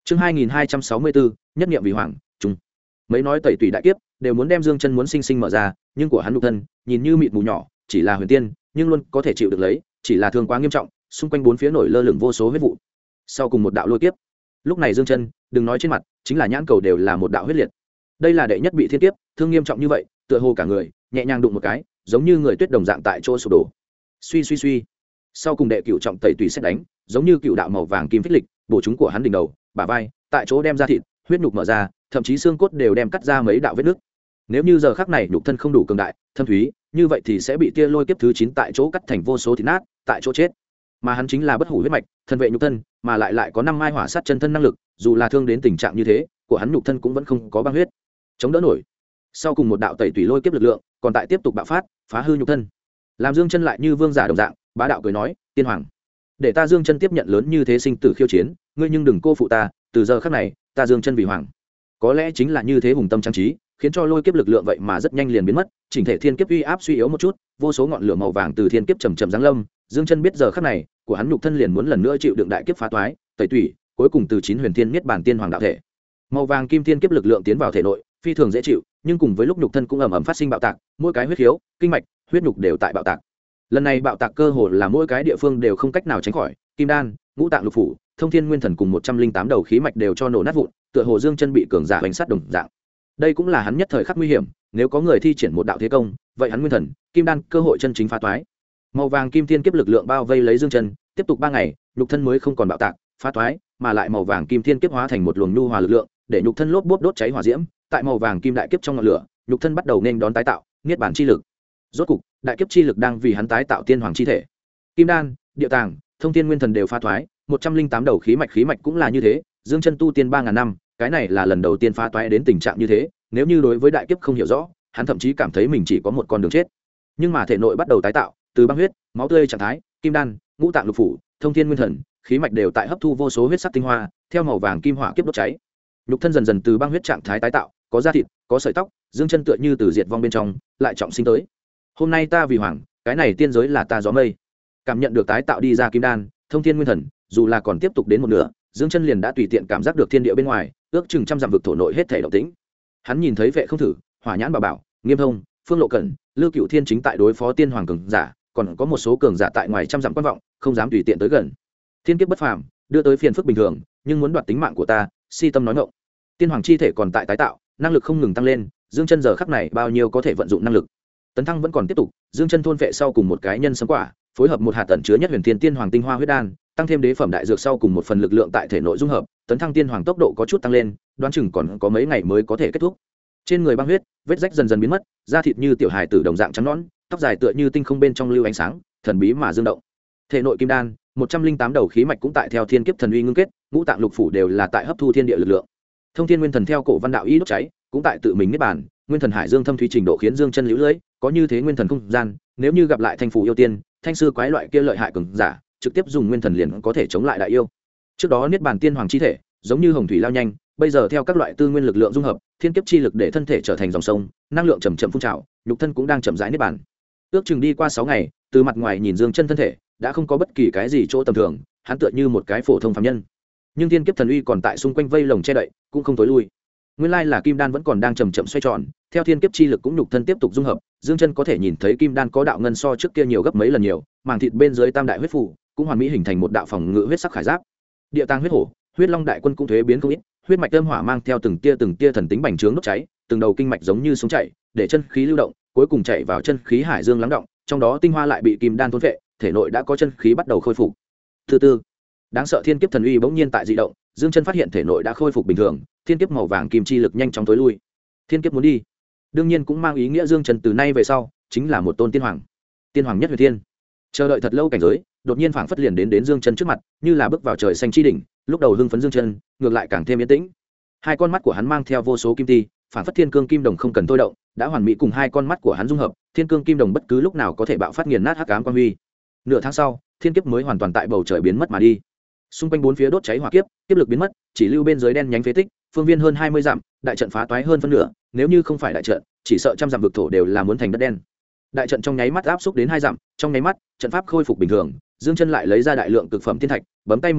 Chương 2264, nhất niệm vì hoàng, trung. Mấy nói tẩy tùy đại kiếp, đều muốn đem Dương Chân muốn sinh sinh mở ra, nhưng của hắn nhục thân, nhìn như mịt mù nhỏ, chỉ là huyền tiên, nhưng luôn có thể chịu được lấy, chỉ là thương quá nghiêm trọng, xung quanh bốn phía nổi lơ lửng vô số huyết vụ. Sau cùng một đạo lôi kiếp. Lúc này Dương Chân, đừng nói trên mặt, chính là nhãn cầu đều là một đạo huyết liệt. Đây là đệ nhất bị thiên kiếp, thương nghiêm trọng như vậy, tựa hồ cả người nhẹ nhàng đụng một cái, giống như người tuyết đồng dạng tại chỗ sụp đổ. Suy suy suy. Sau cùng đệ cửu trọng tẩy tùy xét đánh, giống như cửu đạo màu vàng kim phích lịch, bổ chúng của hắn đỉnh đầu, bả vai, tại chỗ đem ra thịt, huyết nhục mở ra, thậm chí xương cốt đều đem cắt ra mấy đạo vết nứt. Nếu như giờ khắc này nhục thân không đủ cường đại, thâm thúy, như vậy thì sẽ bị tia lôi kiếp thứ 9 tại chỗ cắt thành vô số thịt nát, tại chỗ chết. Mà hắn chính là bất hủ huyết mạch, thân vệ nhục thân, mà lại có 5 mai hỏa sát chân thân năng lực, dù là thương đến tình trạng như thế, của hắn nhục thân cũng vẫn không có băng huyết, chống đỡ nổi. Sau cùng một đạo tẩy tùy lôi kiếp lực lượng, còn tại tiếp tục bạo phát, phá hư nhục thân. Làm Dương Chân lại như vương giả đồng dạng, bá đạo cười nói, "Tiên hoàng, để ta Dương Chân tiếp nhận lớn như thế sinh tử khiêu chiến, ngươi nhưng đừng cô phụ ta, từ giờ khắc này, ta Dương Chân vì hoàng." Có lẽ chính là như thế hùng tâm trang trí, khiến cho lôi kiếp lực lượng vậy mà rất nhanh liền biến mất, chỉnh thể thiên kiếp uy áp suy yếu một chút, vô số ngọn lửa màu vàng từ thiên kiếp chậm chậm giáng lâm, Dương Chân biết giờ khắc này, của hắn nhục thân liền muốn lần nữa chịu đựng đại kiếp phá toái, tẩy tủy, cuối cùng từ 9 huyền thiên niết bàn tiên hoàng đạo thể. Màu vàng kim thiên kiếp lực lượng tiến vào thể nội, phi thường dễ chịu, nhưng cùng với lúc nhục thân cũng ầm ầm phát sinh bạo tạc, mỗi cái huyết khiếu, kinh mạch, huyết nhục đều tại bạo tạc. Lần này bạo tạc cơ hồ là mỗi cái địa phương đều không cách nào tránh khỏi, kim đan, ngũ tạng lục phủ, thông thiên nguyên thần cùng 108 đầu khí mạch đều cho nổ nát vụn, tựa hồ Dương Chân bị cường giả đánh sát đồng dạng. Đây cũng là hắn nhất thời khắc nguy hiểm, nếu có người thi triển một đạo thế công, vậy hắn nguyên thần, kim đan, cơ hội chân chính phá toái. Màu vàng kim thiên kiếp lực lượng bao vây lấy Dương Chân, tiếp tục 3 ngày, nhục thân mới không còn bạo tạc, phá toái, mà lại màu vàng kim thiên kiếp hóa thành một luồng nhu hòa lực lượng, để nhục thân lốp bốp đốt cháy hỏa diễm, tại màu vàng kim đại kiếp trong ngọn lửa, nhục thân bắt đầu nên đón tái tạo, niết bàn chi lực. Rốt cục, đại kiếp chi lực đang vì hắn tái tạo tiên hoàng chi thể. Kim đan, địa tàng, thông thiên nguyên thần đều phá toái, 108 đầu khí mạch cũng là như thế, Dương Chân tu tiên 3000 năm, cái này là lần đầu tiên phá toái đến tình trạng như thế, nếu như đối với đại kiếp không hiểu rõ, hắn thậm chí cảm thấy mình chỉ có một con đường chết. Nhưng mà thể nội bắt đầu tái tạo, từ băng huyết, máu tươi trạng thái, kim đan, ngũ tạng lục phủ, thông thiên nguyên thần, khí mạch đều tại hấp thu vô số huyết sắc tinh hoa, theo màu vàng kim hỏa kiếp đốt cháy. Nhục thân dần dần từ băng huyết trạng thái tái tạo, có da thịt, có sợi tóc, Dương Chân tựa như từ diệt vong bên trong, lại trọng sinh tới. Hôm nay ta vì hoàng, cái này tiên giới là ta gió mây. Cảm nhận được tái tạo đi ra kim đan, thông thiên nguyên thần, dù là còn tiếp tục đến một nửa, Dương Chân liền đã tùy tiện cảm giác được thiên địa bên ngoài, ước chừng trăm dặm vực thổ nội hết thảy động tĩnh. Hắn nhìn thấy Vệ Không Thử, Hỏa Nhãn Bảo, Nghiêm Thông, Phương Lộ Cẩn, Lưu Cửu Thiên chính tại đối phó tiên hoàng cường giả, còn có một số cường giả tại ngoài trăm dặm quan vọng, không dám tùy tiện tới gần. Thiên kiếp bất phàm, đưa tới phiền phức bình thường, nhưng muốn đoạt tính mạng của ta, si tâm nói ngọng. Tiên hoàng chi thể còn tại tái tạo, năng lực không ngừng tăng lên, Dương Chân giờ khắc này bao nhiêu có thể vận dụng năng lực. Tấn thăng vẫn còn tiếp tục, Dương Chân thôn vệ sau cùng một cái nhân sấm quả, phối hợp một hạt tẩn chứa nhất huyền thiên tiên hoàng tinh hoa huyết đan, tăng thêm đế phẩm đại dược sau cùng một phần lực lượng tại thể nội dung hợp, tấn thăng tiên hoàng tốc độ có chút tăng lên, đoán chừng còn có mấy ngày mới có thể kết thúc. Trên người băng huyết, vết rách dần dần biến mất, da thịt như tiểu hài tử đồng dạng trắng nõn, tóc dài tựa như tinh không bên trong lưu ánh sáng, thần bí mà dương động. Thể nội kim đan, 108 đầu khí mạch cũng tại theo thiên kiếp thần uy ngưng kết, ngũ tạng lục phủ đều là tại hấp thu thiên địa lực lượng. Thông thiên nguyên thần theo cổ văn đạo ý đốt cháy, cũng tại tự mình niết bàn, nguyên thần hải dương thâm thúy trình độ khiến Dương Chân liễu lưỡi, có như thế nguyên thần không gian, nếu như gặp lại thanh phù yêu tiên, thanh sư quái loại kia lợi hại cường giả, trực tiếp dùng nguyên thần liền có thể chống lại đại yêu. Trước đó niết bàn tiên hoàng chi thể, giống như hồng thủy lao nhanh, bây giờ theo các loại tư nguyên lực lượng dung hợp, thiên kiếp chi lực để thân thể trở thành dòng sông, năng lượng chậm chậm phun trào, nhục thân cũng đang chậm rãi niết bàn. Ước chừng đi qua 6 ngày, từ mặt ngoài nhìn Dương Chân thân thể, đã không có bất kỳ cái gì chỗ tầm thường, hắn tựa như một cái phổ thông phàm nhân. Nhưng thiên kiếp thần uy còn tại xung quanh vây lồng che đậy, cũng không tối lui. Nguyên lai là kim đan vẫn còn đang chậm chậm xoay tròn, theo thiên kiếp chi lực cũng nhục thân tiếp tục dung hợp, Dương Chân có thể nhìn thấy kim đan có đạo ngân so trước kia nhiều gấp mấy lần nhiều, màng thịt bên dưới tam đại huyết phủ cũng hoàn mỹ hình thành một đạo phòng ngự huyết sắc khải giáp. Địa tang huyết hổ, huyết long đại quân cũng thuế biến không ít, huyết mạch âm hỏa mang theo từng tia thần tính bành trướng đốt cháy, từng đầu kinh mạch giống như sóng chảy, để chân khí lưu động, cuối cùng chạy vào chân khí hải dương lắng động, trong đó tinh hoa lại bị kim đan thôn phệ, thể nội đã có chân khí bắt đầu khôi phục. Thứ tư, đáng sợ thiên kiếp thần uy bỗng nhiên tại dị động, Dương Chân phát hiện thể nội đã khôi phục bình thường, thiên kiếp màu vàng kim chi lực nhanh chóng tối lui. Thiên kiếp muốn đi, đương nhiên cũng mang ý nghĩa Dương Chân từ nay về sau chính là một tôn tiên hoàng, tiên hoàng nhất huyền thiên. Chờ đợi thật lâu cảnh giới, đột nhiên phảng phất liền đến Dương Chân trước mặt, như là bước vào trời xanh chi đỉnh, lúc đầu hưng phấn Dương Chân, ngược lại càng thêm yên tĩnh. Hai con mắt của hắn mang theo vô số kim ti, phảng phất thiên cương kim đồng không cần thôi động, đã hoàn mỹ cùng hai con mắt của hắn dung hợp, thiên cương kim đồng bất cứ lúc nào có thể bạo phát nghiền nát hắc ám quang huy. Nửa tháng sau, thiên kiếp mới hoàn toàn tại bầu trời biến mất mà đi. Xung quanh bốn phía đốt cháy hỏa kiếp, kiếp lực biến mất, chỉ lưu bên dưới đen nhánh phế tích, phương viên hơn 20 dặm, đại trận phá toái hơn phân nửa, nếu như không phải đại trận, chỉ sợ trăm dặm vực thổ đều là muốn thành đất đen. Đại trận trong nháy mắt áp xúc đến 2 dặm, trong nháy mắt, trận pháp khôi phục bình thường, Dương Chân lại lấy ra đại lượng cực phẩm thiên thạch, bấm tay một bắn,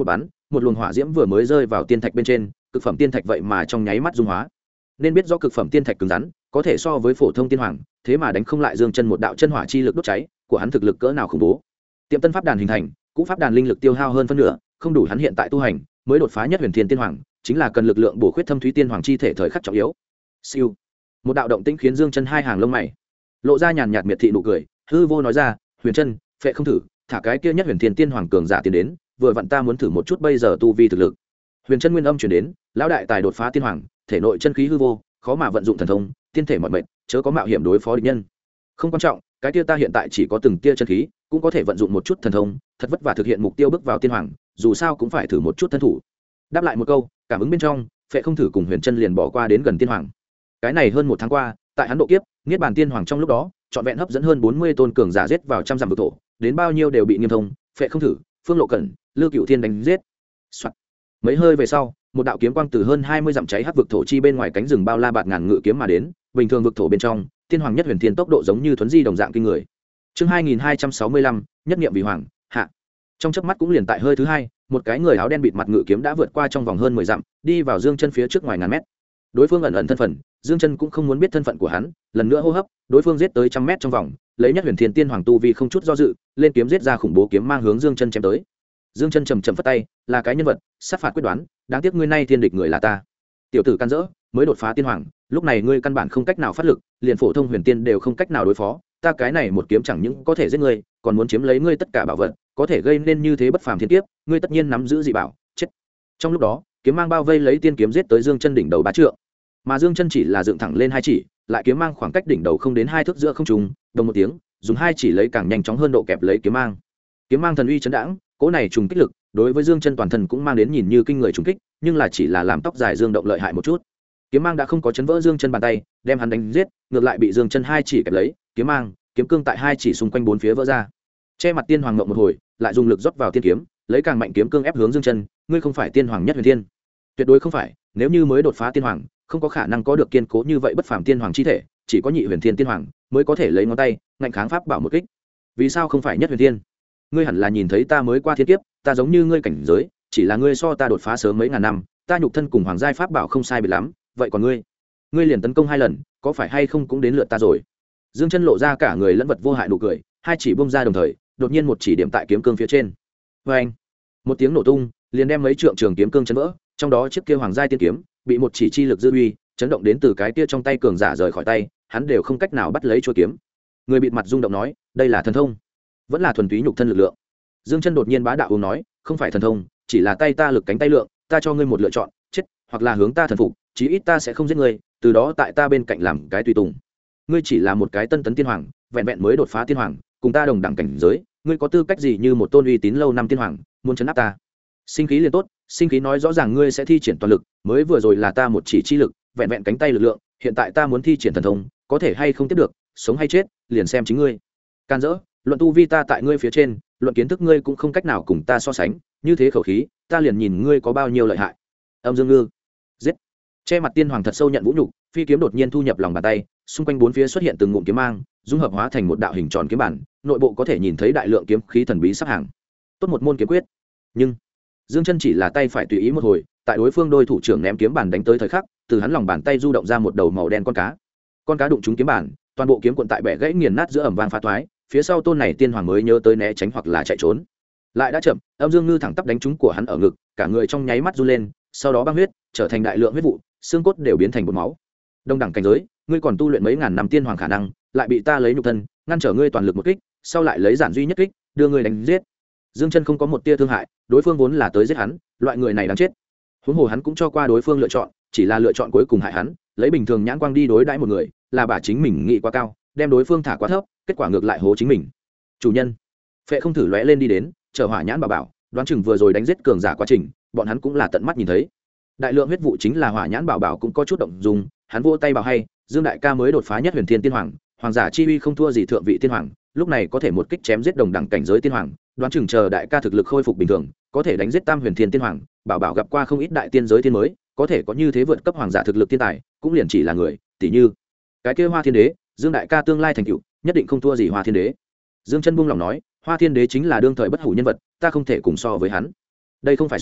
một luồng hỏa diễm vừa mới rơi vào tiên thạch bên trên, cực phẩm tiên thạch vậy mà trong nháy mắt dung hóa. Nên biết do cực phẩm tiên thạch cứng rắn, có thể so với phổ thông tiên hoàng, thế mà đánh không lại Dương Chân một đạo chân hỏa chi lực đốt cháy, của hắn thực lực cỡ nào khủng bố. Tiệm tân pháp đàn hình thành, cũ pháp đàn linh lực tiêu hao hơn phân nửa, không đủ hắn hiện tại tu hành, mới đột phá nhất huyền thiên tiên hoàng, chính là cần lực lượng bổ khuyết thâm thúy tiên hoàng chi thể thời khắc trọng yếu. Siêu. Một đạo động tĩnh khiến Dương Chân hai hàng lông mày lộ ra nhàn nhạt miệt thị nụ cười, hư vô nói ra, "Huyền Chân, phệ không thử, thả cái kia nhất huyền thiên tiên hoàng cường giả tiến đến, vừa vặn ta muốn thử một chút bây giờ tu vi thực lực." Huyền Chân nguyên âm truyền đến, lão đại tài đột phá tiên hoàng, thể nội chân khí hư vô, khó mà vận dụng thần thông, tiên thể mọi mệnh, chớ có mạo hiểm đối phó địch nhân. Không quan trọng, cái kia ta hiện tại chỉ có từng tia chân khí, cũng có thể vận dụng một chút thần thông, thật vất vả thực hiện mục tiêu bước vào tiên hoàng, dù sao cũng phải thử một chút thân thủ. Đáp lại một câu, cảm ứng bên trong, phệ không thử cùng Huyền Chân liền bỏ qua đến gần tiên hoàng. Cái này hơn một tháng qua, tại hắn độ kiếp, niết bàn tiên hoàng trong lúc đó, trọn vẹn hấp dẫn hơn 40 tôn cường giả giết vào trăm dặm vực thổ, đến bao nhiêu đều bị Nghiêm Thông, phệ không thử, Phương Lộ Cẩn, Lưu Cửu Thiên đánh giết. Soạn. Mấy hơi về sau, một đạo kiếm quang từ hơn 20 dặm cháy hắc vực thổ chi bên ngoài cánh rừng bao la bạt ngàn ngự kiếm mà đến, bình thường vực thổ bên trong, tiên hoàng nhất huyền thiên tốc độ giống như thuấn di đồng dạng kinh người. Chương 2265, nhất niệm vì hoàng, hạ. Trong chớp mắt cũng liền tại hơi thứ hai, một cái người áo đen bịt mặt ngự kiếm đã vượt qua trong vòng hơn 10 dặm, đi vào Dương Chân phía trước ngoài ngàn mét. Đối phương ẩn ẩn thân phận, Dương Chân cũng không muốn biết thân phận của hắn, lần nữa hô hấp, đối phương giết tới trăm mét trong vòng, lấy nhất huyền thiên tiên hoàng tu vi không chút do dự, lên kiếm giết ra khủng bố kiếm mang hướng Dương Chân chém tới. Dương Chân trầm trầm phất tay, là cái nhân vật, sát phạt quyết đoán, đáng tiếc ngươi nay thiên địch người là ta. Tiểu tử can dỡ, mới đột phá tiên hoàng, lúc này ngươi căn bản không cách nào phát lực, liền phổ thông huyền tiên đều không cách nào đối phó, ta cái này một kiếm chẳng những có thể giết ngươi, còn muốn chiếm lấy ngươi tất cả bảo vật, có thể gây nên như thế bất phàm thiên kiếp, ngươi tất nhiên nắm giữ dị bảo, chết. Trong lúc đó, kiếm mang bao vây lấy tiên kiếm giết tới Dương Chân đỉnh đầu 3 trượng. Mà Dương Chân chỉ là dựng thẳng lên hai chỉ, lại kiếm mang khoảng cách đỉnh đầu không đến 2 thước giữa không trung, đồng một tiếng, dùng hai chỉ lấy càng nhanh chóng hơn độ kẹp lấy kiếm mang. Kiếm mang thần uy chấn đãng, cỗ này trùng kích lực, đối với Dương Chân toàn thân cũng mang đến nhìn như kinh người trùng kích, nhưng là chỉ là làm tóc dài Dương động lợi hại một chút. Kiếm mang đã không có chấn vỡ Dương Chân bàn tay, đem hắn đánh giết, ngược lại bị Dương Chân hai chỉ kẹp lấy, kiếm mang, kiếm cương tại hai chỉ xung quanh bốn phía vỡ ra. Che mặt tiên hoàng ngậm một hồi, lại dùng lực rót vào tiên kiếm, lấy càng mạnh kiếm cương ép hướng Dương Chân, ngươi không phải tiên hoàng nhất huyền thiên. Tuyệt đối không phải, nếu như mới đột phá tiên hoàng, không có khả năng có được kiên cố như vậy bất phàm tiên hoàng chi thể, chỉ có nhị huyền thiên tiên hoàng mới có thể lấy ngón tay ngạnh kháng pháp bảo một kích. Vì sao không phải nhất huyền thiên? Ngươi hẳn là nhìn thấy ta mới qua thiên kiếp, ta giống như ngươi cảnh giới, chỉ là ngươi so ta đột phá sớm mấy ngàn năm, ta nhục thân cùng hoàng giai pháp bảo không sai biệt lắm, vậy còn ngươi liền tấn công 2 lần, có phải hay không cũng đến lượt ta rồi. Dương Chân lộ ra cả người lẫn vật vô hại nụ cười, hai chỉ bung ra đồng thời, đột nhiên một chỉ điểm tại kiếm cương phía trên. Oeng! Một tiếng nổ tung, liền đem mấy trượng trường kiếm cương chấn vỡ, trong đó chiếc kia hoàng giai tiên kiếm bị một chỉ chi lực dư uy chấn động đến từ cái kia trong tay cường giả rời khỏi tay, hắn đều không cách nào bắt lấy chuôi kiếm. Người bịt mặt rung động nói, đây là thần thông, vẫn là thuần túy nhục thân lực lượng. Dương Chân đột nhiên bá đạo uống nói, không phải thần thông, chỉ là tay ta lực cánh tay lượng, ta cho ngươi một lựa chọn, chết, hoặc là hướng ta thần phục, chí ít ta sẽ không giết ngươi, từ đó tại ta bên cạnh làm cái tùy tùng. Ngươi chỉ là một cái tân tấn tiên hoàng, vẹn vẹn mới đột phá tiên hoàng, cùng ta đồng đẳng cảnh giới, ngươi có tư cách gì như một tôn uy tín lâu năm tiên hoàng, muốn trấn áp ta? Sinh khí liền tốt, sinh khí nói rõ ràng ngươi sẽ thi triển toàn lực, mới vừa rồi là ta một chỉ chi lực, vẹn vẹn cánh tay lực lượng, hiện tại ta muốn thi triển thần thông, có thể hay không tiếp được, sống hay chết, liền xem chính ngươi. Can dỡ, luận tu vi ta tại ngươi phía trên, luận kiến thức ngươi cũng không cách nào cùng ta so sánh, như thế khẩu khí, ta liền nhìn ngươi có bao nhiêu lợi hại. Âm Dương Ngư, giết. Che mặt tiên hoàng thật sâu nhận vũ nhục, phi kiếm đột nhiên thu nhập lòng bàn tay, xung quanh bốn phía xuất hiện từng ngụm kiếm mang, dung hợp hóa thành một đạo hình tròn kiếm bản, nội bộ có thể nhìn thấy đại lượng kiếm khí thần bí sắp hàng. Tốt một môn kiếm quyết. Nhưng Dương Chân chỉ là tay phải tùy ý một hồi, tại đối phương đôi thủ trưởng ném kiếm bản đánh tới thời khắc, từ hắn lòng bàn tay du động ra một đầu màu đen con cá. Con cá đụng trúng kiếm bản, toàn bộ kiếm cuộn tại bẻ gãy nghiền nát giữa ầm vang phá toái, phía sau tôn này tiên hoàng mới nhớ tới né tránh hoặc là chạy trốn. Lại đã chậm, Âm Dương Ngư thẳng tắp đánh trúng của hắn ở ngực, cả người trong nháy mắt run lên, sau đó băng huyết, trở thành đại lượng huyết vụ, xương cốt đều biến thành bột máu. Đông đẳng cảnh giới, ngươi còn tu luyện mấy ngàn năm tiên hoàng khả năng, lại bị ta lấy nhục thân, ngăn trở ngươi toàn lực một kích, sau lại lấy giản duy nhất kích, đưa ngươi đánh giết. Dương Chân không có một tia thương hại, đối phương vốn là tới giết hắn, loại người này đáng chết. Huống hồ hắn cũng cho qua đối phương lựa chọn, chỉ là lựa chọn cuối cùng hại hắn, lấy bình thường nhãn quang đi đối đãi một người, là bà chính mình nghĩ quá cao, đem đối phương thả quá thấp, kết quả ngược lại hố chính mình. Chủ nhân, Phệ không thử lóe lên đi đến, chờ hỏa nhãn bảo, đoán chừng vừa rồi đánh giết cường giả quá trình, bọn hắn cũng là tận mắt nhìn thấy. Đại lượng huyết vụ chính là hỏa nhãn bảo cũng có chút động dung, hắn vỗ tay bảo hay, Dương đại ca mới đột phá nhất huyền thiên tiên hoàng, hoàng giả chi uy không thua gì thượng vị tiên hoàng, lúc này có thể một kích chém giết đồng đẳng cảnh giới tiên hoàng, đoán chừng chờ đại ca thực lực khôi phục bình thường, có thể đánh giết tam huyền thiên tiên hoàng. Bảo gặp qua không ít đại tiên giới tiên mới, có thể có như thế vượt cấp hoàng giả thực lực tiên tài, cũng liền chỉ là người, tỷ như cái kia Hoa Thiên Đế, Dương đại ca tương lai thành tựu, nhất định không thua gì Hoa Thiên Đế. Dương Chân buông lòng nói, Hoa Thiên Đế chính là đương thời bất hủ nhân vật, ta không thể cùng so với hắn. Đây không phải so,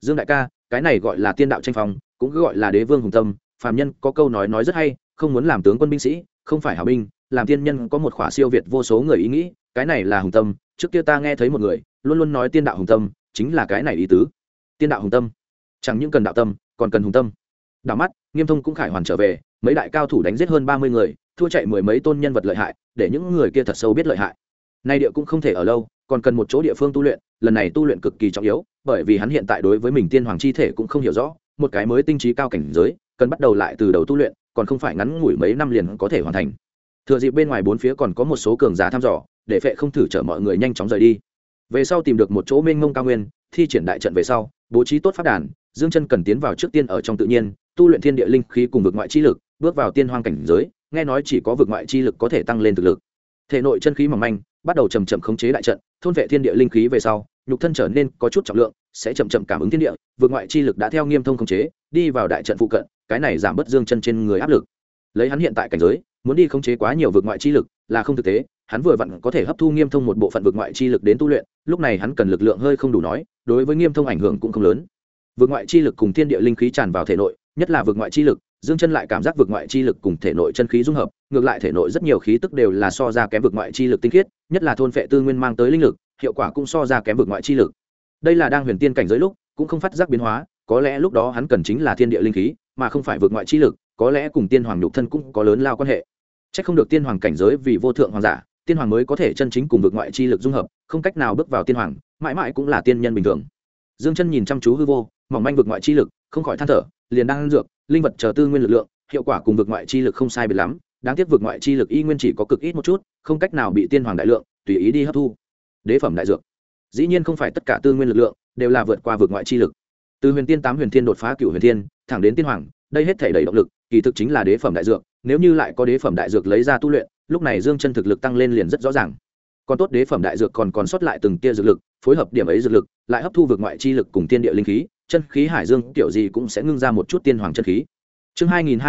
Dương đại ca, cái này gọi là tiên đạo tranh phong, cũng gọi là đế vương hùng tâm. Phàm nhân có câu nói rất hay, không muốn làm tướng quân binh sĩ, không phải hảo binh, làm tiên nhân có một khỏa siêu việt vô số người ý nghĩ, cái này là hùng tâm. Trước kia ta nghe thấy một người luôn luôn nói tiên đạo hùng tâm, chính là cái này ý tứ. Tiên đạo hùng tâm, chẳng những cần đạo tâm, còn cần hùng tâm. Đảo mắt, Nghiêm Thông cũng khải hoàn trở về, mấy đại cao thủ đánh giết hơn 30 người, thua chạy mười mấy tôn nhân vật lợi hại, để những người kia thật sâu biết lợi hại. Nay địa cũng không thể ở lâu, còn cần một chỗ địa phương tu luyện, lần này tu luyện cực kỳ trọng yếu, bởi vì hắn hiện tại đối với mình tiên hoàng chi thể cũng không hiểu rõ, một cái mới tinh trí cao cảnh giới, cần bắt đầu lại từ đầu tu luyện, còn không phải ngắn ngủi mấy năm liền có thể hoàn thành. Thừa dịp bên ngoài bốn phía còn có một số cường giả thăm dò, để Phệ không thử chở mọi người nhanh chóng rời đi. Về sau tìm được một chỗ mênh mông cao nguyên, thi triển đại trận về sau, bố trí tốt pháp đàn, Dương Chân cần tiến vào trước tiên ở trong tự nhiên, tu luyện thiên địa linh khí cùng vực ngoại chi lực, bước vào tiên hoang cảnh giới, nghe nói chỉ có vực ngoại chi lực có thể tăng lên thực lực. Thể nội chân khí mỏng manh, bắt đầu chậm chậm khống chế đại trận, thôn vệ thiên địa linh khí về sau, nhục thân trở nên có chút trọng lượng, sẽ chậm chậm cảm ứng thiên địa, vực ngoại chi lực đã theo Nghiêm Thông khống chế, đi vào đại trận phụ cận, cái này giảm bớt Dương Chân trên người áp lực. Lấy hắn hiện tại cảnh giới, muốn đi khống chế quá nhiều vực ngoại chi lực là không thực tế, hắn vừa vặn có thể hấp thu Nghiêm Thông một bộ phận vực ngoại chi lực đến tu luyện, lúc này hắn cần lực lượng hơi không đủ nói, đối với Nghiêm Thông ảnh hưởng cũng không lớn. Vực ngoại chi lực cùng thiên địa linh khí tràn vào thể nội, nhất là vực ngoại chi lực, Dương Chân lại cảm giác vực ngoại chi lực cùng thể nội chân khí dung hợp, ngược lại thể nội rất nhiều khí tức đều là so ra kém vực ngoại chi lực tinh khiết, nhất là thôn phệ tư nguyên mang tới linh lực, hiệu quả cũng so ra kém vực ngoại chi lực. Đây là đang huyền tiên cảnh giới lúc, cũng không phát giác biến hóa, có lẽ lúc đó hắn cần chính là thiên địa linh khí, mà không phải vực ngoại chi lực, có lẽ cùng tiên hoàng nhục thân cũng có lớn lao quan hệ. Chắc không được tiên hoàng cảnh giới vì vô thượng hoàng giả, tiên hoàng mới có thể chân chính cùng vực ngoại chi lực dung hợp, không cách nào bước vào tiên hoàng, mãi mãi cũng là tiên nhân bình thường. Dương Chân nhìn chăm chú hư vô, mỏng manh vực ngoại chi lực, không khỏi than thở, liền đang dược, linh vật chờ tư nguyên lực lượng, hiệu quả cùng vực ngoại chi lực không sai biệt lắm, đáng tiếc vực ngoại chi lực y nguyên chỉ có cực ít một chút, không cách nào bị tiên hoàng đại lượng tùy ý đi hấp thu. Đế phẩm đại dược, dĩ nhiên không phải tất cả tư nguyên lực lượng đều là vượt qua vực ngoại chi lực. Từ huyền tiên 8 huyền thiên đột phá cửu huyền thiên, thẳng đến tiên hoàng, đây hết thể đầy động lực, kỳ thực chính là đế phẩm đại dược, nếu như lại có đế phẩm đại dược lấy ra tu luyện, lúc này Dương Chân thực lực tăng lên liền rất rõ ràng. Còn tốt đế phẩm đại dược còn sót lại từng tia dược lực, phối hợp điểm ấy dược lực, lại hấp thu vực ngoại chi lực cùng tiên địa linh khí, chân khí hải dương kiểu gì cũng sẽ ngưng ra một chút tiên hoàng chân khí. Chương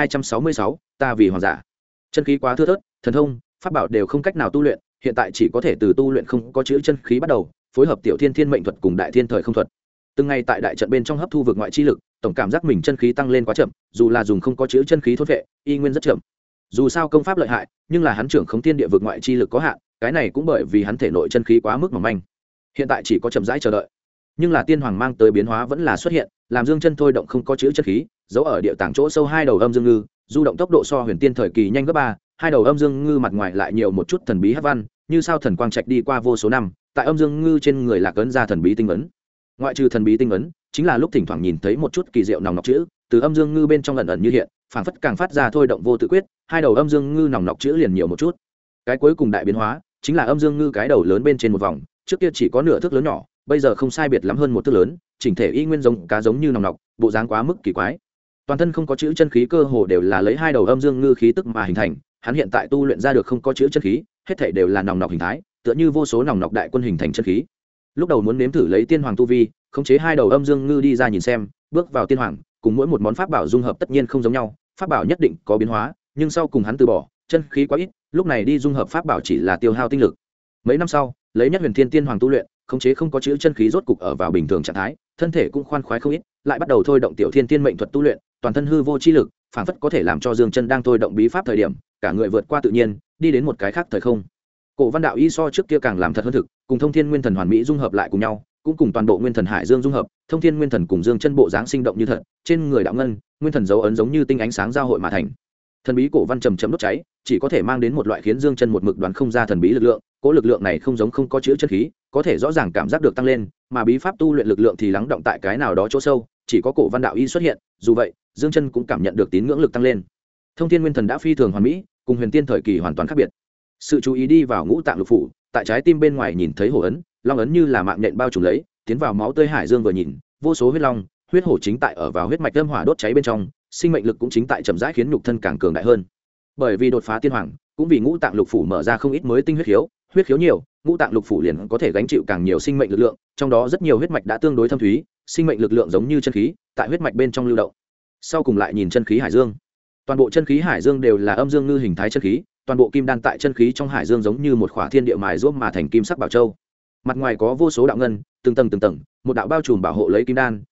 2266, ta vì hoàng giả. Chân khí quá thưa thớt, thần thông, pháp bảo đều không cách nào tu luyện, hiện tại chỉ có thể từ tu luyện không có chữ chân khí bắt đầu, phối hợp tiểu thiên thiên mệnh thuật cùng đại thiên thời không thuật. Từng ngày tại đại trận bên trong hấp thu vực ngoại chi lực, tổng cảm giác mình chân khí tăng lên quá chậm, dù là dùng không có chữ chân khí thôn vệ, y nguyên rất chậm. Dù sao công pháp lợi hại, nhưng là hắn trưởng khống thiên địa vực ngoại chi lực có hạn, cái này cũng bởi vì hắn thể nội chân khí quá mức mỏng manh. Hiện tại chỉ có chậm rãi chờ đợi. Nhưng là tiên hoàng mang tới biến hóa vẫn là xuất hiện, làm Dương Chân thôi động không có chữ chân khí, giấu ở địa tàng chỗ sâu hai đầu âm dương ngư, du động tốc độ so huyền tiên thời kỳ nhanh gấp 3, hai đầu âm dương ngư mặt ngoài lại nhiều một chút thần bí hắc văn, như sao thần quang trạch đi qua vô số năm, tại âm dương ngư trên người lạc ấn ra thần bí tinh ấn. Ngoại trừ thần bí tinh ấn, chính là lúc thỉnh thoảng nhìn thấy một chút kỳ diệu nòng nọc chữ, từ âm dương ngư bên trong ẩn ẩn như hiện, phảng phất càng phát ra thôi động vô tự quyết, hai đầu âm dương ngư nòng nọc chữ liền nhiều một chút. Cái cuối cùng đại biến hóa, chính là âm dương ngư cái đầu lớn bên trên một vòng, trước kia chỉ có nửa thước lớn nhỏ, bây giờ không sai biệt lắm hơn một thước lớn, chỉnh thể y nguyên giống cá giống như nòng nọc, bộ dáng quá mức kỳ quái. Toàn thân không có chữ chân khí cơ hồ đều là lấy hai đầu âm dương ngư khí tức mà hình thành, hắn hiện tại tu luyện ra được không có chữ chân khí, hết thảy đều là nòng nọc hình thái, tựa như vô số nòng nọc đại quân hình thành chân khí. Lúc đầu muốn nếm thử lấy tiên hoàng tu vi, khống chế hai đầu âm dương ngư đi ra nhìn xem, bước vào tiên hoàng, cùng mỗi một món pháp bảo dung hợp tất nhiên không giống nhau, pháp bảo nhất định có biến hóa, nhưng sau cùng hắn từ bỏ, chân khí quá ít, lúc này đi dung hợp pháp bảo chỉ là tiêu hao tinh lực. Mấy năm sau, lấy nhất huyền thiên tiên hoàng tu luyện, khống chế không có chữ chân khí rốt cục ở vào bình thường trạng thái, thân thể cũng khoan khoái không ít, lại bắt đầu thôi động tiểu thiên tiên mệnh thuật tu luyện, toàn thân hư vô chi lực, phảng phất có thể làm cho Dương Chân đang thôi động bí pháp thời điểm, cả người vượt qua tự nhiên, đi đến một cái khác thời không. Cổ Văn đạo y so trước kia càng làm thật hơn thực, cùng Thông Thiên Nguyên Thần hoàn mỹ dung hợp lại cùng nhau, cũng cùng toàn bộ Nguyên Thần Hải Dương dung hợp, Thông Thiên Nguyên Thần cùng Dương Chân bộ dáng sinh động như thật, trên người đạo ngân, nguyên thần dấu ấn giống như tinh ánh sáng giao hội mà thành. Thần bí cổ văn trầm trầm đốt cháy, chỉ có thể mang đến một loại khiến Dương Chân một mực đoán không ra thần bí lực lượng, cố lực lượng này không giống không có chữ chân khí, có thể rõ ràng cảm giác được tăng lên, mà bí pháp tu luyện lực lượng thì lắng động tại cái nào đó chỗ sâu, chỉ có cổ văn đạo y xuất hiện, dù vậy, Dương Chân cũng cảm nhận được tín ngưỡng lực tăng lên. Thông Thiên Nguyên Thần đã phi thường hoàn mỹ, cùng huyền tiên thời kỳ hoàn toàn khác biệt. Sự chú ý đi vào ngũ tạng lục phủ, tại trái tim bên ngoài nhìn thấy hổ ấn, long ấn như là mạng nhện bao trùm lấy, tiến vào máu tươi hải dương vừa nhìn, vô số huyết long, huyết hổ chính tại ở vào huyết mạch âm hỏa đốt cháy bên trong, sinh mệnh lực cũng chính tại chậm rãi khiến nhục thân càng cường đại hơn. Bởi vì đột phá tiên hoàng, cũng vì ngũ tạng lục phủ mở ra không ít mới tinh huyết khiếu nhiều, ngũ tạng lục phủ liền có thể gánh chịu càng nhiều sinh mệnh lực lượng, trong đó rất nhiều huyết mạch đã tương đối thâm thúy, sinh mệnh lực lượng giống như chân khí, tại huyết mạch bên trong lưu động. Sau cùng lại nhìn chân khí hải dương, toàn bộ chân khí hải dương đều là âm dương ngư hình thái chân khí, toàn bộ kim đan tại chân khí trong hải dương giống như một khỏa thiên địa mài ruốc mà thành kim sắc bảo châu. Mặt ngoài có vô số đạo ngân, từng tầng, một đạo bao trùm bảo hộ lấy kim đan,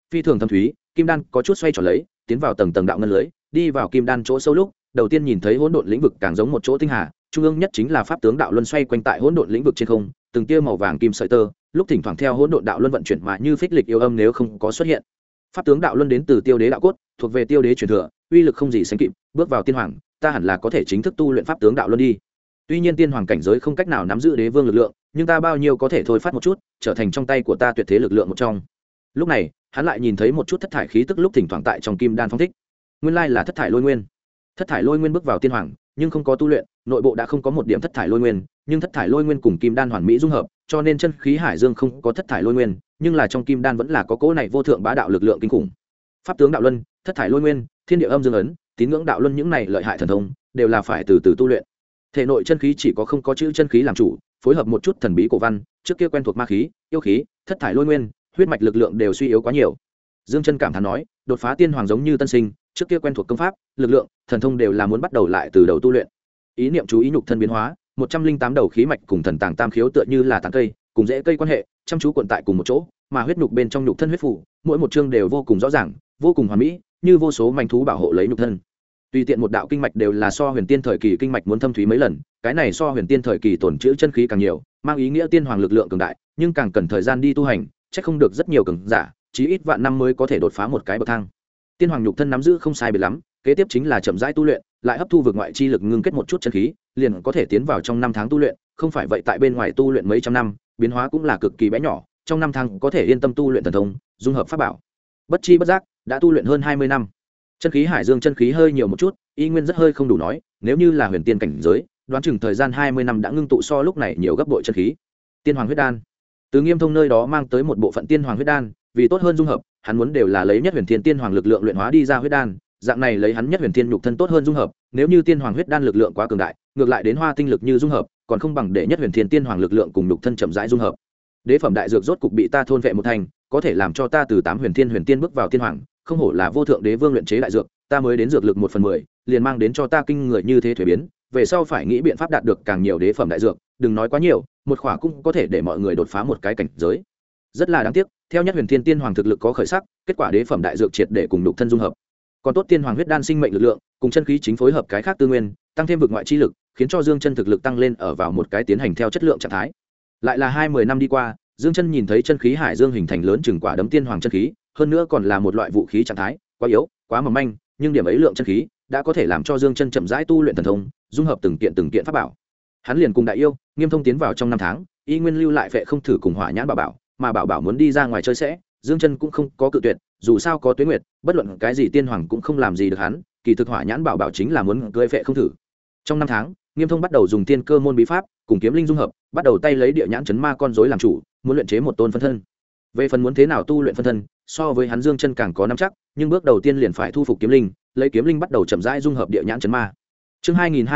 phi thường thâm thúy, kim đan có chút xoay tròn lấy tiến vào tầng tầng đạo ngân lưới, đi vào kim đan chỗ sâu lúc đầu tiên nhìn thấy hỗn độn lĩnh vực càng giống một chỗ tinh hà, trung ương nhất chính là pháp tướng đạo luân xoay quanh tại hỗn độn lĩnh vực trên không, từng tia màu vàng kim sợi tơ lúc thỉnh thoảng theo hỗn độn đạo luân vận chuyển mà như phích lịch yêu âm nếu không có xuất hiện. Pháp tướng đạo luân đến từ tiêu đế đạo cốt, thuộc về tiêu đế truyền thừa, uy lực không gì sánh kịp, bước vào tiên hoàng ta hẳn là có thể chính thức tu luyện pháp tướng đạo luân đi. Tuy nhiên tiên hoàng cảnh giới không cách nào nắm giữ đế vương lực lượng, nhưng ta bao nhiêu có thể thôi phát một chút, trở thành trong tay của ta tuyệt thế lực lượng một trong. Lúc này hắn lại nhìn thấy một chút thất thải khí tức lúc thỉnh thoảng tại trong kim đan phong thích, nguyên lai là thất thải lôi nguyên. Thất thải lôi nguyên bước vào tiên hoàng nhưng không có tu luyện, nội bộ đã không có một điểm thất thải lôi nguyên, nhưng thất thải lôi nguyên cùng kim đan hoàn mỹ dung hợp, cho nên chân khí hải dương không có thất thải lôi nguyên, nhưng là trong kim đan vẫn là có cỗ này vô thượng bá đạo lực lượng kinh khủng. Pháp tướng đạo luân, thất thải lôi nguyên, thiên địa âm dương ấn, tín ngưỡng đạo luân, những này lợi hại thần thông đều là phải từ từ tu luyện. Thể nội chân khí chỉ có không có chữ chân khí làm chủ, phối hợp một chút thần bí cổ văn, trước kia quen thuộc ma khí, yêu khí, thất thải lôi nguyên, huyết mạch lực lượng đều suy yếu quá nhiều. Dương Chân cảm thán nói, đột phá tiên hoàng giống như tân sinh, trước kia quen thuộc công pháp, lực lượng, thần thông đều là muốn bắt đầu lại từ đầu tu luyện. Ý niệm chú ý nhục thân biến hóa, 108 đầu khí mạch cùng thần tàng tam khiếu tựa như là tán cây, cùng rễ cây quan hệ, chăm chú cuộn tại cùng một chỗ, mà huyết nhục bên trong nhục thân huyết phủ, mỗi một chương đều vô cùng rõ ràng, vô cùng hoàn mỹ, như vô số manh thú bảo hộ lấy nhục thân. Tùy tiện một đạo kinh mạch đều là so huyền tiên thời kỳ kinh mạch muốn thâm thúy mấy lần, cái này so huyền tiên thời kỳ tổn trữ chân khí càng nhiều, mang ý nghĩa tiên hoàng lực lượng cường đại, nhưng càng cần thời gian đi tu hành, chắc không được rất nhiều cường giả, chí ít vạn năm mới có thể đột phá một cái bậc thang. Tiên hoàng nhục thân nắm giữ không sai biệt lắm, kế tiếp chính là chậm rãi tu luyện, lại hấp thu vực ngoại chi lực ngưng kết một chút chân khí, liền có thể tiến vào trong 5 tháng tu luyện, không phải vậy tại bên ngoài tu luyện mấy trăm năm, biến hóa cũng là cực kỳ bé nhỏ, trong 5 tháng có thể yên tâm tu luyện thần thông, dung hợp pháp bảo. Bất chi bất giác, đã tu luyện hơn 20 năm. Chân khí hải dương chân khí hơi nhiều một chút, y nguyên rất hơi không đủ nói, nếu như là huyền tiên cảnh giới, đoán chừng thời gian 20 năm đã ngưng tụ so lúc này nhiều gấp bội chân khí. Tiên hoàng huyết đan. Từ Nghiêm Thông nơi đó mang tới một bộ phận tiên hoàng huyết đan, vì tốt hơn dung hợp, hắn muốn đều là lấy nhất huyền thiên tiên hoàng lực lượng luyện hóa đi ra huyết đan, dạng này lấy hắn nhất huyền thiên nhục thân tốt hơn dung hợp, nếu như tiên hoàng huyết đan lực lượng quá cường đại, ngược lại đến hoa tinh lực như dung hợp, còn không bằng để nhất huyền thiên tiên hoàng lực lượng cùng nhục thân chậm rãi dung hợp. Đế phẩm đại dược rốt cục bị ta thôn vệ một thành, có thể làm cho ta từ 8 huyền tiên bước vào tiên hoàng, không hổ là vô thượng đế vương luyện chế đại dược, ta mới đến dược lực 1/10, liền mang đến cho ta kinh người như thế thuế biến, về sau phải nghĩ biện pháp đạt được càng nhiều đế phẩm đại dược, đừng nói quá nhiều, một khỏa cũng có thể để mọi người đột phá một cái cảnh giới. Rất là đáng tiếc, theo nhất huyền thiên tiên hoàng thực lực có khởi sắc, kết quả đế phẩm đại dược triệt để cùng nhục thân dung hợp. Còn tốt tiên hoàng huyết đan sinh mệnh lực lượng cùng chân khí chính phối hợp cái khác tư nguyên, tăng thêm vực ngoại chi lực, khiến cho Dương Chân thực lực tăng lên ở vào một cái tiến hành theo chất lượng trạng thái. Lại là 20 năm đi qua, Dương Chân nhìn thấy chân khí hải dương hình thành lớn chừng quả đấm tiên hoàng chân khí, hơn nữa còn là một loại vũ khí trạng thái, quá yếu, quá mỏng manh, nhưng điểm ấy lượng chân khí đã có thể làm cho Dương Chân chậm rãi tu luyện thần thông, dung hợp từng kiện pháp bảo. Hắn liền cùng đại yêu Nghiêm Thông tiến vào trong 5 tháng, y nguyên lưu lại phệ không thử cùng hỏa nhãn bảo bảo, mà bảo bảo muốn đi ra ngoài chơi sẽ, Dương Chân cũng không có cự tuyệt, dù sao có Tuế Nguyệt, bất luận cái gì tiên hoàng cũng không làm gì được hắn, kỳ thực hỏa nhãn bảo bảo chính là muốn cưỡi phệ không thử. Trong 5 tháng, Nghiêm Thông bắt đầu dùng tiên cơ môn bí pháp cùng kiếm linh dung hợp, bắt đầu tay lấy địa nhãn chấn ma con rối làm chủ, muốn luyện chế một tôn phân thân. Về phần muốn thế nào tu luyện phân thân, so với hắn Dương Chân càng có nắm chắc, nhưng bước đầu tiên liền phải thu phục kiếm linh, lấy kiếm linh bắt đầu chậm rãi dung hợp địa nhãn chấn ma. Chương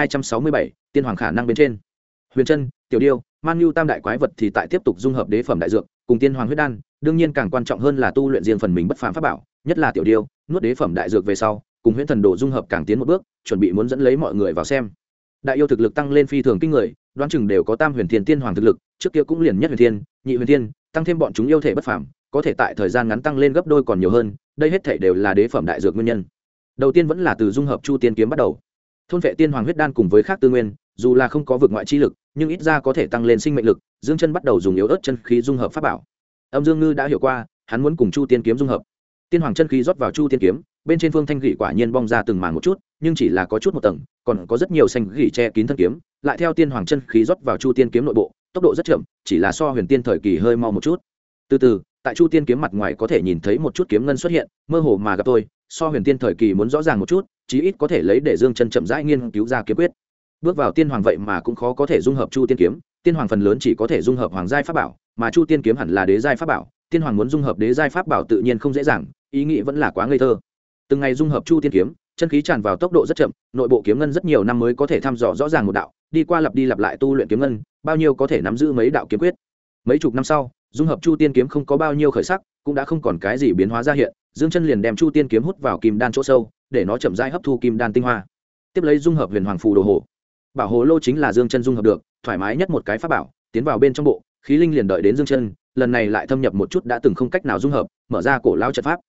2267, tiên hoàng khả năng bên trên. Huyền Chân, Tiểu Điêu, Man Nhu tam đại quái vật thì tại tiếp tục dung hợp đế phẩm đại dược, cùng tiên hoàng huyết đan, đương nhiên càng quan trọng hơn là tu luyện riêng phần mình bất phàm pháp bảo, nhất là Tiểu Điêu, nuốt đế phẩm đại dược về sau, cùng huyễn thần đồ dung hợp càng tiến một bước, chuẩn bị muốn dẫn lấy mọi người vào xem. Đại yêu thực lực tăng lên phi thường kinh người, đoán chừng đều có tam huyền thiên tiên hoàng thực lực, trước kia cũng liền nhất huyền thiên, nhị huyền thiên, tăng thêm bọn chúng yêu thể bất phàm, có thể tại thời gian ngắn tăng lên gấp đôi còn nhiều hơn, đây hết thảy đều là đế phẩm đại dược nguyên nhân. Đầu tiên vẫn là từ dung hợp Chu Tiên kiếm bắt đầu. Thôn vệ tiên hoàng huyết đan cùng với khác tư nguyên, dù là không có vực ngoại chi lực, nhưng ít ra có thể tăng lên sinh mệnh lực, Dương Chân bắt đầu dùng yếu ớt chân khí dung hợp pháp bảo. Âm Dương Ngư đã hiểu qua, hắn muốn cùng Chu Tiên kiếm dung hợp. Tiên hoàng chân khí rót vào Chu Tiên kiếm, bên trên phương thanh gỉ quả nhiên bong ra từng màn một chút, nhưng chỉ là có chút một tầng, còn có rất nhiều xanh gỉ che kín thân kiếm, lại theo tiên hoàng chân khí rót vào Chu Tiên kiếm nội bộ, tốc độ rất chậm, chỉ là so huyền tiên thời kỳ hơi mau một chút. Từ từ, tại Chu Tiên kiếm mặt ngoài có thể nhìn thấy một chút kiếm ngân xuất hiện, mơ hồ mà gặp tôi, so huyền tiên thời kỳ muốn rõ ràng một chút, chí ít có thể lấy để Dương Chân chậm rãi nghiên cứu ra kiếm quyết. Bước vào tiên hoàng vậy mà cũng khó có thể dung hợp Chu Tiên kiếm, tiên hoàng phần lớn chỉ có thể dung hợp hoàng giai pháp bảo, mà Chu Tiên kiếm hẳn là đế giai pháp bảo, tiên hoàng muốn dung hợp đế giai pháp bảo tự nhiên không dễ dàng, ý nghĩ vẫn là quá ngây thơ. Từng ngày dung hợp Chu Tiên kiếm, chân khí tràn vào tốc độ rất chậm, nội bộ kiếm ngân rất nhiều năm mới có thể thăm dò rõ ràng một đạo, đi qua lặp đi lặp lại tu luyện kiếm ngân, bao nhiêu có thể nắm giữ mấy đạo kiếm quyết. Mấy chục năm sau, dung hợp Chu Tiên kiếm không có bao nhiêu khởi sắc, cũng đã không còn cái gì biến hóa ra hiện, Dương Chân liền đem Chu Tiên kiếm hút vào kim đan chỗ sâu, để nó chậm rãi hấp thu kim đan tinh hoa. Tiếp lấy dung hợp huyền hoàng phù đồ hồ. Bảo hồ lô chính là Dương Chân dung hợp được, thoải mái nhất một cái pháp bảo, tiến vào bên trong bộ, khí linh liền đợi đến Dương Chân, lần này lại thâm nhập một chút đã từng không cách nào dung hợp, mở ra cổ lão trận pháp.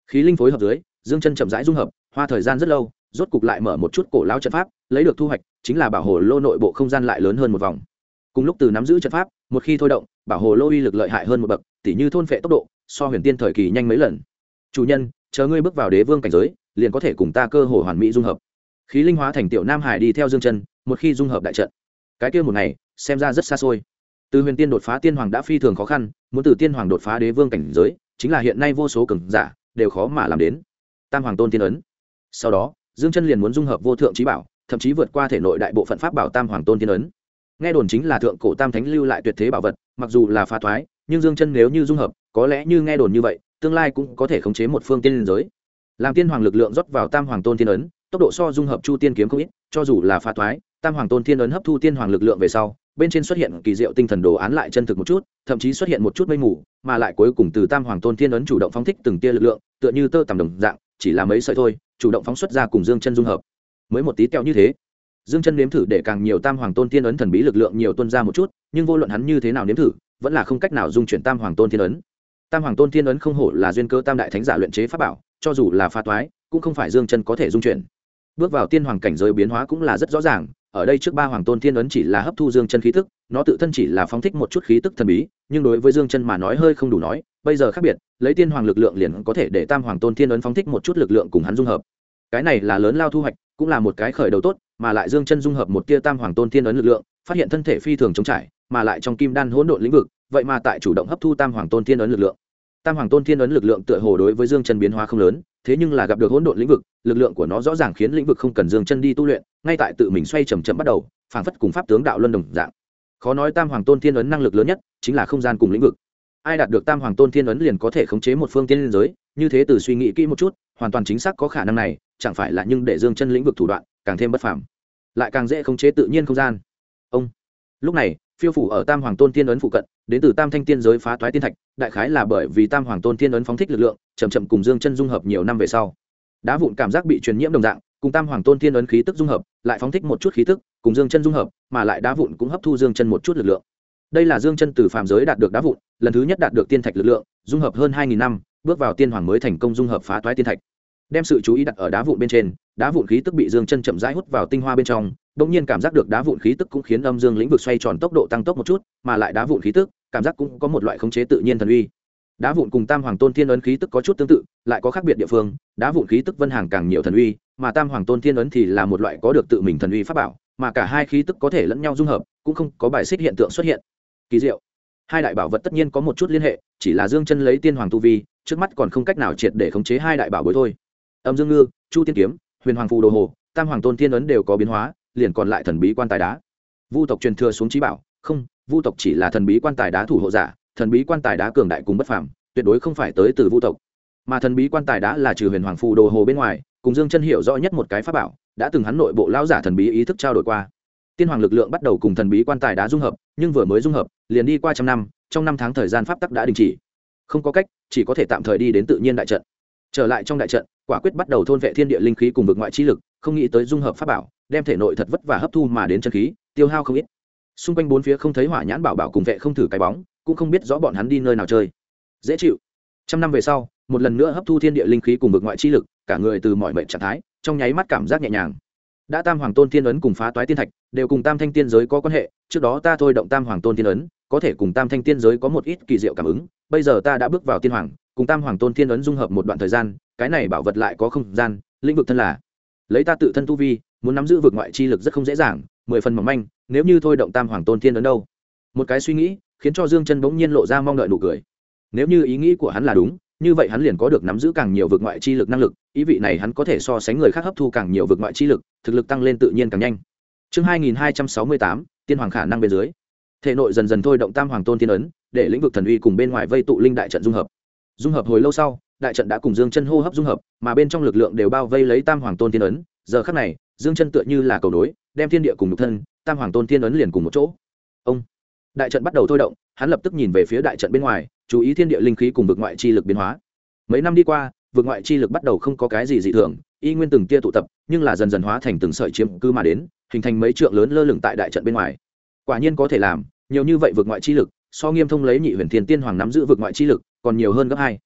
khí linh phối hợp dưới, dương chân chậm rãi dung hợp, hoa thời gian rất lâu, rốt cục lại mở một chút cổ lão trận pháp, lấy được thu hoạch chính là bảo hồ lô nội bộ không gian lại lớn hơn một vòng. Cùng lúc từ nắm giữ trận pháp, một khi thôi động, bảo hồ lô uy lực lợi hại hơn một bậc, tỉ như thôn phệ tốc độ so huyền tiên thời kỳ nhanh mấy lần. Chủ nhân, chờ ngươi bước vào đế vương cảnh giới, liền có thể cùng ta cơ hồ hoàn mỹ dung hợp. Khí linh hóa thành tiểu nam hải đi theo dương chân, một khi dung hợp đại trận, cái kia một ngày xem ra rất xa xôi. Từ huyền tiên đột phá tiên hoàng đã phi thường khó khăn, muốn từ tiên hoàng đột phá đế vương cảnh giới, chính là hiện nay vô số cường giả đều khó mà làm đến. Tam hoàng tôn tiên ấn. Sau đó, dương chân liền muốn dung hợp vô thượng trí bảo, thậm chí vượt qua thể nội đại bộ phận pháp bảo tam hoàng tôn tiên ấn. Nghe đồn chính là thượng cổ tam thánh lưu lại tuyệt thế bảo vật, mặc dù là phá thoái, nhưng dương chân nếu như dung hợp, có lẽ như nghe đồn như vậy, tương lai cũng có thể khống chế một phương tiên giới. Làm tiên hoàng lực lượng rót vào tam hoàng tôn tiên ấn, tốc độ so dung hợp chu tiên kiếm không ít, cho dù là phá thoái, tam hoàng tôn tiên ấn hấp thu tiên hoàng lực lượng về sau, bên trên xuất hiện kỳ diệu tinh thần đồ án lại chân thực một chút, thậm chí xuất hiện một chút mây mù, mà lại cuối cùng từ tam hoàng tôn tiên ấn chủ động phóng thích từng tia lực lượng, tựa như tơ tằm đồng dạng, chỉ là mấy sợi thôi, chủ động phóng xuất ra cùng dương chân dung hợp. Mới một tí tẹo như thế, dương chân nếm thử để càng nhiều tam hoàng tôn tiên ấn thần bí lực lượng nhiều tuôn ra một chút, nhưng vô luận hắn như thế nào nếm thử, vẫn là không cách nào dung chuyển tam hoàng tôn tiên ấn. Tam hoàng tôn tiên ấn không hổ là duyên cơ tam đại thánh giả luyện chế pháp bảo, cho dù là phá toái, cũng không phải dương chân có thể dung chuyển. Bước vào tiên hoàng cảnh giới biến hóa cũng là rất rõ ràng, ở đây trước ba hoàng tôn tiên ấn chỉ là hấp thu dương chân khí tức, nó tự thân chỉ là phóng thích một chút khí tức thần bí, nhưng đối với dương chân mà nói hơi không đủ nói, bây giờ khác biệt, lấy tiên hoàng lực lượng liền có thể để tam hoàng tôn tiên ấn phóng thích một chút lực lượng cùng hắn dung hợp. Cái này là lớn lao thu hoạch, cũng là một cái khởi đầu tốt, mà lại dương chân dung hợp một tia tam hoàng tôn tiên ấn lực lượng, phát hiện thân thể phi thường chống trải, mà lại trong kim đan hỗn độn lĩnh vực, vậy mà tại chủ động hấp thu tam hoàng tôn tiên ấn lực lượng. Tam hoàng tôn tiên ấn lực lượng tựa hồ đối với dương chân biến hóa không lớn, thế nhưng là gặp được hỗn độn lĩnh vực, lực lượng của nó rõ ràng khiến lĩnh vực không cần dương chân đi tu luyện, ngay tại tự mình xoay chậm chậm bắt đầu, phảng phất cùng pháp tướng đạo luân đồng dạng. Khó nói tam hoàng tôn tiên ấn năng lực lớn nhất chính là không gian cùng lĩnh vực. Ai đạt được tam hoàng tôn tiên ấn liền có thể khống chế một phương tiên giới, như thế từ suy nghĩ kỹ một chút, hoàn toàn chính xác có khả năng này, chẳng phải là nhưng để dương chân lĩnh vực thủ đoạn càng thêm bất phàm, lại càng dễ khống chế tự nhiên không gian. Ông lúc này phiêu phủ ở tam hoàng tôn tiên ấn phụ cận, đến từ tam thanh tiên giới phá toái tiên thạch, đại khái là bởi vì tam hoàng tôn tiên ấn phóng thích lực lượng chậm chậm cùng dương chân dung hợp nhiều năm về sau, đá vụn cảm giác bị truyền nhiễm đồng dạng, cùng tam hoàng tôn tiên ấn khí tức dung hợp, lại phóng thích một chút khí tức cùng dương chân dung hợp, mà lại đá vụn cũng hấp thu dương chân một chút lực lượng. Đây là dương chân từ phàm giới đạt được đá vụn, lần thứ nhất đạt được tiên thạch lực lượng, dung hợp hơn 2000 năm, bước vào tiên hoàng mới thành công dung hợp phá toái tiên thạch. Đem sự chú ý đặt ở đá vụn bên trên, đá vụn khí tức bị dương chân chậm rãi hút vào tinh hoa bên trong, đột nhiên cảm giác được đá vụn khí tức cũng khiến âm dương lĩnh vực xoay tròn tốc độ tăng tốc một chút, mà lại đá vụn khí tức, cảm giác cũng có một loại khống chế tự nhiên thần uy. Đá vụn cùng tam hoàng tôn tiên ấn khí tức có chút tương tự, lại có khác biệt địa phương, đá vụn khí tức vân hàng càng nhiều thần uy, mà tam hoàng tôn tiên ấn thì là một loại có được tự mình thần uy pháp bảo, mà cả hai khí tức có thể lẫn nhau dung hợp, cũng không có bài xích hiện tượng xuất hiện. Kỳ diệu. Hai đại bảo vật tất nhiên có một chút liên hệ, chỉ là dương chân lấy tiên hoàng tu vi, trước mắt còn không cách nào triệt để khống chế hai đại bảo bối thôi. Âm dương ngư, chu tiên kiếm, huyền hoàng phù đồ hồ, tam hoàng tôn tiên ấn đều có biến hóa, liền còn lại thần bí quan tài đá. Vu tộc truyền thừa xuống chí bảo, không, vu tộc chỉ là thần bí quan tài đá thủ hộ giả, thần bí quan tài đá cường đại cùng bất phàm, tuyệt đối không phải tới từ vu tộc. Mà thần bí quan tài đá là trừ huyền hoàng phù đồ hồ bên ngoài, cùng dương chân hiểu rõ nhất một cái pháp bảo, đã từng hắn nội bộ lão giả thần bí ý thức trao đổi qua. Tiên hoàng lực lượng bắt đầu cùng thần bí quan tài đá dung hợp, nhưng vừa mới dung hợp, liền đi qua trăm năm, trong năm tháng thời gian pháp tắc đã đình chỉ. Không có cách, chỉ có thể tạm thời đi đến tự nhiên đại trận. Trở lại trong đại trận, quả quyết bắt đầu thôn vệ thiên địa linh khí cùng vực ngoại chi lực, không nghĩ tới dung hợp pháp bảo, đem thể nội thật vất vả hấp thu mà đến chân khí, tiêu hao không ít. Xung quanh bốn phía không thấy hỏa nhãn bảo bảo cùng vệ không thử cái bóng, cũng không biết rõ bọn hắn đi nơi nào chơi. Dễ chịu. Trăm năm về sau, một lần nữa hấp thu thiên địa linh khí cùng vực ngoại chi lực, cả người từ mọi mệnh trạng thái, trong nháy mắt cảm giác nhẹ nhàng. Đã tam hoàng tôn tiên ấn cùng phá toái tiên thạch đều cùng tam thanh tiên giới có quan hệ, trước đó ta thôi động tam hoàng tôn tiên ấn, có thể cùng tam thanh tiên giới có một ít kỳ diệu cảm ứng, bây giờ ta đã bước vào tiên hoàng, cùng tam hoàng tôn tiên ấn dung hợp một đoạn thời gian, cái này bảo vật lại có không gian, lĩnh vực thân là. Lấy ta tự thân tu vi, muốn nắm giữ vực ngoại chi lực rất không dễ dàng, 10 phần mỏng manh, nếu như thôi động tam hoàng tôn tiên ấn đâu. Một cái suy nghĩ, khiến cho Dương Chân bỗng nhiên lộ ra mong đợi nụ cười. Nếu như ý nghĩ của hắn là đúng, như vậy hắn liền có được nắm giữ càng nhiều vực ngoại chi lực năng lực, ý vị này hắn có thể so sánh người khác hấp thu càng nhiều vực ngoại chi lực, thực lực tăng lên tự nhiên càng nhanh. Chương 2268, tiên hoàng khả năng bên dưới. Thể nội dần dần thôi động tam hoàng tôn tiên ấn, để lĩnh vực thần uy cùng bên ngoài vây tụ linh đại trận dung hợp. Dung hợp hồi lâu sau, đại trận đã cùng Dương Chân hô hấp dung hợp, mà bên trong lực lượng đều bao vây lấy tam hoàng tôn tiên ấn, giờ khắc này, Dương Chân tựa như là cầu nối, đem thiên địa cùng nhục thân, tam hoàng tôn tiên ấn liền cùng một chỗ. Ông đại trận bắt đầu thôi động, hắn lập tức nhìn về phía đại trận bên ngoài, chú ý thiên địa linh khí cùng vực ngoại chi lực biến hóa. Mấy năm đi qua, vực ngoại chi lực bắt đầu không có cái gì dị thường, y nguyên từng tia tụ tập, nhưng là dần dần hóa thành từng sợi chiếm cư mà đến, hình thành mấy trượng lớn lơ lửng tại đại trận bên ngoài. Quả nhiên có thể làm, nhiều như vậy vực ngoại chi lực, so Nghiêm Thông lấy Nhị Huyền Thiên Tiên Hoàng nắm giữ vực ngoại chi lực, còn nhiều hơn gấp 2.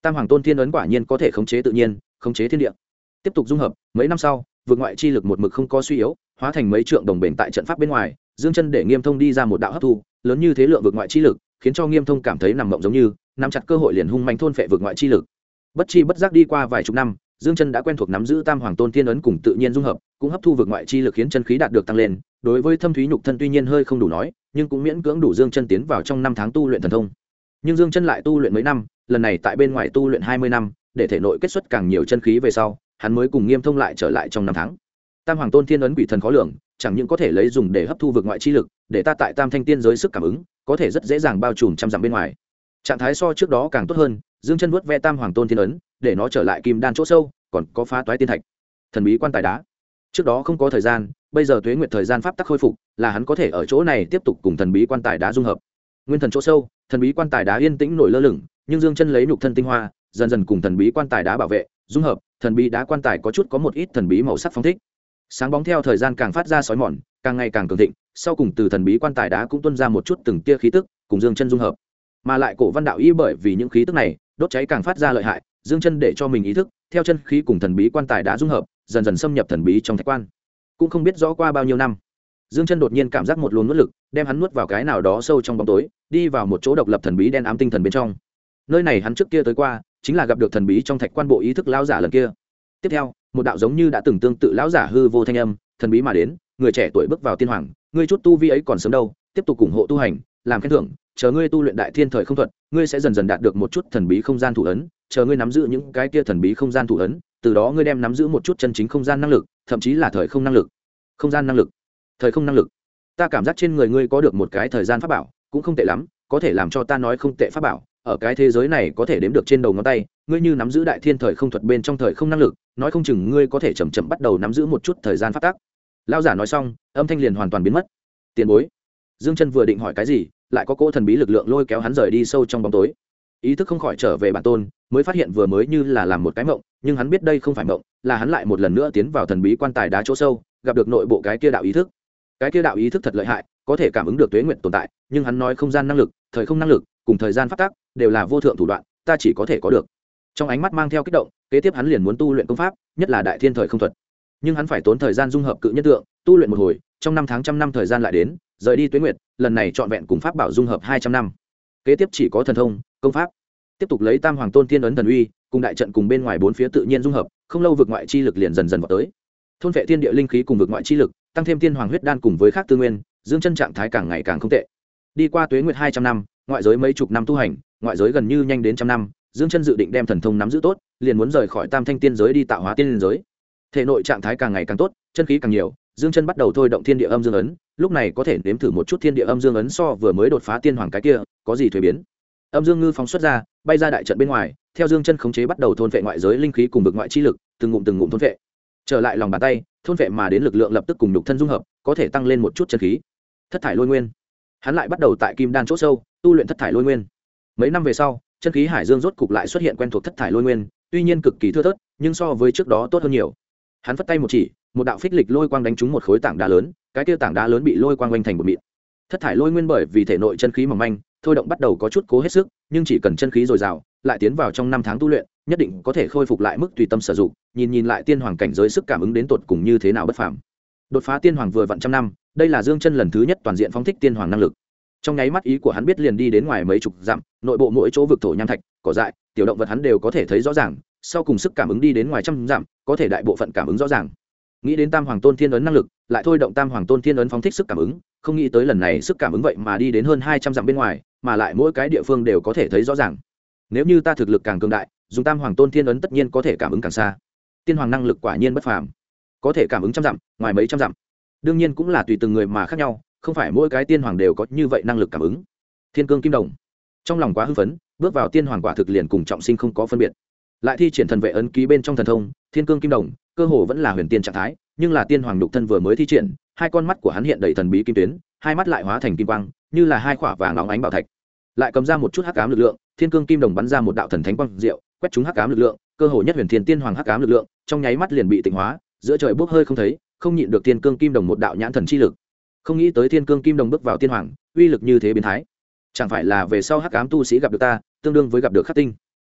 Tam hoàng tôn thiên ấn quả nhiên có thể khống chế tự nhiên, khống chế thiên địa. Tiếp tục dung hợp, mấy năm sau vượt ngoại chi lực một mực không có suy yếu, hóa thành mấy trượng đồng bền tại trận pháp bên ngoài. Dương chân để Nghiêm Thông đi ra một đạo hấp thu lớn như thế lượng vượt ngoại chi lực, khiến cho Nghiêm Thông cảm thấy nằm mộng giống như nắm chặt cơ hội liền hung manh thôn phệ vượt ngoại chi lực. Bất chi bất giác đi qua vài chục năm, Dương chân đã quen thuộc nắm giữ Tam hoàng tôn thiên ấn cùng tự nhiên dung hợp, cũng hấp thu vượt ngoại chi lực khiến chân khí đạt được tăng lên. Đối với thâm thúy nhục thân tuy nhiên hơi không đủ nói, nhưng cũng miễn cưỡng đủ Dương chân tiến vào trong năm tháng tu luyện thần thông. Nhưng Dương chân lại tu luyện mấy năm, lần này tại bên ngoài tu luyện 20 năm, để thể nội kết xuất càng nhiều chân khí về sau, hắn mới cùng Nghiêm Thông lại trở lại trong năm tháng. Tam hoàng tôn thiên ấn quỷ thần khó lường, chẳng những có thể lấy dùng để hấp thu vượt ngoại chi lực, để ta tại Tam thanh tiên giới sức cảm ứng, có thể rất dễ dàng bao trùm trăm dặm bên ngoài. Trạng thái so trước đó càng tốt hơn, Dương chân vuốt ve Tam hoàng tôn thiên ấn, để nó trở lại kim đan chỗ sâu, còn có phá toái tiên thạch, thần bí quan tài đá. Trước đó không có thời gian, bây giờ tuế nguyệt thời gian pháp tắc khôi phục, là hắn có thể ở chỗ này tiếp tục cùng thần bí quan tài đá dung hợp. Nguyên thần chỗ sâu, thần bí quan tài đá yên tĩnh nổi lơ lửng, nhưng Dương chân lấy nhục thân tinh hoa, dần dần cùng thần bí quan tài đá bảo vệ, dung hợp, thần bí đá quan tài có một ít thần bí màu sắc phóng thích. Sáng bóng theo thời gian càng phát ra sói mòn, càng ngày càng cường thịnh, sau cùng từ thần bí quan tài đá cũng tuôn ra một chút từng tia khí tức, cùng Dương chân dung hợp. Mà lại cổ văn đạo y bởi vì những khí tức này, đốt cháy càng phát ra lợi hại, Dương chân để cho mình ý thức theo chân khí cùng thần bí quan tài đá dung hợp, dần dần xâm nhập thần bí trong thạch quan. Cũng không biết rõ qua bao nhiêu năm, Dương chân đột nhiên cảm giác một luồng nuốt lực, đem hắn nuốt vào cái nào đó sâu trong bóng tối, đi vào một chỗ độc lập thần bí đen ám tinh thần bên trong. Nơi này hắn trước kia tới qua, chính là gặp được thần bí trong thạch quan bộ ý thức lão giả lần kia. Tiếp theo, một đạo giống như đã từng tương tự lão giả hư vô thanh âm, thần bí mà đến, người trẻ tuổi bước vào tiên hoàng, ngươi chút tu vi ấy còn sớm đâu, tiếp tục ủng hộ tu hành, làm khen thưởng, chờ ngươi tu luyện đại thiên thời không thuật, ngươi sẽ dần dần đạt được một chút thần bí không gian thủ ấn, chờ ngươi nắm giữ những cái kia thần bí không gian thủ ấn, từ đó ngươi đem nắm giữ một chút chân chính không gian năng lực, thậm chí là thời không năng lực. Không gian năng lực, thời không năng lực. Ta cảm giác trên người ngươi có được một cái thời gian pháp bảo, cũng không tệ lắm, có thể làm cho ta nói không tệ pháp bảo, ở cái thế giới này có thể đếm được trên đầu ngón tay, ngươi như nắm giữ đại thiên thời không thuật bên trong thời không năng lực, nói không chừng ngươi có thể chậm chậm bắt đầu nắm giữ một chút thời gian pháp tắc. Lão giả nói xong, âm thanh liền hoàn toàn biến mất. Tiền bối. Dương chân vừa định hỏi cái gì, lại có cỗ thần bí lực lượng lôi kéo hắn rời đi sâu trong bóng tối. Ý thức không khỏi trở về bản tôn, mới phát hiện vừa mới như là làm một cái mộng, nhưng hắn biết đây không phải mộng, là hắn lại một lần nữa tiến vào thần bí quan tài đá chỗ sâu, gặp được nội bộ cái kia đạo ý thức. Cái kia đạo ý thức thật lợi hại, có thể cảm ứng được tuế nguyện tồn tại, nhưng hắn nói không gian năng lực, thời không năng lực, cùng thời gian pháp tắc đều là vô thượng thủ đoạn, ta chỉ có thể có được. Trong ánh mắt mang theo kích động, kế tiếp hắn liền muốn tu luyện công pháp, nhất là đại thiên thời không thuật. Nhưng hắn phải tốn thời gian dung hợp cự nhất tượng, tu luyện một hồi, trong năm tháng trăm năm thời gian lại đến, rời đi tuế nguyệt, lần này trọn vẹn cùng pháp bảo dung hợp 200 năm. Kế tiếp chỉ có thần thông, công pháp. Tiếp tục lấy Tam hoàng tôn thiên ấn thần uy, cùng đại trận cùng bên ngoài bốn phía tự nhiên dung hợp, không lâu vực ngoại chi lực liền dần dần vào tới. Thôn vệ thiên địa linh khí cùng vực ngoại chi lực, tăng thêm tiên hoàng huyết đan cùng với khác tư nguyên, Dương chân trạng thái càng ngày càng không tệ. Đi qua tuế nguyệt 200 năm, ngoại giới mấy chục năm tu hành, ngoại giới gần như nhanh đến trăm năm, Dương chân dự định đem thần thông nắm giữ tốt, liền muốn rời khỏi Tam thanh tiên giới đi tạo hóa tiên giới. Thể nội trạng thái càng ngày càng tốt, chân khí càng nhiều, Dương chân bắt đầu thôi động thiên địa âm dương ấn, lúc này có thể nếm thử một chút thiên địa âm dương ấn so vừa mới đột phá tiên hoàng cái kia có gì thay biến. Âm dương ngư phóng xuất ra, bay ra đại trận bên ngoài, theo Dương chân khống chế bắt đầu thôn vệ ngoại giới linh khí cùng vực ngoại chi lực, từng ngụm thôn vệ. Trở lại lòng bàn tay, thôn vệ mà đến lực lượng lập tức cùng nhục thân dung hợp, có thể tăng lên một chút chân khí. Thất thải lôi nguyên. Hắn lại bắt đầu tại kim đan chỗ sâu tu luyện thất thải lôi nguyên. Mấy năm về sau, chân khí hải dương rốt cục lại xuất hiện quen thuộc thất thải lôi nguyên, tuy nhiên cực kỳ thưa thớt, nhưng so với trước đó tốt hơn nhiều. Hắn phất tay một chỉ, một đạo phích lịch lôi quang đánh trúng một khối tảng đá lớn, cái kia tảng đá lớn bị lôi quang quanh thành một mịn. Thất thải lôi nguyên bởi vì thể nội chân khí mỏng manh, thôi động bắt đầu có chút cố hết sức, nhưng chỉ cần chân khí dồi dào, lại tiến vào trong năm tháng tu luyện, nhất định có thể khôi phục lại mức tùy tâm sử dụng. Nhìn lại tiên hoàng cảnh giới sức cảm ứng đến tột cùng như thế nào bất phàm. Đột phá tiên hoàng vừa vặn trăm năm, đây là Dương chân lần thứ nhất toàn diện phóng thích tiên hoàng năng lực. Trong nháy mắt ý của hắn biết liền đi đến ngoài mấy chục dặm, nội bộ mỗi chỗ vực thổ nham thạch, cỏ dại, tiểu động vật hắn đều có thể thấy rõ ràng, sau cùng sức cảm ứng đi đến ngoài trăm dặm, có thể đại bộ phận cảm ứng rõ ràng. Nghĩ đến Tam hoàng tôn thiên ấn năng lực, lại thôi động Tam hoàng tôn thiên ấn phóng thích sức cảm ứng, không nghĩ tới lần này sức cảm ứng vậy mà đi đến hơn 200 dặm bên ngoài, mà lại mỗi cái địa phương đều có thể thấy rõ ràng. Nếu như ta thực lực càng cường đại, dùng Tam hoàng tôn thiên ấn tất nhiên có thể cảm ứng càng xa. Tiên hoàng năng lực quả nhiên bất phàm, có thể cảm ứng trăm dặm, ngoài mấy trăm dặm. Đương nhiên cũng là tùy từng người mà khác nhau, không phải mỗi cái tiên hoàng đều có như vậy năng lực cảm ứng. Thiên cương kim đồng, trong lòng quá hưng phấn, bước vào tiên hoàng quả thực liền cùng trọng sinh không có phân biệt. Lại thi triển thần vệ ấn ký bên trong thần thông thiên cương kim đồng, cơ hồ vẫn là huyền tiên trạng thái, nhưng là tiên hoàng nhục thân vừa mới thi triển, hai con mắt của hắn hiện đầy thần bí kim tuyến, hai mắt lại hóa thành kim quang, như là hai quả vàng óng ánh bảo thạch. Lại cầm ra một chút hắc ám lực lượng, thiên cương kim đồng bắn ra một đạo thần thánh quang diệu, quét trúng hắc ám lực lượng, cơ hồ nhất huyền thiên tiên hoàng hắc ám lực lượng, trong nháy mắt liền bị tịnh hóa, giữa trời bốc hơi không thấy, không nhịn được thiên cương kim đồng một đạo nhãn thần chi lực. Không nghĩ tới thiên cương kim đồng bước vào tiên hoàng, uy lực như thế biến thái. Chẳng phải là về sau hắc ám tu sĩ gặp được ta, tương đương với gặp được khắc tinh.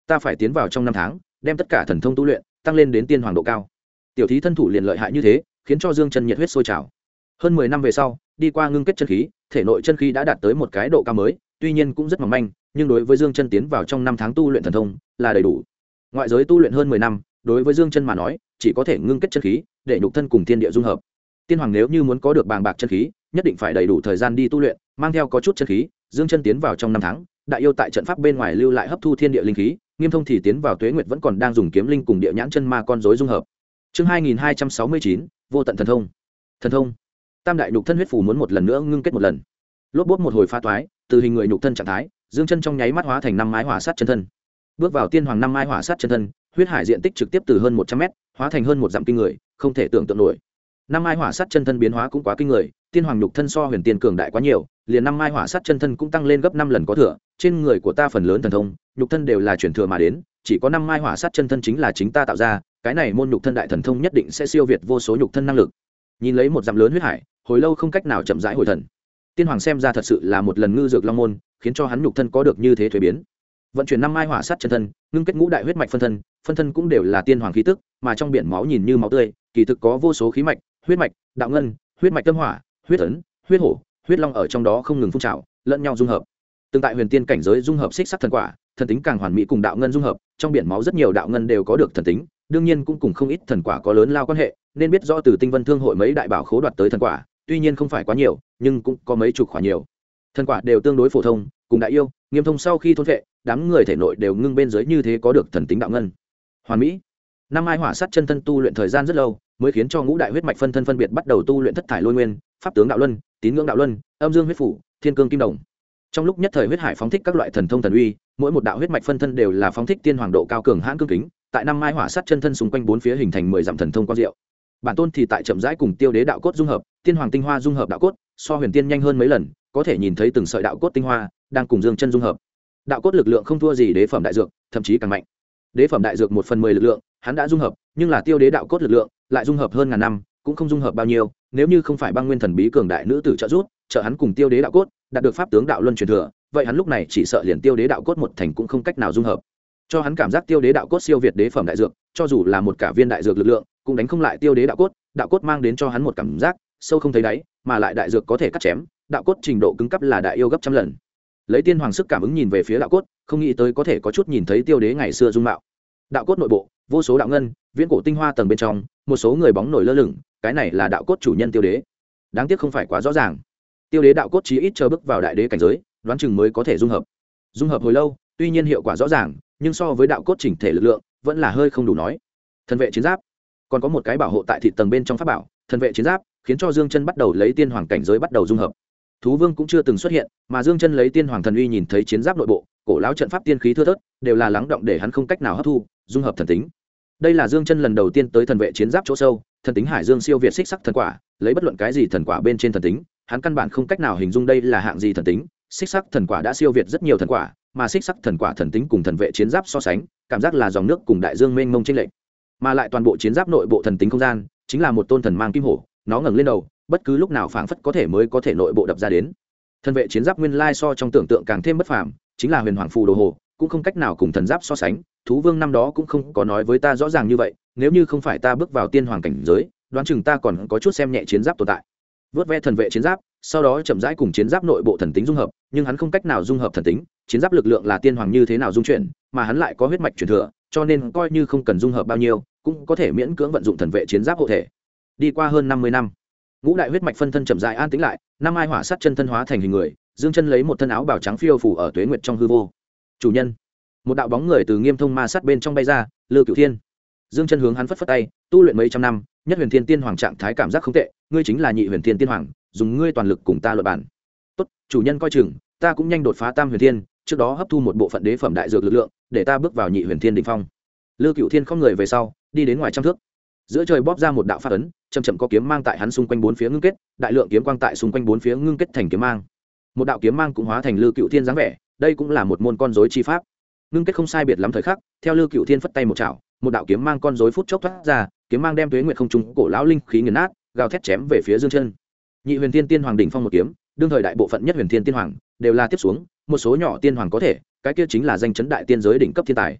ta phải tiến vào trong 5 tháng đem tất cả thần thông tu luyện tăng lên đến tiên hoàng độ cao. Tiểu thí thân thủ liền lợi hại như thế, khiến cho Dương Chân nhiệt huyết sôi trào. Hơn 10 năm về sau, đi qua ngưng kết chân khí, thể nội chân khí đã đạt tới một cái độ cao mới, tuy nhiên cũng rất mỏng manh, nhưng đối với Dương Chân tiến vào trong 5 tháng tu luyện thần thông là đầy đủ. Ngoại giới tu luyện hơn 10 năm, đối với Dương Chân mà nói, chỉ có thể ngưng kết chân khí, để nhục thân cùng thiên địa dung hợp. Tiên hoàng nếu như muốn có được bàng bạc chân khí, nhất định phải đầy đủ thời gian đi tu luyện, mang theo có chút chân khí, Dương Chân tiến vào trong 5 tháng, đại yêu tại trận pháp bên ngoài lưu lại hấp thu thiên địa linh khí, Nghiêm Thông thì tiến vào Tuế Nguyệt vẫn còn đang dùng kiếm linh cùng địa nhãn chân ma con rối dung hợp. Chương 2269, vô tận thần thông. Thần thông. Tam đại nhục thân huyết phù muốn một lần nữa ngưng kết một lần. Lốp bốp một hồi pha toái, từ hình người nhục thân trạng thái, Dương Chân trong nháy mắt hóa thành 5 mái hỏa sát chân thân. Bước vào tiên hoàng 5 mái hỏa sát chân thân, huyết hải diện tích trực tiếp từ hơn 100m hóa thành hơn 1 dặm kinh người, không thể tưởng tượng nổi. 5 mái hỏa sát chân thân biến hóa cũng quá kinh người, tiên hoàng nhục thân so huyền tiên cường đại quá nhiều, liền 5 mái hỏa sát chân thân cũng tăng lên gấp 5 lần có thừa, trên người của ta phần lớn thần thông, nhục thân đều là chuyển thừa mà đến, chỉ có 5 mái hỏa sát chân thân chính là chính ta tạo ra, cái này môn nhục thân đại thần thông nhất định sẽ siêu việt vô số nhục thân năng lực. Nhìn lấy một dặm lớn huyết hải, hồi lâu không cách nào chậm rãi hồi thần. Tiên hoàng xem ra thật sự là một lần ngư dược long môn, khiến cho hắn nhục thân có được như thế thuế biến. Vận chuyển 5 mai hỏa sát chân thân, ngưng kết ngũ đại huyết mạch phân thân cũng đều là tiên hoàng khí tức, mà trong biển máu nhìn như máu tươi, kỳ thực có vô số khí mạch, huyết mạch, đạo ngân, huyết mạch tâm hỏa, huyết ấn, huyết hổ, huyết long ở trong đó không ngừng phun trào, lẫn nhau dung hợp. Tương tại huyền tiên cảnh giới dung hợp xích sắc thần quả, thần tính càng hoàn mỹ cùng đạo ngân dung hợp, trong biển máu rất nhiều đạo ngân đều có được thần tính, đương nhiên cũng cùng không ít thần quả có lớn lao quan hệ, nên biết rõ từ Tinh Vân Thương hội mấy đại bảo khố đoạt tới thần quả, tuy nhiên không phải quá nhiều, nhưng cũng có mấy chục quả nhiều. Thần quả đều tương đối phổ thông, cùng đại yêu, Nghiêm Thông sau khi thôn vệ, đám người thể nội đều ngưng bên dưới như thế có được thần tính đạo ngân. Hoàn mỹ. 5 mai hỏa sát chân thân tu luyện thời gian rất lâu, mới khiến cho ngũ đại huyết mạch phân thân phân biệt bắt đầu tu luyện thất thải lôi nguyên, pháp tướng đạo luân, tín ngưỡng đạo luân, âm dương huyết phủ, thiên cương kim đồng. Trong lúc nhất thời huyết hải phóng thích các loại thần thông thần uy, mỗi một đạo huyết mạch phân thân đều là phóng thích tiên hoàng độ cao cường hãn cương kính, tại 5 mai hỏa sát chân thân xung quanh bốn phía hình thành 10 dặm thần thông quang diệu. Bản tôn thì tại chậm rãi cùng tiêu đế đạo cốt dung hợp, tiên hoàng tinh hoa dung hợp đạo cốt, so huyền tiên nhanh hơn mấy lần, có thể nhìn thấy từng sợi đạo cốt tinh hoa đang cùng Dương Chân dung hợp. Đạo cốt lực lượng không thua gì đế phẩm đại dược, thậm chí càng mạnh. Đế phẩm đại dược 1/10 lực lượng, hắn đã dung hợp, nhưng là tiêu đế đạo cốt lực lượng lại dung hợp hơn ngàn năm, cũng không dung hợp bao nhiêu, nếu như không phải băng nguyên thần bí cường đại nữ tử trợ giúp, trợ hắn cùng tiêu đế đạo cốt đạt được pháp tướng đạo luân truyền thừa, vậy hắn lúc này chỉ sợ liền tiêu đế đạo cốt một thành cũng không cách nào dung hợp. Cho hắn cảm giác tiêu đế đạo cốt siêu việt đế phẩm đại dược, cho dù là một cả viên đại dược lực lượng, cũng đánh không lại tiêu đế đạo cốt mang đến cho hắn một cảm giác sâu không thấy đáy, mà lại đại dược có thể cắt chém, đạo cốt trình độ cứng cấp là đại yêu gấp trăm lần. Lấy tiên hoàng sức cảm ứng nhìn về phía đạo cốt, không nghĩ tới có thể có chút nhìn thấy tiêu đế ngày xưa dung mạo. Đạo cốt nội bộ, vô số đạo ngân, viễn cổ tinh hoa tầng bên trong, một số người bóng nổi lơ lửng, cái này là đạo cốt chủ nhân tiêu đế. Đáng tiếc không phải quá rõ ràng. Tiêu đế đạo cốt chí ít chờ bước vào đại đế cảnh giới, đoán chừng mới có thể dung hợp. Dung hợp hồi lâu, tuy nhiên hiệu quả rõ ràng, nhưng so với đạo cốt chỉnh thể lực lượng, vẫn là hơi không đủ nói. Thần vệ chiến giáp, còn có một cái bảo hộ tại thị tầng bên trong pháp bảo, thần vệ chiến giáp, khiến cho Dương Chân bắt đầu lấy tiên hoàng cảnh giới bắt đầu dung hợp. Thú vương cũng chưa từng xuất hiện, mà Dương Chân lấy tiên hoàng thần uy nhìn thấy chiến giáp nội bộ, cổ lão trận pháp tiên khí thưa thớt, đều là lắng động để hắn không cách nào hấp thu, dung hợp thần tính. Đây là Dương Chân lần đầu tiên tới thần vệ chiến giáp chỗ sâu, thần tính hải dương siêu việt xích sắc thần quả, lấy bất luận cái gì thần quả bên trên thần tính, hắn căn bản không cách nào hình dung đây là hạng gì thần tính. Xích sắc thần quả đã siêu việt rất nhiều thần quả, mà xích sắc thần quả thần tính cùng thần vệ chiến giáp so sánh, cảm giác là dòng nước cùng đại dương mênh mông chênh lệch. Mà lại toàn bộ chiến giáp nội bộ thần tính không gian, chính là một tôn thần mang kim hổ, nó ngẩng lên đầu, bất cứ lúc nào phảng phất có thể mới có thể nội bộ đập ra đến. Thần vệ chiến giáp nguyên lai so trong tưởng tượng càng thêm bất phàm, chính là huyền hoàng phù đồ hồ, cũng không cách nào cùng thần giáp so sánh. Thú vương năm đó cũng không có nói với ta rõ ràng như vậy, nếu như không phải ta bước vào tiên hoàng cảnh giới, đoán chừng ta còn có chút xem nhẹ chiến giáp tồn tại. Vớt ve thần vệ chiến giáp, sau đó chậm rãi cùng chiến giáp nội bộ thần tính dung hợp, nhưng hắn không cách nào dung hợp thần tính, chiến giáp lực lượng là tiên hoàng như thế nào dung chuyển, mà hắn lại có huyết mạch truyền thừa, cho nên coi như không cần dung hợp bao nhiêu, cũng có thể miễn cưỡng vận dụng thần vệ chiến giáp hộ thể. Đi qua hơn 50 năm, ngũ đại huyết mạch phân thân chậm rãi an tĩnh lại, năm ai hỏa sát chân thân hóa thành hình người, Dương Chân lấy một thân áo bào trắng phiêu phù ở tuế nguyệt trong hư vô. Chủ nhân. Một đạo bóng người từ Nghiêm Thông ma sát bên trong bay ra, Lư Cửu Thiên. Dương Chân hướng hắn phất phất tay, tu luyện mấy trăm năm, nhất huyền thiên tiên hoàng trạng thái cảm giác không tệ, ngươi chính là nhị huyền thiên tiên hoàng, dùng ngươi toàn lực cùng ta luận bản. Tốt, chủ nhân coi chừng, ta cũng nhanh đột phá tam huyền thiên, trước đó hấp thu một bộ phận đế phẩm đại dược lực lượng, để ta bước vào nhị huyền thiên đỉnh phong. Lư Cửu Thiên không người về sau, đi đến ngoài trăm thước. Giữa trời bóp ra một đạo pháp ấn, chậm chậm có kiếm mang tại hắn xung quanh bốn phía ngưng kết, đại lượng kiếm quang tại xung quanh bốn phía ngưng kết thành kiếm mang. Một đạo kiếm mang cũng hóa thành Lư Cửu Thiên dáng vẻ, đây cũng là một môn con rối chi pháp. Ngưng kết không sai biệt lắm thời khắc, theo Lư Cửu Thiên phất tay một chảo, một đạo kiếm mang con rối phút chốc thoát ra, kiếm mang đem tuế nguyệt không trung cổ lão linh khí nghiền nát, gào thét chém về phía Dương Chân. Nhị huyền thiên tiên hoàng đỉnh phong một kiếm, đương thời đại bộ phận nhất huyền thiên tiên hoàng đều là tiếp xuống, một số nhỏ tiên hoàng có thể, cái kia chính là danh chấn đại tiên giới đỉnh cấp thiên tài.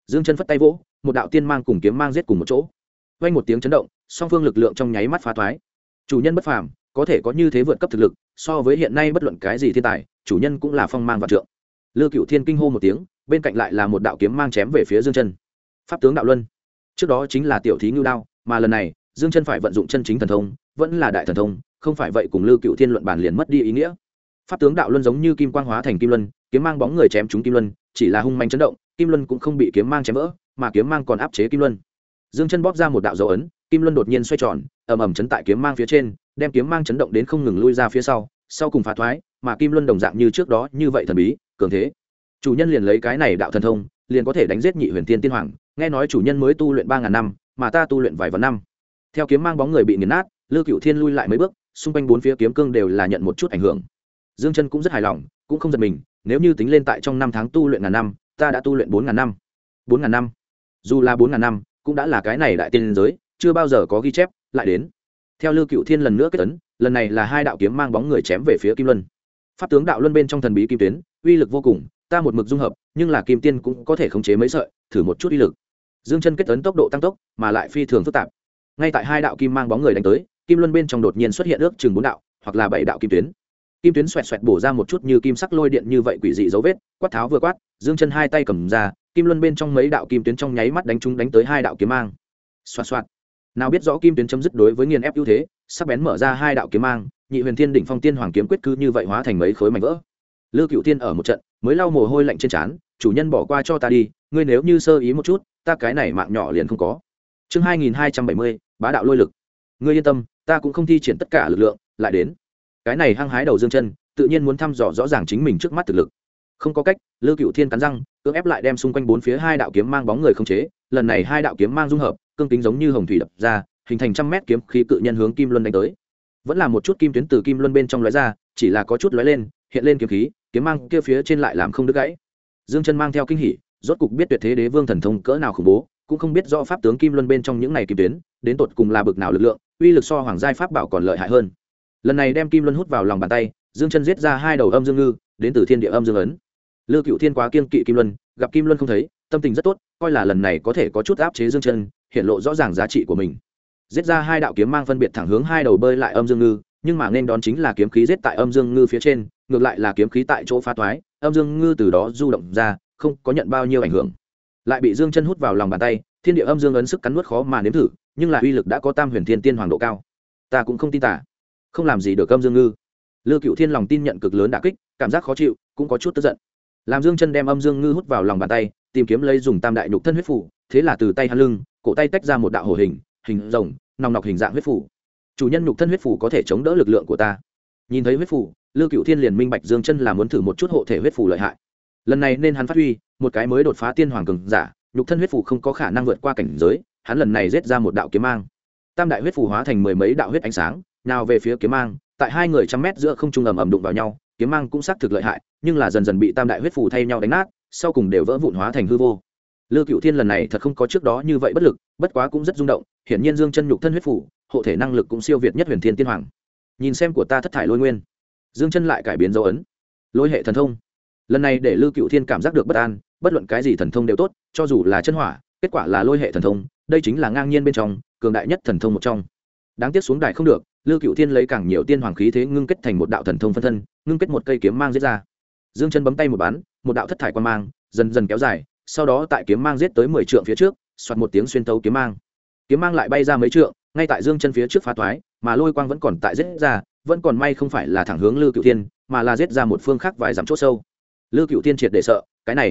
Dương Chân phất tay vỗ, một đạo tiên mang cùng kiếm mang giết cùng một chỗ. Vang một tiếng chấn động, song phương lực lượng trong nháy mắt phá thoái. Chủ nhân bất phàm, có thể có như thế vượt cấp thực lực, so với hiện nay bất luận cái gì thiên tài, chủ nhân cũng là phong mang vạn trượng. Lư Cửu Thiên kinh hô một tiếng, bên cạnh lại là một đạo kiếm mang chém về phía Dương Chân. Pháp tướng đạo luân. Trước đó chính là tiểu thí ngưu đao, mà lần này, Dương Chân phải vận dụng chân chính thần thông, vẫn là đại thần thông, không phải vậy cùng Lư Cửu Thiên luận bàn liền mất đi ý nghĩa. Pháp tướng đạo luân giống như kim quang hóa thành kim luân, kiếm mang bóng người chém trúng kim luân, chỉ là hung manh chấn động, kim luân cũng không bị kiếm mang chém vỡ, mà kiếm mang còn áp chế kim luân. Dương Chân bóp ra một đạo dấu ấn, kim luân đột nhiên xoay tròn, ầm ầm chấn tại kiếm mang phía trên, đem kiếm mang chấn động đến không ngừng lui ra phía sau cùng phá thoái, mà kim luân đồng dạng như trước đó như vậy thần bí, cường thế. Chủ nhân liền lấy cái này đạo thần thông, liền có thể đánh giết Nhị Huyền Tiên Tiên Hoàng, nghe nói chủ nhân mới tu luyện 3000 năm, mà ta tu luyện vài vạn năm. Theo kiếm mang bóng người bị nghiền nát, Lư Cửu Thiên lui lại mấy bước, xung quanh bốn phía kiếm cương đều là nhận một chút ảnh hưởng. Dương Chân cũng rất hài lòng, cũng không giật mình, nếu như tính lên tại trong năm tháng tu luyện ngàn năm, ta đã tu luyện 4000 năm. 4000 năm. Dù là 4000 năm, cũng đã là cái này đại tiên giới, chưa bao giờ có ghi chép lại đến. Theo Lư Cửu Thiên lần nữa kết ấn, lần này là hai đạo kiếm mang bóng người chém về phía Kim Luân. Pháp tướng đạo luân bên trong thần bí kim tuyến, uy lực vô cùng, ta một mực dung hợp, nhưng là kim tiên cũng có thể khống chế mấy sợi, thử một chút uy lực. Dương Chân kết ấn tốc độ tăng tốc, mà lại phi thường phức tạp. Ngay tại hai đạo kim mang bóng người đánh tới, Kim Luân bên trong đột nhiên xuất hiện ước chừng 4 đạo, hoặc là 7 đạo kim tuyến. Kim tuyến xoẹt xoẹt bổ ra một chút như kim sắc lôi điện như vậy quỷ dị dấu vết, quát tháo vừa quát, Dương Chân hai tay cầm ra, Kim Luân bên trong mấy đạo kim tuyến trong nháy mắt đánh tới hai đạo kiếm mang. Xoạt xoạt. Nào biết rõ kim tuyến chấm dứt đối với nghiền ép ưu thế, sắc bén mở ra hai đạo kiếm mang, Nhị Huyền Thiên đỉnh phong tiên hoàng kiếm quyết cứ như vậy hóa thành mấy khối mảnh vỡ. Lư Cửu Thiên ở một trận, mới lau mồ hôi lạnh trên trán, chủ nhân bỏ qua cho ta đi, ngươi nếu như sơ ý một chút, ta cái này mạng nhỏ liền không có. Chương 2270, bá đạo lôi lực. Ngươi yên tâm, ta cũng không thi triển tất cả lực lượng, lại đến. Cái này hăng hái đầu Dương Chân, tự nhiên muốn thăm dò rõ ràng chính mình trước mắt thực lực. Không có cách, Lư Cửu Thiên cắn răng, cưỡng ép lại đem xung quanh bốn phía hai đạo kiếm mang bóng người không chế, lần này hai đạo kiếm mang dung hợp, cương kính giống như hồng thủy đập ra, hình thành trăm mét kiếm khí cự nhân hướng Kim Luân đánh tới. Vẫn là một chút kim tuyến từ Kim Luân bên trong lóe ra, chỉ là có chút lóe lên, hiện lên kiếm khí, kiếm mang kia phía trên lại làm không đứt gãy. Dương Chân mang theo kinh hỉ, rốt cục biết tuyệt thế đế vương thần thông cỡ nào khủng bố, cũng không biết rõ pháp tướng Kim Luân bên trong những này kim tuyến, đến tột cùng là bực nào lực lượng, uy lực so hoàng giai pháp bảo còn lợi hại hơn. Lần này đem Kim Luân hút vào lòng bàn tay, Dương Chân giết ra hai đầu âm dương ngư, đến từ thiên địa âm dương ấn. Lư Cửu Thiên quá kiêng kỵ Kim Luân, gặp Kim Luân không thấy, tâm tình rất tốt, coi là lần này có thể có chút áp chế Dương Chân, hiện lộ rõ ràng giá trị của mình. Giết ra hai đạo kiếm mang phân biệt thẳng hướng hai đầu bơi lại âm dương ngư, nhưng mà nên đón chính là kiếm khí giết tại âm dương ngư phía trên, ngược lại là kiếm khí tại chỗ phá toái, âm dương ngư từ đó du động ra, không có nhận bao nhiêu ảnh hưởng. Lại bị Dương Chân hút vào lòng bàn tay, thiên địa âm dương ấn sức cắn nuốt khó mà nếm thử, nhưng là uy lực đã có Tam Huyền Thiên Tiên Hoàng độ cao. Ta cũng không tin tả, không làm gì được âm dương ngư. Lư Cửu Thiên lòng tin nhận cực lớn đả kích, cảm giác khó chịu, cũng có chút tức giận. Làm Dương Chân đem âm dương ngư hút vào lòng bàn tay, tìm kiếm lấy dùng tam đại nhục thân huyết phủ, thế là từ tay hắn lưng, cổ tay tách ra một đạo hổ hình rồng, nòng nọc hình dạng huyết phủ. Chủ nhân nhục thân huyết phủ có thể chống đỡ lực lượng của ta. Nhìn thấy huyết phủ, Lư Cửu Thiên liền minh bạch Dương Chân là muốn thử một chút hộ thể huyết phủ lợi hại. Lần này nên hắn phát huy, một cái mới đột phá tiên hoàng cường giả, nhục thân huyết phủ không có khả năng vượt qua cảnh giới, hắn lần này giết ra một đạo kiếm mang. Tam đại huyết phủ hóa thành mười mấy đạo huyết ánh sáng, nào về phía kiếm mang, tại hai người trăm mét giữa không trung ầm ầm đụng vào nhau, kiếm mang cũng xác thực lợi hại, nhưng là dần dần bị tam đại huyết phủ thay nhau đánh nát, sau cùng đều vỡ vụn hóa thành hư vô. Lư Cửu Thiên lần này thật không có trước đó như vậy bất lực, bất quá cũng rất rung động, hiển nhiên Dương Chân nhục thân huyết phủ, hộ thể năng lực cũng siêu việt nhất Huyền Thiên Tiên Hoàng. Nhìn xem của ta thất thải lôi nguyên. Dương Chân lại cải biến dấu ấn. Lôi hệ thần thông. Lần này để Lư Cửu Thiên cảm giác được bất an, bất luận cái gì thần thông đều tốt, cho dù là chân hỏa, kết quả là lôi hệ thần thông, đây chính là ngang nhiên bên trong, cường đại nhất thần thông một trong. Đáng tiếc xuống đài không được, Lư Cửu Thiên lấy càng nhiều tiên hoàng khí thế ngưng kết thành một đạo thần thông phân thân, ngưng kết một cây kiếm mang giết ra. Dương Chân bấm tay một bắn, một đạo thất thải quang mang, dần dần kéo dài, sau đó tại kiếm mang giết tới 10 trượng phía trước, xoạt một tiếng xuyên tấu kiếm mang. Kiếm mang lại bay ra mấy trượng, ngay tại Dương Chân phía trước phá toái, mà lôi quang vẫn còn tại giết ra, vẫn còn may không phải là thẳng hướng Lư Cửu Thiên, mà là giết ra một phương khác vài dặm chỗ sâu. Lư Cửu Thiên triệt để sợ,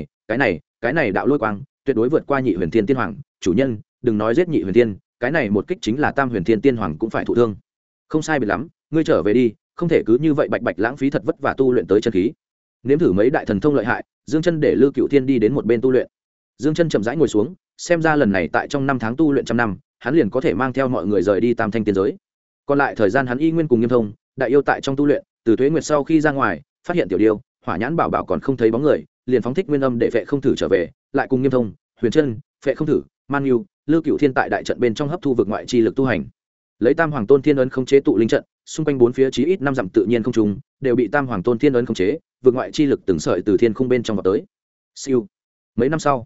cái này đạo lôi quang, tuyệt đối vượt qua Nhị Huyền Thiên Tiên Hoàng, chủ nhân, đừng nói giết Nhị Huyền Thiên, cái này một kích chính là Tam Huyền Thiên Tiên Hoàng cũng phải thụ thương. Không sai biệt lắm, ngươi trở về đi, không thể cứ như vậy bạch bạch lãng phí thật vất vả tu luyện tới chân khí. Nếm thử mấy đại thần thông lợi hại, Dương Chân để Lư Cửu Thiên đi đến một bên tu luyện. Dương Chân chậm rãi ngồi xuống, xem ra lần này tại trong năm tháng tu luyện trăm năm, hắn liền có thể mang theo mọi người rời đi Tam Thanh tiên giới. Còn lại thời gian hắn y nguyên cùng Nghiêm Thông, đại yêu tại trong tu luyện, từ Tuế Nguyệt sau khi ra ngoài, phát hiện tiểu điêu, Hỏa Nhãn Bảo Bảo còn không thấy bóng người, liền phóng thích nguyên âm để Phệ Không Thử trở về, lại cùng Nghiêm Thông, Huyền Trân, Phệ Không Thử, Man Nhu, Lư Cửu Thiên tại đại trận bên trong hấp thu vực ngoại chi lực tu hành. Lấy Tam Hoàng Tôn Thiên ấn khống chế tụ linh trận, xung quanh bốn phía chí ít 5 dặm tự nhiên không trùng, đều bị Tam Hoàng Tôn Thiên ấn khống chế, vực ngoại chi lực từng sợi từ thiên khung bên trong vào tới. Siêu. Mấy năm sau,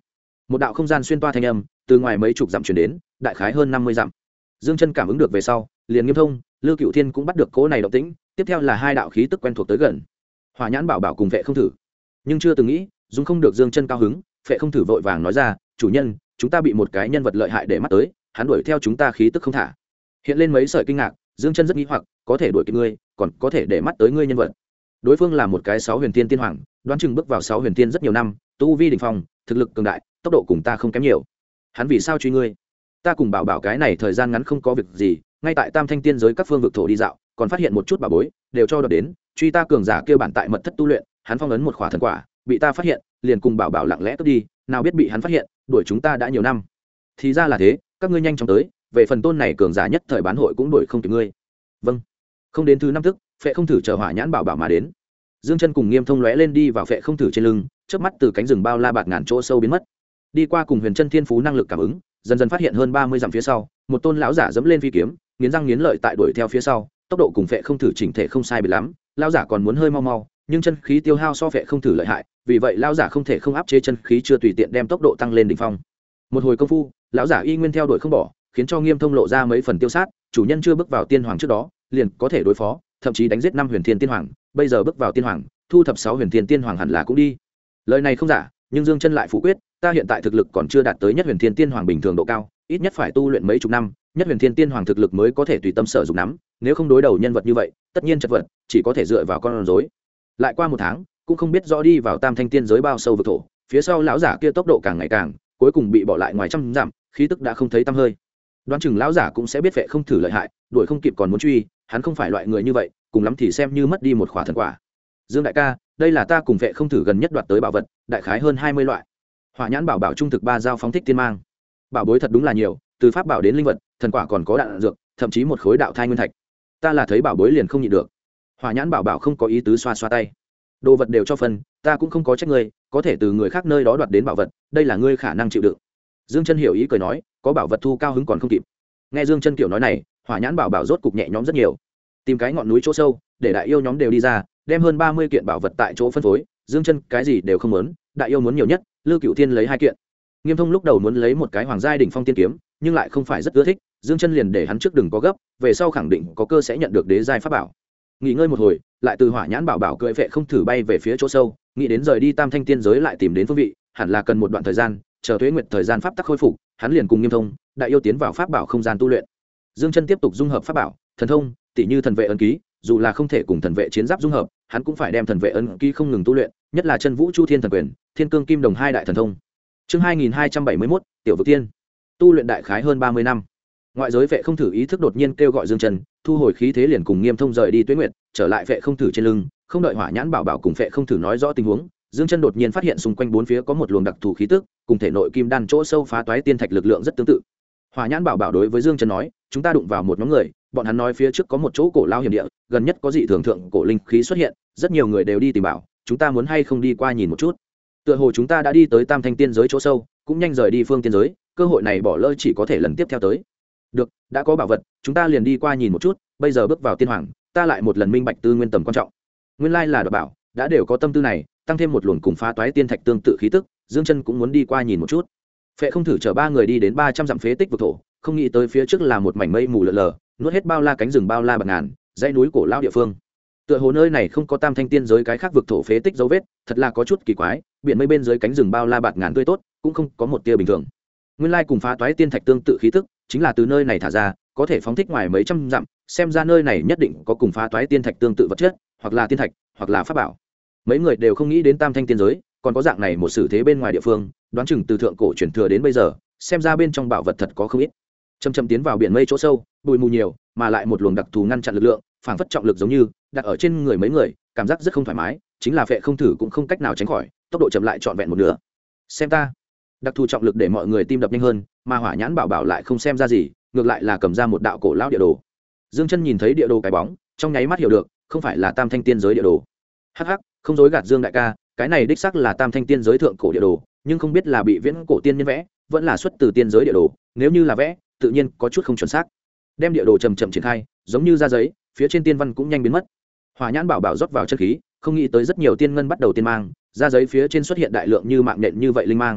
một đạo không gian xuyên toa thanh âm từ ngoài mấy chục dặm chuyển đến, đại khái hơn 50 dặm. Dương Chân cảm ứng được về sau, liền Nghiêm Thông, Lưu Cựu Thiên cũng bắt được cỗ này động tĩnh, tiếp theo là hai đạo khí tức quen thuộc tới gần. Hỏa Nhãn Bảo Bảo cùng Vệ Không Thử. Nhưng chưa từng nghĩ, dùng không được Dương Chân cao hứng, Vệ Không Thử vội vàng nói ra, "Chủ nhân, chúng ta bị một cái nhân vật lợi hại để mắt tới, hắn đuổi theo chúng ta khí tức không thả." Hiện lên mấy sợi kinh ngạc, Dương Chân rất nghi hoặc, có thể đuổi kịp ngươi, còn có thể để mắt tới ngươi nhân vật. Đối phương là một cái 6 huyền tiên tiên hoàng, đoán chừng bước vào 6 huyền tiên rất nhiều năm, tu vi đỉnh phong, thực lực cường đại, tốc độ cùng ta không kém nhiều. Hắn vì sao truy ngươi? Ta cùng Bảo Bảo cái này thời gian ngắn không có việc gì, ngay tại Tam Thanh tiên giới các phương vực thổ đi dạo, còn phát hiện một chút bảo bối, đều cho đoạt đến, truy ta cường giả kia bản tại mật thất tu luyện, hắn phong ấn một khỏa thần quả, bị ta phát hiện, liền cùng Bảo Bảo lặng lẽ cướp đi, nào biết bị hắn phát hiện, đuổi chúng ta đã nhiều năm. Thì ra là thế, các ngươi nhanh chóng tới, về phần tôn này cường giả nhất thời bán hội cũng đuổi không kịp ngươi. Vâng. Không đến thứ 5 tức, Phệ Không Thử chờ Hỏa Nhãn Bảo Bảo mà đến. Dương Chân cùng Nghiêm Thông lóe lên đi vào Phệ Không Thử trên lưng, chớp mắt từ cánh rừng bao la bạt ngàn chỗ sâu biến mất. Đi qua cùng Huyền Chân Thiên Phú năng lực cảm ứng, dần dần phát hiện hơn 30 dặm phía sau, một tôn lão giả dẫm lên phi kiếm, nghiến răng nghiến lợi tại đuổi theo phía sau, tốc độ cùng Phệ Không Thử chỉnh thể không sai biệt lắm, lão giả còn muốn hơi mau mau, nhưng chân khí tiêu hao so Phệ Không Thử lợi hại, vì vậy lão giả không thể không áp chế chân khí chưa tùy tiện đem tốc độ tăng lên đỉnh phong. Một hồi công phu, lão giả y nguyên theo đuổi không bỏ, khiến cho Nghiêm Thông lộ ra mấy phần tiêu sát, chủ nhân chưa bước vào tiên hoàng trước đó, liền có thể đối phó, thậm chí đánh giết 5 huyền thiên tiên hoàng, bây giờ bước vào tiên hoàng, thu thập 6 huyền thiên tiên hoàng hẳn là cũng đi. Lời này không giả, nhưng Dương Chân lại phủ quyết, ta hiện tại thực lực còn chưa đạt tới nhất huyền thiên tiên hoàng bình thường độ cao, ít nhất phải tu luyện mấy chục năm, nhất huyền thiên tiên hoàng thực lực mới có thể tùy tâm sở dụng nắm, nếu không đối đầu nhân vật như vậy, tất nhiên chật vật, chỉ có thể dựa vào con rối. Lại qua 1 tháng, cũng không biết rõ đi vào Tam Thanh tiên giới bao sâu vực thổ, phía sau lão giả kia tốc độ càng ngày càng, cuối cùng bị bỏ lại ngoài trăm dặm, khí tức đã không thấy tăm hơi. Đoán chừng lão giả cũng sẽ biết Phệ Không Thử lợi hại, đuổi không kịp còn muốn truy, hắn không phải loại người như vậy, cùng lắm thì xem như mất đi một khỏa thần quả. Dương đại ca, đây là ta cùng Phệ Không Thử gần nhất đoạt tới bảo vật, đại khái hơn 20 loại. Hỏa Nhãn Bảo Bảo trung thực 3 dao phóng thích tiên mang. Bảo bối thật đúng là nhiều, từ pháp bảo đến linh vật, thần quả còn có đạn dược, thậm chí một khối đạo thai nguyên thạch. Ta là thấy bảo bối liền không nhịn được. Hỏa Nhãn Bảo Bảo không có ý tứ xoa xoa tay. Đồ vật đều cho phân, ta cũng không có trách ngươi, có thể từ người khác nơi đó đoạt đến bảo vật, đây là ngươi khả năng chịu đựng. Dương Chân hiểu ý cười nói, có bảo vật thu cao hứng còn không kịp. Nghe Dương Chân kiểu nói này, Hỏa Nhãn Bảo Bảo rốt cục nhẹ nhõm rất nhiều. Tìm cái ngọn núi chỗ sâu, để đại yêu nhóm đều đi ra, đem hơn 30 kiện bảo vật tại chỗ phân phối. Dương Chân cái gì đều không muốn, đại yêu muốn nhiều nhất, Lưu Cựu Thiên lấy 2 kiện. Nghiêm Thông lúc đầu muốn lấy một cái hoàng giai đỉnh phong tiên kiếm, nhưng lại không phải rất ưa thích, Dương Chân liền để hắn trước đừng có gấp, về sau khẳng định có cơ sẽ nhận được đế giai pháp bảo. Nghỉ ngơi một hồi, lại từ Hỏa Nhãn Bảo Bảo cưỡi Phệ Không Thử bay về phía chỗ sâu, nghĩ đến rời đi Tam Thanh tiên giới lại tìm đến phương vị, hẳn là cần một đoạn thời gian, chờ Tuế Nguyệt thời gian pháp tắc khôi phục, hắn liền cùng Nghiêm Thông, đại yêu tiến vào pháp bảo không gian tu luyện. Dương Chân tiếp tục dung hợp pháp bảo, thần thông, tỉ như thần vệ ấn ký, dù là không thể cùng thần vệ chiến giáp dung hợp, hắn cũng phải đem thần vệ ấn ký không ngừng tu luyện, nhất là Chân Vũ Chu Thiên Thần Quyền, Thiên Cương Kim Đồng 2 đại thần thông. Chương 2271, Tiểu Vực Tiên. Tu luyện đại khái hơn 30 năm. Ngoại giới Vệ Không Thử ý thức đột nhiên kêu gọi Dương Chân, thu hồi khí thế liền cùng Nghiêm Thông rời đi Tuế Nguyệt, trở lại Vệ Không Thử trên lưng, không đợi Hỏa Nhãn Bảo Bảo cùng Vệ Không Thử nói rõ tình huống, Dương Chân đột nhiên phát hiện xung quanh bốn phía có một luồng đặc thù khí tức, cùng thể nội kim đan chỗ sâu phá toái tiên thạch lực lượng rất tương tự. Hỏa Nhãn Bảo Bảo đối với Dương Chân nói, chúng ta đụng vào một nhóm người, bọn hắn nói phía trước có một chỗ cổ lao hiểm địa, gần nhất có dị thường thượng cổ linh khí xuất hiện, rất nhiều người đều đi tìm bảo, chúng ta muốn hay không đi qua nhìn một chút. Tựa hồ chúng ta đã đi tới Tam Thanh tiên giới chỗ sâu, cũng nhanh rời đi phương tiên giới, cơ hội này bỏ lỡ chỉ có thể lần tiếp theo tới. Được, đã có bảo vật, chúng ta liền đi qua nhìn một chút, bây giờ bước vào tiên hoàng, ta lại một lần minh bạch tư nguyên tầm quan trọng. Nguyên lai là đoạt bảo, đã đều có tâm tư này, tăng thêm một luồng cùng phá toái tiên thạch tương tự khí tức, Dương Chân cũng muốn đi qua nhìn một chút. Phệ Không Thử chở 3 người đi đến 300 dặm phế tích vực thổ, không nghĩ tới phía trước là một mảnh mây mù lờ lờ, nuốt hết bao la cánh rừng bao la bạt ngàn, dãy núi cổ lao địa phương. Tựa hồ nơi này không có Tam Thanh tiên giới cái khác vực thổ phế tích dấu vết, thật là có chút kỳ quái, biển mây bên dưới cánh rừng bao la bạt ngàn tươi tốt, cũng không có một tia bình thường. Nguyên lai cùng phá toái tiên thạch tương tự khí tức, chính là từ nơi này thả ra, có thể phóng thích ngoài mấy trăm dặm, xem ra nơi này nhất định có cùng phá toái tiên thạch tương tự vật chất, hoặc là tiên thạch, hoặc là pháp bảo. Mấy người đều không nghĩ đến Tam Thanh tiên giới còn có dạng này một sự thế bên ngoài địa phương, đoán chừng từ thượng cổ truyền thừa đến bây giờ, xem ra bên trong bảo vật thật có không ít. Chậm chậm tiến vào biển mây chỗ sâu, bụi mù nhiều, mà lại một luồng đặc thù ngăn chặn lực lượng, phảng phất trọng lực giống như đặt ở trên người mấy người, cảm giác rất không thoải mái, chính là Phệ Không Thử cũng không cách nào tránh khỏi, tốc độ chậm lại trọn vẹn một nửa. Xem ta, đặc thù trọng lực để mọi người tim đập nhanh hơn, mà Hỏa Nhãn Bảo Bảo lại không xem ra gì, ngược lại là cầm ra một đạo cổ lão địa đồ. Dương Chân nhìn thấy địa đồ cái bóng, trong nháy mắt hiểu được, không phải là Tam Thanh tiên giới địa đồ. Hắc hắc, không dối gạt Dương đại ca, cái này đích xác là Tam Thanh tiên giới thượng cổ địa đồ, nhưng không biết là bị viễn cổ tiên nhân vẽ, vẫn là xuất từ tiên giới địa đồ, nếu như là vẽ, tự nhiên có chút không chuẩn xác. Đem địa đồ chậm chậm triển khai, giống như ra giấy, phía trên tiên văn cũng nhanh biến mất. Hỏa Nhãn Bảo Bảo rót vào chân khí, không nghĩ tới rất nhiều tiên ngân bắt đầu tiên mang, ra giấy phía trên xuất hiện đại lượng như mạng nhện như vậy linh mang.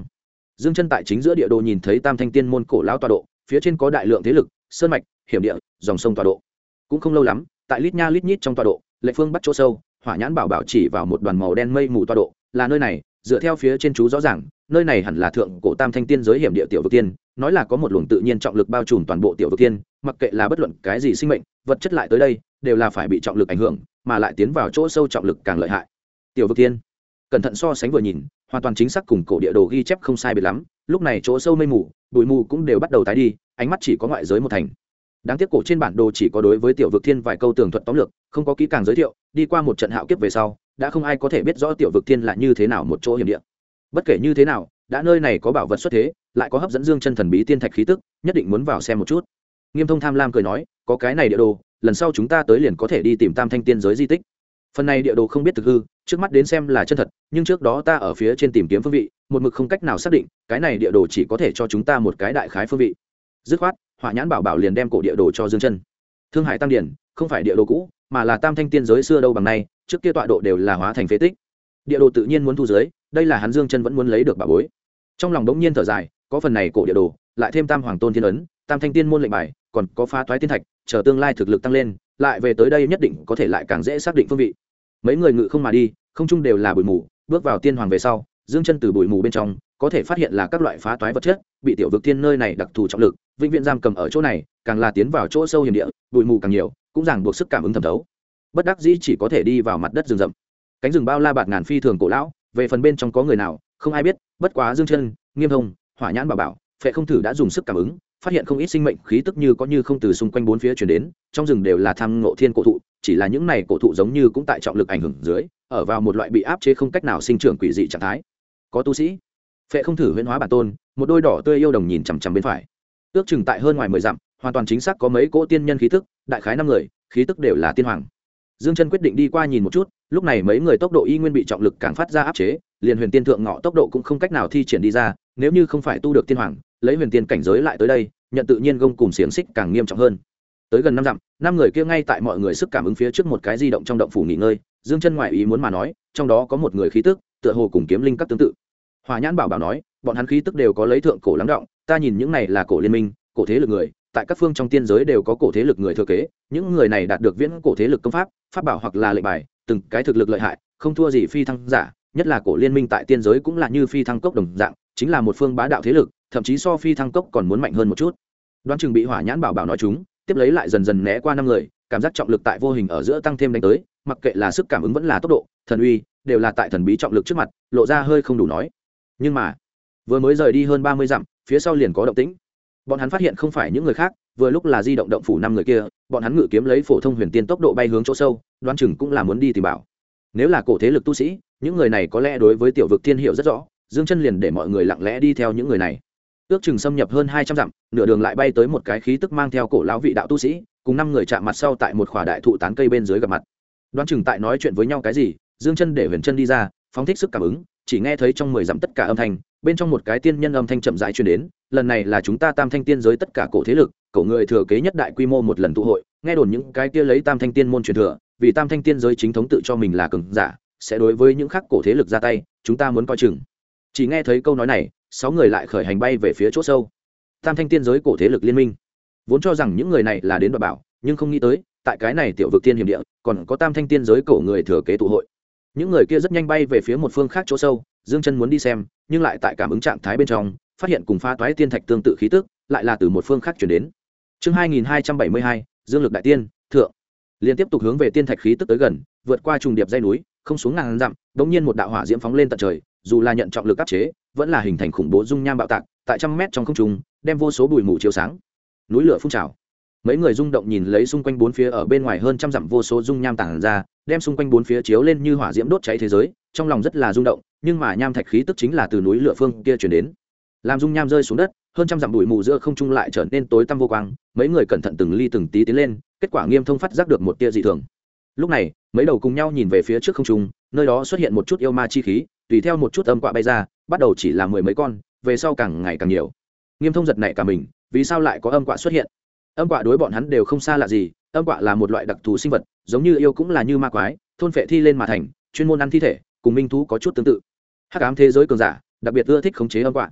Dương Chân tại chính giữa địa đồ nhìn thấy Tam Thanh Tiên môn cổ lão tọa độ, phía trên có đại lượng thế lực, sơn mạch, hiểm địa, dòng sông tọa độ. Cũng không lâu lắm, tại lít nha lít nhít trong tọa độ, lệ phương bắt chỗ sâu, Hỏa Nhãn Bảo Bảo chỉ vào một đoàn màu đen mây mù tọa độ, là nơi này, dựa theo phía trên chú rõ ràng, nơi này hẳn là thượng cổ Tam Thanh Tiên giới hiểm địa tiểu vực tiên, nói là có một luồng tự nhiên trọng lực bao trùm toàn bộ tiểu vực tiên, mặc kệ là bất luận cái gì sinh mệnh, vật chất lại tới đây, đều là phải bị trọng lực ảnh hưởng, mà lại tiến vào chỗ sâu trọng lực càng lợi hại. Tiểu vực tiên, cẩn thận so sánh vừa nhìn, hoàn toàn chính xác cùng cổ địa đồ ghi chép không sai biệt lắm, lúc này chỗ sâu mây mù, bụi mù cũng đều bắt đầu tái đi, ánh mắt chỉ có ngoại giới một thành. Đáng tiếc cổ trên bản đồ chỉ có đối với tiểu vực thiên vài câu tường thuật tóm lược, không có kỹ càng giới thiệu, đi qua một trận hạo kiếp về sau, đã không ai có thể biết rõ tiểu vực thiên là như thế nào một chỗ hiểm địa. Bất kể như thế nào, đã nơi này có bảo vật xuất thế, lại có hấp dẫn Dương Chân thần bí tiên thạch khí tức, nhất định muốn vào xem một chút. Nghiêm Thông tham lam cười nói, có cái này địa đồ, lần sau chúng ta tới liền có thể đi tìm Tam Thanh Tiên giới di tích. Phần này địa đồ không biết thực hư, trước mắt đến xem là chân thật, nhưng trước đó ta ở phía trên tìm kiếm phương vị, một mực không cách nào xác định, cái này địa đồ chỉ có thể cho chúng ta một cái đại khái phương vị. Dứt khoát, Hỏa Nhãn Bảo Bảo liền đem cổ địa đồ cho Dương Chân. Thương Hải Tăng Điển, không phải địa đồ cũ, mà là Tam Thanh Tiên giới xưa đâu bằng nay, trước kia tọa độ đều là hóa thành phế tích. Địa đồ tự nhiên muốn thu dưới, đây là hắn Dương Chân vẫn muốn lấy được bảo bối. Trong lòng đống nhiên thở dài, có phần này cổ địa đồ, lại thêm Tam Hoàng Tôn Thiên ấn, Tam Thanh Tiên môn lệnh bài, còn có phá toái tiên thạch, chờ tương lai thực lực tăng lên, lại về tới đây nhất định có thể lại càng dễ xác định phương vị. Mấy người ngự không mà đi, không trung đều là bụi mù, bước vào tiên hoàng về sau, Dương Chân từ bụi mù bên trong có thể phát hiện là các loại phá toái vật chất, bị tiểu vực tiên nơi này đặc thù trọng lực, vĩnh viễn giam cầm ở chỗ này, càng là tiến vào chỗ sâu hiểm địa, bụi mù càng nhiều, cũng ràng buộc sức cảm ứng thẩm thấu. Bất đắc dĩ chỉ có thể đi vào mặt đất rừng rậm. Cánh rừng bao la bạt ngàn phi thường cổ lão, về phần bên trong có người nào, không ai biết, bất quá Dương Chân, Nghiêm Thông, Hỏa Nhãn Bảo Bảo, Phệ Không Thử đã dùng sức cảm ứng, phát hiện không ít sinh mệnh khí tức như có như không từ xung quanh bốn phía truyền đến, trong rừng đều là tham ngộ thiên cổ thụ, chỉ là những này cổ thụ giống như cũng tại trọng lực ảnh hưởng dưới, ở vào một loại bị áp chế không cách nào sinh trưởng quỷ dị trạng thái. Có tu sĩ. Phệ Không Thử huyễn hóa bản tôn, một đôi đỏ tươi yêu đồng nhìn chằm chằm bên phải. Ước chừng tại hơn ngoài 10 dặm, hoàn toàn chính xác có mấy cỗ tiên nhân khí tức, đại khái 5 người, khí tức đều là tiên hoàng. Dương Chân quyết định đi qua nhìn một chút, lúc này mấy người tốc độ y nguyên bị trọng lực càng phát ra áp chế, liền huyền tiên thượng ngọ tốc độ cũng không cách nào thi triển đi ra, nếu như không phải tu được tiên hoàng, lấy huyền tiên cảnh giới lại tới đây, nhận tự nhiên gông cùng xiềng xích càng nghiêm trọng hơn. Tới gần 5 dặm, 5 người kia ngay tại mọi người sức cảm ứng phía trước một cái di động trong động phủ nghỉ ngơi, Dương Chân ngoại ý muốn mà nói, trong đó có một người khí tức, tựa hồ cùng kiếm linh các tương tự. Hỏa Nhãn Bảo Bảo nói, bọn hắn khí tức đều có lấy thượng cổ lắng động, ta nhìn những này là cổ liên minh, cổ thế lực người, tại các phương trong tiên giới đều có cổ thế lực người thừa kế, những người này đạt được viễn cổ thế lực công pháp, pháp bảo hoặc là lệnh bài, từng cái thực lực lợi hại, không thua gì phi thăng giả, nhất là cổ liên minh tại tiên giới cũng là như phi thăng cốc đồng dạng, chính là một phương bá đạo thế lực, thậm chí so phi thăng cốc còn muốn mạnh hơn một chút. Đoán chừng bị Hỏa Nhãn Bảo Bảo nói chúng, tiếp lấy lại dần dần né qua 5 người, cảm giác trọng lực tại vô hình ở giữa tăng thêm đánh tới, mặc kệ là sức cảm ứng vẫn là tốc độ, thần uy, đều là tại thần bí trọng lực trước mặt, lộ ra hơi không đủ nói. Nhưng mà, vừa mới rời đi hơn 30 dặm, phía sau liền có động tĩnh. Bọn hắn phát hiện không phải những người khác, vừa lúc là di động động phủ 5 người kia, bọn hắn ngự kiếm lấy phổ thông huyền tiên tốc độ bay hướng chỗ sâu, đoán chừng cũng là muốn đi tìm bảo. Nếu là cổ thế lực tu sĩ, những người này có lẽ đối với tiểu vực thiên hiệu rất rõ, Dương Chân liền để mọi người lặng lẽ đi theo những người này. Ước chừng xâm nhập hơn 200 dặm, nửa đường lại bay tới một cái khí tức mang theo cổ lão vị đạo tu sĩ, cùng 5 người chạm mặt sau tại một khỏa đại thụ tán cây bên dưới gặp mặt. Đoán chừng tại nói chuyện với nhau cái gì, Dương Chân để Huyền Chân đi ra, phóng thích sức cảm ứng, chỉ nghe thấy trong 10 dặm tất cả âm thanh, bên trong một cái tiên nhân âm thanh chậm rãi truyền đến, lần này là chúng ta Tam Thanh Tiên giới tất cả cổ thế lực, cổ người thừa kế nhất đại quy mô một lần tụ hội, nghe đồn những cái kia lấy Tam Thanh Tiên môn truyền thừa, vì Tam Thanh Tiên giới chính thống tự cho mình là cường giả, sẽ đối với những khác cổ thế lực ra tay, chúng ta muốn coi chừng. Chỉ nghe thấy câu nói này, 6 người lại khởi hành bay về phía chỗ sâu. Tam Thanh Tiên giới cổ thế lực liên minh, vốn cho rằng những người này là đến đoạt bảo, nhưng không nghĩ tới, tại cái này tiểu vực tiên hiểm địa, còn có Tam Thanh Tiên giới cổ người thừa kế tụ hội. Những người kia rất nhanh bay về phía một phương khác chỗ sâu, Dương Chân muốn đi xem, nhưng lại tại cảm ứng trạng thái bên trong, phát hiện cùng pha toái tiên thạch tương tự khí tức, lại là từ một phương khác truyền đến. Chương 2272, Dương lực đại tiên, thượng. Liên tiếp tục hướng về tiên thạch khí tức tới gần, vượt qua trùng điệp dãy núi, không xuống ngàn dặm, đống nhiên một đạo hỏa diễm phóng lên tận trời, dù là nhận trọng lực áp chế, vẫn là hình thành khủng bố dung nham bạo tạc, tại trăm mét trong không trung, đem vô số bụi mù chiếu sáng. Núi lửa phun trào. Mấy người rung động nhìn lấy xung quanh bốn phía ở bên ngoài hơn trăm dặm vô số dung nham tản ra, đem xung quanh bốn phía chiếu lên như hỏa diễm đốt cháy thế giới, trong lòng rất là rung động, nhưng mà nham thạch khí tức chính là từ núi lửa phương kia truyền đến. Làm dung nham rơi xuống đất, hơn trăm dặm bụi mù giữa không trung lại trở nên tối tăm vô quang, mấy người cẩn thận từng ly từng tí tiến lên, kết quả Nghiêm Thông phát giác được một tia dị thường. Lúc này, mấy đầu cùng nhau nhìn về phía trước không trung, nơi đó xuất hiện một chút yêu ma chi khí, tùy theo một chút âm quạ bay ra, bắt đầu chỉ là 10 mấy con, về sau càng ngày càng nhiều. Nghiêm Thông giật nảy cả mình, vì sao lại có âm quạ xuất hiện? Âm quạ đối bọn hắn đều không xa lạ gì, âm quạ là một loại đặc thù sinh vật, giống như yêu cũng là như ma quái, thôn phệ thi lên mà thành, chuyên môn ăn thi thể, cùng minh thú có chút tương tự. Hắc ám thế giới cường giả, đặc biệt ưa thích khống chế âm quạ.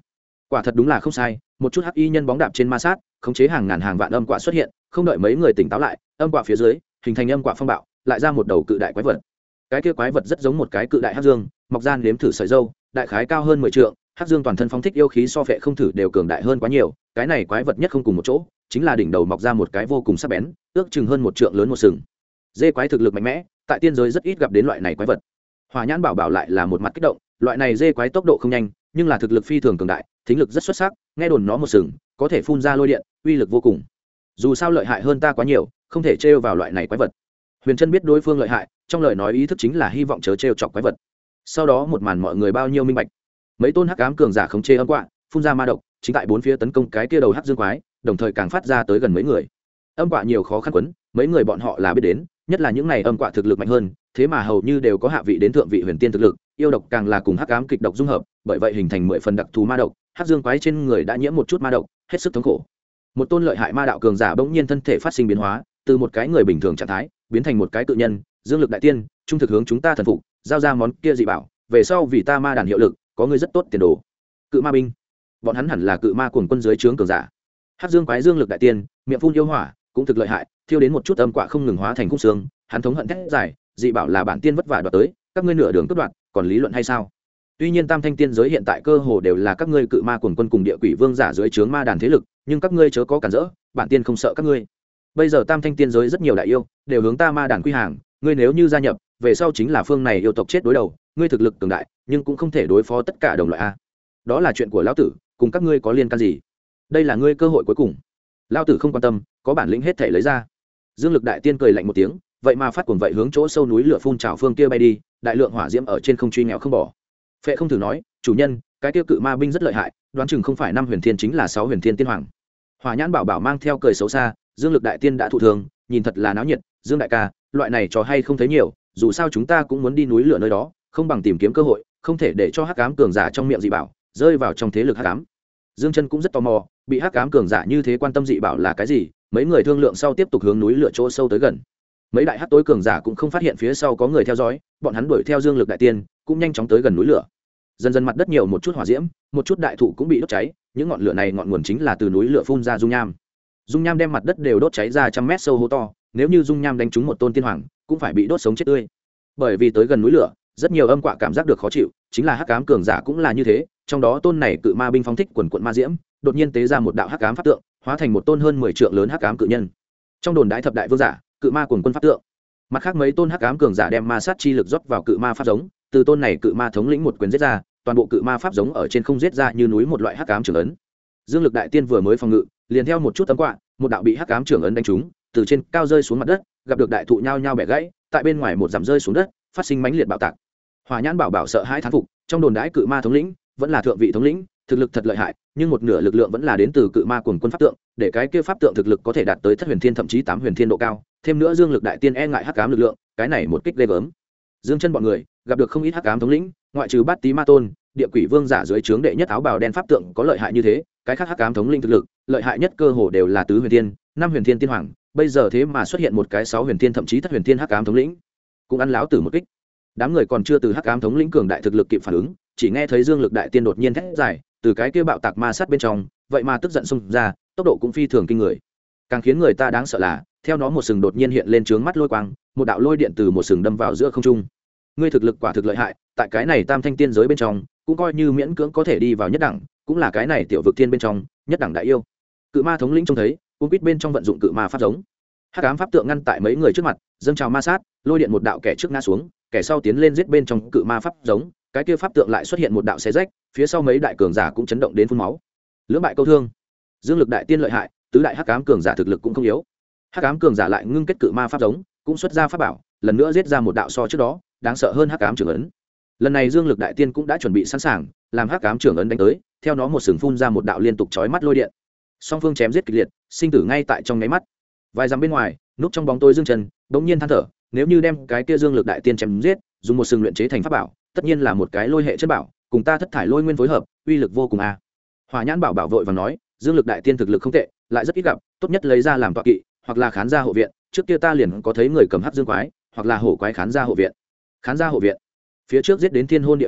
Quả thật đúng là không sai, một chút hắc y nhân bóng đạp trên ma sát, khống chế hàng ngàn hàng vạn âm quạ xuất hiện, không đợi mấy người tỉnh táo lại, âm quạ phía dưới hình thành âm quạ phong bạo, lại ra một đầu cự đại quái vật. Cái kia quái vật rất giống một cái cự đại hắc dương, mọc ra nếm thử sợi dâu, đại khái cao hơn 10 trượng, hắc dương toàn thân phóng thích yêu khí so phệ không thử đều cường đại hơn quá nhiều. Cái này quái vật nhất không cùng một chỗ, chính là đỉnh đầu mọc ra một cái vô cùng sắc bén, ước chừng hơn 1 trượng lớn một sừng. Dê quái thực lực mạnh mẽ, tại tiên giới rất ít gặp đến loại này quái vật. Hỏa Nhãn Bảo Bảo lại là một mặt kích động, loại này dê quái tốc độ không nhanh, nhưng là thực lực phi thường cường đại, thính lực rất xuất sắc, nghe đồn nó một sừng có thể phun ra lôi điện, uy lực vô cùng. Dù sao lợi hại hơn ta quá nhiều, không thể trêu vào loại này quái vật. Huyền Trân biết đối phương lợi hại, trong lời nói ý thức chính là hy vọng chớ trêu chọc quái vật. Sau đó một màn mọi người bao nhiêu minh bạch. Mấy tôn hắc ám cường giả khống chế âm quạ, phun ra ma độc, chính tại bốn phía tấn công cái kia đầu hắc dương quái, đồng thời càng phát ra tới gần mấy người. Âm quạ nhiều khó khăn quấn, mấy người bọn họ là biết đến, nhất là những này âm quạ thực lực mạnh hơn, thế mà hầu như đều có hạ vị đến thượng vị huyền tiên thực lực, yêu độc càng là cùng hắc ám kịch độc dung hợp, bởi vậy hình thành 10 phần đặc thù ma độc, hắc dương quái trên người đã nhiễm một chút ma độc, hết sức thống khổ. Một tôn lợi hại ma đạo cường giả bỗng nhiên thân thể phát sinh biến hóa, từ một cái người bình thường trạng thái biến thành một cái cự nhân, dương lực đại tiên, trung thực hướng chúng ta thần phục, giao ra món kia dị bảo, về sau vì ta ma đàn hiệu lực, có người rất tốt tiền đồ. Cự ma binh, bọn hắn hẳn là cự ma cuồng quân dưới trướng cường giả. Hắc dương quái dương lực đại tiên, miệng phun yêu hỏa, cũng thực lợi hại, thiêu đến một chút âm quạ không ngừng hóa thành khung xương, hắn thống hận thét dài, dị bảo là bản tiên vất vả đoạt tới, các ngươi nửa đường cướp đoạt, còn lý luận hay sao? Tuy nhiên tam thanh tiên giới hiện tại cơ hồ đều là các ngươi cự ma cuồng quân cùng địa quỷ vương giả dưới trướng ma đàn thế lực, nhưng các ngươi chớ có cản rỡ, bản tiên không sợ các ngươi. Bây giờ tam thanh tiên giới rất nhiều đại yêu đều hướng ta ma đàn quy hàng, ngươi nếu như gia nhập, về sau chính là phương này yêu tộc chết đối đầu, ngươi thực lực cường đại, nhưng cũng không thể đối phó tất cả đồng loại a. Đó là chuyện của lão tử, cùng các ngươi có liên can gì? Đây là ngươi cơ hội cuối cùng. Lão tử không quan tâm, có bản lĩnh hết thể lấy ra. Dương lực đại tiên cười lạnh một tiếng, vậy mà phát cuồng vậy hướng chỗ sâu núi lửa phun trào phương kia bay đi, đại lượng hỏa diễm ở trên không truy nghèo không bỏ. Phệ không thử nói, chủ nhân, cái kia cự ma binh rất lợi hại, đoán chừng không phải 5 huyền thiên chính là 6 huyền thiên tiên hoàng. Hỏa Nhãn Bảo Bảo mang theo cười xấu xa, Dương lực đại tiên đã thụ thường, nhìn thật là náo nhiệt, Dương đại ca, loại này trò hay không thấy nhiều, dù sao chúng ta cũng muốn đi núi lửa nơi đó, không bằng tìm kiếm cơ hội, không thể để cho hắc ám cường giả trong miệng dị bảo rơi vào trong thế lực hắc ám. Dương Chân cũng rất tò mò, bị hắc ám cường giả như thế quan tâm dị bảo là cái gì, mấy người thương lượng sau tiếp tục hướng núi lửa chỗ sâu tới gần. Mấy đại hắc tối cường giả cũng không phát hiện phía sau có người theo dõi, bọn hắn đuổi theo Dương lực đại tiên, cũng nhanh chóng tới gần núi lửa. Dần dần mặt đất nhiều một chút hỏa diễm, một chút đại thụ cũng bị đốt cháy, những ngọn lửa này ngọn nguồn chính là từ núi lửa phun ra dung nham. Dung nham đem mặt đất đều đốt cháy ra trăm mét sâu hố to, nếu như dung nham đánh trúng một tôn tiên hoàng, cũng phải bị đốt sống chết tươi. Bởi vì tới gần núi lửa, rất nhiều âm quạ cảm giác được khó chịu, chính là hắc ám cường giả cũng là như thế, trong đó tôn này cự ma binh phóng thích quần quần ma diễm, đột nhiên tế ra một đạo hắc ám pháp tượng, hóa thành một tôn hơn 10 trượng lớn hắc ám cự nhân. Trong đồn đại thập đại vương giả, cự ma cuồng quân pháp tượng. Mặt khác mấy tôn hắc ám cường giả đem ma sát chi lực rót vào cự ma pháp giống, từ tôn này cự ma thống lĩnh một quyền giết ra, toàn bộ cự ma pháp giống ở trên không giết ra như núi một loại hắc ám trưởng ấn. Dương lực đại tiên vừa mới phòng ngự, liền theo một chút tấm quạ, một đạo bị hắc ám trưởng ấn đánh trúng, từ trên cao rơi xuống mặt đất, gặp được đại thụ nhao nhao bẻ gãy, tại bên ngoài một dặm rơi xuống đất, phát sinh mãnh liệt bạo tạc. Hỏa Nhãn Bảo Bảo sợ hãi thán phục, trong đồn đãi cự ma thống lĩnh vẫn là thượng vị thống lĩnh, thực lực thật lợi hại, nhưng một nửa lực lượng vẫn là đến từ cự ma cuồng quân pháp tượng, để cái kia pháp tượng thực lực có thể đạt tới thất huyền thiên thậm chí 8 huyền thiên độ cao, thêm nữa Dương lực đại tiên e ngại hắc ám lực lượng, cái này một kích ghê gớm. Dương Chân bọn người gặp được không ít hắc ám thống lĩnh, ngoại trừ Bát Tý Ma Tôn, địa quỷ vương giả dưới trướng đệ nhất áo bào đen pháp tượng có lợi hại như thế, cái khác hắc ám thống lĩnh thực lực lợi hại nhất cơ hồ đều là tứ huyền thiên, 5 huyền thiên tiên hoàng, bây giờ thế mà xuất hiện một cái 6 huyền thiên thậm chí thất huyền thiên hắc ám thống lĩnh, cũng ăn láo tử một kích. Đám người còn chưa từ hắc ám thống lĩnh cường đại thực lực kịp phản ứng, chỉ nghe thấy Dương lực đại tiên đột nhiên thét dài, từ cái kia bạo tạc ma sát bên trong, vậy mà tức giận xung ra, tốc độ cũng phi thường kinh người. Càng khiến người ta đáng sợ là, theo nó một sừng đột nhiên hiện lên trướng mắt lôi quang, một đạo lôi điện từ một sừng đâm vào giữa không trung. Ngươi thực lực quả thực lợi hại, tại cái này tam thanh tiên giới bên trong, cũng coi như miễn cưỡng có thể đi vào nhất đẳng, cũng là cái này tiểu vực thiên bên trong nhất đẳng đại yêu. Cự ma thống lĩnh trông thấy, cũng biết bên trong vận dụng cự ma pháp giống. Hắc ám pháp tượng ngăn tại mấy người trước mặt, dâng trào ma sát, lôi điện một đạo kẻ trước ngã xuống, kẻ sau tiến lên giết bên trong cự ma pháp giống, cái kia pháp tượng lại xuất hiện một đạo xé rách, phía sau mấy đại cường giả cũng chấn động đến phun máu. Lưỡng bại câu thương. Dương lực đại tiên lợi hại, tứ đại hắc ám cường giả thực lực cũng không yếu. Hắc ám cường giả lại ngưng kết cự ma pháp giống, cũng xuất ra pháp bảo, lần nữa giết ra một đạo so trước đó đáng sợ hơn hắc ám trưởng ấn. Lần này Dương lực đại tiên cũng đã chuẩn bị sẵn sàng, làm hắc ám trưởng ấn đánh tới, theo nó một sừng phun ra một đạo liên tục chói mắt lôi điện. Song phương chém giết kịch liệt, sinh tử ngay tại trong nháy mắt. Vài dặm bên ngoài, núp trong bóng tối Dương Chân bỗng nhiên than thở, nếu như đem cái kia Dương lực đại tiên chém giết, dùng một sừng luyện chế thành pháp bảo, tất nhiên là một cái lôi hệ chất bảo, cùng ta thất thải lôi nguyên phối hợp, uy lực vô cùng a. Hỏa Nhãn Bảo Bảo vội vàng nói, Dương lực đại tiên thực lực không tệ, lại rất ít gặp, tốt nhất lấy ra làm tọa kỵ, hoặc là khán gia hộ viện, trước kia ta liền có thấy người cầm hắc dương quái, hoặc là hổ quái khán gia hộ viện. Khán gia hộ viện. Phía trước giết đến thiên hôn địa ám,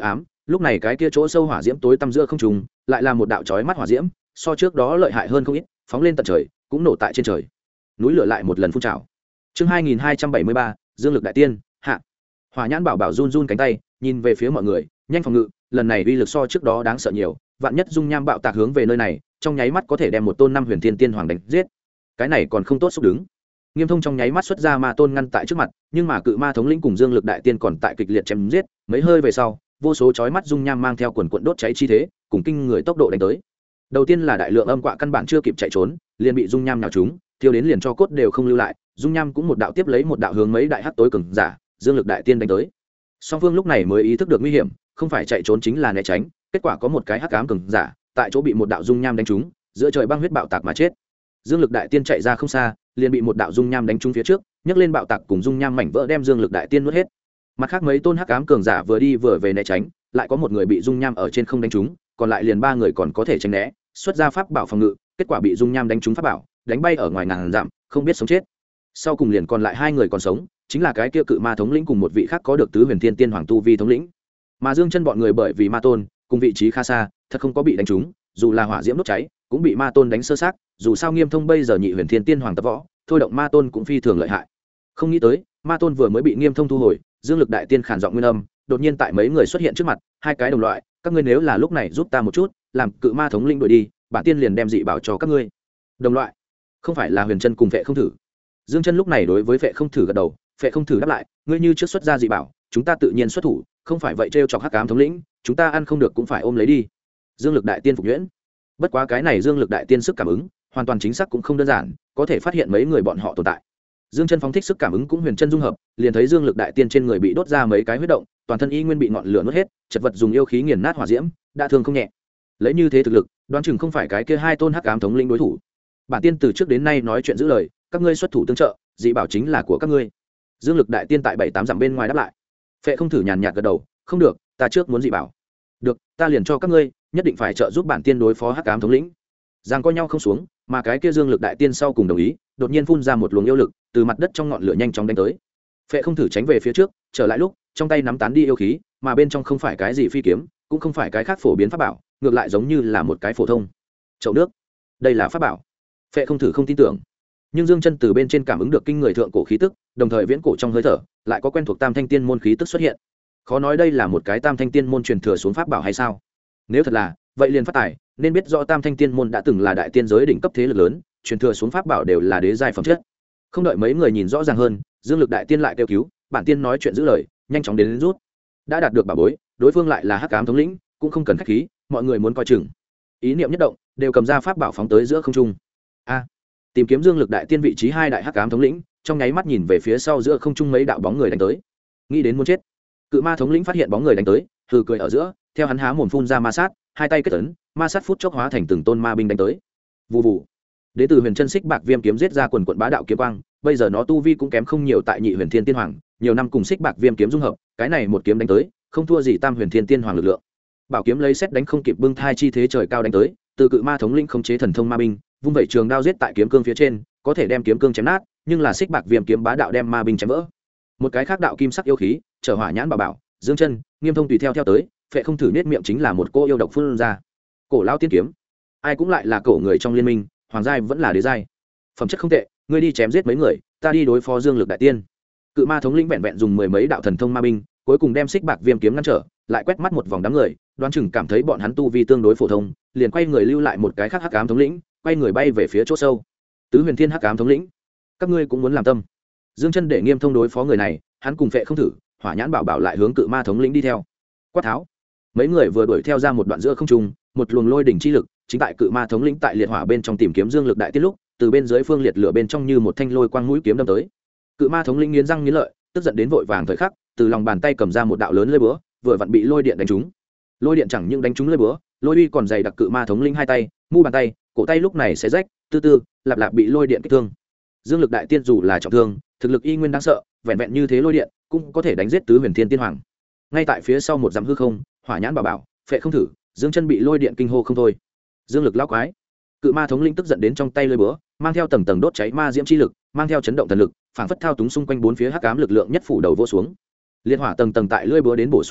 lúc này cái kia chỗ sâu hỏa diễm tối tăm giữa không trùng lại là một đạo chói mắt hỏa diễm, so trước đó lợi hại hơn không ít, phóng lên tận trời cũng nổ tại trên trời, núi lửa lại một lần phun trào. Chương 2273, dương lực đại tiên hạ. Hỏa nhãn bảo bảo run run cánh tay, nhìn về phía mọi người, nhanh phòng ngự, lần này uy lực so trước đó đáng sợ nhiều, vạn nhất dung nham bạo tạc hướng về nơi này, trong nháy mắt có thể đem một tôn năm huyền thiên tiên hoàng đánh giết. Cái này còn không tốt xúc đứng. Nghiêm Thông trong nháy mắt xuất ra ma tôn ngăn tại trước mặt, nhưng mà cự ma thống lĩnh cùng dương lực đại tiên còn tại kịch liệt chém giết, mấy hơi về sau, vô số chói mắt dung nham mang theo quần quần đốt cháy chi thế, cùng kinh người tốc độ đánh tới. Đầu tiên là đại lượng âm quạ căn bản chưa kịp chạy trốn, liền bị dung nham nhào trúng, thiêu đến liền cho cốt đều không lưu lại, dung nham cũng một đạo tiếp lấy một đạo hướng mấy đại hắc tối cường giả, dương lực đại tiên đánh tới. Song Phương lúc này mới ý thức được nguy hiểm, không phải chạy trốn chính là né tránh, kết quả có một cái hắc ám cường giả, tại chỗ bị một đạo dung nham đánh trúng, giữa trời băng huyết bạo tạc mà chết. Dương lực đại tiên chạy ra không xa, liền bị một đạo dung nham đánh trúng phía trước, nhấc lên bạo tạc cùng dung nham mảnh vỡ đem dương lực đại tiên nuốt hết. Mặt khác mấy tôn hắc ám cường giả vừa đi vừa về né tránh, lại có một người bị dung nham ở trên không đánh trúng, còn lại liền ba người còn có thể tránh né, xuất ra pháp bảo phòng ngự, kết quả bị dung nham đánh trúng pháp bảo, đánh bay ở ngoài ngàn dặm, không biết sống chết. Sau cùng liền còn lại hai người còn sống, chính là cái kia cự ma thống lĩnh cùng một vị khác có được tứ huyền thiên tiên hoàng tu vi thống lĩnh. Mà Dương Chân bọn người bởi vì ma tôn cùng vị trí khá xa, thật không có bị đánh trúng, dù là hỏa diễm đốt cháy, cũng bị ma tôn đánh sơ xác, dù sao Nghiêm Thông bây giờ nhị huyền thiên tiên hoàng tập võ, thôi động ma tôn cũng phi thường lợi hại. Không nghĩ tới, ma tôn vừa mới bị Nghiêm Thông thu hồi, dương lực đại tiên khản giọng nguyên âm, đột nhiên tại mấy người xuất hiện trước mặt, hai cái đồng loại, các ngươi nếu là lúc này giúp ta một chút, làm cự ma thống lĩnh đuổi đi, bản tiên liền đem dị bảo cho các ngươi. Đồng loại, không phải là Huyền Chân cùng Vệ Không Thử. Dương Chân lúc này đối với Vệ Không Thử gật đầu, Vệ Không Thử đáp lại, ngươi như trước xuất ra dị bảo, chúng ta tự nhiên xuất thủ, không phải vậy trêu chọc hắc ám thống lĩnh, chúng ta ăn không được cũng phải ôm lấy đi. Dương lực đại tiên phục nhuyễn. Bất quá cái này dương lực đại tiên sức cảm ứng hoàn toàn chính xác cũng không đơn giản, có thể phát hiện mấy người bọn họ tồn tại. Dương Chân phóng thích sức cảm ứng cũng huyền chân dung hợp, liền thấy dương lực đại tiên trên người bị đốt ra mấy cái huyết động, toàn thân y nguyên bị ngọn lửa nuốt hết, chật vật dùng yêu khí nghiền nát hỏa diễm, đã thương không nhẹ. Lấy như thế thực lực, đoán chừng không phải cái kia hai tôn hắc ám thống lĩnh đối thủ. Bản tiên từ trước đến nay nói chuyện giữ lời, các ngươi xuất thủ tương trợ, dị bảo chính là của các ngươi. Dương lực đại tiên tại 7-8 dặm bên ngoài đáp lại. Phệ Không Thử nhàn nhạt gật đầu, không được, ta trước muốn dị bảo. Được, ta liền cho các ngươi, nhất định phải trợ giúp bản tiên đối phó hắc ám thống lĩnh. Giang coi nhau không xuống, mà cái kia dương lực đại tiên sau cùng đồng ý, đột nhiên phun ra một luồng yêu lực, từ mặt đất trong ngọn lửa nhanh chóng đánh tới. Phệ Không Thử tránh về phía trước, trở lại lúc, trong tay nắm tán đi yêu khí, mà bên trong không phải cái gì phi kiếm, cũng không phải cái khác phổ biến pháp bảo, ngược lại giống như là một cái phổ thông chậu nước. Đây là pháp bảo. Phệ Không Thử không tin tưởng, nhưng Dương Chân từ bên trên cảm ứng được kinh người thượng cổ khí tức, đồng thời viễn cổ trong hơi thở, lại có quen thuộc Tam Thanh Tiên môn khí tức xuất hiện. Khó nói đây là một cái Tam Thanh Tiên môn truyền thừa xuống pháp bảo hay sao? Nếu thật là, vậy liền phát tài, nên biết rõ Tam Thanh Tiên môn đã từng là đại tiên giới đỉnh cấp thế lực lớn, truyền thừa xuống pháp bảo đều là đế giai phẩm chất. Không đợi mấy người nhìn rõ ràng hơn, Dương lực đại tiên lại kêu cứu, bản tiên nói chuyện giữ lời, nhanh chóng đến rút. Đã đạt được bảo bối, đối phương lại là hắc ám thống lĩnh, cũng không cần khách khí, mọi người muốn coi chừng. Ý niệm nhất động, đều cầm ra pháp bảo phóng tới giữa không trung. A, tìm kiếm Dương lực đại tiên vị trí hai đại hắc ám thống lĩnh, trong nháy mắt nhìn về phía sau giữa không trung mấy đạo bóng người đánh tới. Nghĩ đến muốn chết. Cự ma thống lĩnh phát hiện bóng người đánh tới, hừ cười ở giữa, theo hắn há mồm phun ra ma sát, hai tay kết ấn, ma sát phút chốc hóa thành từng tôn ma binh đánh tới. Vù vù. Đế tử huyền chân xích bạc viêm kiếm giết ra quần quần bá đạo kiếm quang, bây giờ nó tu vi cũng kém không nhiều tại nhị huyền thiên tiên hoàng, nhiều năm cùng xích bạc viêm kiếm dung hợp, cái này một kiếm đánh tới, không thua gì tam huyền thiên tiên hoàng lực lượng. Bảo kiếm lấy xét đánh không kịp bưng thai chi thế trời cao đánh tới, từ cự ma thống lĩnh không chế thần thông ma binh, vung vẩy trường đao giết tại kiếm cương phía trên, có thể đem kiếm cương chém nát, nhưng là xích bạc viêm kiếm bá đạo đem ma binh chém vỡ. Một cái khác đạo kim sắc yêu khí, trở hỏa nhãn bảo, Dương Chân, Nghiêm Thông tùy theo tới, Phệ Không Thử nết miệng chính là một cô yêu độc phun ra. Cổ lão tiên kiếm, ai cũng lại là cổ người trong liên minh, hoàng giai vẫn là đế giai, phẩm chất không tệ, ngươi đi chém giết mấy người, ta đi đối phó Dương lực đại tiên. Cự ma thống lĩnh vẹn vẹn dùng mười mấy đạo thần thông ma binh, cuối cùng đem xích bạc viêm kiếm ngăn trở, lại quét mắt một vòng đám người, đoán chừng cảm thấy bọn hắn tu vi tương đối phổ thông, liền quay người lưu lại một cái khác hắc ám thống lĩnh, quay người bay về phía chỗ sâu. Tứ huyền thiên hắc ám thống lĩnh, các ngươi cũng muốn làm tâm. Dương Chân để Nghiêm Thông đối phó người này, hắn cùng Phệ Không Thử, hỏa nhãn bảo lại hướng cự ma thống lĩnh đi theo. Quát tháo. Mấy người vừa đuổi theo ra một đoạn giữa không trung, một luồng lôi đỉnh chi lực chính tại cự ma thống lĩnh tại liệt hỏa bên trong tìm kiếm dương lực đại tiên lúc, từ bên dưới phương liệt lửa bên trong như một thanh lôi quang mũi kiếm đâm tới. Cự ma thống lĩnh nghiến răng nghiến lợi, tức giận đến vội vàng thời khắc, từ lòng bàn tay cầm ra một đạo lớn lưỡi búa, vừa vặn bị lôi điện đánh trúng. Lôi điện chẳng những đánh trúng lưỡi búa, lôi uy còn dày đặc cự ma thống lĩnh hai tay, mu bàn tay, cổ tay lúc này sẽ rách, tư tư, lạp lạp bị lôi điện kích thương. Dương lực đại tiên dù là trọng thương, thực lực y nguyên đáng sợ, vẹn vẹn như thế lôi điện cũng có thể đánh giết tứ huyền thiên tiên hoàng. Ngay tại phía sau một dặm hư không, hỏa nhãn bảo, Phệ Không Thử, Dương Chân bị lôi điện kinh hô không thôi. Dương lực lão quái, cự ma thống lĩnh tức giận đến trong tay lưỡi búa, mang theo tầng tầng đốt cháy ma diễm chi lực, mang theo chấn động thần lực, phảng phất thao túng xung quanh bốn phía hắc ám lực lượng nhất phủ đầu vô xuống. Liệt hỏa tầng tầng tại lưỡi búa đến bổ xuống mở,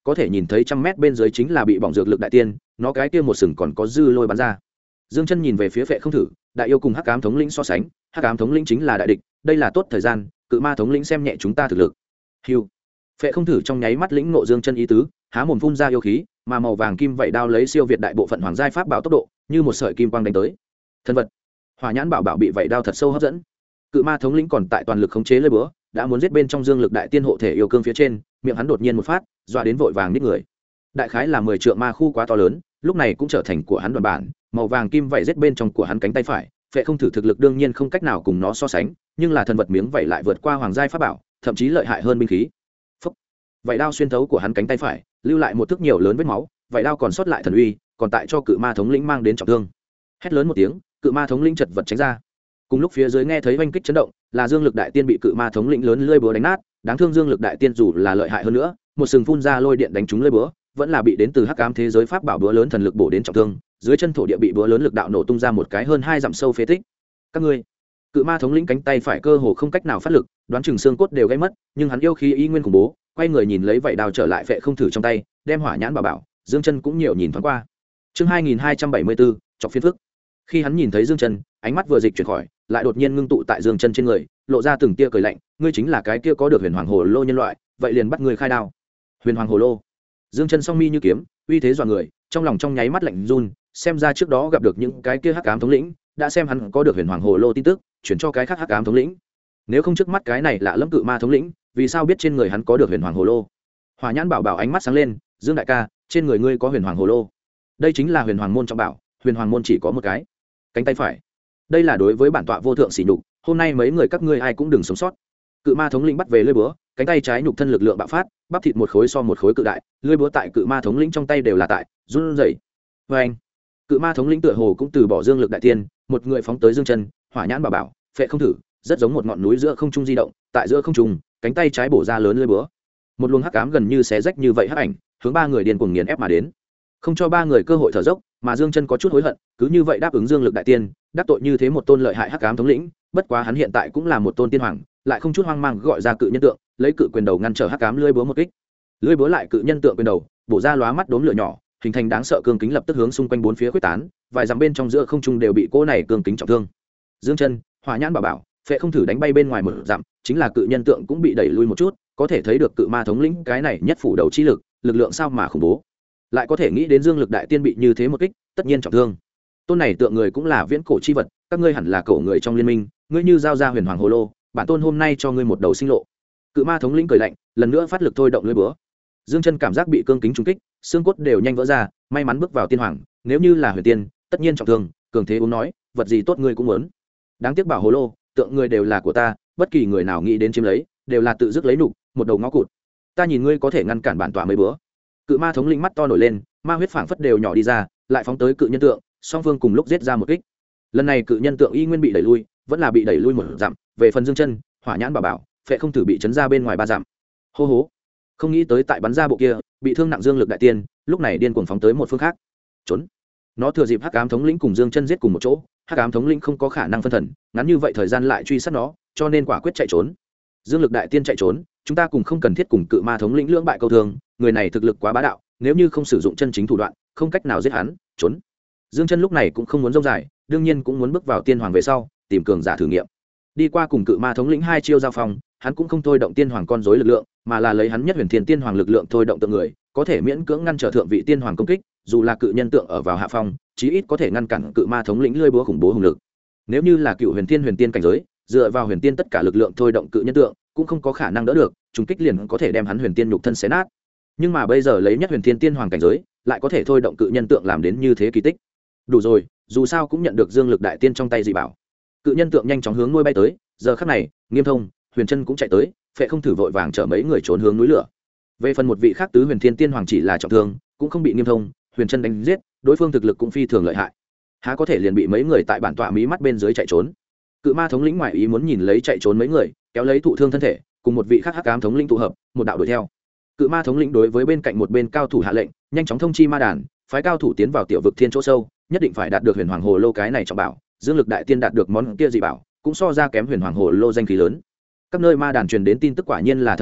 có thể nhìn thấy trăm mét bên dưới chính là bị bỏng dược lực đại tiên, nó cái kia một sừng còn có dư lôi bắn ra. Dương Chân nhìn về phía Phệ Không Thử, đại yêu cùng Hắc Ám thống lĩnh so sánh, Hắc Ám thống lĩnh chính là đại địch, đây là tốt thời gian, Cự Ma thống lĩnh xem nhẹ chúng ta thực lực. Hưu. Phệ Không Thử trong nháy mắt lĩnh ngộ Dương Chân ý tứ, há mồm phun ra yêu khí, mà màu vàng kim vậy đao lấy siêu việt đại bộ phận hoàng giai pháp bảo tốc độ, như một sợi kim quang đánh tới. Thân vật. Hỏa nhãn bảo bảo bị vậy đao thật sâu hấp dẫn. Cự Ma thống lĩnh còn tại toàn lực khống chế lưỡi búa, đã muốn giết bên trong dương lực đại tiên hộ thể yêu cương phía trên, miệng hắn đột nhiên một phát, dọa đến vội vàng nít người. Đại khái là 10 trượng ma khu quá to lớn, lúc này cũng trở thành của hắn đoàn bản, màu vàng kim vậy giết bên trong của hắn cánh tay phải, Phệ Không Thử thực lực đương nhiên không cách nào cùng nó so sánh, nhưng là thần vật miếng vậy lại vượt qua hoàng giai pháp bảo, thậm chí lợi hại hơn binh khí. Phúc. Vậy đao xuyên thấu của hắn cánh tay phải, lưu lại một thước nhiều lớn vết máu, vậy đao còn sót lại thần uy, còn tại cho Cự Ma thống lĩnh mang đến trọng thương. Hét lớn một tiếng, Cự Ma thống lĩnh chật vật tránh ra. Cùng lúc phía dưới nghe thấy oanh kích chấn động, là dương lực đại tiên bị Cự Ma thống lĩnh lớn lưỡi búa đánh nát, đáng thương dương lực đại tiên dù là lợi hại hơn nữa, một sừng phun ra lôi điện đánh trúng lưỡi búa, vẫn là bị đến từ hắc ám thế giới pháp bảo búa lớn thần lực bổ đến trọng thương, dưới chân thổ địa bị búa lớn lực đạo nổ tung ra một cái hơn 2 dặm sâu phế tích. Các ngươi, Cự Ma thống lĩnh cánh tay phải cơ hồ không cách nào phát lực, đoán chừng xương cốt đều gãy mất, nhưng hắn yêu khí y nguyên khủng bố, quay người nhìn lấy vậy đao trở lại Phệ Không Thử trong tay, đem hỏa nhãn bảo bảo, Dương Chân cũng nhiều nhìn thoáng qua. Chương 2274, chọc phiến phức. Khi hắn nhìn thấy Dương Chân, ánh mắt vừa dịch chuyển khỏi, lại đột nhiên ngưng tụ tại Dương Chân trên người, lộ ra từng tia cười lạnh, ngươi chính là cái kia có được Huyền Hoàng Hồ Lô nhân loại, vậy liền bắt ngươi khai đao. Huyền Hoàng Hồ Lô. Dương Chân song mi như kiếm, uy thế dọa người, trong lòng trong nháy mắt lạnh run, xem ra trước đó gặp được những cái kia hắc ám thống lĩnh, đã xem hắn có được Huyền Hoàng Hồ Lô tin tức, chuyển cho cái khác hắc ám thống lĩnh. Nếu không trước mắt cái này lạ lẫm Cự Ma thống lĩnh, vì sao biết trên người hắn có được Huyền Hoàng Hồ Lô? Hỏa nhãn bảo bảo ánh mắt sáng lên, Dương đại ca, trên người ngươi có Huyền Hoàng Hồ Lô. Đây chính là Huyền Hoàng môn trọng bảo, Huyền Hoàng môn chỉ có một cái. Cánh tay phải. Đây là đối với bản tọa vô thượng sỉ nhục, hôm nay mấy người các ngươi ai cũng đừng sống sót. Cự Ma thống lĩnh bắt về lưỡi búa, cánh tay trái nhục thân lực lượng bạo phát, bắp thịt một khối so một khối cự đại, lưỡi búa tại Cự Ma thống lĩnh trong tay đều là tại run rẩy. Oeng! Cự Ma thống lĩnh tựa hồ cũng từ bỏ dương lực đại tiên, một người phóng tới Dương Chân, hỏa nhãn bảo bảo, Phệ Không Thử, rất giống một ngọn núi giữa không trung di động, tại giữa không trung, cánh tay trái bổ ra lớn lưỡi búa. Một luồng hắc ám gần như xé rách như vậy hắc ảnh, hướng ba người điên cuồng nghiền ép mà đến. Không cho ba người cơ hội thở dốc, mà Dương Chân có chút hối hận, cứ như vậy đáp ứng dương lực đại tiên, đắc tội như thế một tôn lợi hại hắc ám thống lĩnh, bất quá hắn hiện tại cũng là một tôn tiên hoàng, lại không chút hoang mang gọi ra cự nhân tượng, lấy cự quyền đầu ngăn trở hắc ám lưỡi búa một kích. Lưỡi búa lại cự nhân tượng quyền đầu, bổ ra lóa mắt đốm lửa nhỏ, hình thành đáng sợ cương kính lập tức hướng xung quanh bốn phía khuếch tán, vài dặm bên trong giữa không trung đều bị cỗ này cương kính trọng thương. Dương Chân, hỏa nhãn bảo bảo, Phệ Không Thử đánh bay bên ngoài một dặm, chính là cự nhân tượng cũng bị đẩy lui một chút, có thể thấy được Cự Ma thống lĩnh cái này nhất phủ đầu chi lực, lực lượng sao mà khủng bố. Lại có thể nghĩ đến dương lực đại tiên bị như thế một kích, tất nhiên trọng thương. Tôn này tượng người cũng là viễn cổ chi vật, các ngươi hẳn là cổ người trong liên minh, ngươi như giao ra Huyền Hoàng Hồ Lô, bản tôn hôm nay cho ngươi một đầu sinh lộ. Cự Ma thống lĩnh cười lạnh, lần nữa phát lực thôi động lưỡi búa. Dương Chân cảm giác bị cương kính trúng kích, xương cốt đều nhanh vỡ ra, may mắn bước vào tiên hoàng, nếu như là huyền tiên, tất nhiên trọng thương. Cường thế uống nói, vật gì tốt ngươi cũng muốn. Đáng tiếc bảo hồ lô, tượng người đều là của ta, bất kỳ người nào nghĩ đến chiếm lấy, đều là tự dứt lấy nục, một đầu ngõ cụt. Ta nhìn ngươi có thể ngăn cản bản tọa mấy bữa. Cự Ma thống lĩnh mắt to nổi lên, ma huyết phảng phất đều nhỏ đi ra, lại phóng tới cự nhân tượng, song phương cùng lúc giết ra một kích. Lần này cự nhân tượng y nguyên bị đẩy lui, vẫn là bị đẩy lui một dặm, về phần Dương Chân, hỏa nhãn bảo bảo, Phệ Không Thử bị chấn ra bên ngoài 3 dặm. Hô hố. Không nghĩ tới tại bắn ra bộ kia, bị thương nặng dương lực đại tiên, lúc này điên cuồng phóng tới một phương khác. Trốn. Nó thừa dịp hắc ám thống lĩnh cùng Dương Chân giết cùng một chỗ, hắc ám thống lĩnh không có khả năng phân thần, ngắn như vậy thời gian lại truy sát nó, cho nên quả quyết chạy trốn. Dương lực đại tiên chạy trốn, chúng ta cùng không cần thiết cùng Cự Ma thống lĩnh lưỡng bại câu thương, người này thực lực quá bá đạo, nếu như không sử dụng chân chính thủ đoạn, không cách nào giết hắn. Trốn. Dương Chân lúc này cũng không muốn rông dài, đương nhiên cũng muốn bước vào tiên hoàng về sau, tìm cường giả thử nghiệm. Đi qua cùng Cự Ma thống lĩnh 2 chiêu giao phong, hắn cũng không thôi động tiên hoàng con rối lực lượng, mà là lấy hắn nhất huyền thiên tiên hoàng lực lượng thôi động tượng người, có thể miễn cưỡng ngăn trở thượng vị tiên hoàng công kích, dù là cự nhân tượng ở vào hạ phong, chí ít có thể ngăn cản Cự Ma thống lĩnh lưỡi búa khủng bố hùng lực. Nếu như là cựu huyền tiên cảnh giới, dựa vào huyền tiên tất cả lực lượng thôi động cự nhân tượng, cũng không có khả năng đỡ được, trùng kích liền có thể đem hắn huyền tiên nhục thân xé nát. Nhưng mà bây giờ lấy nhất huyền thiên tiên hoàng cảnh giới, lại có thể thôi động cự nhân tượng làm đến như thế kỳ tích. Đủ rồi, dù sao cũng nhận được dương lực đại tiên trong tay dị bảo. Cự nhân tượng nhanh chóng hướng nuôi bay tới, giờ khắc này, Nghiêm Thông, Huyền Chân cũng chạy tới, Phệ Không Thử vội vàng chở mấy người trốn hướng núi lửa. Về phần một vị khác tứ huyền thiên tiên hoàng chỉ là trọng thương, cũng không bị Nghiêm Thông, Huyền Chân đánh giết, đối phương thực lực cũng phi thường lợi hại. Há có thể liền bị mấy người tại bản tọa mí mắt bên dưới chạy trốn. Cự Ma thống lĩnh ngoại ý muốn nhìn lấy chạy trốn mấy người, kéo lấy thụ thương thân thể, cùng một vị khác hắc ám thống lĩnh tụ hợp, một đạo đuổi theo. Cự Ma thống lĩnh đối với bên cạnh một bên cao thủ hạ lệnh, nhanh chóng thông chi ma đàn, phái cao thủ tiến vào tiểu vực thiên chỗ sâu, nhất định phải đạt được Huyền Hoàng Hồ Lô cái này trọng bảo, dương lực đại tiên đạt được món kia dị bảo, cũng so ra kém Huyền Hoàng Hồ Lô danh khí lớn. Các nơi ma đàn truyền đến tin tức quả nhiên là thật sự,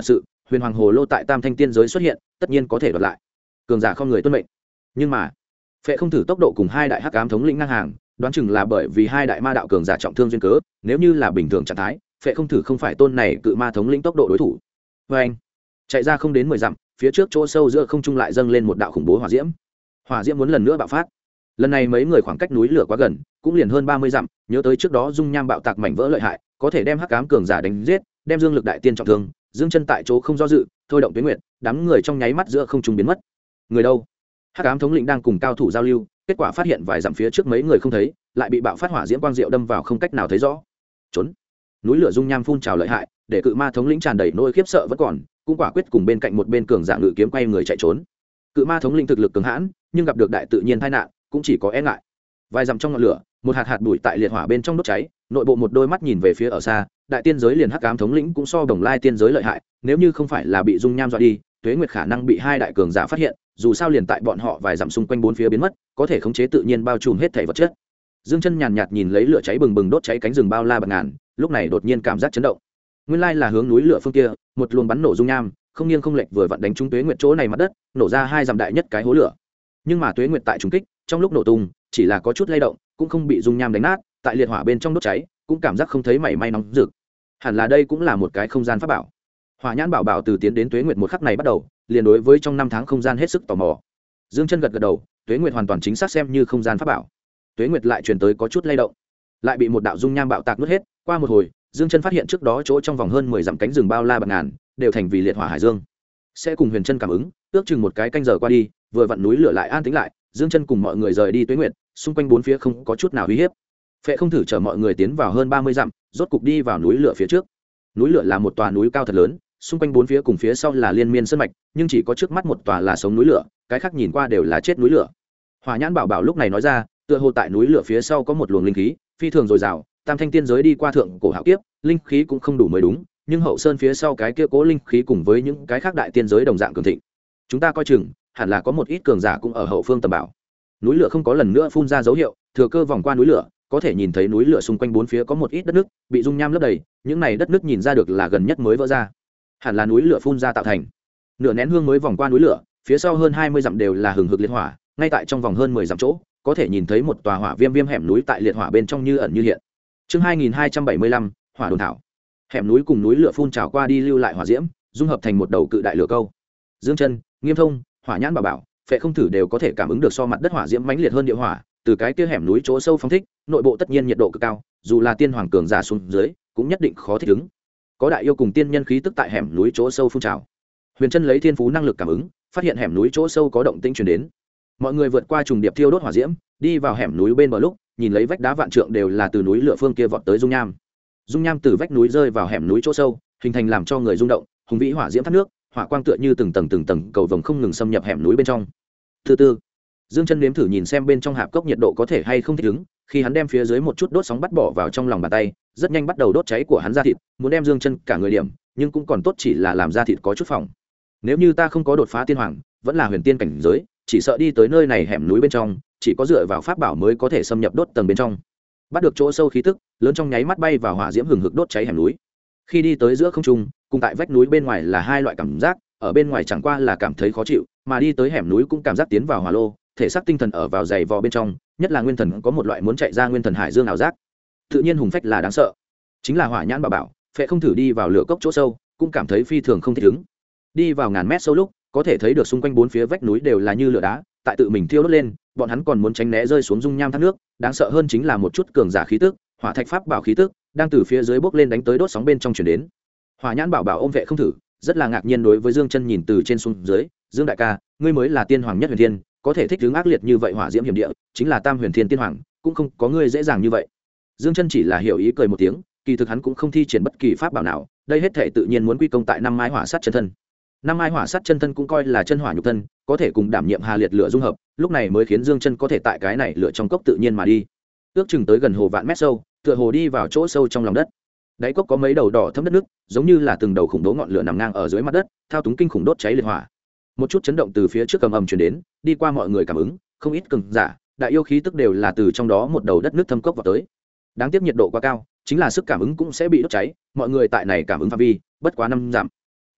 huyền hoàng hồ lô tại tam thanh tiên giới xuất hiện tất nhiên có thể đoạt lại, cường giả không người tuân mệnh. Nhưng mà phệ không thử tốc độ cùng hai đại hắc ám thống lĩnh ngang hàng, đoán chừng là bởi vì hai đại ma đạo cường giả trọng thương duyên cớ. Nếu như là bình thường trạng thái, phệ không thử không phải tôn này cự ma thống lĩnh tốc độ đối thủ. Vê anh, chạy ra không đến 10 dặm, phía trước chỗ sâu giữa không trung lại dâng lên một đạo khủng bố hỏa diễm. Hỏa diễm muốn lần nữa bạo phát. Lần này mấy người khoảng cách núi lửa quá gần, cũng liền hơn 30 dặm, nhớ tới trước đó dung nham bạo tạc mảnh vỡ lợi hại, có thể đem hắc ám cường giả đánh giết, đem dương lực đại tiên trọng thương, dương chân tại chỗ không do dự, thôi động tuyết nguyệt, đám người trong nháy mắt giữa không trung biến mất. Người đâu? Hắc ám thống lĩnh đang cùng cao thủ giao lưu, kết quả phát hiện vài dặm phía trước mấy người không thấy, lại bị bạo phát hỏa diễm quang diệu đâm vào không cách nào thấy rõ. Trốn. Núi lửa dung nham phun trào lợi hại, để cự ma thống lĩnh tràn đầy nỗi khiếp sợ vẫn còn, cũng quả quyết cùng bên cạnh một bên cường giả ngự kiếm quay người chạy trốn. Cự ma thống lĩnh thực lực cường hãn, nhưng gặp được đại tự nhiên tai nạn, cũng chỉ có e ngại. Vài dặm trong ngọn lửa, một hạt hạt bụi tại liệt hỏa bên trong đốt cháy, nội bộ một đôi mắt nhìn về phía ở xa, đại tiên giới liền hắc ám thống lĩnh cũng so đồng lai tiên giới lợi hại, nếu như không phải là bị dung nham dọa đi, Tuế Nguyệt khả năng bị hai đại cường giả phát hiện, dù sao liền tại bọn họ vài dặm xung quanh bốn phía biến mất, có thể khống chế tự nhiên bao trùm hết thảy vật chất. Dương Chân nhàn nhạt nhìn lấy lửa cháy bừng bừng đốt cháy cánh rừng bao la bạt ngàn, lúc này đột nhiên cảm giác chấn động. Nguyên lai là hướng núi lửa phương kia, một luồng bắn nổ dung nham, không nghiêng không lệch vừa vặn đánh trúng Tuế Nguyệt chỗ này mặt đất, nổ ra hai dặm đại nhất cái hố lửa. Nhưng mà Tuế Nguyệt tại trùng kích, trong lúc nổ tung, chỉ là có chút lay động, cũng không bị dung nham đánh nát, tại liệt hỏa bên trong đốt cháy, cũng cảm giác không thấy mảy may nóng rực. Hẳn là đây cũng là một cái không gian pháp bảo. Hỏa Nhãn Bảo Bảo từ tiến đến Tuế Nguyệt một khắc này bắt đầu, liền đối với trong năm tháng không gian hết sức tò mò. Dương Chân gật gật đầu, Tuế Nguyệt hoàn toàn chính xác xem như không gian pháp bảo. Tuế Nguyệt lại truyền tới có chút lay động, lại bị một đạo dung nham bạo tạc nuốt hết. Qua một hồi, Dương Chân phát hiện trước đó chỗ trong vòng hơn 10 dặm cánh rừng bao la bạt ngàn, đều thành vì liệt hỏa hải dương. Sẽ cùng Huyền Chân cảm ứng, ước chừng một cái canh giờ qua đi, vừa vặn núi lửa lại an tĩnh lại, Dương Chân cùng mọi người rời đi Tuế Nguyệt, xung quanh bốn phía không có chút nào uy hiếp. Phệ không thử chở mọi người tiến vào hơn 30 dặm, rốt cục đi vào núi lửa phía trước. Núi lửa là một tòa núi cao thật lớn, xung quanh bốn phía cùng phía sau là liên miên sơn mạch, nhưng chỉ có trước mắt một tòa là sống núi lửa, cái khác nhìn qua đều là chết núi lửa. Hỏa Nhãn Bảo Bảo lúc này nói ra, tựa hồ tại núi lửa phía sau có một luồng linh khí, phi thường dồi dào, tam thanh tiên giới đi qua thượng cổ hạo kiếp, linh khí cũng không đủ mới đúng, nhưng hậu sơn phía sau cái kia cố linh khí cùng với những cái khác đại tiên giới đồng dạng cường thịnh. Chúng ta coi chừng, hẳn là có một ít cường giả cũng ở hậu phương tầm bảo. Núi lửa không có lần nữa phun ra dấu hiệu, thừa cơ vòng qua núi lửa, có thể nhìn thấy núi lửa xung quanh bốn phía có một ít đất nước bị dung nham lấp đầy, những này đất nước nhìn ra được là gần nhất mới vỡ ra, hẳn là núi lửa phun ra tạo thành. Nửa nén hương mới vòng qua núi lửa, phía sau hơn 20 dặm đều là hừng hực liệt hỏa, ngay tại trong vòng hơn 10 dặm chỗ, có thể nhìn thấy một tòa hỏa viêm viêm hẻm núi tại liệt hỏa bên trong như ẩn như hiện. Chương 2275, hỏa đồn thảo. Hẻm núi cùng núi lửa phun trào qua đi lưu lại hỏa diễm, dung hợp thành một đầu cự đại lửa câu. Dương Chân, Nghiêm Thông, Hỏa Nhãn Bảo Bảo, Phệ không thử đều có thể cảm ứng được so mặt đất hỏa diễm mãnh liệt hơn địa hỏa, từ cái kia hẻm núi chỗ sâu phóng thích, nội bộ tất nhiên nhiệt độ cực cao, dù là tiên hoàng cường giả xuống dưới, cũng nhất định khó thích ứng. Có đại yêu cùng tiên nhân khí tức tại hẻm núi chỗ sâu phun trào. Huyền Chân lấy thiên phú năng lực cảm ứng, phát hiện hẻm núi chỗ sâu có động tĩnh truyền đến. Mọi người vượt qua trùng điệp thiêu đốt hỏa diễm, đi vào hẻm núi bên bờ lúc, nhìn lấy vách đá vạn trượng đều là từ núi lửa phương kia vọt tới dung nham. Dung nham từ vách núi rơi vào hẻm núi chỗ sâu, hình thành làm cho người rung động, hùng vĩ hỏa diễm thác nước, hỏa quang tựa như từng tầng cầu vồng không ngừng xâm nhập hẻm núi bên trong. Thứ tư, Dương Chân nếm thử nhìn xem bên trong hạp cốc nhiệt độ có thể hay không thích ứng, khi hắn đem phía dưới một chút đốt sóng bắt bỏ vào trong lòng bàn tay, rất nhanh bắt đầu đốt cháy của hắn da thịt, muốn đem Dương Chân cả người điểm, nhưng cũng còn tốt chỉ là làm da thịt có chút phỏng. Nếu như ta không có đột phá tiên hoàng, vẫn là huyền tiên cảnh giới, chỉ sợ đi tới nơi này hẻm núi bên trong, chỉ có dựa vào pháp bảo mới có thể xâm nhập đốt tầng bên trong. Bắt được chỗ sâu khí tức, lớn trong nháy mắt bay vào hỏa diễm hừng hực đốt cháy hẻm núi. Khi đi tới giữa không trung, cùng tại vách núi bên ngoài là hai loại cảm giác, ở bên ngoài chẳng qua là cảm thấy khó chịu, mà đi tới hẻm núi cũng cảm giác tiến vào hỏa lô, thể xác tinh thần ở vào dày vò bên trong, nhất là nguyên thần có một loại muốn chạy ra nguyên thần hải dương ảo giác. Tự nhiên hùng phách là đáng sợ. Chính là Hỏa Nhãn Bảo Bảo, Phệ không thử đi vào lửa cốc chỗ sâu, cũng cảm thấy phi thường không thích ứng. Đi vào ngàn mét sâu lúc, có thể thấy được xung quanh bốn phía vách núi đều là như lửa đá, tại tự mình thiêu đốt lên, bọn hắn còn muốn tránh né rơi xuống dung nham thác nước, đáng sợ hơn chính là một chút cường giả khí tức, hỏa thạch pháp bảo khí tức, đang từ phía dưới bốc lên đánh tới đốt sóng bên trong truyền đến. Hỏa Nhãn Bảo Bảo ôm Phệ không thử, rất là ngạc nhiên đối với Dương Chân nhìn từ trên xuống dưới, "Dương đại ca, ngươi mới là tiên hoàng nhất huyền thiên, có thể thích ứng ác liệt như vậy hỏa diễm hiểm địa, chính là tam huyền thiên tiên hoàng, cũng không có ngươi dễ dàng như vậy." Dương Chân chỉ là hiểu ý cười một tiếng, kỳ thực hắn cũng không thi triển bất kỳ pháp bảo nào, đây hết thảy tự nhiên muốn quy công tại năm mai hỏa sát chân thân. Năm mai hỏa sát chân thân cũng coi là chân hỏa nhục thân, có thể cùng đảm nhiệm hà liệt lửa dung hợp, lúc này mới khiến Dương Chân có thể tại cái này lửa trong cốc tự nhiên mà đi. Ước chừng tới gần hồ vạn mét sâu, tựa hồ đi vào chỗ sâu trong lòng đất. Đáy cốc có mấy đầu đỏ thẫm đất nước, giống như là từng đầu khủng bố ngọn lửa nằm ngang ở dưới mặt đất, thao túng kinh khủng đốt cháy liệt hỏa. Một chút chấn động từ phía trước cầm ầm truyền đến, đi qua mọi người cảm ứng, không ít cường giả, đại yêu khí tức đều là từ trong đó một đầu đất nước thâm cốc vào tới. Đáng tiếc nhiệt độ quá cao, chính là sức cảm ứng cũng sẽ bị đốt cháy, mọi người tại này cảm ứng phạm vi bất quá 5 dặm.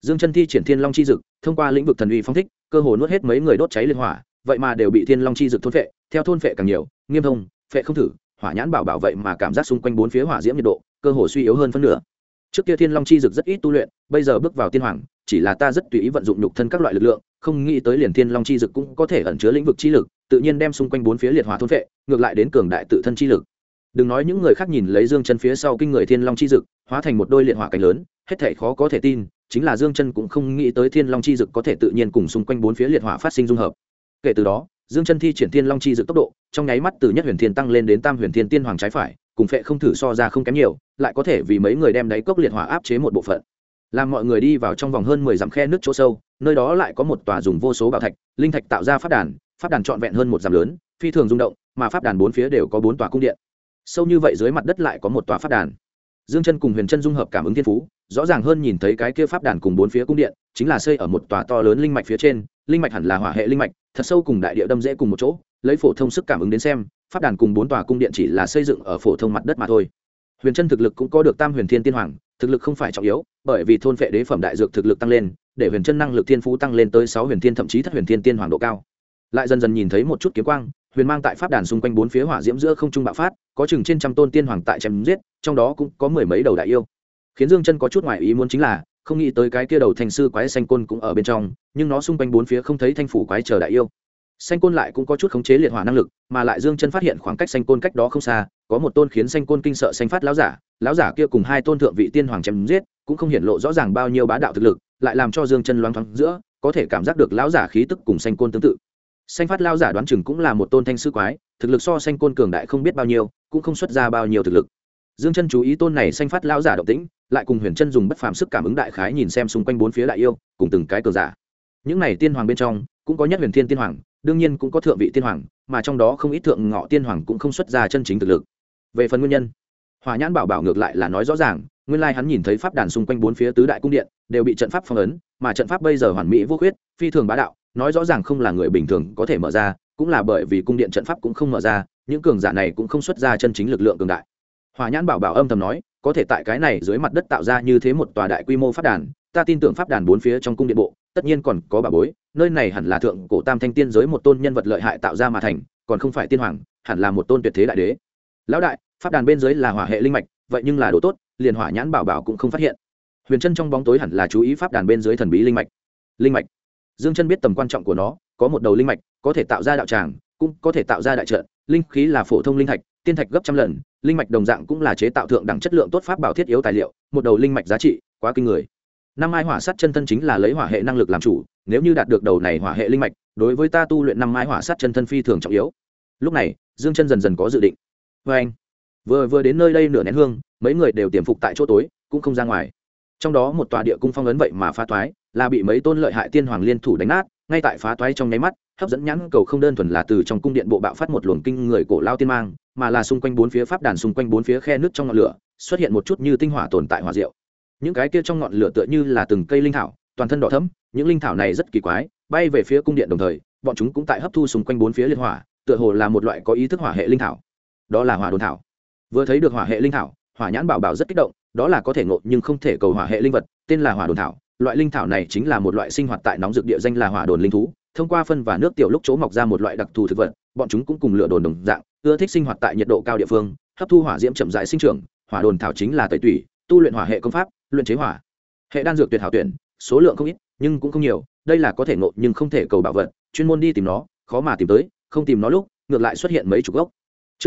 Dương Chân thi triển Thiên Long chi dực, thông qua lĩnh vực thần uy phóng thích, cơ hồ nuốt hết mấy người đốt cháy liên hỏa, vậy mà đều bị Thiên Long chi dực thôn phệ, theo thôn phệ càng nhiều, nghiêm thông, phệ không thử, hỏa nhãn bảo bảo vậy mà cảm giác xung quanh bốn phía hỏa diễm nhiệt độ, cơ hồ suy yếu hơn phân nửa. Trước kia Thiên Long chi dực rất ít tu luyện, bây giờ bước vào tiên hoàng, chỉ là ta rất tùy ý vận dụng nhục thân các loại lực lượng, không nghĩ tới liền Thiên Long chi dực cũng có thể ẩn chứa lĩnh vực chi lực, tự nhiên đem xung quanh bốn phía liệt hỏa thôn phệ, ngược lại đến cường đại tự thân chi lực. Đừng nói những người khác nhìn lấy Dương Chân phía sau kinh người Thiên Long chi dực, hóa thành một đôi liệt hỏa cánh lớn, hết thảy khó có thể tin, chính là Dương Chân cũng không nghĩ tới Thiên Long chi dực có thể tự nhiên cùng xung quanh bốn phía liệt hỏa phát sinh dung hợp. Kể từ đó, Dương Chân thi triển Thiên Long chi dực tốc độ, trong nháy mắt từ nhất huyền thiên tăng lên đến tam huyền thiên tiên hoàng trái phải, cùng phệ không thử so ra không kém nhiều, lại có thể vì mấy người đem đáy cốc liệt hỏa áp chế một bộ phận. Làm mọi người đi vào trong vòng hơn 10 dặm khe nước chỗ sâu, nơi đó lại có một tòa dùng vô số bảo thạch, linh thạch tạo ra pháp đàn trọn vẹn hơn một dặm lớn, phi thường rung động, mà pháp đàn bốn phía đều có 4 tòa cung điện. Sâu như vậy dưới mặt đất lại có một tòa pháp đàn. Dương Chân cùng Huyền Chân dung hợp cảm ứng thiên phú, rõ ràng hơn nhìn thấy cái kia pháp đàn cùng 4 phía cung điện, chính là xây ở một tòa to lớn linh mạch phía trên, linh mạch hẳn là hỏa hệ linh mạch, thật sâu cùng đại địa đâm rễ cùng một chỗ, lấy phổ thông sức cảm ứng đến xem, pháp đàn cùng 4 tòa cung điện chỉ là xây dựng ở phổ thông mặt đất mà thôi. Huyền Chân thực lực cũng có được tam huyền thiên tiên hoàng, thực lực không phải trọng yếu, bởi vì thôn phệ đế phẩm đại dược thực lực tăng lên, để Huyền Chân năng lực thiên phú tăng lên tới 6 huyền thiên thậm chí thất huyền thiên tiên hoàng độ cao. Lại dần dần nhìn thấy một chút kiếm quang, huyền mang tại pháp đàn xung quanh 4 phía hỏa diễm giữa không trung bạo phát, có chừng trên trăm tôn tiên hoàng tại chém giết, trong đó cũng có mười mấy đầu đại yêu. Khiến Dương Chân có chút ngoài ý muốn chính là, không nghĩ tới cái kia đầu thành sư quái xanh côn cũng ở bên trong, nhưng nó xung quanh 4 phía không thấy thanh phủ quái chờ đại yêu. Xanh côn lại cũng có chút khống chế liệt hỏa năng lực, mà lại Dương Chân phát hiện khoảng cách xanh côn cách đó không xa, có một tôn khiến xanh côn kinh sợ xanh phát lão giả kia cùng hai tôn thượng vị tiên hoàng chém giết, cũng không hiển lộ rõ ràng bao nhiêu bá đạo thực lực, lại làm cho Dương Chân loáng thoáng giữa, có thể cảm giác được lão giả khí tức cùng xanh côn tương tự. Xanh phát lão giả đoán chừng cũng là một tôn thanh sư quái, thực lực so xanh côn cường đại không biết bao nhiêu, cũng không xuất ra bao nhiêu thực lực. Dương Chân chú ý tôn này xanh phát lão giả động tĩnh, lại cùng Huyền Chân dùng bất phàm sức cảm ứng đại khái nhìn xem xung quanh 4 phía đại yêu, cùng từng cái cường giả. Những này tiên hoàng bên trong, cũng có nhất huyền thiên tiên hoàng, đương nhiên cũng có thượng vị tiên hoàng, mà trong đó không ít thượng ngọ tiên hoàng cũng không xuất ra chân chính thực lực. Về phần nguyên nhân, Hỏa Nhãn Bảo Bảo ngược lại là nói rõ ràng, nguyên lai hắn nhìn thấy pháp đàn xung quanh 4 phía tứ đại cung điện đều bị trận pháp phong ấn, mà trận pháp bây giờ hoàn mỹ vô khuyết, phi thường bá đạo, nói rõ ràng không là người bình thường có thể mở ra, cũng là bởi vì cung điện trận pháp cũng không mở ra, những cường giả này cũng không xuất ra chân chính lực lượng cường đại. Hỏa Nhãn Bảo Bảo âm thầm nói, có thể tại cái này dưới mặt đất tạo ra như thế một tòa đại quy mô pháp đàn, ta tin tưởng pháp đàn 4 phía trong cung điện bộ, tất nhiên còn có bảo bối, nơi này hẳn là thượng cổ tam thanh tiên giới một tôn nhân vật lợi hại tạo ra mà thành, còn không phải tiên hoàng, hẳn là một tôn tuyệt thế đại đế. Lão đại, pháp đàn bên dưới là hỏa hệ linh mạch, vậy nhưng là đồ tốt, liền Hỏa Nhãn Bảo Bảo cũng không phát hiện. Huyền Chân trong bóng tối hẳn là chú ý pháp đàn bên dưới thần bí linh mạch. Linh mạch, Dương Chân biết tầm quan trọng của nó, có một đầu linh mạch, có thể tạo ra đạo tràng, cũng có thể tạo ra đại trận, linh khí là phổ thông linh thạch, tiên thạch gấp trăm lần, linh mạch đồng dạng cũng là chế tạo thượng đẳng chất lượng tốt pháp bảo thiết yếu tài liệu, một đầu linh mạch giá trị quá kinh người. Năm mai hỏa sát chân thân chính là lấy hỏa hệ năng lực làm chủ, nếu như đạt được đầu này hỏa hệ linh mạch, đối với ta tu luyện năm mai hỏa sát chân thân phi thường trọng yếu. Lúc này, Dương Chân dần dần có dự định. Anh vừa đến nơi đây nửa nén hương, mấy người đều tiềm phục tại chỗ tối, cũng không ra ngoài. Trong đó một tòa địa cung phong ấn vậy mà phá toái, là bị mấy tôn lợi hại tiên hoàng liên thủ đánh nát, ngay tại phá toái trong nháy mắt, hấp dẫn nhãn cầu không đơn thuần là từ trong cung điện bộ bạo phát một luồng kinh người cổ lao tiên mang, mà là xung quanh 4 phía pháp đàn xung quanh 4 phía khe nước trong ngọn lửa, xuất hiện một chút như tinh hỏa tồn tại hỏa diệu. Những cái kia trong ngọn lửa tựa như là từng cây linh thảo, toàn thân đỏ thẫm, những linh thảo này rất kỳ quái, bay về phía cung điện đồng thời, bọn chúng cũng tại hấp thu xung quanh 4 phía liên hỏa, tựa hồ là một loại có ý thức hỏa hệ linh thảo. Đó là hỏa đồn thảo. Vừa thấy được hỏa hệ linh thảo, Hỏa Nhãn Bảo Bảo rất kích động, đó là có thể ngộ nhưng không thể cầu hỏa hệ linh vật, tên là hỏa đồn thảo. Loại linh thảo này chính là một loại sinh hoạt tại nóng dược địa danh là hỏa đồn linh thú, thông qua phân và nước tiểu lúc chỗ mọc ra một loại đặc thù thực vật, bọn chúng cũng cùng lửa đồn đồng dạng, ưa thích sinh hoạt tại nhiệt độ cao địa phương, hấp thu hỏa diễm chậm rãi sinh trưởng. Hỏa đồn thảo chính là tẩy tủy, tu luyện hỏa hệ công pháp, luyện chế hỏa hệ đan dược tuyệt hảo tuyển, số lượng không ít, nhưng cũng không nhiều, đây là có thể ngộ nhưng không thể cầu bảo vật, chuyên môn đi tìm nó, khó mà tìm tới, không tìm nó lúc, ngược lại xuất hiện mấy chục gốc. Chương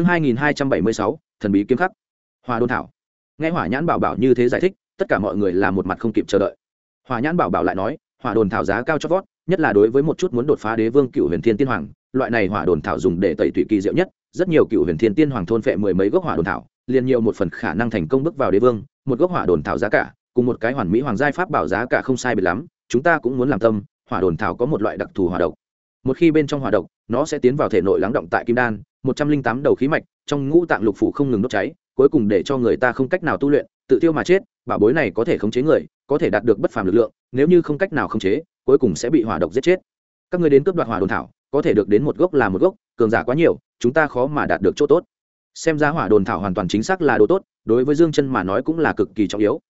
2276, thần bí kiếm khắc. Hỏa đồn thảo. Nghe Hỏa Nhãn Bảo Bảo như thế giải thích, tất cả mọi người là một mặt không kịp chờ đợi. Hỏa Nhãn Bảo Bảo lại nói, hỏa đồn thảo giá cao chót vót, nhất là đối với một chút muốn đột phá đế vương cựu huyền thiên tiên hoàng, loại này hỏa đồn thảo dùng để tẩy tủy kỳ diệu nhất, rất nhiều cựu huyền thiên tiên hoàng thôn phệ mười mấy gốc hỏa đồn thảo, liền nhiều một phần khả năng thành công bước vào đế vương, một gốc hỏa đồn thảo giá cả, cùng một cái hoàn mỹ hoàng giai pháp bảo giá cả không sai biệt lắm, chúng ta cũng muốn làm tâm, hỏa đồn thảo có một loại đặc thù hỏa độc. Một khi bên trong hỏa độc, nó sẽ tiến vào thể nội lắng động tại kim đan, 108 đầu khí mạch, trong ngũ tạng lục phủ không ngừng đốt cháy, cuối cùng để cho người ta không cách nào tu luyện, tự tiêu mà chết. Bảo bối này có thể khống chế người, có thể đạt được bất phàm lực lượng, nếu như không cách nào khống chế, cuối cùng sẽ bị hỏa độc giết chết. Các ngươi đến cướp đoạt hỏa đồn thảo, có thể được đến một gốc là một gốc, cường giả quá nhiều, chúng ta khó mà đạt được chỗ tốt. Xem ra hỏa đồn thảo hoàn toàn chính xác là đồ tốt, đối với Dương Chân mà nói cũng là cực kỳ trọng yếu,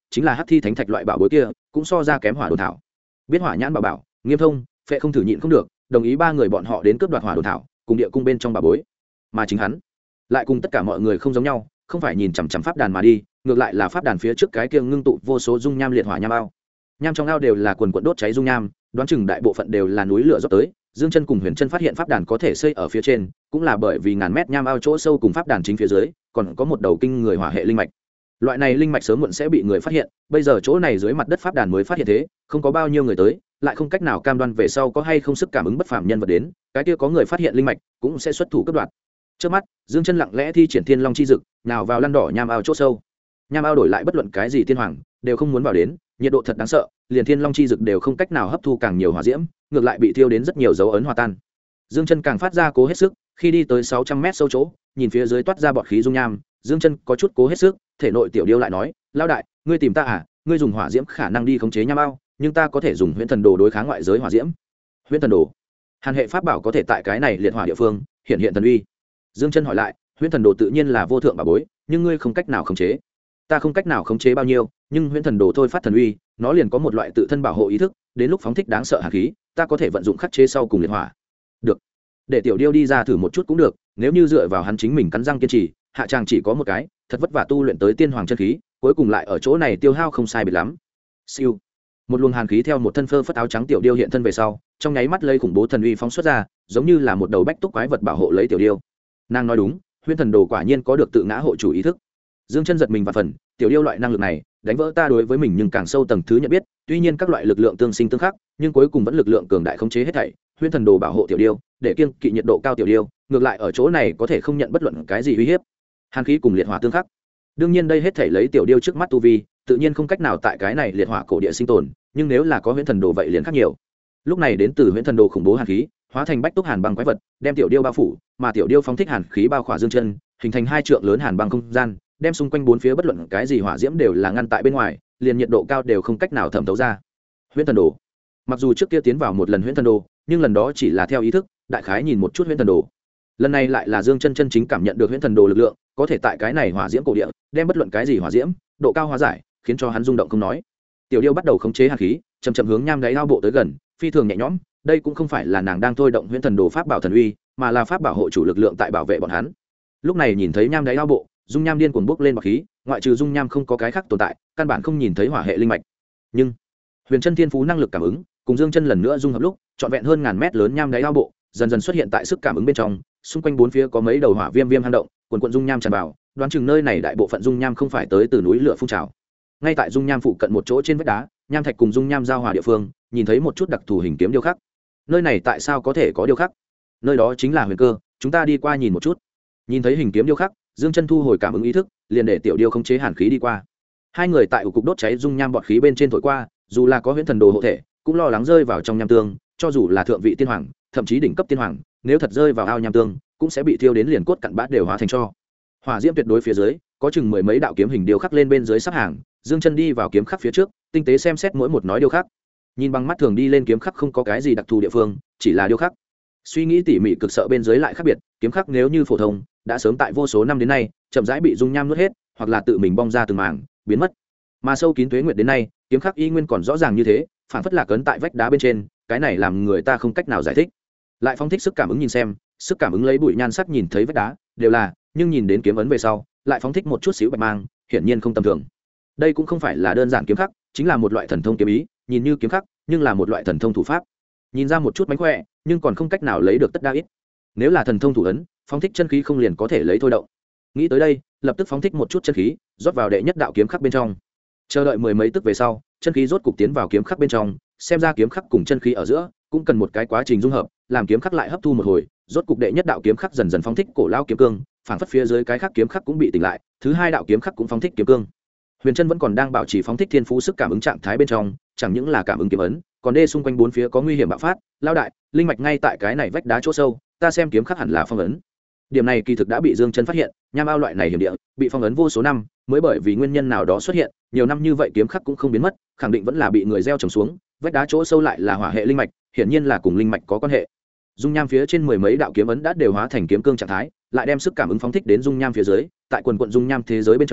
chính là hắc thi thánh thạch loại bảo bối kia cũng so ra kém hỏa đồn thảo. Biết hỏa nhãn bảo Nghiêm Thông, Phệ không thử nhịn không được, đồng ý ba người bọn họ đến cướp đoạt hỏa đồn thảo cùng địa cung bên trong bảo bối. Mà chính hắn lại cùng tất cả mọi người không giống nhau, không phải nhìn chằm chằm pháp đàn mà đi, ngược lại là pháp đàn phía trước cái kia ngưng tụ vô số dung nham liệt hỏa nham ao. Nham trong ao đều là quần quần đốt cháy dung nham, đoán chừng đại bộ phận đều là núi lửa dốc tới. Dương Chân cùng Huyền Chân phát hiện pháp đàn có thể xây ở phía trên, cũng là bởi vì ngàn mét nham ao chỗ sâu cùng pháp đàn chính phía dưới, còn có một đầu kinh người hỏa hệ linh mạch. Loại này linh mạch sớm muộn sẽ bị người phát hiện, bây giờ chỗ này dưới mặt đất pháp đàn mới phát hiện thế, không có bao nhiêu người tới, lại không cách nào cam đoan về sau có hay không sức cảm ứng bất phàm nhân vật đến, cái kia có người phát hiện linh mạch, cũng sẽ xuất thủ cướp đoạt. Trước mắt, Dương Chân lặng lẽ thi triển Thiên Long chi dực, nào vào lăn đỏ nham ao chỗ sâu. Nham ao đổi lại bất luận cái gì tiên hoàng, đều không muốn vào đến, nhiệt độ thật đáng sợ, liền Thiên Long chi dực đều không cách nào hấp thu càng nhiều hỏa diễm, ngược lại bị thiêu đến rất nhiều dấu ấn hòa tan. Dương Chân càng phát ra cố hết sức, khi đi tới 600 mét sâu chỗ, nhìn phía dưới toát ra bọt khí dung nham, Dương Chân có chút cố hết sức, thể nội tiểu điêu lại nói, lão đại, ngươi tìm ta à? Ngươi dùng hỏa diễm khả năng đi khống chế nham ao, nhưng ta có thể dùng huyễn thần đồ đối kháng ngoại giới hỏa diễm. Huyễn thần đồ, hàn hệ pháp bảo có thể tại cái này liệt hỏa địa phương hiện hiện thần uy. Dương Chân hỏi lại, huyễn thần đồ tự nhiên là vô thượng bảo bối, nhưng ngươi không cách nào khống chế. Ta không cách nào khống chế bao nhiêu, nhưng huyễn thần đồ thôi phát thần uy, nó liền có một loại tự thân bảo hộ ý thức, đến lúc phóng thích đáng sợ hàn khí, ta có thể vận dụng khắc chế sau cùng liệt hỏa. Được, để tiểu điêu đi ra thử một chút cũng được, nếu như dựa vào hắn chính mình cắn răng kiên trì, hạ tràng chỉ có một cái, thật vất vả tu luyện tới tiên hoàng chân khí, cuối cùng lại ở chỗ này tiêu hao không sai biệt lắm. Siêu, một luồng hàn khí theo một thân phơ phất áo trắng tiểu điêu hiện thân về sau, trong nháy mắt lấy khủng bố thần uy phóng xuất ra, giống như là một đầu bách túc quái vật bảo hộ lấy tiểu điêu. Nàng nói đúng, huyễn thần đồ quả nhiên có được tự ngã hộ chủ ý thức. Dương Chân giật mình và phần, tiểu điêu loại năng lực này đánh vỡ ta đối với mình nhưng càng sâu tầng thứ nhận biết, tuy nhiên các loại lực lượng tương sinh tương khắc, nhưng cuối cùng vẫn lực lượng cường đại khống chế hết thảy. Huyễn thần đồ bảo hộ tiểu điêu, để kiêng kỵ nhiệt độ cao tiểu điêu, ngược lại ở chỗ này có thể không nhận bất luận cái gì uy hiếp. Hàn khí cùng liệt hỏa tương khắc, đương nhiên đây hết thảy lấy tiểu điêu trước mắt tu vi, tự nhiên không cách nào tại cái này liệt hỏa cổ địa sinh tồn, nhưng nếu là có huyễn thần đồ vậy liền khác nhiều. Lúc này đến từ huyễn thần đồ khủng bố hàn khí, hóa thành bách túc hàn băng quái vật, đem tiểu điêu bao phủ, mà tiểu điêu phóng thích hàn khí bao khỏa Dương Chân, hình thành hai trượng lớn hàn băng không gian, đem xung quanh bốn phía bất luận cái gì hỏa diễm đều là ngăn tại bên ngoài, liền nhiệt độ cao đều không cách nào thẩm thấu ra. Huyễn thần đồ, mặc dù trước kia tiến vào một lần huyễn thần đồ, nhưng lần đó chỉ là theo ý thức, đại khái nhìn một chút huyễn thần đồ. Lần này lại là Dương Chân chân chính cảm nhận được huyễn thần đồ lực lượng, có thể tại cái này hỏa diễm cổ địa, đem bất luận cái gì hỏa diễm, độ cao hóa giải, khiến cho hắn rung động không nói. Tiểu điêu bắt đầu khống chế hàn khí, chậm chậm hướng nham đáy ao bộ tới gần, phi thường nhẹ nhõm, đây cũng không phải là nàng đang thôi động huyễn thần đồ pháp bảo thần uy, mà là pháp bảo hộ chủ lực lượng tại bảo vệ bọn hắn. Lúc này nhìn thấy nham đáy ao bộ, dung nham điên cuồng bốc lên bọt khí, ngoại trừ dung nham không có cái khác tồn tại, căn bản không nhìn thấy hỏa hệ linh mạch. Nhưng Huyền Chân thiên phú năng lực cảm ứng, cùng Dương Chân lần nữa dung hợp lúc, trọn vẹn hơn ngàn mét lớn nham đáy ao bộ, dần dần xuất hiện tại sức cảm ứng bên trong, xung quanh bốn phía có mấy đầu hỏa viêm hang động, quần quần dung nham tràn vào, đoán chừng nơi này đại bộ phận dung nham không phải tới từ núi lửa phun trào. Ngay tại dung nham phụ cận một chỗ trên vách đá, nham thạch cùng dung nham giao hòa địa phương, nhìn thấy một chút đặc thù hình kiếm điêu khắc. Nơi này tại sao có thể có điêu khắc? Nơi đó chính là huyền cơ, chúng ta đi qua nhìn một chút. Nhìn thấy hình kiếm điêu khắc, Dương Chân thu hồi cảm ứng ý thức, liền để tiểu điêu khống chế hàn khí đi qua. Hai người tại ủ cục đốt cháy dung nham bọt khí bên trên thổi qua, dù là có huyễn thần đồ hộ thể, cũng lo lắng rơi vào trong nham tương, cho dù là thượng vị tiên hoàng, thậm chí đỉnh cấp tiên hoàng, nếu thật rơi vào ao nham tương, cũng sẽ bị thiêu đến liền cốt cặn bã đều hóa thành tro. Hỏa diễm tuyệt đối phía dưới, có chừng mười mấy đạo kiếm hình điêu khắc lên bên dưới sắp hàng, Dương Chân đi vào kiếm khắc phía trước, tinh tế xem xét mỗi một nói điêu khắc. Nhìn bằng mắt thường đi lên kiếm khắc không có cái gì đặc thù địa phương, chỉ là điêu khắc. Suy nghĩ tỉ mỉ cực sợ bên dưới lại khác biệt, kiếm khắc nếu như phổ thông, đã sớm tại vô số năm đến nay, chậm rãi bị dung nham nuốt hết, hoặc là tự mình bong ra từng mảng, biến mất. Mà sâu kín tuế nguyệt đến nay, kiếm khắc y nguyên còn rõ ràng như thế, phản phất lạc ấn tại vách đá bên trên, cái này làm người ta không cách nào giải thích. Lại phóng thích sức cảm ứng nhìn xem, sức cảm ứng lấy bụi nhan sắc nhìn thấy vách đá, đều là, nhưng nhìn đến kiếm ấn về sau, lại phóng thích một chút xíu bạch mang, hiển nhiên không tầm thường. Đây cũng không phải là đơn giản kiếm khắc, chính là một loại thần thông kiếm ý, nhìn như kiếm khắc, nhưng là một loại thần thông thủ pháp. Nhìn ra một chút mánh khỏe, nhưng còn không cách nào lấy được tất đa ít. Nếu là thần thông thủ ấn, phóng thích chân khí không liền có thể lấy thôi động. Nghĩ tới đây, lập tức phóng thích một chút chân khí, rót vào đệ nhất đạo kiếm khắc bên trong. Chờ đợi mười mấy tức về sau, chân khí rốt cục tiến vào kiếm khắc bên trong, xem ra kiếm khắc cùng chân khí ở giữa cũng cần một cái quá trình dung hợp, làm kiếm khắc lại hấp thu một hồi, rốt cục đệ nhất đạo kiếm khắc dần dần phóng thích cổ lao kiếm cương, phảng phất phía dưới cái khắc kiếm khắc cũng bị tỉnh lại, thứ hai đạo kiếm khắc cũng phóng thích kiếm cương. Huyền Chân vẫn còn đang bảo trì phóng thích thiên phú sức cảm ứng trạng thái bên trong, chẳng những là cảm ứng kiếm ấn, còn đê xung quanh bốn phía có nguy hiểm bạo phát, lao đại, linh mạch ngay tại cái này vách đá chỗ sâu, ta xem kiếm khắc hẳn là phong ấn. Điểm này kỳ thực đã bị Dương Chân phát hiện, nham ao loại này hiểm địa, bị phong ấn vô số năm, mới bởi vì nguyên nhân nào đó xuất hiện, nhiều năm như vậy kiếm khắc cũng không biến mất, khẳng định vẫn là bị người gieo trồng xuống, vách đá chỗ sâu lại là hỏa hệ linh mạch, hiển nhiên là cùng linh mạch có quan hệ. Dung nham phía trên mười mấy đạo kiếm ấn đã đều hóa thành kiếm cương trạng thái, lại đem sức cảm ứng phóng thích đến dung nham phía dưới, tại quần quần dung nham thế giới bên trong,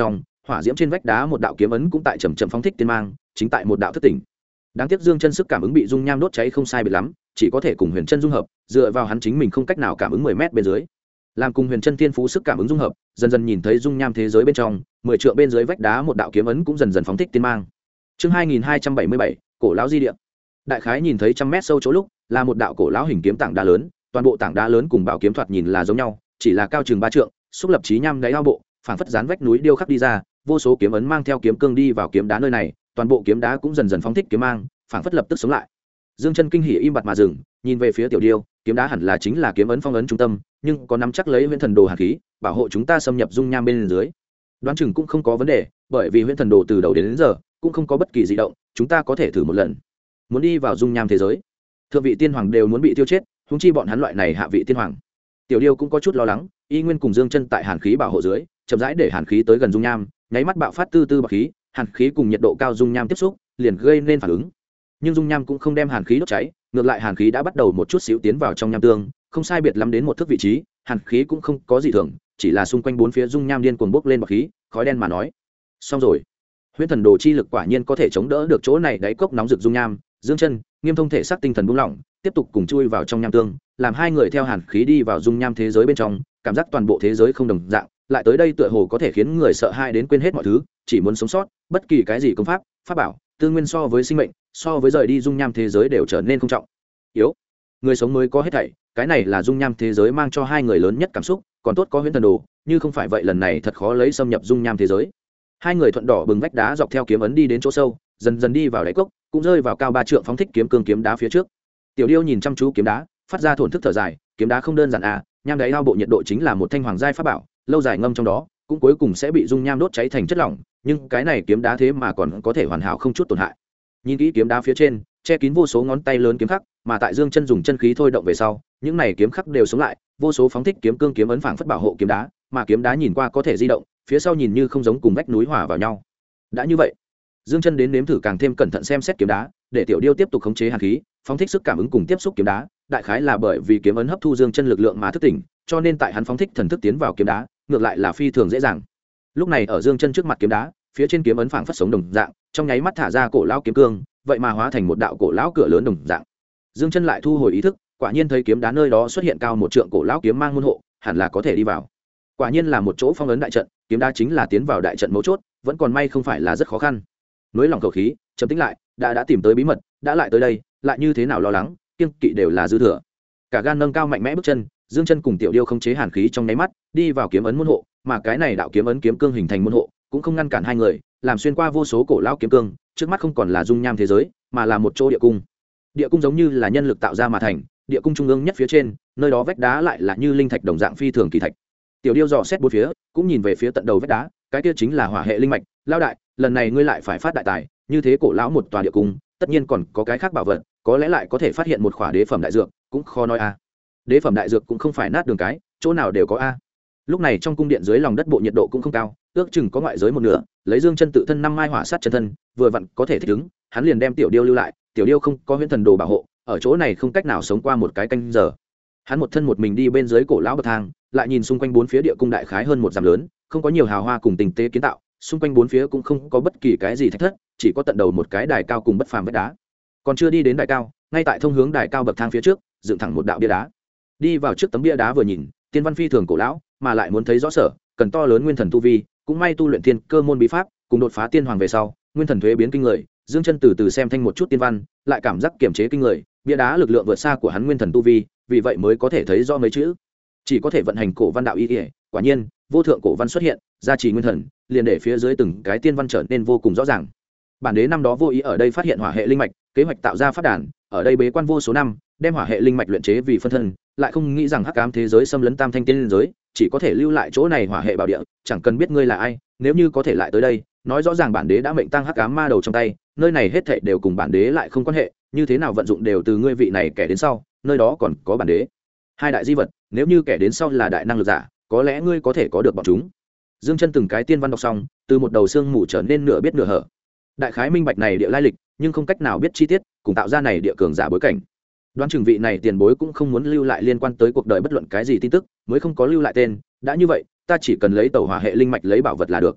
hỏa diễm trên vách đá một đạo kiếm ấn cũng tại chầm chậm phóng thích tiên mang, chính tại một đạo thất tỉnh. Đáng tiếc Dương Chân sức cảm ứng bị dung nham đốt cháy không sai biệt lắm, chỉ có thể cùng Huyền Chân dung hợp, dựa vào hắn chính mình không cách nào cảm ứng 10 mét bên dưới. Làm cùng Huyền Chân tiên phú sức cảm ứng dung hợp, dần dần nhìn thấy dung nham thế giới bên trong, 10 trượng bên dưới vách đá một đạo kiếm ấn cũng dần dần phóng thích tiên mang. Chương 2277, cổ lão di địa. Đại khái nhìn thấy trăm mét sâu chỗ lúc, là một đạo cổ lão hình kiếm tảng đá lớn, toàn bộ tảng đá lớn cùng bảo kiếm thoạt nhìn là giống nhau, chỉ là cao chừng 3 trượng, xúc lập chí nham đáy ao bộ, phảng phất dán vách núi điêu khắc đi ra, vô số kiếm ấn mang theo kiếm cương đi vào kiếm đá nơi này, toàn bộ kiếm đá cũng dần dần phóng thích kiếm mang, phảng phất lập tức sống lại. Dương Chân kinh hỉ im bặt mà dừng, nhìn về phía tiểu điêu, kiếm đá hẳn là chính là kiếm ấn phong ấn trung tâm, nhưng có nắm chắc lấy huyễn thần đồ hàn khí, bảo hộ chúng ta xâm nhập dung nham bên dưới. Đoán chừng cũng không có vấn đề, bởi vì huyễn thần đồ từ đầu đến giờ cũng không có bất kỳ dị động, chúng ta có thể thử một lần. Muốn đi vào dung nham thế giới, thượng vị tiên hoàng đều muốn bị tiêu chết, huống chi bọn hắn loại này hạ vị tiên hoàng. Tiểu điêu cũng có chút lo lắng, y nguyên cùng Dương Chân tại hàn khí bảo hộ dưới, chậm rãi để hàn khí tới gần dung nham, nháy mắt bạo phát tư tư bạc khí, hàn khí cùng nhiệt độ cao dung nham tiếp xúc, liền gây nên phản ứng. Nhưng dung nham cũng không đem hàn khí đốt cháy, ngược lại hàn khí đã bắt đầu một chút xíu tiến vào trong nham tương, không sai biệt lắm đến một thước vị trí, hàn khí cũng không có gì thường, chỉ là xung quanh bốn phía dung nham điên cuồng bốc lên bọt khí, khói đen mà nói. Xong rồi. Huyễn thần đồ chi lực quả nhiên có thể chống đỡ được chỗ này đáy cốc nóng rực dung nham, Dương Chân, Nghiêm Thông thể xác tinh thần buông lỏng, tiếp tục cùng chui vào trong nham tương, làm hai người theo hàn khí đi vào dung nham thế giới bên trong, cảm giác toàn bộ thế giới không đồng dạng, lại tới đây tựa hồ có thể khiến người sợ hãi đến quên hết mọi thứ, chỉ muốn sống sót, bất kỳ cái gì công pháp, pháp bảo, tư nguyên so với sinh mệnh, so với rời đi dung nham thế giới đều trở nên không trọng yếu. Người sống mới có hết thảy, cái này là dung nham thế giới mang cho hai người lớn nhất cảm xúc, còn tốt có huyễn thần đồ, như không phải vậy lần này thật khó lấy xâm nhập dung nham thế giới. Hai người thuận đỏ bừng vách đá dọc theo kiếm ấn đi đến chỗ sâu, dần dần đi vào đáy cốc, cũng rơi vào cao 3 trượng phóng thích kiếm cương kiếm đá phía trước. Tiểu điêu nhìn chăm chú kiếm đá, phát ra thổn thức thở dài, kiếm đá không đơn giản à, nham đáy ao bộ nhiệt độ chính là một thanh hoàng giai pháp bảo, lâu dài ngâm trong đó, cũng cuối cùng sẽ bị dung nham đốt cháy thành chất lỏng, nhưng cái này kiếm đá thế mà còn có thể hoàn hảo không chút tổn hại. Nhìn kỹ kiếm đá phía trên, che kín vô số ngón tay lớn kiếm khắc, mà tại Dương Chân dùng chân khí thôi động về sau, những này kiếm khắc đều sống lại, vô số phóng thích kiếm cương kiếm ấn phảng phất bảo hộ kiếm đá, mà kiếm đá nhìn qua có thể di động, phía sau nhìn như không giống cùng vách núi hòa vào nhau. Đã như vậy, Dương Chân đến nếm thử càng thêm cẩn thận xem xét kiếm đá, để tiểu điêu tiếp tục khống chế hàn khí, phóng thích sức cảm ứng cùng tiếp xúc kiếm đá, đại khái là bởi vì kiếm ấn hấp thu Dương Chân lực lượng mà thức tỉnh, cho nên tại hắn phóng thích thần thức tiến vào kiếm đá, ngược lại là phi thường dễ dàng. Lúc này ở Dương Chân trước mặt kiếm đá, phía trên kiếm ấn phảng phất sống đồng dạng, trong nháy mắt thả ra cổ lão kiếm cương, vậy mà hóa thành một đạo cổ lão cửa lớn đồng dạng. Dương Chân lại thu hồi ý thức, quả nhiên thấy kiếm đá nơi đó xuất hiện cao một trượng cổ lão kiếm mang môn hộ, hẳn là có thể đi vào. Quả nhiên là một chỗ phong ấn đại trận, kiếm đá chính là tiến vào đại trận mấu chốt, vẫn còn may không phải là rất khó khăn. Nối lòng khẩu khí, trầm tĩnh lại, đã tìm tới bí mật, đã lại tới đây, lại như thế nào lo lắng, kiêng kỵ đều là dư thừa. Cả gan nâng cao mạnh mẽ bước chân, Dương Chân cùng tiểu điêu không chế hàn khí trong nháy mắt, đi vào kiếm ấn môn hộ, mà cái này đạo kiếm ấn kiếm cương hình thành môn hộ, cũng không ngăn cản hai người, làm xuyên qua vô số cổ lão kiếm cương, trước mắt không còn là dung nham thế giới, mà là một chỗ địa cung. Địa cung giống như là nhân lực tạo ra mà thành, địa cung trung ương nhất phía trên, nơi đó vách đá lại là như linh thạch đồng dạng phi thường kỳ thạch. Tiểu điêu dò xét bốn phía, cũng nhìn về phía tận đầu vách đá, cái kia chính là hỏa hệ linh mạch. Lão đại, lần này ngươi lại phải phát đại tài, như thế cổ lão một tòa địa cung, tất nhiên còn có cái khác bảo vật, có lẽ lại có thể phát hiện một khỏa đế phẩm đại dược, cũng khó nói a. Đế phẩm đại dược cũng không phải nát đường cái, chỗ nào đều có a. Lúc này trong cung điện dưới lòng đất bộ nhiệt độ cũng không cao, ước chừng có ngoại giới một nửa, lấy Dương Chân tự thân 5 mai hỏa sát chân thân, vừa vặn có thể thích ứng, hắn liền đem tiểu điêu lưu lại, tiểu điêu không có huyễn thần đồ bảo hộ, ở chỗ này không cách nào sống qua một cái canh giờ. Hắn một thân một mình đi bên dưới cổ lão bậc thang, lại nhìn xung quanh bốn phía địa cung đại khái hơn một dặm lớn, không có nhiều hào hoa cùng tình tế kiến tạo, xung quanh bốn phía cũng không có bất kỳ cái gì thạch thất, chỉ có tận đầu một cái đài cao cùng bất phàm vách đá. Còn chưa đi đến đài cao, ngay tại thông hướng đài cao bậc thang phía trước, dựng thẳng một đạo bia đá. Đi vào trước tấm bia đá vừa nhìn, tiên văn phi thường cổ lão, mà lại muốn thấy rõ sở, cần to lớn nguyên thần tu vi, cũng may tu luyện thiên cơ môn bí pháp, cùng đột phá tiên hoàng về sau, nguyên thần thuế biến kinh người, Dương Chân từ từ xem thanh một chút tiên văn, lại cảm giác kiềm chế kinh người, bia đá lực lượng vượt xa của hắn nguyên thần tu vi, vì vậy mới có thể thấy rõ mấy chữ. Chỉ có thể vận hành cổ văn đạo y, quả nhiên, vô thượng cổ văn xuất hiện, gia trì nguyên thần, liền để phía dưới từng cái tiên văn trở nên vô cùng rõ ràng. Bản đế năm đó vô ý ở đây phát hiện hỏa hệ linh mạch, kế hoạch tạo ra pháp đàn, ở đây bế quan vô số năm, đem hỏa hệ linh mạch luyện chế vì phân thân, lại không nghĩ rằng hắc ám thế giới xâm lấn tam thanh tiên giới, chỉ có thể lưu lại chỗ này hỏa hệ bảo địa, chẳng cần biết ngươi là ai, nếu như có thể lại tới đây, nói rõ ràng bản đế đã mệnh tăng hắc ám ma đầu trong tay, nơi này hết thảy đều cùng bản đế lại không quan hệ, như thế nào vận dụng đều từ ngươi vị này kẻ đến sau, nơi đó còn có bản đế. Hai đại di vật, nếu như kẻ đến sau là đại năng lực giả, có lẽ ngươi có thể có được bọn chúng. Dương Chân từng cái tiên văn đọc xong, từ một đầu xương mù trở nên nửa biết nửa hở. Đại khái minh bạch này địa lai lịch, nhưng không cách nào biết chi tiết, cùng tạo ra này địa cường giả bối cảnh. Đoán chừng vị này tiền bối cũng không muốn lưu lại liên quan tới cuộc đời bất luận cái gì tin tức, mới không có lưu lại tên, đã như vậy, ta chỉ cần lấy tàu hỏa hệ linh mạch lấy bảo vật là được.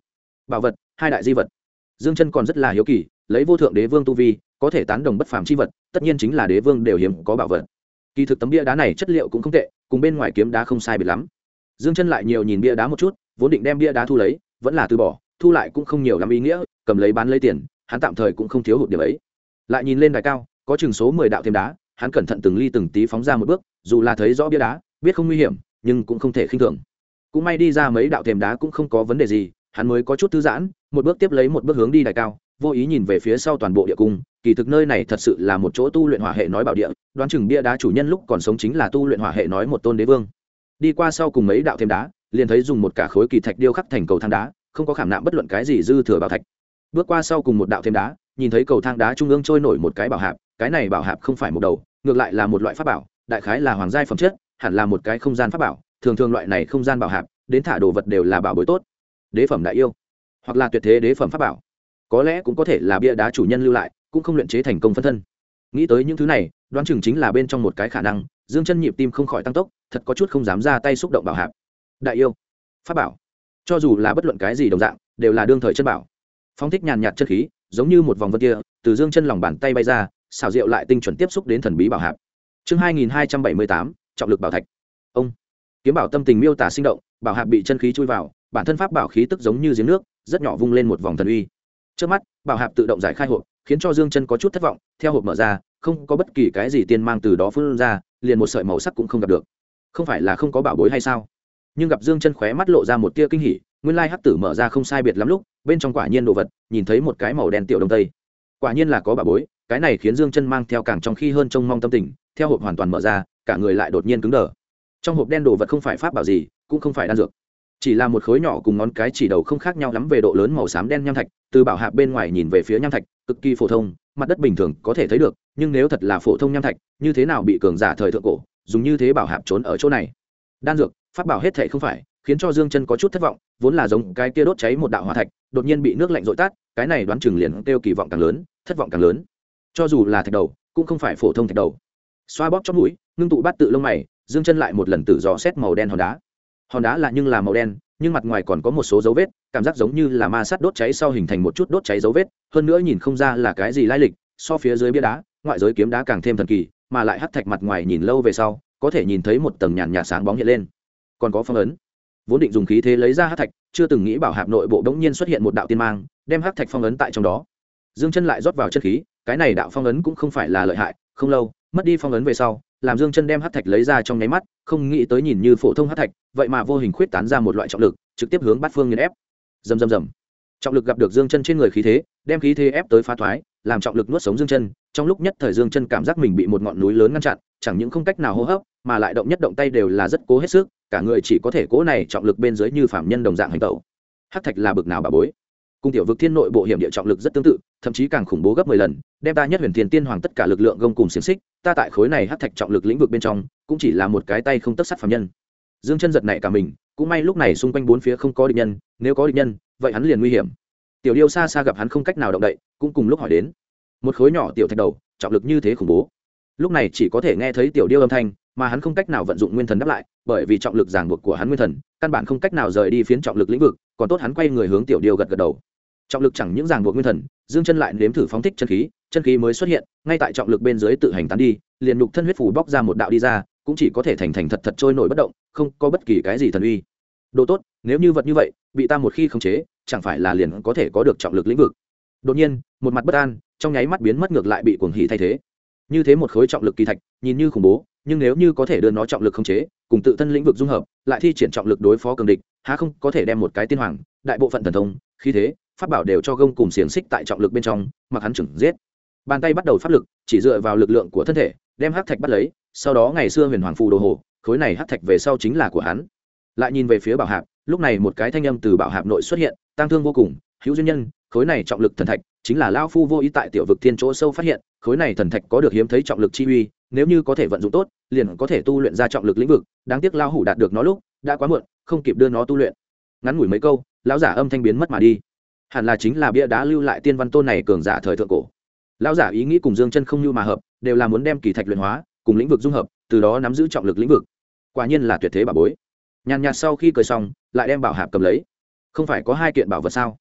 bảo vật hai đại di vật. Dương chân còn rất là hiếu kỳ, lấy vô thượng đế vương tu vi có thể tán đồng bất phàm chi vật, tất nhiên chính là đế vương đều hiếm có bảo vật. Kỳ thực tấm bia đá này chất liệu cũng không tệ, cùng bên ngoài kiếm đá không sai biệt lắm. Dương chân lại nhiều nhìn bia đá một chút, vốn định đem bia đá thu lấy, vẫn là từ bỏ, thu lại cũng không nhiều lắm ý nghĩa, cầm lấy bán lấy tiền, hắn tạm thời cũng không thiếu hụt điểm ấy. Lại nhìn lên đài cao, có chừng số 10 đạo thêm đá, hắn cẩn thận từng ly từng tí phóng ra một bước, dù là thấy rõ bia đá, biết không nguy hiểm, nhưng cũng không thể khinh thường. Cũng may đi ra mấy đạo thêm đá cũng không có vấn đề gì, hắn mới có chút thư giãn, một bước tiếp lấy một bước hướng đi đài cao, vô ý nhìn về phía sau toàn bộ địa cung. Kỳ thực nơi này thật sự là một chỗ tu luyện hỏa hệ nói bảo địa, đoán chừng bia đá chủ nhân lúc còn sống chính là tu luyện hỏa hệ nói một tôn đế vương. Đi qua sau cùng mấy đạo thêm đá, liền thấy dùng một cả khối kỳ thạch điêu khắc thành cầu thang đá, không có khảm nạm bất luận cái gì dư thừa bảo thạch. Bước qua sau cùng một đạo thêm đá, nhìn thấy cầu thang đá trung ương trôi nổi một cái bảo hạp, cái này bảo hạp không phải một đầu, ngược lại là một loại pháp bảo, đại khái là hoàng giai phẩm chất, hẳn là một cái không gian pháp bảo. Thường thường loại này không gian bảo hạp, đến thả đồ vật đều là bảo bối tốt, đế phẩm đại yêu, hoặc là tuyệt thế đế phẩm pháp bảo, có lẽ cũng có thể là bia đá chủ nhân lưu lại, cũng không luyện chế thành công phân thân. Nghĩ tới những thứ này, đoán chừng chính là bên trong một cái khả năng. Dương chân nhịp tim không khỏi tăng tốc, thật có chút không dám ra tay xúc động bảo hạp. Đại yêu, pháp bảo, cho dù là bất luận cái gì đồng dạng, đều là đương thời chân bảo. Phong thích nhàn nhạt chân khí, giống như một vòng vân kia, từ Dương chân lòng bàn tay bay ra, xảo diệu lại tinh chuẩn tiếp xúc đến thần bí bảo hạp. Chương 2278, trọng lực bảo thạch. Ông kiếm bảo tâm tình miêu tả sinh động, bảo hạp bị chân khí chui vào, bản thân pháp bảo khí tức giống như giếng nước, rất nhỏ vung lên một vòng thần uy. Trước mắt, bảo hạp tự động giải khai hộp, khiến cho Dương chân có chút thất vọng. Theo hộp mở ra, không có bất kỳ cái gì tiên mang từ đó phun ra, liền một sợi màu sắc cũng không gặp được. Không phải là không có bảo bối hay sao? Nhưng gặp Dương chân khóe mắt lộ ra một tia kinh hỉ, nguyên lai hắc tử mở ra không sai biệt lắm lúc, bên trong quả nhiên đồ vật, nhìn thấy một cái màu đen tiểu đông tây. Quả nhiên là có bảo bối, cái này khiến Dương chân mang theo càng trong khi hơn trông mong tâm tình, theo hộp hoàn toàn mở ra, cả người lại đột nhiên cứng đờ. Trong hộp đen đồ vật không phải pháp bảo gì, cũng không phải đan dược, chỉ là một khối nhỏ cùng ngón cái chỉ đầu không khác nhau lắm về độ lớn màu xám đen nham thạch. Từ bảo hạp bên ngoài nhìn về phía nham thạch, cực kỳ phổ thông, mặt đất bình thường có thể thấy được, nhưng nếu thật là phổ thông nham thạch, như thế nào bị cường giả thời thượng cổ dùng như thế bảo hạp trốn ở chỗ này? Đan dược, pháp bảo hết thảy không phải, khiến cho Dương chân có chút thất vọng. Vốn là giống cái kia đốt cháy một đạo hỏa thạch, đột nhiên bị nước lạnh dội tát, cái này đoán chừng liền kêu kỳ vọng càng lớn, thất vọng càng lớn. Cho dù là thạch đầu, cũng không phải phổ thông thạch đầu. Xoa bóp chóp mũi, ngưng tụ bát tự lông mày, Dương chân lại một lần tự dò xét màu đen hòn đá. Hòn đá là nhưng là màu đen, nhưng mặt ngoài còn có một số dấu vết, cảm giác giống như là ma sát đốt cháy sau hình thành một chút đốt cháy dấu vết, hơn nữa nhìn không ra là cái gì lai lịch. So phía dưới bia đá, ngoại giới kiếm đá càng thêm thần kỳ, mà lại hắc thạch mặt ngoài nhìn lâu về sau, có thể nhìn thấy một tầng nhàn nhạt sáng bóng hiện lên. Còn có phong ấn. Vốn định dùng khí thế lấy ra hắc thạch, chưa từng nghĩ bảo hạp nội bộ đống nhiên xuất hiện một đạo tiên mang, đem hắc thạch phong ấn tại trong đó. Dương chân lại rót vào chân khí, cái này đạo phong ấn cũng không phải là lợi hại, không lâu, mất đi phong ấn về sau, làm Dương chân đem hắc thạch lấy ra trong nháy mắt, không nghĩ tới nhìn như phổ thông hắc thạch, vậy mà vô hình khuyết tán ra một loại trọng lực, trực tiếp hướng bát phương nghiền ép. Rầm rầm rầm. Trọng lực gặp được Dương chân trên người khí thế, đem khí thế ép tới phá thoái, làm trọng lực nuốt sống Dương chân. Trong lúc nhất thời Dương chân cảm giác mình bị một ngọn núi lớn ngăn chặn, chẳng những không cách nào hô hấp, mà lại động nhất động tay đều là rất cố hết sức, cả người chỉ có thể cố này trọng lực bên dưới như phàm nhân đồng dạng hành tẩu. Hắc thạch là bực nào bà bối? Cung tiểu vực thiên nội bộ hiểm địa trọng lực rất tương tự, thậm chí càng khủng bố gấp 10 lần, đem ta nhất huyền thiên tiên hoàng tất cả lực lượng gông cùng xiềng xích, ta tại khối này hắc thạch trọng lực lĩnh vực bên trong, cũng chỉ là một cái tay không tấc sắt phàm nhân. Dương chân giật nảy cả mình, cũng may lúc này xung quanh bốn phía không có địch nhân, nếu có địch nhân, vậy hắn liền nguy hiểm. Tiểu điêu xa xa gặp hắn không cách nào động đậy, cũng cùng lúc hỏi đến. Một khối nhỏ tiểu thạch đầu, trọng lực như thế khủng bố. Lúc này chỉ có thể nghe thấy tiểu điêu âm thanh, mà hắn không cách nào vận dụng nguyên thần đáp lại, bởi vì trọng lực ràng buộc của hắn nguyên thần, căn bản không cách nào rời đi phiến trọng lực lĩnh vực, còn tốt hắn quay người hướng tiểu điêu gật gật đầu. Trọng lực chẳng những ràng buộc nguyên thần, Dương chân lại nếm thử phóng thích chân khí mới xuất hiện, ngay tại trọng lực bên dưới tự hành tán đi, liền nhục thân huyết phủ bóc ra một đạo đi ra, cũng chỉ có thể thành thật thật trôi nổi bất động, không có bất kỳ cái gì thần uy. Đồ tốt, nếu như vật như vậy bị ta một khi khống chế, chẳng phải là liền có thể có được trọng lực lĩnh vực. Đột nhiên, một mặt bất an, trong nháy mắt biến mất ngược lại bị cuồng hỉ thay thế. Như thế một khối trọng lực kỳ thạch, nhìn như khủng bố, nhưng nếu như có thể đưa nó trọng lực khống chế, cùng tự thân lĩnh vực dung hợp, lại thi triển trọng lực đối phó cường địch, há không có thể đem một cái tiên hoàng, đại bộ phận thần thông, khí thế, pháp bảo đều cho gông cùng xiềng xích tại trọng lực bên trong, mặc hắn chừng giết. Bàn tay bắt đầu pháp lực, chỉ dựa vào lực lượng của thân thể, đem hắc thạch bắt lấy, sau đó ngày xưa huyền hoàng phù đồ hồ, khối này hắc thạch về sau chính là của hắn. Lại nhìn về phía bảo hạp, lúc này một cái thanh âm từ bảo hạp nội xuất hiện, tang thương vô cùng, hữu duyên nhân, khối này trọng lực thần thạch, chính là lão phu vô ý tại tiểu vực thiên chỗ sâu phát hiện, khối này thần thạch có được hiếm thấy trọng lực chi uy, nếu như có thể vận dụng tốt, liền có thể tu luyện ra trọng lực lĩnh vực, đáng tiếc lão hủ đạt được nó lúc đã quá muộn, không kịp đưa nó tu luyện. Ngắn ngủi mấy câu, lão giả âm thanh biến mất mà đi. Hẳn là chính là bia đá lưu lại tiên văn tôn này cường giả thời thượng cổ. Lão giả ý nghĩ cùng Dương chân không như mà hợp, đều là muốn đem kỳ thạch luyện hóa, cùng lĩnh vực dung hợp, từ đó nắm giữ trọng lực lĩnh vực. Quả nhiên là tuyệt thế bảo bối. Nhàn nhạt sau khi cười xong, lại đem bảo hạp cầm lấy. Không phải có hai kiện bảo vật sao?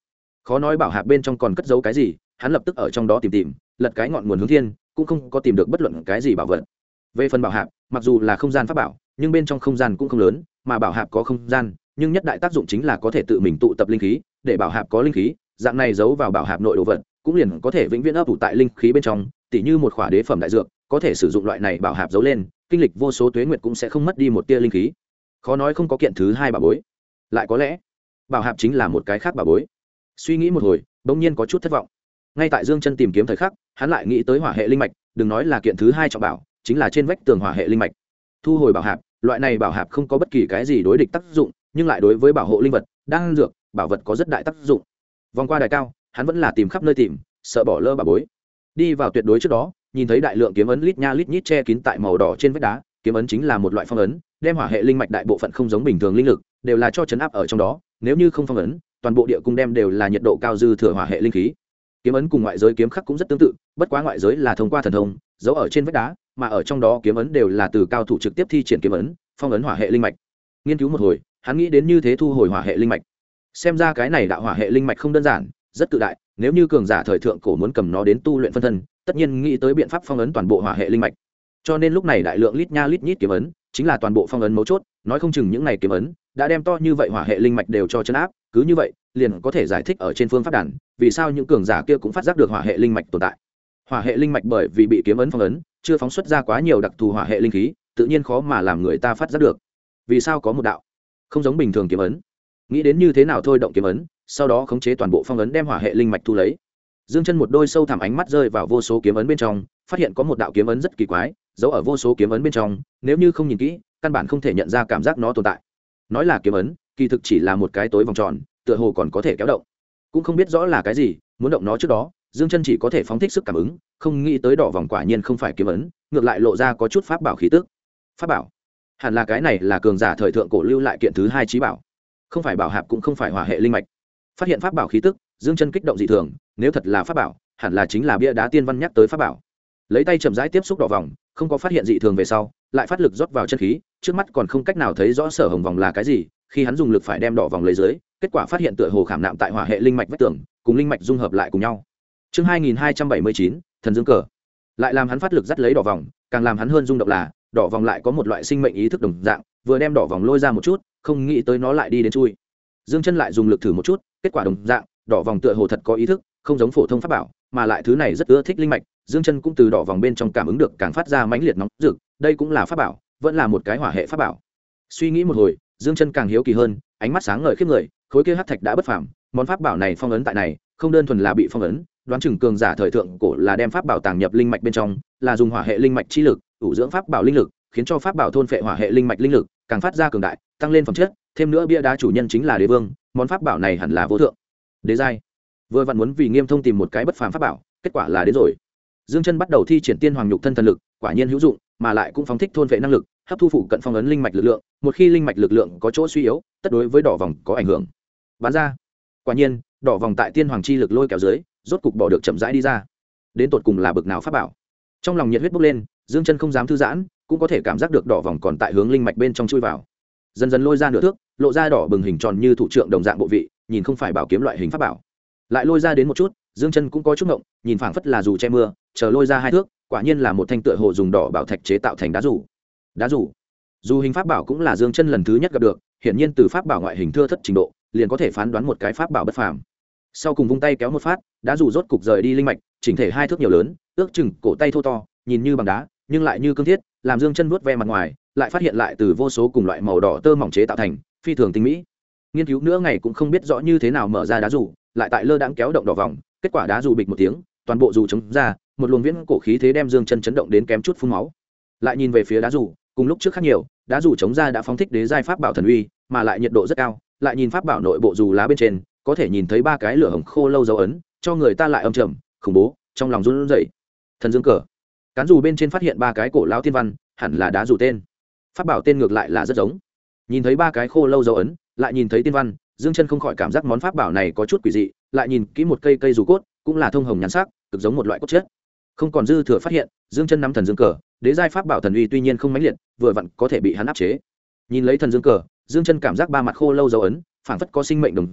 khó nói bảo hạp bên trong còn cất giấu cái gì. Hắn lập tức ở trong đó tìm lật cái ngọn nguồn hướng thiên, cũng không có tìm được bất luận cái gì bảo vật. Về phần bảo hạp, mặc dù là không gian pháp bảo, nhưng bên trong không gian cũng không lớn, mà bảo hạp có không gian, nhưng nhất đại tác dụng chính là có thể tự mình tụ tập linh khí, để bảo hạp có linh khí, dạng này giấu vào bảo hạp nội đồ vật, cũng liền có thể vĩnh viễn ấp ủ tại linh khí bên trong, tỉ như một khỏa đế phẩm đại dược, có thể sử dụng loại này bảo hạp giấu lên, kinh lịch vô số tuế nguyệt cũng sẽ không mất đi một tia linh khí. Khó nói không có kiện thứ hai bảo bối, lại có lẽ bảo hạp chính là một cái khác bảo bối. Suy nghĩ một hồi, bỗng nhiên có chút thất vọng. Ngay tại Dương Chân tìm kiếm thời khắc, hắn lại nghĩ tới hỏa hệ linh mạch, đừng nói là kiện thứ hai trọng bảo, chính là trên vách tường hỏa hệ linh mạch. Thu hồi bảo hạp, loại này bảo hạp không có bất kỳ cái gì đối địch tác dụng, nhưng lại đối với bảo hộ linh vật, đan dược, bảo vật có rất đại tác dụng. Vòng qua đài cao, hắn vẫn là tìm khắp nơi tìm, sợ bỏ lỡ bảo bối. Đi vào tuyệt đối trước đó, nhìn thấy đại lượng kiếm ấn lít nha lít nhít che kín tại màu đỏ trên vách đá, kiếm ấn chính là một loại phong ấn, đem hỏa hệ linh mạch đại bộ phận không giống bình thường linh lực, đều là cho chấn áp ở trong đó, nếu như không phong ấn, toàn bộ địa cung đem đều là nhiệt độ cao dư thừa hỏa hệ linh khí. Kiếm ấn cùng ngoại giới kiếm khắc cũng rất tương tự, bất quá ngoại giới là thông qua thần thông, giấu ở trên vách đá, mà ở trong đó kiếm ấn đều là từ cao thủ trực tiếp thi triển kiếm ấn, phong ấn hỏa hệ linh mạch. Nghiên cứu một hồi, hắn nghĩ đến như thế thu hồi hỏa hệ linh mạch. Xem ra cái này đạo hỏa hệ linh mạch không đơn giản, rất cự đại, nếu như cường giả thời thượng cổ muốn cầm nó đến tu luyện phân thân, tất nhiên nghĩ tới biện pháp phong ấn toàn bộ hỏa hệ linh mạch. Cho nên lúc này đại lượng lít nha lít nhít kiếm ấn, chính là toàn bộ phong ấn mấu chốt, nói không chừng những này kiếm ấn đã đem to như vậy hỏa hệ linh mạch đều cho chấn áp, cứ như vậy, liền có thể giải thích ở trên phương pháp đàn, vì sao những cường giả kia cũng phát giác được hỏa hệ linh mạch tồn tại. Hỏa hệ linh mạch bởi vì bị kiếm ấn phong ấn, chưa phóng xuất ra quá nhiều đặc thù hỏa hệ linh khí, tự nhiên khó mà làm người ta phát giác được. Vì sao có một đạo không giống bình thường kiếm ấn? Nghĩ đến như thế nào thôi động kiếm ấn, sau đó khống chế toàn bộ phong ấn đem hỏa hệ linh mạch thu lấy. Dương Chân một đôi sâu thẳm ánh mắt rơi vào vô số kiếm ấn bên trong, phát hiện có một đạo kiếm ấn rất kỳ quái, giấu ở vô số kiếm ấn bên trong, nếu như không nhìn kỹ, căn bản không thể nhận ra cảm giác nó tồn tại. Nói là kiếm ấn, kỳ thực chỉ là một cái tối vòng tròn, tựa hồ còn có thể kéo động, cũng không biết rõ là cái gì. Muốn động nó trước đó, Dương Chân chỉ có thể phóng thích sức cảm ứng, không nghĩ tới đỏ vòng quả nhiên không phải kiếm ấn, ngược lại lộ ra có chút pháp bảo khí tức. Pháp bảo? Hẳn là cái này là cường giả thời thượng cổ lưu lại kiện thứ hai chí bảo, không phải bảo hạp cũng không phải hỏa hệ linh mạch. Phát hiện pháp bảo khí tức, Dương Chân kích động dị thường, nếu thật là pháp bảo, hẳn là chính là bia đá tiên văn nhắc tới pháp bảo. Lấy tay chậm rãi tiếp xúc đỏ vòng, không có phát hiện dị thường về sau, lại phát lực rót vào chân khí, trước mắt còn không cách nào thấy rõ sở hồng vòng là cái gì, khi hắn dùng lực phải đem đỏ vòng lấy dưới, kết quả phát hiện tựa hồ khảm nạm tại hỏa hệ linh mạch vách tường, cùng linh mạch dung hợp lại cùng nhau. Chương 2279, thần dương cờ. Lại làm hắn phát lực dắt lấy đỏ vòng, càng làm hắn hơn rung động là, đỏ vòng lại có một loại sinh mệnh ý thức đồng dạng, vừa đem đỏ vòng lôi ra một chút, không nghĩ tới nó lại đi đến chui. Dương Chân lại dùng lực thử một chút, kết quả đồng dạng, đỏ vòng tựa hồ thật có ý thức, không giống phổ thông pháp bảo, mà lại thứ này rất ưa thích linh mạch. Dương Chân cũng từ đỏ vòng bên trong cảm ứng được càng phát ra mãnh liệt nóng rực, đây cũng là pháp bảo, vẫn là một cái hỏa hệ pháp bảo. Suy nghĩ một hồi, Dương Chân càng hiếu kỳ hơn, ánh mắt sáng ngời khiếp người, khối kia hắc thạch đã bất phàm, món pháp bảo này phong ấn tại này, không đơn thuần là bị phong ấn, đoán chừng cường giả thời thượng cổ là đem pháp bảo tàng nhập linh mạch bên trong, là dùng hỏa hệ linh mạch chi lực, ủ dưỡng pháp bảo linh lực, khiến cho pháp bảo thôn phệ hỏa hệ linh mạch linh lực, càng phát ra cường đại, tăng lên phẩm chất, thêm nữa bia đá chủ nhân chính là đế vương, món pháp bảo này hẳn là vô thượng đế giai. Vừa vặn muốn vì Nghiêm Thông tìm một cái bất phàm pháp bảo, kết quả là đến rồi. Dương Chân bắt đầu thi triển tiên hoàng nhục thân thần lực, quả nhiên hữu dụng, mà lại cũng phóng thích thôn vệ năng lực, hấp thu phụ cận phong ấn linh mạch lực lượng, một khi linh mạch lực lượng có chỗ suy yếu, tất đối với đỏ vòng có ảnh hưởng. Bán ra. Quả nhiên, đỏ vòng tại tiên hoàng chi lực lôi kéo dưới, rốt cục bỏ được chậm rãi đi ra. Đến tột cùng là bực nào pháp bảo? Trong lòng nhiệt huyết bốc lên, Dương Chân không dám thư giãn, cũng có thể cảm giác được đỏ vòng còn tại hướng linh mạch bên trong chui vào. Dần dần lôi ra nửa thước, lộ ra đỏ bừng hình tròn như thủ trượng đồng dạng bộ vị, nhìn không phải bảo kiếm loại hình pháp bảo. Lại lôi ra đến một chút, Dương Chân cũng có chút ngộng, nhìn phảng phất là dù che mưa, chờ lôi ra hai thước, quả nhiên là một thanh tựa hồ dùng đỏ bảo thạch chế tạo thành đá rủ. Đá rủ. Dù hình pháp bảo cũng là Dương Chân lần thứ nhất gặp được, hiển nhiên từ pháp bảo ngoại hình thưa thất trình độ, liền có thể phán đoán một cái pháp bảo bất phàm. Sau cùng vung tay kéo một phát, đá rủ rốt cục rời đi linh mạch, chỉnh thể hai thước nhiều lớn, ước chừng cổ tay thô to, nhìn như bằng đá, nhưng lại như cương thiết, làm Dương Chân vuốt ve mặt ngoài, lại phát hiện lại từ vô số cùng loại màu đỏ tơ mỏng chế tạo thành, phi thường tinh mỹ. Nghiên cứu nữa ngày cũng không biết rõ như thế nào mở ra đá rủ, lại tại lơ đãng kéo động đỏ vòng, kết quả đá rủ bịch một tiếng, toàn bộ rủ chống ra, một luồng viễn cổ khí thế đem Dương Chân chấn động đến kém chút phun máu. Lại nhìn về phía đá rủ, cùng lúc trước khác nhiều, đá rủ chống ra đã phóng thích đế giai pháp bảo thần uy, mà lại nhiệt độ rất cao, lại nhìn pháp bảo nội bộ dù lá bên trên, có thể nhìn thấy ba cái lửa hồng khô lâu dấu ấn, cho người ta lại âm trầm, khủng bố, trong lòng run rẩy. Thần dương cờ. Cán dù bên trên phát hiện ba cái cổ lão tiên văn, hẳn là đá dù tên. Pháp bảo tên ngược lại là rất giống. Nhìn thấy ba cái khô lâu dấu ấn, lại nhìn thấy tiên văn, Dương Chân không khỏi cảm giác món pháp bảo này có chút quỷ dị, lại nhìn kỹ một cây dù cốt, cũng là thông hồng nhắn sắc, cực giống một loại cốt chất. Không còn dư thừa phát hiện, Dương Chân nắm thần dương cờ, đế giai pháp bảo thần uy tuy nhiên không mãnh liệt, vừa vặn có thể bị hắn áp chế. Nhìn lấy thần dương cờ, Dương Chân cảm giác ba mặt khô lâu dấu ấn, phảng phất có sinh mệnh đồng dạng,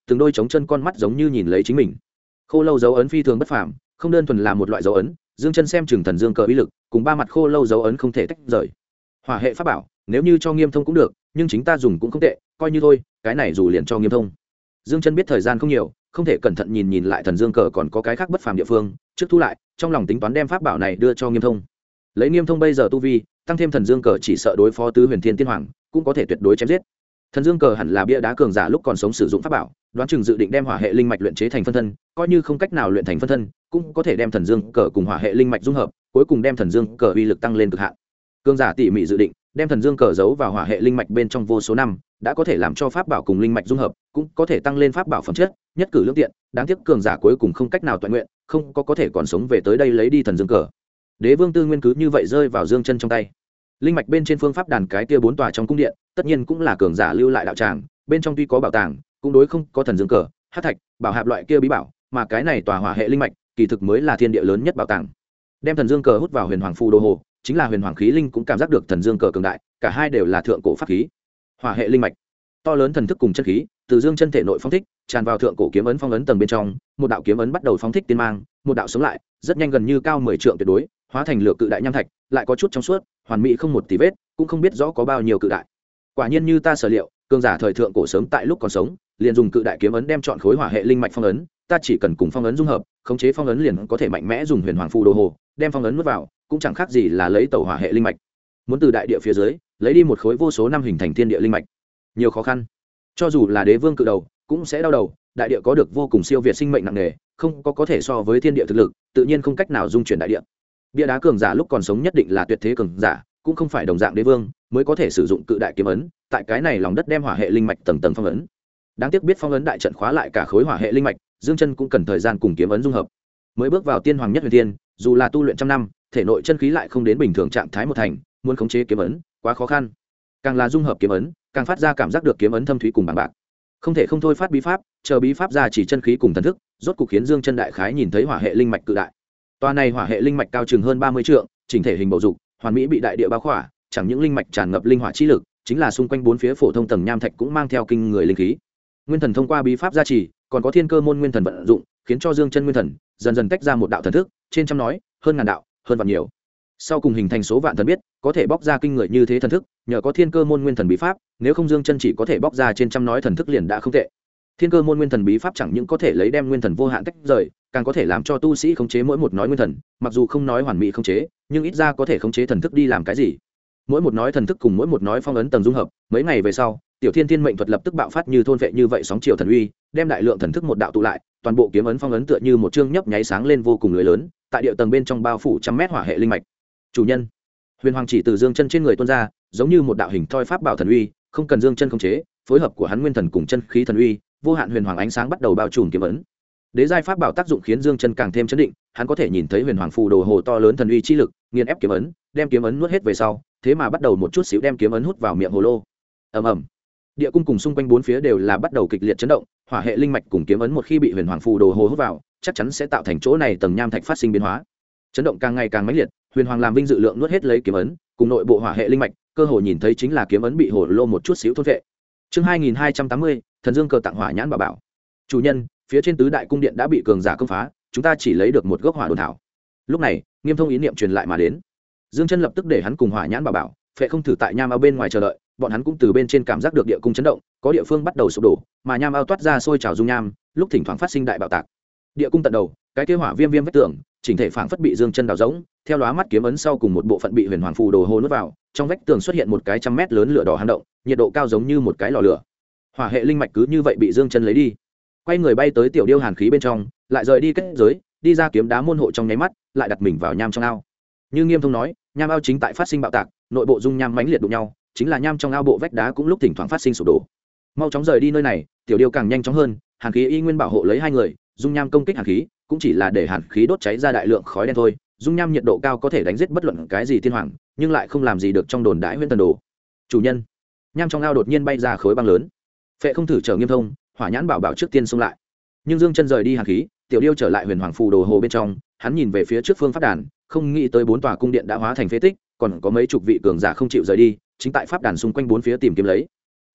từng đôi trống chân con mắt giống như nhìn lấy chính mình. Khô lâu dấu ấn phi thường bất phàm, không đơn thuần là một loại dấu ấn, dương chân xem chừng thần dương cờ uy lực cùng ba mặt khô lâu dấu ấn không thể tách rời. Hỏa hệ pháp bảo nếu như cho Nghiêm Thông cũng được, nhưng chính ta dùng cũng không tệ, coi như thôi, cái này dù liền cho Nghiêm Thông. Dương chân biết thời gian không nhiều, không thể cẩn thận nhìn lại thần dương cờ còn có cái khác bất phàm địa phương, trước thu lại, trong lòng tính toán đem pháp bảo này đưa cho Nghiêm Thông. Lấy Nghiêm Thông bây giờ tu vi, tăng thêm thần dương cờ chỉ sợ đối phó tứ huyền thiên tiên hoàng cũng có thể tuyệt đối chém giết. Thần dương cờ hẳn là bia đá cường giả lúc còn sống sử dụng pháp bảo, đoán chừng dự định đem hỏa hệ linh mạch luyện chế thành phân thân, coi như không cách nào luyện thành phân thân, cũng có thể đem thần dương cờ cùng hỏa hệ linh mạch dung hợp, cuối cùng đem thần dương cờ uy lực tăng lên cực hạn. Cường giả tỉ mỉ dự định đem thần dương cờ giấu vào hỏa hệ linh mạch bên trong vô số năm, đã có thể làm cho pháp bảo cùng linh mạch dung hợp, cũng có thể tăng lên pháp bảo phẩm chất, nhất cử lưỡng tiện. Đáng tiếc cường giả cuối cùng không cách nào toàn nguyện, không có thể còn sống về tới đây lấy đi thần dương cờ. Đế vương tư nguyên cứ như vậy rơi vào Dương chân trong tay. Linh mạch bên trên phương pháp đàn cái kia 4 tòa trong cung điện, tất nhiên cũng là cường giả lưu lại đạo tràng, bên trong tuy có bảo tàng, cũng đối không có thần dương cờ, hắc thạch, bảo hạp loại kia bí bảo, mà cái này tòa hỏa hệ linh mạch, kỳ thực mới là thiên địa lớn nhất bảo tàng. Đem thần dương cờ hút vào huyền hoàng phù đồ hồ, chính là huyền hoàng khí linh cũng cảm giác được thần dương cờ cường đại, cả hai đều là thượng cổ pháp khí. Hỏa hệ linh mạch, to lớn thần thức cùng chân khí, từ Dương chân thể nội phóng thích, tràn vào thượng cổ kiếm ấn phong ấn tầng bên trong, một đạo kiếm ấn bắt đầu phóng thích tiên mang, một đạo sống lại, rất nhanh gần như cao 10 trượng tuyệt đối, hóa thành lửa cự đại nham thạch, lại có chút trong suốt, hoàn mỹ không một tì vết, cũng không biết rõ có bao nhiêu cự đại. Quả nhiên như ta sở liệu, cường giả thời thượng cổ sớm tại lúc còn sống, liền dùng cự đại kiếm ấn đem chọn khối hỏa hệ linh mạch phong ấn, ta chỉ cần cùng phong ấn dung hợp, khống chế phong ấn liền có thể mạnh mẽ dùng huyền hoàng phù đồ hồ, đem phong ấn nuốt vào, cũng chẳng khác gì là lấy tẩu hỏa hệ linh mạch. Muốn từ đại địa phía dưới lấy đi một khối vô số năm hình thành thiên địa linh mạch, nhiều khó khăn. Cho dù là đế vương cự đầu, cũng sẽ đau đầu, đại địa có được vô cùng siêu việt sinh mệnh nặng nề, không có thể so với thiên địa thực lực, tự nhiên không cách nào dung chuyển đại địa. Bia đá cường giả lúc còn sống nhất định là tuyệt thế cường giả, cũng không phải đồng dạng đế vương mới có thể sử dụng cự đại kiếm ấn, tại cái này lòng đất đem hỏa hệ linh mạch tầng tầng phong ấn. Đáng tiếc biết phong ấn đại trận khóa lại cả khối hỏa hệ linh mạch, Dương chân cũng cần thời gian cùng kiếm ấn dung hợp. Mới bước vào tiên hoàng nhất huyền thiên, dù là tu luyện trăm năm, thể nội chân khí lại không đến bình thường trạng thái một thành, muốn khống chế kiếm ấn quá khó khăn. Càng là dung hợp kiếm ấn, càng phát ra cảm giác được kiếm ấn thâm thúy cùng bằng bạc. Không thể không thôi phát bí pháp, chờ bí pháp ra chỉ chân khí cùng thần thức, rốt cục khiến Dương chân đại khái nhìn thấy hỏa hệ linh mạch cự đại. Toa này hỏa hệ linh mạch cao chừng hơn 30 trượng, chỉnh thể hình bầu dục, hoàn mỹ bị đại địa bao khỏa, chẳng những linh mạch tràn ngập linh hỏa chi lực, chính là xung quanh bốn phía phổ thông tầng nham thạch cũng mang theo kinh người linh khí. Nguyên thần thông qua bí pháp gia trì, còn có thiên cơ môn nguyên thần vận dụng, khiến cho Dương chân nguyên thần dần dần tách ra một đạo thần thức, trên trăm nói, hơn ngàn đạo, hơn vạn nhiều. Sau cùng hình thành số vạn thần biết, có thể bóc ra kinh người như thế thần thức, nhờ có thiên cơ môn nguyên thần bí pháp, nếu không Dương chân chỉ có thể bóc ra trên trăm nói thần thức liền đã không tệ. Thiên cơ môn nguyên thần bí pháp chẳng những có thể lấy đem nguyên thần vô hạn tách rời, càng có thể làm cho tu sĩ khống chế mỗi một nói nguyên thần, mặc dù không nói hoàn mỹ khống chế, nhưng ít ra có thể khống chế thần thức đi làm cái gì. Mỗi một nói thần thức cùng mỗi một nói phong ấn tầng dung hợp, mấy ngày về sau, tiểu thiên thiên mệnh thuật lập tức bạo phát như thôn vệ như vậy sóng chiều thần uy, đem đại lượng thần thức một đạo tụ lại, toàn bộ kiếm ấn phong ấn tựa như một chương nhấp nháy sáng lên vô cùng lưới lớn, tại địa tầng bên trong bao phủ trăm mét hỏa hệ linh mạch. Chủ nhân, huyền hoàng chỉ từ Dương chân trên người tuôn ra, giống như một đạo hình thoi pháp bảo thần uy, không cần Dương chân khống chế, phối hợp của hắn nguyên thần cùng chân khí thần uy, vô hạn huyền hoàng ánh sáng bắt đầu bao trùm kiếm ấn. Đế giai pháp bảo tác dụng khiến Dương chân càng thêm chấn định, hắn có thể nhìn thấy huyền hoàng phù đồ hồ to lớn thần uy chi lực, nghiền ép kiếm ấn, đem kiếm ấn nuốt hết về sau, thế mà bắt đầu một chút xíu đem kiếm ấn hút vào miệng hồ lô. Ầm ầm. Địa cung cùng xung quanh bốn phía đều là bắt đầu kịch liệt chấn động, hỏa hệ linh mạch cùng kiếm ấn một khi bị huyền hoàng phù đồ hồ hút vào, chắc chắn sẽ tạo thành chỗ này tầng nham thạch phát sinh biến hóa. Chấn động càng ngày càng mãnh liệt, huyền hoàng làm vinh dự lượng nuốt hết lấy kiếm ấn, cùng nội bộ hỏa hệ linh mạch, cơ hồ nhìn thấy chính là kiếm ấn bị hồ lô một chút xíu thôn vệ. Chương 2280, thần dương cờ tặng hỏa nhãn bảo bảo. Chủ nhân, phía trên tứ đại cung điện đã bị cường giả công phá, chúng ta chỉ lấy được một gốc hỏa đồn thảo. Lúc này, Nghiêm Thông ý niệm truyền lại mà đến. Dương chân lập tức để hắn cùng hỏa nhãn bảo bảo, phệ không thử tại nham ao bên ngoài chờ đợi, bọn hắn cũng từ bên trên cảm giác được địa cung chấn động, có địa phương bắt đầu sụp đổ, mà nham ao toát ra sôi trào dung nham, lúc thỉnh thoảng phát sinh đại bạo tạc. Địa cung tận đầu, cái kế hỏa viêm viêm vách tường, chỉnh thể phảng phất bị Dương chân đào rỗng, theo lóa mắt kiếm ấn sau cùng một bộ phận bị huyền hoàng phù đồ hồ nuốt vào, trong vách tường xuất hiện một cái trăm mét lớn lửa đỏ hang động, nhiệt độ cao giống như một cái lò lửa. Hỏa hệ linh mạch cứ như vậy bị Dương chân lấy đi. Quay người bay tới tiểu điêu hàn khí bên trong, lại rời đi kết giới, đi ra kiếm đá môn hộ trong nháy mắt, lại đặt mình vào nham trong ao. Như Nghiêm Thông nói, nham ao chính tại phát sinh bạo tạc, nội bộ dung nham mãnh liệt đụng nhau, chính là nham trong ao bộ vách đá cũng lúc thỉnh thoảng phát sinh sụp đổ. Mau chóng rời đi nơi này, tiểu điêu càng nhanh chóng hơn, hàn khí y nguyên bảo hộ lấy hai người, dung nham công kích hàn khí, cũng chỉ là để hàn khí đốt cháy ra đại lượng khói đen thôi. Dung nham nhiệt độ cao có thể đánh giết bất luận cái gì tiên hoàng, nhưng lại không làm gì được trong đồn đãi Huyễn Thần Đồ. Chủ nhân, nham trong ao đột nhiên bay ra khối băng lớn. Phệ không thử chờ Nghiêm Thông, hỏa nhãn bảo bảo trước tiên xông lại. Nhưng Dương chân rời đi hàn khí, tiểu điêu trở lại huyền hoàng phù đồ hồ bên trong, hắn nhìn về phía trước phương pháp đàn, không nghĩ tới 4 tòa cung điện đã hóa thành phế tích, còn có mấy chục vị cường giả không chịu rời đi, chính tại pháp đàn xung quanh bốn phía tìm kiếm lấy.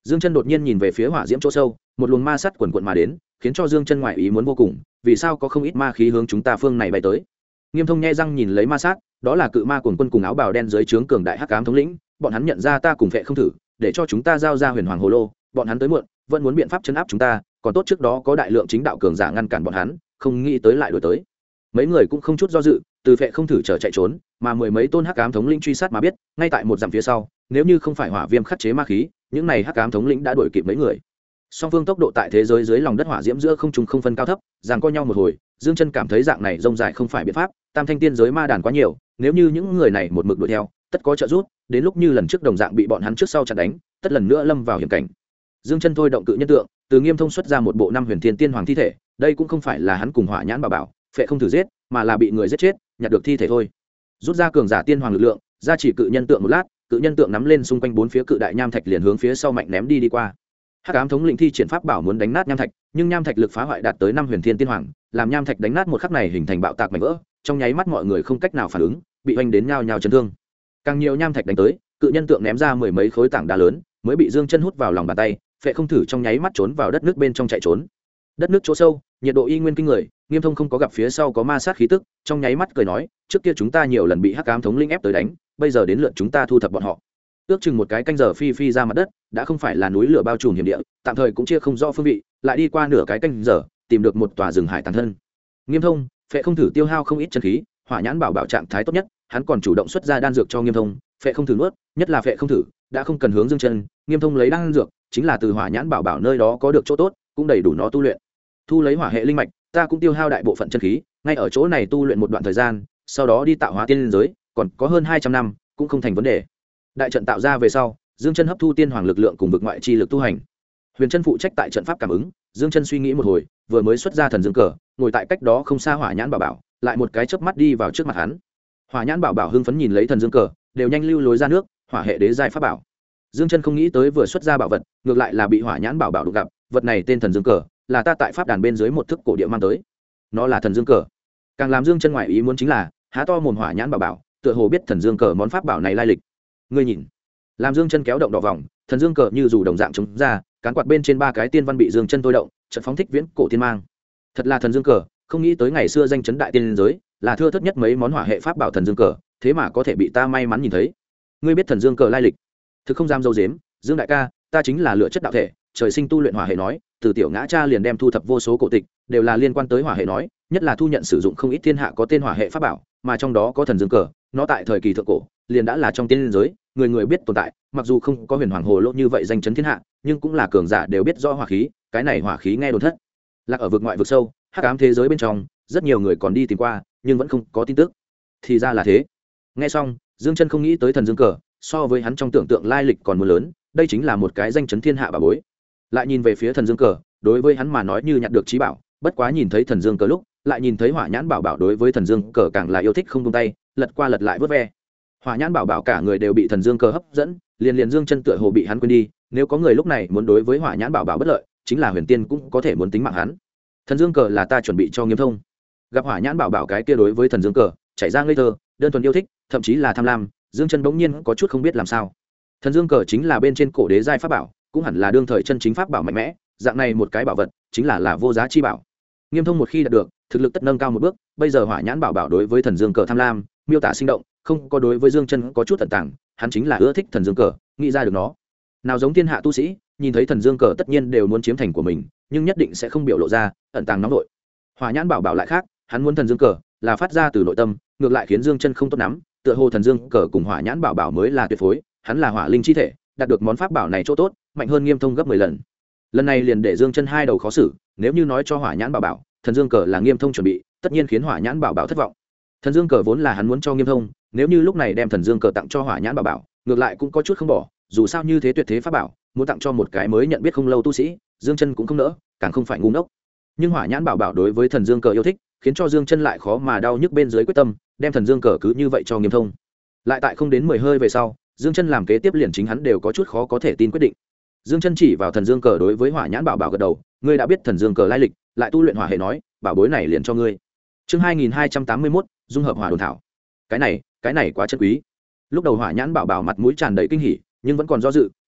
Dương Chân đột nhiên nhìn về phía hỏa diễm chỗ sâu, một luồng ma sát quần quần mà đến, khiến cho Dương Chân ngoại ý muốn vô cùng, vì sao có không ít ma khí hướng chúng ta phương này bay tới. Nghiêm Thông nhe răng nhìn lấy ma sát, đó là cự ma cuồng quân cùng áo bào đen dưới trướng cường đại hắc ám thống lĩnh, bọn hắn nhận ra ta cùng vệ không thử, để cho chúng ta giao ra huyền hoàng hồ lô, bọn hắn tới muộn, vẫn muốn biện pháp trấn áp chúng ta, còn tốt trước đó có đại lượng chính đạo cường giả ngăn cản bọn hắn, không nghĩ tới lại đuổi tới. Mấy người cũng không chút do dự, từ vệ không thử trở chạy trốn, mà mười mấy tôn hắc ám thống lĩnh truy sát mà biết, ngay tại một dặm phía sau, nếu như không phải hỏa viêm khắc chế ma khí, những này hắc ám thống lĩnh đã đuổi kịp mấy người. Song phương tốc độ tại thế giới dưới lòng đất hỏa diễm giữa không trung không phân cao thấp, giằng co nhau một hồi, Dương Chân cảm thấy dạng này rông dài không phải biện pháp, tam thanh tiên giới ma đàn quá nhiều, nếu như những người này một mực đuổi theo, tất có trợ giúp, đến lúc như lần trước đồng dạng bị bọn hắn trước sau chặn đánh, tất lần nữa lâm vào hiểm cảnh. Dương Chân thôi động cự nhân tượng, từ Nghiêm Thông xuất ra một bộ năm huyền thiên tiên hoàng thi thể, đây cũng không phải là hắn cùng hỏa nhãn bảo phệ không thử giết, mà là bị người giết chết, nhặt được thi thể thôi. Rút ra cường giả tiên hoàng lực lượng, ra chỉ cự nhân tượng một lát, cự nhân tượng nắm lên xung quanh bốn phía cự đại nham thạch liền hướng phía sau mạnh ném đi qua. Hắc ám thống lĩnh thi triển pháp bảo muốn đánh nát nham thạch, nhưng nham thạch lực phá hoại đạt tới năm huyền thiên tiên hoàng, làm nham thạch đánh nát một khắc này hình thành bạo tạc mảnh vỡ, trong nháy mắt mọi người không cách nào phản ứng, bị hoành đến nhao nhao chấn thương. Càng nhiều nham thạch đánh tới, cự nhân tượng ném ra mười mấy khối tảng đá lớn, mới bị Dương Chân hút vào lòng bàn tay, phệ không thử trong nháy mắt trốn vào đất nước bên trong chạy trốn. Đất nước chỗ sâu, nhiệt độ y nguyên kinh người, Nghiêm Thông không có gặp phía sau có ma sát khí tức, trong nháy mắt cười nói, trước kia chúng ta nhiều lần bị hắc ám thống lĩnh ép tới đánh, bây giờ đến lượt chúng ta thu thập bọn họ. Ước chừng một cái canh giờ phi ra mặt đất, đã không phải là núi lửa bao trùm hiểm địa, tạm thời cũng chia không rõ phương vị, lại đi qua nửa cái canh giờ, tìm được một tòa rừng hải tàn thân. Nghiêm Thông, phệ không thử tiêu hao không ít chân khí, hỏa nhãn bảo trạng thái tốt nhất, hắn còn chủ động xuất ra đan dược cho Nghiêm Thông, phệ không thử nuốt, nhất là phệ không thử, đã không cần hướng Dương Chân, Nghiêm Thông lấy đan dược, chính là từ hỏa nhãn bảo nơi đó có được chỗ tốt, cũng đầy đủ nó tu luyện. Thu lấy hỏa hệ linh mạch, ta cũng tiêu hao đại bộ phận chân khí, ngay ở chỗ này tu luyện một đoạn thời gian, sau đó đi tạo hóa tiên liên giới, còn có hơn 200 năm, cũng không thành vấn đề. Đại trận tạo ra về sau, Dương Chân hấp thu tiên hoàng lực lượng cùng vực ngoại chi lực tu hành. Huyền Chân phụ trách tại trận pháp cảm ứng, Dương Chân suy nghĩ một hồi, vừa mới xuất ra thần dương cờ, ngồi tại cách đó không xa hỏa nhãn bảo, lại một cái chớp mắt đi vào trước mặt hắn. Hỏa nhãn bảo hưng phấn nhìn lấy thần dương cờ, đều nhanh lưu lối ra nước, hỏa hệ đế giai pháp bảo. Dương Chân không nghĩ tới vừa xuất ra bảo vật, ngược lại là bị hỏa nhãn bảo đụng gặp, vật này tên thần dương cờ, là ta tại pháp đàn bên dưới một thức cổ địa mang tới. Nó là thần dương cờ. Càng làm Dương Chân ngoại ý muốn chính là, há to mồm hỏa nhãn bảo, tựa hồ biết thần dương cờ món pháp bảo này lai lịch. Ngươi nhìn, làm Dương Chân kéo động đỏ vòng, thần dương cờ như dù đồng dạng chống ra, cán quạt bên trên ba cái tiên văn bị Dương Chân thôi động, chợt phóng thích viễn cổ tiên mang. Thật là thần dương cờ, không nghĩ tới ngày xưa danh chấn đại tiên giới, là thưa thớt nhất mấy món hỏa hệ pháp bảo thần dương cờ, thế mà có thể bị ta may mắn nhìn thấy. Ngươi biết thần dương cờ lai lịch? Thực không dám dâu dếm, Dương đại ca, ta chính là lựa chất đạo thể, trời sinh tu luyện hỏa hệ nói, từ tiểu ngã cha liền đem thu thập vô số cổ tịch, đều là liên quan tới hỏa hệ nói, nhất là thu nhận sử dụng không ít thiên hạ có tên hỏa hệ pháp bảo, mà trong đó có thần dương cờ, nó tại thời kỳ thượng cổ, liền đã là trong tiên giới, người người biết tồn tại, mặc dù không có huyền hoàng hồ lô như vậy danh chấn thiên hạ, nhưng cũng là cường giả đều biết rõ hỏa khí, cái này hỏa khí nghe đồn thất. Lạc ở vực ngoại vực sâu, hắc ám thế giới bên trong, rất nhiều người còn đi tìm qua, nhưng vẫn không có tin tức. Thì ra là thế. Nghe xong, Dương Chân không nghĩ tới thần dương cờ, so với hắn trong tưởng tượng lai lịch còn muốn lớn, đây chính là một cái danh chấn thiên hạ bà bối. Lại nhìn về phía thần dương cờ, đối với hắn mà nói như nhặt được trí bảo, bất quá nhìn thấy thần dương cờ lúc, lại nhìn thấy hỏa nhãn bảo đối với thần dương cờ càng là yêu thích không buông tay, lật qua lật lại vớt ve. Hỏa nhãn bảo cả người đều bị thần dương cờ hấp dẫn, liền Dương Chân tựa hồ bị hắn quên đi, nếu có người lúc này muốn đối với hỏa nhãn bảo bất lợi, chính là huyền tiên cũng có thể muốn tính mạng hắn. Thần dương cờ là ta chuẩn bị cho Nghiêm Thông. Gặp hỏa nhãn bảo cái kia đối với thần dương cờ chảy ra ngây thơ, đơn thuần yêu thích, thậm chí là tham lam, Dương Chân bỗng nhiên có chút không biết làm sao. Thần dương cờ chính là bên trên cổ đế giai pháp bảo, cũng hẳn là đương thời chân chính pháp bảo mạnh mẽ, dạng này một cái bảo vật chính là vô giá chi bảo. Nghiêm Thông một khi đạt được, thực lực tất nâng cao một bước, bây giờ hỏa nhãn bảo đối với thần dương cờ tham lam, miêu tả sinh động, không có đối với Dương Chân có chút tận tàng, hắn chính là ưa thích thần dương cờ, nghĩ ra được nó. Nào giống thiên hạ tu sĩ, nhìn thấy thần dương cờ tất nhiên đều muốn chiếm thành của mình, nhưng nhất định sẽ không biểu lộ ra, ẩn tàng nóng nội. Hỏa nhãn bảo lại khác, hắn muốn thần dương cờ là phát ra từ nội tâm, ngược lại khiến Dương Chân không tốt lắm, tựa hồ thần dương cờ cùng hỏa nhãn bảo mới là tuyệt phối, hắn là hỏa linh chi thể, đạt được món pháp bảo này chỗ tốt, mạnh hơn Nghiêm Thông gấp 10 lần. Lần này liền để Dương Chân hai đầu khó xử, nếu như nói cho hỏa nhãn bảo thần dương cờ là Nghiêm Thông chuẩn bị, tất nhiên khiến hỏa nhãn bảo thất vọng. Thần dương cờ vốn là hắn muốn cho Nghiêm Thông, nếu như lúc này đem thần dương cờ tặng cho hỏa nhãn bảo, ngược lại cũng có chút không bỏ, dù sao như thế tuyệt thế pháp bảo, muốn tặng cho một cái mới nhận biết không lâu tu sĩ, Dương Chân cũng không nỡ, càng không phải ngu ngốc. Nhưng hỏa nhãn bảo đối với thần dương cờ yêu thích, khiến cho Dương Chân lại khó mà đau nhức bên dưới quyết tâm, đem thần dương cờ cứ như vậy cho Nghiêm Thông. Lại tại không đến 10 hơi về sau, Dương Chân làm kế tiếp liền chính hắn đều có chút khó có thể tin quyết định. Dương Chân chỉ vào thần dương cờ đối với hỏa nhãn bảo gật đầu, ngươi đã biết thần dương cờ lai lịch, lại tu luyện hỏa hệ nói, bảo bối này liền cho ngươi. Chương 2281, dung hợp hỏa đồn thảo. Cái này quá chân quý. Lúc đầu hỏa nhãn bảo mặt mũi tràn đầy kinh hỉ, nhưng vẫn còn do dự,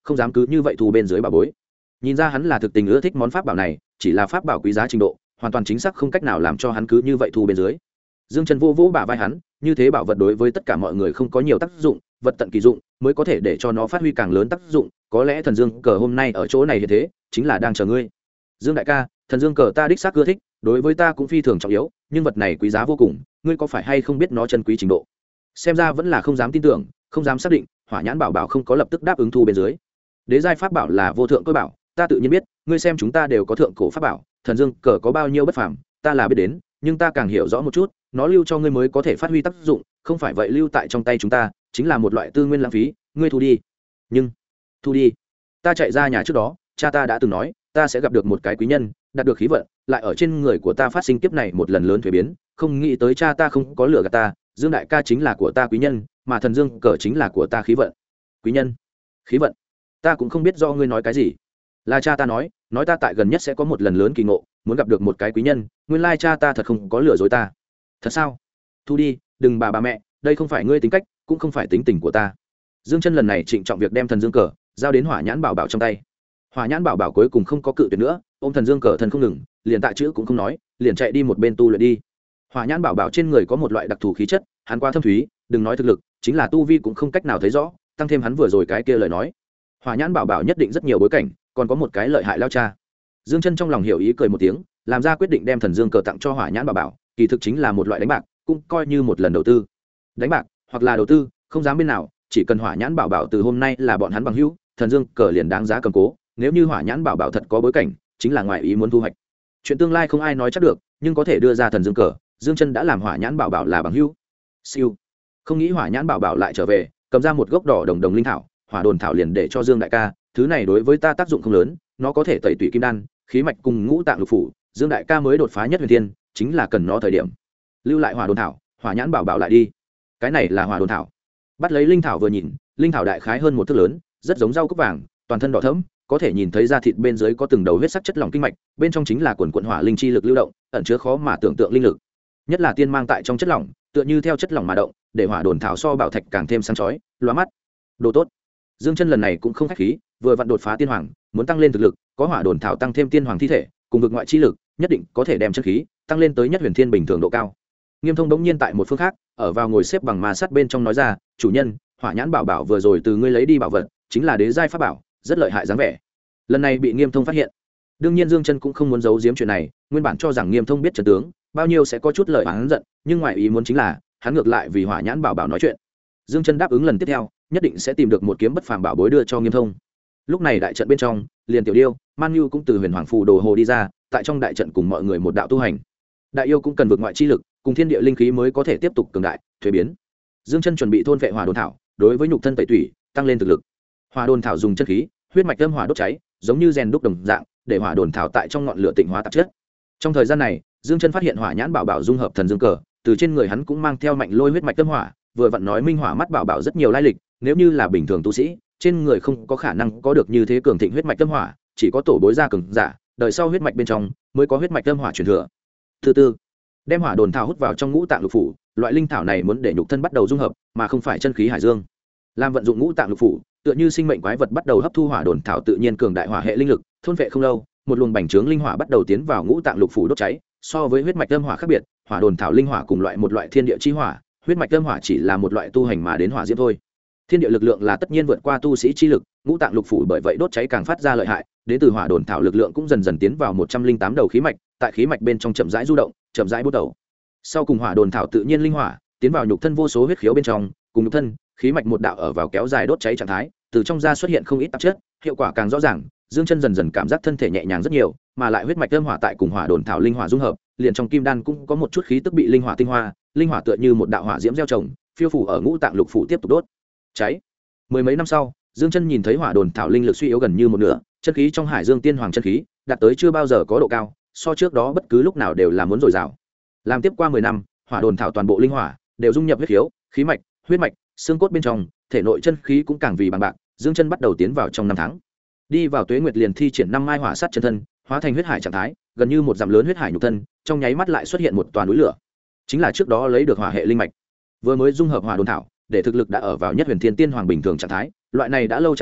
không dám cứ như vậy thu bên dưới bảo bối. Nhìn ra hắn là thực tình ưa thích món pháp bảo này, chỉ là pháp bảo quý giá trình độ hoàn toàn chính xác không cách nào làm cho hắn cứ như vậy thu bên dưới. Dương Chân vô vỗ bả vai hắn, như thế bảo vật đối với tất cả mọi người không có nhiều tác dụng, vật tận kỳ dụng mới có thể để cho nó phát huy càng lớn tác dụng. Có lẽ thần dương cờ hôm nay ở chỗ này như thế chính là đang chờ ngươi. Dương đại ca, thần dương cờ ta đích xác ưa thích, đối với ta cũng phi thường trọng yếu, nhưng vật này quý giá vô cùng, ngươi có phải hay không biết nó chân quý trình độ? Xem ra vẫn là không dám tin tưởng, không dám xác định. Hỏa Nhãn bảo bảo không có lập tức đáp ứng thu bên dưới. Đế giai pháp bảo là vô thượng tôi bảo, ta tự nhiên biết, ngươi xem chúng ta đều có thượng cổ pháp bảo, thần dương cờ có bao nhiêu bất phàm, ta là biết đến, nhưng ta càng hiểu rõ một chút, nó lưu cho ngươi mới có thể phát huy tác dụng, không phải vậy lưu tại trong tay chúng ta chính là một loại tư nguyên lãng phí, ngươi thu đi. Nhưng thu đi, ta chạy ra nhà trước đó, cha ta đã từng nói ta sẽ gặp được một cái quý nhân, đạt được khí vận, lại ở trên người của ta phát sinh kiếp này một lần lớn thuế biến, không nghĩ tới cha ta không có lừa gạt ta, Dương đại ca chính là của ta quý nhân, mà thần dương cờ chính là của ta khí vận. Quý nhân, khí vận, ta cũng không biết do ngươi nói cái gì. Là cha ta nói ta tại gần nhất sẽ có một lần lớn kỳ ngộ, muốn gặp được một cái quý nhân, nguyên lai cha ta thật không có lừa dối ta. Thật sao? Thu đi, đừng bà mẹ, đây không phải ngươi tính cách, cũng không phải tính tình của ta. Dương Chân lần này trịnh trọng việc đem thần dương cờ giao đến Hỏa Nhãn bảo bảo trong tay. Hỏa Nhãn bảo bảo cuối cùng không có cự tuyệt nữa, ôm thần dương cờ thần không ngừng, liền tạ chữ cũng không nói, liền chạy đi một bên tu luyện đi. Hỏa Nhãn bảo bảo trên người có một loại đặc thù khí chất, hắn quá thâm thúy, đừng nói thực lực, chính là tu vi cũng không cách nào thấy rõ, tăng thêm hắn vừa rồi cái kia lời nói. Hỏa Nhãn bảo bảo nhất định rất nhiều bối cảnh, còn có một cái lợi hại lao cha. Dương Chân trong lòng hiểu ý cười một tiếng, làm ra quyết định đem thần dương cờ tặng cho Hỏa Nhãn bảo bảo, kỳ thực chính là một loại đánh bạc, cũng coi như một lần đầu tư. Đánh bạc hoặc là đầu tư, không dám bên nào, chỉ cần Hỏa Nhãn bảo bảo từ hôm nay là bọn hắn bằng hữu, thần dương cờ liền đáng giá cầm cố, nếu như Hỏa Nhãn bảo bảo thật có bối cảnh, chính là ngoài ý muốn thu hoạch. Chuyện tương lai không ai nói chắc được, nhưng có thể đưa ra thần dương cờ, Dương Chân đã làm Hỏa Nhãn bảo bảo là bằng hữu. Siêu. Không nghĩ Hỏa Nhãn bảo bảo lại trở về, cầm ra một gốc đỏ đồng đồng linh thảo, Hỏa Đồn thảo liền để cho Dương đại ca, thứ này đối với ta tác dụng không lớn, nó có thể tẩy tủy kim đan, khí mạch cùng ngũ tạng lục phủ, Dương đại ca mới đột phá nhất huyền thiên, chính là cần nó thời điểm. Lưu lại Hỏa Đồn thảo, Hỏa Nhãn bảo bảo lại đi. Cái này là Hỏa Đồn thảo. Bắt lấy linh thảo vừa nhìn, linh thảo đại khái hơn một thước lớn, rất giống rau cúc vàng, toàn thân đỏ thẫm, có thể nhìn thấy da thịt bên dưới có từng đầu huyết sắc chất lỏng kinh mạch, bên trong chính là quần quần hỏa linh chi lực lưu động, ẩn chứa khó mà tưởng tượng linh lực. Nhất là tiên mang tại trong chất lỏng, tựa như theo chất lỏng mà động, để Hỏa Đồn thảo so bảo thạch càng thêm sáng chói, lóa mắt. Đồ tốt. Dương Chân lần này cũng không khách khí, vừa vặn đột phá tiên hoàng, muốn tăng lên thực lực, có Hỏa Đồn thảo tăng thêm tiên hoàng thi thể, cùng vực ngoại chi lực, nhất định có thể đem chân khí tăng lên tới nhất huyền thiên bình thường độ cao. Nghiêm Thông đống nhiên tại một phương khác, ở vào ngồi xếp bằng ma sát bên trong nói ra, "Chủ nhân, Hỏa Nhãn bảo bảo vừa rồi từ ngươi lấy đi bảo vật, chính là đế giai pháp bảo, rất lợi hại dáng vẻ." Lần này bị Nghiêm Thông phát hiện. Đương nhiên Dương Chân cũng không muốn giấu giếm chuyện này, nguyên bản cho rằng Nghiêm Thông biết trận tướng, bao nhiêu sẽ có chút lời oán giận, nhưng ngoài ý muốn chính là, hắn ngược lại vì Hỏa Nhãn bảo bảo nói chuyện. Dương Chân đáp ứng lần tiếp theo, nhất định sẽ tìm được một kiếm bất phàm bảo bối đưa cho Nghiêm Thông. Lúc này đại trận bên trong, liền Tiểu Điêu, Man Nhu cũng từ Huyền Hoàng phù đồ hồ đi ra, tại trong đại trận cùng mọi người một đạo tu hành. Đại yêu cũng cần vượt ngoại chi lực, cùng thiên địa linh khí mới có thể tiếp tục cường đại, thuế biến. Dương Chân chuẩn bị thôn vệ Hỏa Đồn thảo, đối với nhục thân tẩy tủy, tăng lên thực lực. Hỏa Đồn thảo dùng chân khí, huyết mạch âm hỏa đốt cháy, giống như rèn đúc đồng dạng, để Hỏa Đồn thảo tại trong ngọn lửa tịnh hóa tạp chất. Trong thời gian này, Dương Chân phát hiện Hỏa Nhãn bảo bảo dung hợp thần dương cờ, từ trên người hắn cũng mang theo mạnh lôi huyết mạch âm hỏa, vừa vặn nói minh hỏa mắt bảo bảo rất nhiều lai lịch, nếu như là bình thường tu sĩ, trên người không có khả năng có được như thế cường thịnh huyết mạch âm hỏa, chỉ có tổ bối gia cường giả, đời sau huyết mạch bên trong mới có huyết mạch âm hỏa truyền thừa. Thứ tư, đem Hỏa Đồn thảo hút vào trong ngũ tạng lục phủ, loại linh thảo này muốn để nhục thân bắt đầu dung hợp, mà không phải chân khí hải dương. Làm vận dụng ngũ tạng lục phủ, tựa như sinh mệnh quái vật bắt đầu hấp thu Hỏa Đồn thảo tự nhiên cường đại hỏa hệ linh lực, thôn vệ không lâu, một luồng bành trướng linh hỏa bắt đầu tiến vào ngũ tạng lục phủ đốt cháy. So với huyết mạch âm hỏa khác biệt, Hỏa Đồn thảo linh hỏa cùng một loại thiên địa chi hỏa, huyết mạch âm hỏa chỉ là một loại tu hành mà đến hỏa diễm thôi. Thiên địa lực lượng là tất nhiên vượt qua tu sĩ chi lực, ngũ tạng lục phủ bởi vậy đốt cháy càng phát ra lợi hại, đến từ Hỏa Đồn thảo lực lượng cũng dần dần tiến vào 108 đầu khí mạch, tại khí mạch bên trong chậm rãi du động, chậm rãi bút đầu. Sau cùng Hỏa Đồn thảo tự nhiên linh hỏa tiến vào nhục thân vô số huyết khiếu bên trong, cùng nhục thân, khí mạch một đạo ở vào kéo dài đốt cháy trạng thái, từ trong da xuất hiện không ít tạp chất, hiệu quả càng rõ ràng. Dương Chân dần dần cảm giác thân thể nhẹ nhàng rất nhiều, mà lại huyết mạch âm hỏa tại cùng Hỏa Đồn thảo linh hỏa dung hợp, liền trong kim đan cũng có một chút khí tức bị linh hỏa tinh hoa, linh hỏa tựa như một đạo hỏa diễm gieo trồng, phiêu phủ ở ngũ tạng lục phủ tiếp tục đốt cháy. Mười mấy năm sau, Dương Chân nhìn thấy Hỏa Đồn thảo linh lực suy yếu gần như một nửa, chân khí trong Hải Dương tiên hoàng chân khí đạt tới chưa bao giờ có độ cao, so trước đó bất cứ lúc nào đều là muốn dồi dào. Làm tiếp qua 10 năm, Hỏa Đồn thảo toàn bộ linh hỏa đều dung nhập huyết khiếu, khí mạch, huyết mạch, xương cốt bên trong, thể nội chân khí cũng càng vì bằng bạc. Dương Chân bắt đầu tiến vào trong năm tháng. Đi vào Tuế Nguyệt liền thi triển năm mai hỏa sát chân thân, hóa thành huyết hải trạng thái, gần như một dặm lớn huyết hải nhục thân, trong nháy mắt lại xuất hiện một toàn núi lửa. Chính là trước đó lấy được hỏa hệ linh mạch. Vừa mới dung hợp Hỏa Đồn thảo, để thực lực đã ở vào nhất huyền thiên tiên hoàng bình thường trạng thái, loại này đã lâu trạng thái,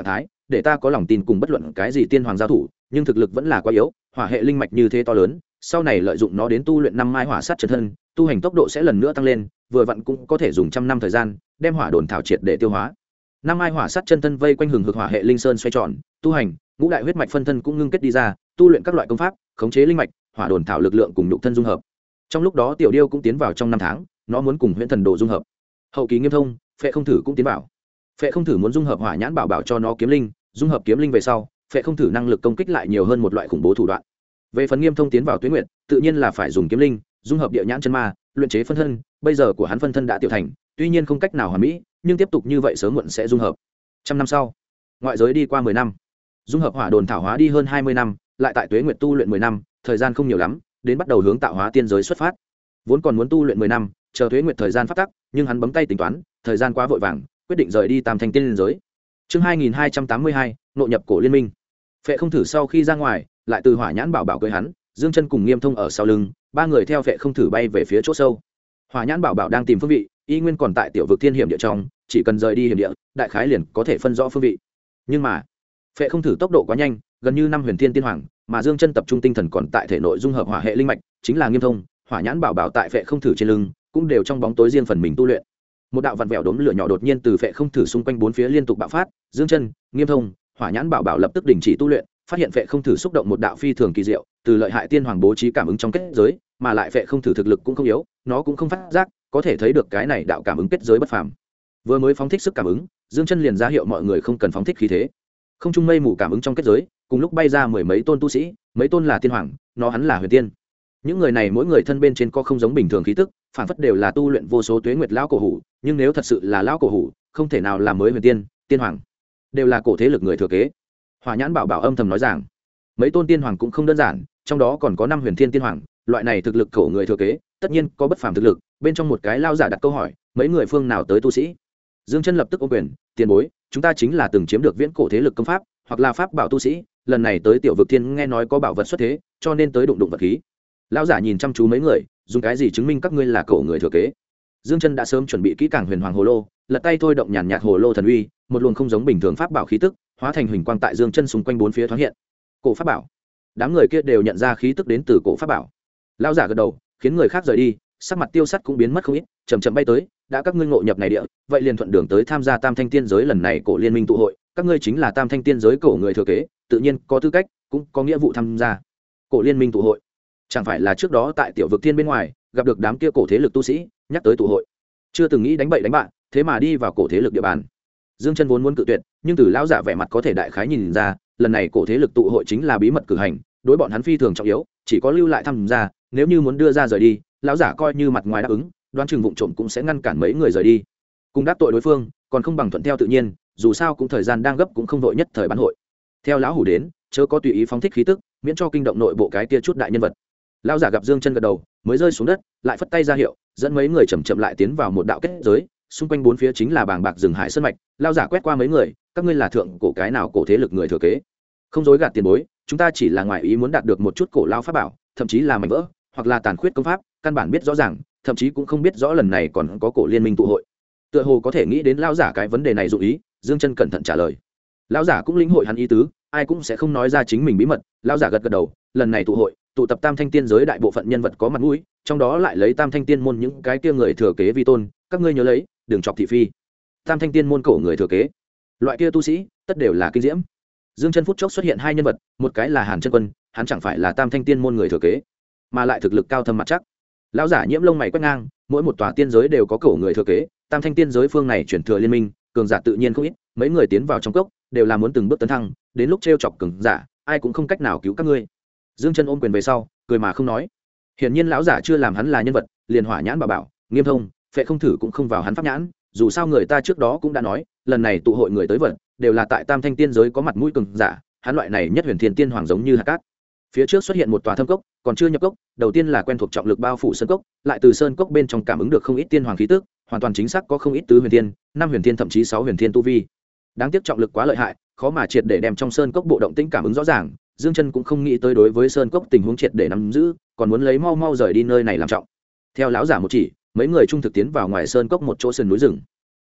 để ta có lòng tin cùng bất luận cái gì tiên hoàng giao thủ, nhưng thực lực vẫn là quá yếu, hỏa hệ linh mạch như thế to lớn, sau này lợi dụng nó đến tu luyện 5 mai hỏa sát chân thân, tu hành tốc độ sẽ lần nữa tăng lên, vừa vặn cũng có thể dùng trăm năm thời gian đem hỏa đồn thảo triệt để tiêu hóa. 5 mai hỏa sát chân thân vây quanh hừng hực hỏa hệ linh sơn xoay tròn, tu hành, ngũ đại huyết mạch phân thân cũng ngưng kết đi ra, tu luyện các loại công pháp, khống chế linh mạch, hỏa đồn thảo lực lượng cùng nhục thân dung hợp. Trong lúc đó tiểu điêu cũng tiến vào trong 5 tháng, nó muốn cùng huyễn thần đồ dung hợp. Hậu kỳ Nghiêm Thông, Phệ Không Thử cũng tiến vào. Phệ Không Thử muốn dung hợp hỏa nhãn bảo bảo cho nó kiếm linh, dung hợp kiếm linh về sau, Phệ Không Thử năng lực công kích lại nhiều hơn một loại khủng bố thủ đoạn. Về phần Nghiêm Thông tiến vào Tuế Nguyệt, tự nhiên là phải dùng kiếm linh, dung hợp địa nhãn chân ma, luyện chế phân thân, bây giờ của hắn phân thân đã tiểu thành, tuy nhiên không cách nào hoàn mỹ, nhưng tiếp tục như vậy sớm muộn sẽ dung hợp. Trăm năm sau, ngoại giới đi qua 10 năm, dung hợp hỏa đồn thảo hóa đi hơn 20 năm, lại tại Tuế Nguyệt tu luyện 10 năm, thời gian không nhiều lắm, đến bắt đầu hướng tạo hóa tiên giới xuất phát. Vốn còn muốn tu luyện 10 năm, chờ Tuế Nguyệt thời gian phát tắc, nhưng hắn bấm tay tính toán, thời gian quá vội vàng, quyết định rời đi Tam Thanh tiên giới. Chương 2282, nội nhập cổ liên minh. Phệ Không Thử sau khi ra ngoài, lại từ hỏa nhãn bảo bảo cưới hắn, Dương Chân cùng Nghiêm Thông ở sau lưng, ba người theo Phệ Không Thử bay về phía chỗ sâu. Hỏa nhãn bảo bảo đang tìm phương vị, y nguyên còn tại tiểu vực thiên hiểm địa trong, chỉ cần rời đi hiểm địa, đại khái liền có thể phân rõ phương vị. Nhưng mà, Phệ Không Thử tốc độ quá nhanh, gần như 5 huyền thiên tiên hoàng, mà Dương Chân tập trung tinh thần còn tại thể nội dung hợp hỏa hệ linh mạch, chính là Nghiêm Thông, hỏa nhãn bảo bảo tại Phệ Không Thử trên lưng, cũng đều trong bóng tối riêng phần mình tu luyện. Một đạo vặn vẹo đốm lửa nhỏ đột nhiên từ Phệ Không Thử xung quanh bốn phía liên tục bạo phát, Dương Chân, Nghiêm Thông, hỏa nhãn bảo bảo lập tức đình chỉ tu luyện, phát hiện Phệ Không Thử xúc động một đạo phi thường kỳ diệu, từ lợi hại tiên hoàng bố trí cảm ứng trong kết giới, mà lại Phệ Không Thử thực lực cũng không yếu, nó cũng không phát giác, có thể thấy được cái này đạo cảm ứng kết giới bất phàm. Vừa mới phóng thích sức cảm ứng, Dương Chân liền ra hiệu mọi người không cần phóng thích khí thế. Không trung mây mù cảm ứng trong kết giới, cùng lúc bay ra mười mấy tôn tu sĩ, mấy tôn là tiên hoàng, nó hắn là huyền tiên. Những người này mỗi người thân bên trên có không giống bình thường khí tức, phản phất đều là tu luyện vô số tuế nguyệt lão cổ hủ, nhưng nếu thật sự là lão cổ hủ, không thể nào là mới huyền tiên, tiên hoàng, đều là cổ thế lực người thừa kế. Hỏa nhãn bảo bảo âm thầm nói rằng, mấy tôn tiên hoàng cũng không đơn giản, trong đó còn có 5 huyền thiên tiên hoàng, loại này thực lực cổ người thừa kế, tất nhiên có bất phàm thực lực. Bên trong một cái lao giả đặt câu hỏi, mấy người phương nào tới tu sĩ? Dương Chân lập tức ôm quyền, tiền bối, chúng ta chính là từng chiếm được viễn cổ thế lực công pháp, hoặc là pháp bảo tu sĩ, lần này tới tiểu vực thiên nghe nói có bảo vật xuất thế, cho nên tới đụng đụng vật khí. Lão giả nhìn chăm chú mấy người, dùng cái gì chứng minh các ngươi là cổ người thừa kế? Dương Chân đã sớm chuẩn bị kỹ càng huyền hoàng hồ lô, lật tay thôi động nhàn nhạt hồ lô thần uy, một luồng không giống bình thường pháp bảo khí tức, hóa thành huỳnh quang tại Dương Chân xung quanh bốn phía thoáng hiện. Cổ pháp bảo. Đám người kia đều nhận ra khí tức đến từ cổ pháp bảo. Lão giả gật đầu, khiến người khác rời đi, sắc mặt Tiêu Sắt cũng biến mất không ít, chậm chậm bay tới, đã các ngươi ngộ nhập này địa, vậy liền thuận đường tới tham gia Tam Thanh tiên giới lần này cổ liên minh tụ hội, các ngươi chính là Tam Thanh tiên giới cổ người thừa kế, tự nhiên có tư cách, cũng có nghĩa vụ tham gia cổ liên minh tụ hội. Chẳng phải là trước đó tại tiểu vực thiên bên ngoài gặp được đám kia cổ thế lực tu sĩ, nhắc tới tụ hội, chưa từng nghĩ đánh bậy đánh bạn, thế mà đi vào cổ thế lực địa bàn. Dương Chân vốn muốn cự tuyệt, nhưng từ lão giả vẻ mặt có thể đại khái nhìn ra, lần này cổ thế lực tụ hội chính là bí mật cử hành, đối bọn hắn phi thường trọng yếu, chỉ có lưu lại tham gia, nếu như muốn đưa ra rời đi, lão giả coi như mặt ngoài đáp ứng, đoán chừng vụng trộm cũng sẽ ngăn cản mấy người rời đi. Cùng đáp tội đối phương, còn không bằng thuận theo tự nhiên, dù sao cũng thời gian đang gấp, cũng không vội nhất thời bán hội. Theo lão hủ đến, chớ có tùy ý phóng thích khí tức, miễn cho kinh động nội bộ cái kia chút đại nhân vật. Lão giả gặp Dương Chân gật đầu, mới rơi xuống đất, lại phất tay ra hiệu, dẫn mấy người chậm chậm lại tiến vào một đạo kết giới, xung quanh bốn phía chính là bàng bạc rừng hải sơn mạch. Lão giả quét qua mấy người, các ngươi là thượng cổ cái nào cổ thế lực người thừa kế? Không dối gạt tiền bối, chúng ta chỉ là ngoại ý muốn đạt được một chút cổ lao pháp bảo, thậm chí là mảnh vỡ, hoặc là tàn khuyết công pháp, căn bản biết rõ ràng, thậm chí cũng không biết rõ lần này còn có cổ liên minh tụ hội. Tựa hồ có thể nghĩ đến lão giả cái vấn đề này dụ ý, Dương Chân cẩn thận trả lời. Lão giả cũng lĩnh hội hắn ý tứ, ai cũng sẽ không nói ra chính mình bí mật. Lão giả gật gật đầu, lần này tụ hội, tụ tập Tam Thanh tiên giới đại bộ phận nhân vật có mặt mũi, trong đó lại lấy Tam Thanh tiên môn những cái kia người thừa kế vi tôn, các ngươi nhớ lấy, đừng chọc thị phi. Tam Thanh tiên môn cổ người thừa kế, loại kia tu sĩ, tất đều là kinh diễm. Dương Chân phút chốc xuất hiện hai nhân vật, một cái là Hàn Chân Quân, hắn chẳng phải là Tam Thanh tiên môn người thừa kế, mà lại thực lực cao thâm mặt chắc. Lão giả nhiễm lông mày quét ngang, mỗi một tòa tiên giới đều có cổ người thừa kế, Tam Thanh tiên giới phương này chuyển thừa liên minh, cường giả tự nhiên không ít, mấy người tiến vào trong cốc đều là muốn từng bước tấn thăng, đến lúc trêu chọc cường giả, ai cũng không cách nào cứu các ngươi. Dương Chân ôm quyền về sau, cười mà không nói. Hiển nhiên lão giả chưa làm hắn là nhân vật, liền hỏa nhãn bảo, Nghiêm Thông, Phệ Không Thử cũng không vào hắn pháp nhãn, dù sao người ta trước đó cũng đã nói, lần này tụ hội người tới vật, đều là tại Tam Thanh tiên giới có mặt mũi cường giả, hắn loại này nhất huyền thiên tiên hoàng giống như hạt cát. Phía trước xuất hiện một tòa thâm cốc, còn chưa nhập cốc, đầu tiên là quen thuộc trọng lực bao phủ sơn cốc, lại từ sơn cốc bên trong cảm ứng được không ít tiên hoàng khí tức, hoàn toàn chính xác có không ít tứ huyền thiên, 5 huyền thiên thậm chí 6 huyền thiên tu vi. Đáng tiếc trọng lực quá lợi hại, khó mà triệt để đem trong sơn cốc bộ động tĩnh cảm ứng rõ ràng. Dương Chân cũng không nghĩ tới đối với sơn cốc tình huống triệt để nắm giữ, còn muốn lấy mau mau rời đi nơi này làm trọng. Theo lão giả một chỉ, mấy người trung thực tiến vào ngoài sơn cốc một chỗ sườn núi rừng.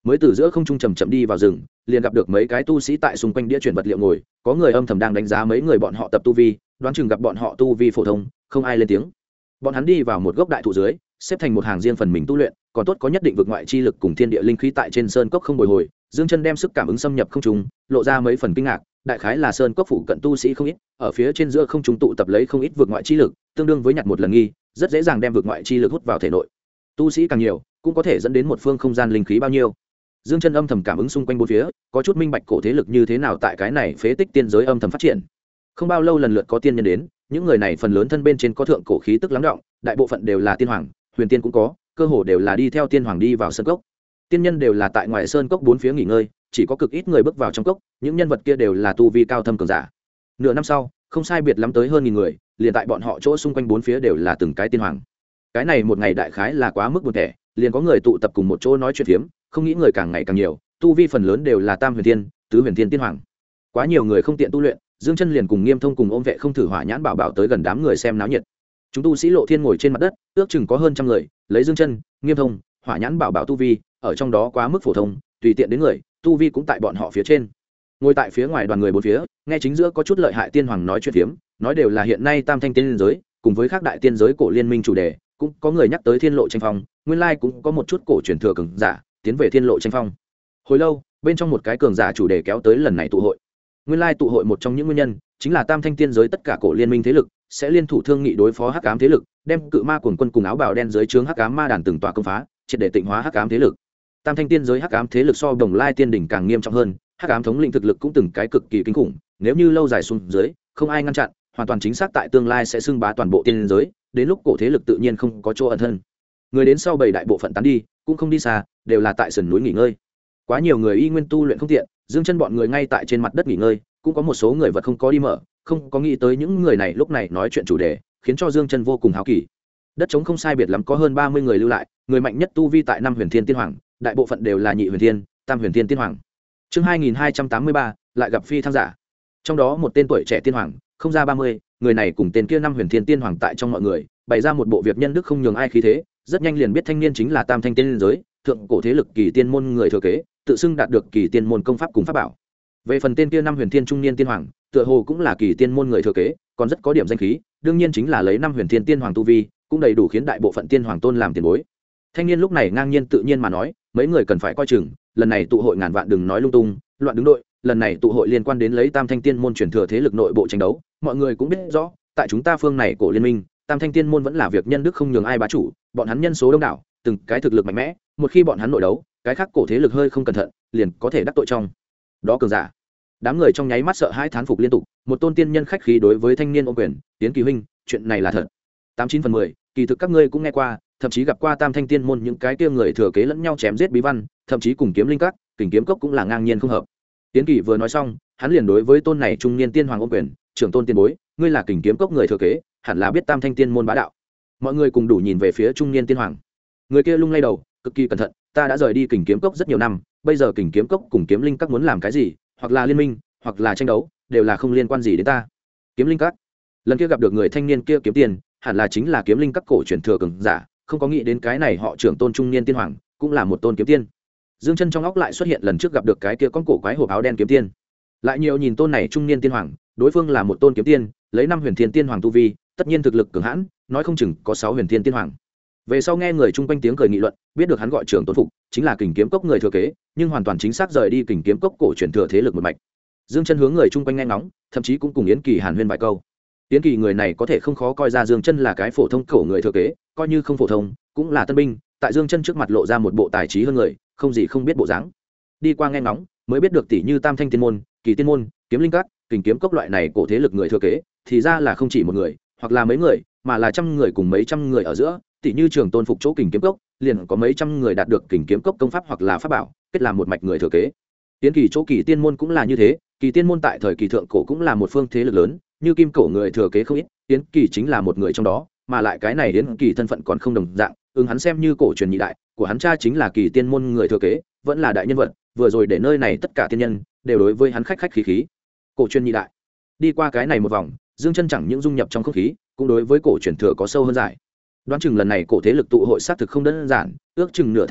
mới từ giữa không trung chầm chậm đi vào rừng, liền gặp được mấy cái tu sĩ tại xung quanh đĩa chuyển vật liệu ngồi, có người âm thầm đang đánh giá mấy người bọn họ tập tu vi, đoán chừng gặp bọn họ tu vi phổ thông, không ai lên tiếng. Bọn hắn đi vào một gốc đại thụ dưới, xếp thành một hàng riêng phần mình tu luyện, còn tốt có nhất định vực ngoại chi lực cùng thiên địa linh khí tại trên sơn cốc không bồi hồi. Dương Chân đem sức cảm ứng xâm nhập không trung, lộ ra mấy phần kinh ngạc, đại khái là sơn cốc phụ cận tu sĩ không ít, ở phía trên giữa không trung tụ tập lấy không ít vực ngoại chi lực, tương đương với nhặt một lần nghi, rất dễ dàng đem vực ngoại chi lực hút vào thể nội. Tu sĩ càng nhiều, cũng có thể dẫn đến một phương không gian linh khí bao nhiêu. Dương Chân âm thầm cảm ứng xung quanh bốn phía, có chút minh bạch cổ thế lực như thế nào tại cái này phế tích tiên giới âm thầm phát triển. Không bao lâu lần lượt có tiên nhân đến, những người này phần lớn thân bên trên có thượng cổ khí tức lắng đọng, đại bộ phận đều là tiên hoàng, huyền tiên cũng có, cơ hồ đều là đi theo tiên hoàng đi vào sơn cốc. Tiên nhân đều là tại ngoài sơn cốc bốn phía nghỉ ngơi, chỉ có cực ít người bước vào trong cốc, những nhân vật kia đều là tu vi cao thâm cường giả. Nửa năm sau, không sai biệt lắm tới hơn 1000 người, liền tại bọn họ chỗ xung quanh bốn phía đều là từng cái tiên hoàng. Cái này một ngày đại khái là quá mức buồn tẻ, liền có người tụ tập cùng một chỗ nói chuyện phiếm, không nghĩ người càng ngày càng nhiều, tu vi phần lớn đều là tam huyền tiên, tứ huyền tiên tiên hoàng. Quá nhiều người không tiện tu luyện, Dương Chân liền cùng Nghiêm Thông cùng ôm vệ không thử hỏa nhãn bảo bảo tới gần đám người xem náo nhiệt. Chúng tu sĩ Lộ Thiên ngồi trên mặt đất, ước chừng có hơn trăm người, lấy Dương Chân, Nghiêm Thông, hỏa nhãn bảo bảo tu vi, ở trong đó quá mức phổ thông, tùy tiện đến người, tu vi cũng tại bọn họ phía trên. Ngồi tại phía ngoài đoàn người bốn phía, nghe chính giữa có chút lợi hại tiên hoàng nói chuyện phiếm, nói đều là hiện nay tam thanh tiên giới, cùng với các đại tiên giới cổ liên minh chủ đề, cũng có người nhắc tới thiên lộ tranh phong, nguyên lai cũng có một chút cổ truyền thừa cường giả tiến về thiên lộ tranh phong. Hồi lâu, bên trong một cái cường giả chủ đề kéo tới lần này tụ hội. Nguyên lai tụ hội một trong những nguyên nhân chính là tam thanh tiên giới tất cả cổ liên minh thế lực sẽ liên thủ thương nghị đối phó hắc ám thế lực, đem cự ma cuồng quân cùng áo bào đen dưới trướng hắc ám ma đàn từng tòa công phá, triệt để tịnh hóa hắc ám thế lực. Tam thanh tiên giới hắc ám thế lực so Đồng Lai tiên đỉnh càng nghiêm trọng hơn, hắc ám thống lĩnh thực lực cũng từng cái cực kỳ kinh khủng, nếu như lâu dài xuống dưới, không ai ngăn chặn, hoàn toàn chính xác tại tương lai sẽ xưng bá toàn bộ tiên giới, đến lúc cổ thế lực tự nhiên không có chỗ ẩn thân. Người đến sau bảy đại bộ phận tán đi, cũng không đi xa, đều là tại sườn núi nghỉ ngơi. Quá nhiều người y nguyên tu luyện không tiện, Dương Chân bọn người ngay tại trên mặt đất nghỉ ngơi, cũng có một số người vật không có đi mở, không có nghĩ tới những người này lúc này nói chuyện chủ đề, khiến cho Dương Chân vô cùng háo kỳ. Đất trống không sai biệt lắm có hơn 30 người lưu lại, người mạnh nhất tu vi tại năm huyền thiên tiên hoàng, đại bộ phận đều là nhị huyền thiên, tam huyền thiên tiên hoàng. Chương 2283, lại gặp phi thăng giả. Trong đó một tên tuổi trẻ tiên hoàng, không ra 30, người này cùng tên kia năm huyền thiên tiên hoàng tại trong mọi người, bày ra một bộ việc nhân đức không nhường ai khí thế, rất nhanh liền biết thanh niên chính là tam thanh tiên giới, thượng cổ thế lực kỳ tiên môn người thừa kế, tự xưng đạt được kỳ tiên môn công pháp cùng pháp bảo. Về phần tên kia năm huyền thiên trung niên tiên hoàng, tựa hồ cũng là kỳ tiên môn người thừa kế, còn rất có điểm danh khí, đương nhiên chính là lấy năm huyền thiên tiên hoàng tu vi, cũng đầy đủ khiến đại bộ phận tiên hoàng tôn làm tiền bối. Thanh niên lúc này ngang nhiên tự nhiên mà nói, mấy người cần phải coi chừng, lần này tụ hội ngàn vạn đừng nói lung tung, loạn đứng đội, lần này tụ hội liên quan đến lấy tam thanh tiên môn truyền thừa thế lực nội bộ tranh đấu, mọi người cũng biết rõ, tại chúng ta phương này cổ liên minh, tam thanh tiên môn vẫn là việc nhân đức không nhường ai bá chủ, bọn hắn nhân số đông đảo, từng cái thực lực mạnh mẽ, một khi bọn hắn nội đấu, cái khác cổ thế lực hơi không cẩn thận, liền có thể đắc tội trong đó cường giả. Đám người trong nháy mắt sợ hãi thán phục liên tục, một tôn tiên nhân khách khí đối với thanh niên ôm quyền, tiến kỳ huynh, chuyện này là thật. 89/10, kỳ thực các ngươi cũng nghe qua, thậm chí gặp qua tam thanh tiên môn những cái kia người thừa kế lẫn nhau chém giết bí văn, thậm chí cùng kiếm linh các, kình kiếm cốc cũng là ngang nhiên không hợp. Tiến kỳ vừa nói xong, hắn liền đối với tôn này trung niên tiên hoàng ôm quyền, trưởng tôn tiên bối, ngươi là kình kiếm cốc người thừa kế, hẳn là biết tam thanh tiên môn bá đạo. Mọi người cùng đủ nhìn về phía trung niên tiên hoàng. Người kia lung lay đầu, cực kỳ cẩn thận, ta đã rời đi kình kiếm cốc rất nhiều năm, bây giờ kình kiếm cốc cùng kiếm linh các muốn làm cái gì, hoặc là liên minh, hoặc là tranh đấu, đều là không liên quan gì đến ta. Kiếm linh các, lần kia gặp được người thanh niên kia kiếm tiền, hẳn là chính là kiếm linh các cổ truyền thừa cường giả, không có nghĩ đến cái này họ trưởng tôn trung niên tiên hoàng cũng là một tôn kiếm tiên. Dương Chân trong óc lại xuất hiện lần trước gặp được cái kia con cổ quái hộp áo đen kiếm tiên, lại nhiều nhìn tôn này trung niên tiên hoàng, đối phương là một tôn kiếm tiên, lấy năm huyền thiên tiên hoàng tu vi, tất nhiên thực lực cường hãn, nói không chừng có 6 huyền thiên tiên hoàng. Về sau nghe người chung quanh tiếng cười nghị luận, biết được hắn gọi trưởng tôn phục, chính là kình kiếm cốc người thừa kế, nhưng hoàn toàn chính xác rời đi kình kiếm cốc cổ truyền thừa thế lực một mạch. Dương Chân hướng người chung quanh nghe ngóng, thậm chí cũng cùng Yến Kỳ hàn huyên vài câu. Yến Kỳ người này có thể không khó coi ra Dương Chân là cái phổ thông cổ người thừa kế, coi như không phổ thông, cũng là tân binh, tại Dương Chân trước mặt lộ ra một bộ tài trí hơn người, không gì không biết bộ dáng. Đi qua nghe ngóng, mới biết được tỷ như Tam Thanh Tiên môn, Kỳ Tiên môn, Kiếm Linh Các, Kình Kiếm Cốc loại này cổ thế lực người thừa kế, thì ra là không chỉ một người, hoặc là mấy người, mà là trăm người cùng mấy trăm người ở giữa, tỷ như Trường Tôn phục chỗ Kình Kiếm Cốc, liền có mấy trăm người đạt được Kình Kiếm Cốc công pháp hoặc là pháp bảo, kết làm một mạch người thừa kế. Yến Kỳ chỗ Kỳ Tiên môn cũng là như thế, Kỳ Tiên môn tại thời kỳ thượng cổ cũng là một phương thế lực lớn, như kim cổ người thừa kế không ít, Yến Kỳ chính là một người trong đó, mà lại cái này Yến Kỳ thân phận còn không đồng dạng, hắn xem như cổ truyền nhị đại, của hắn cha chính là Kỳ Tiên môn người thừa kế, vẫn là đại nhân vật, vừa rồi để nơi này tất cả tiên nhân đều đối với hắn khách khách khí khí. Cổ truyền nhị đại. Đi qua cái này một vòng, Dương Chân chẳng những dung nhập trong không khí, cũng đối với cổ truyền thừa có sâu hơn giải. Đoán chừng lần này cổ thế lực tụ hội xác thực không đơn giản, ước chừng nửa tháng sau,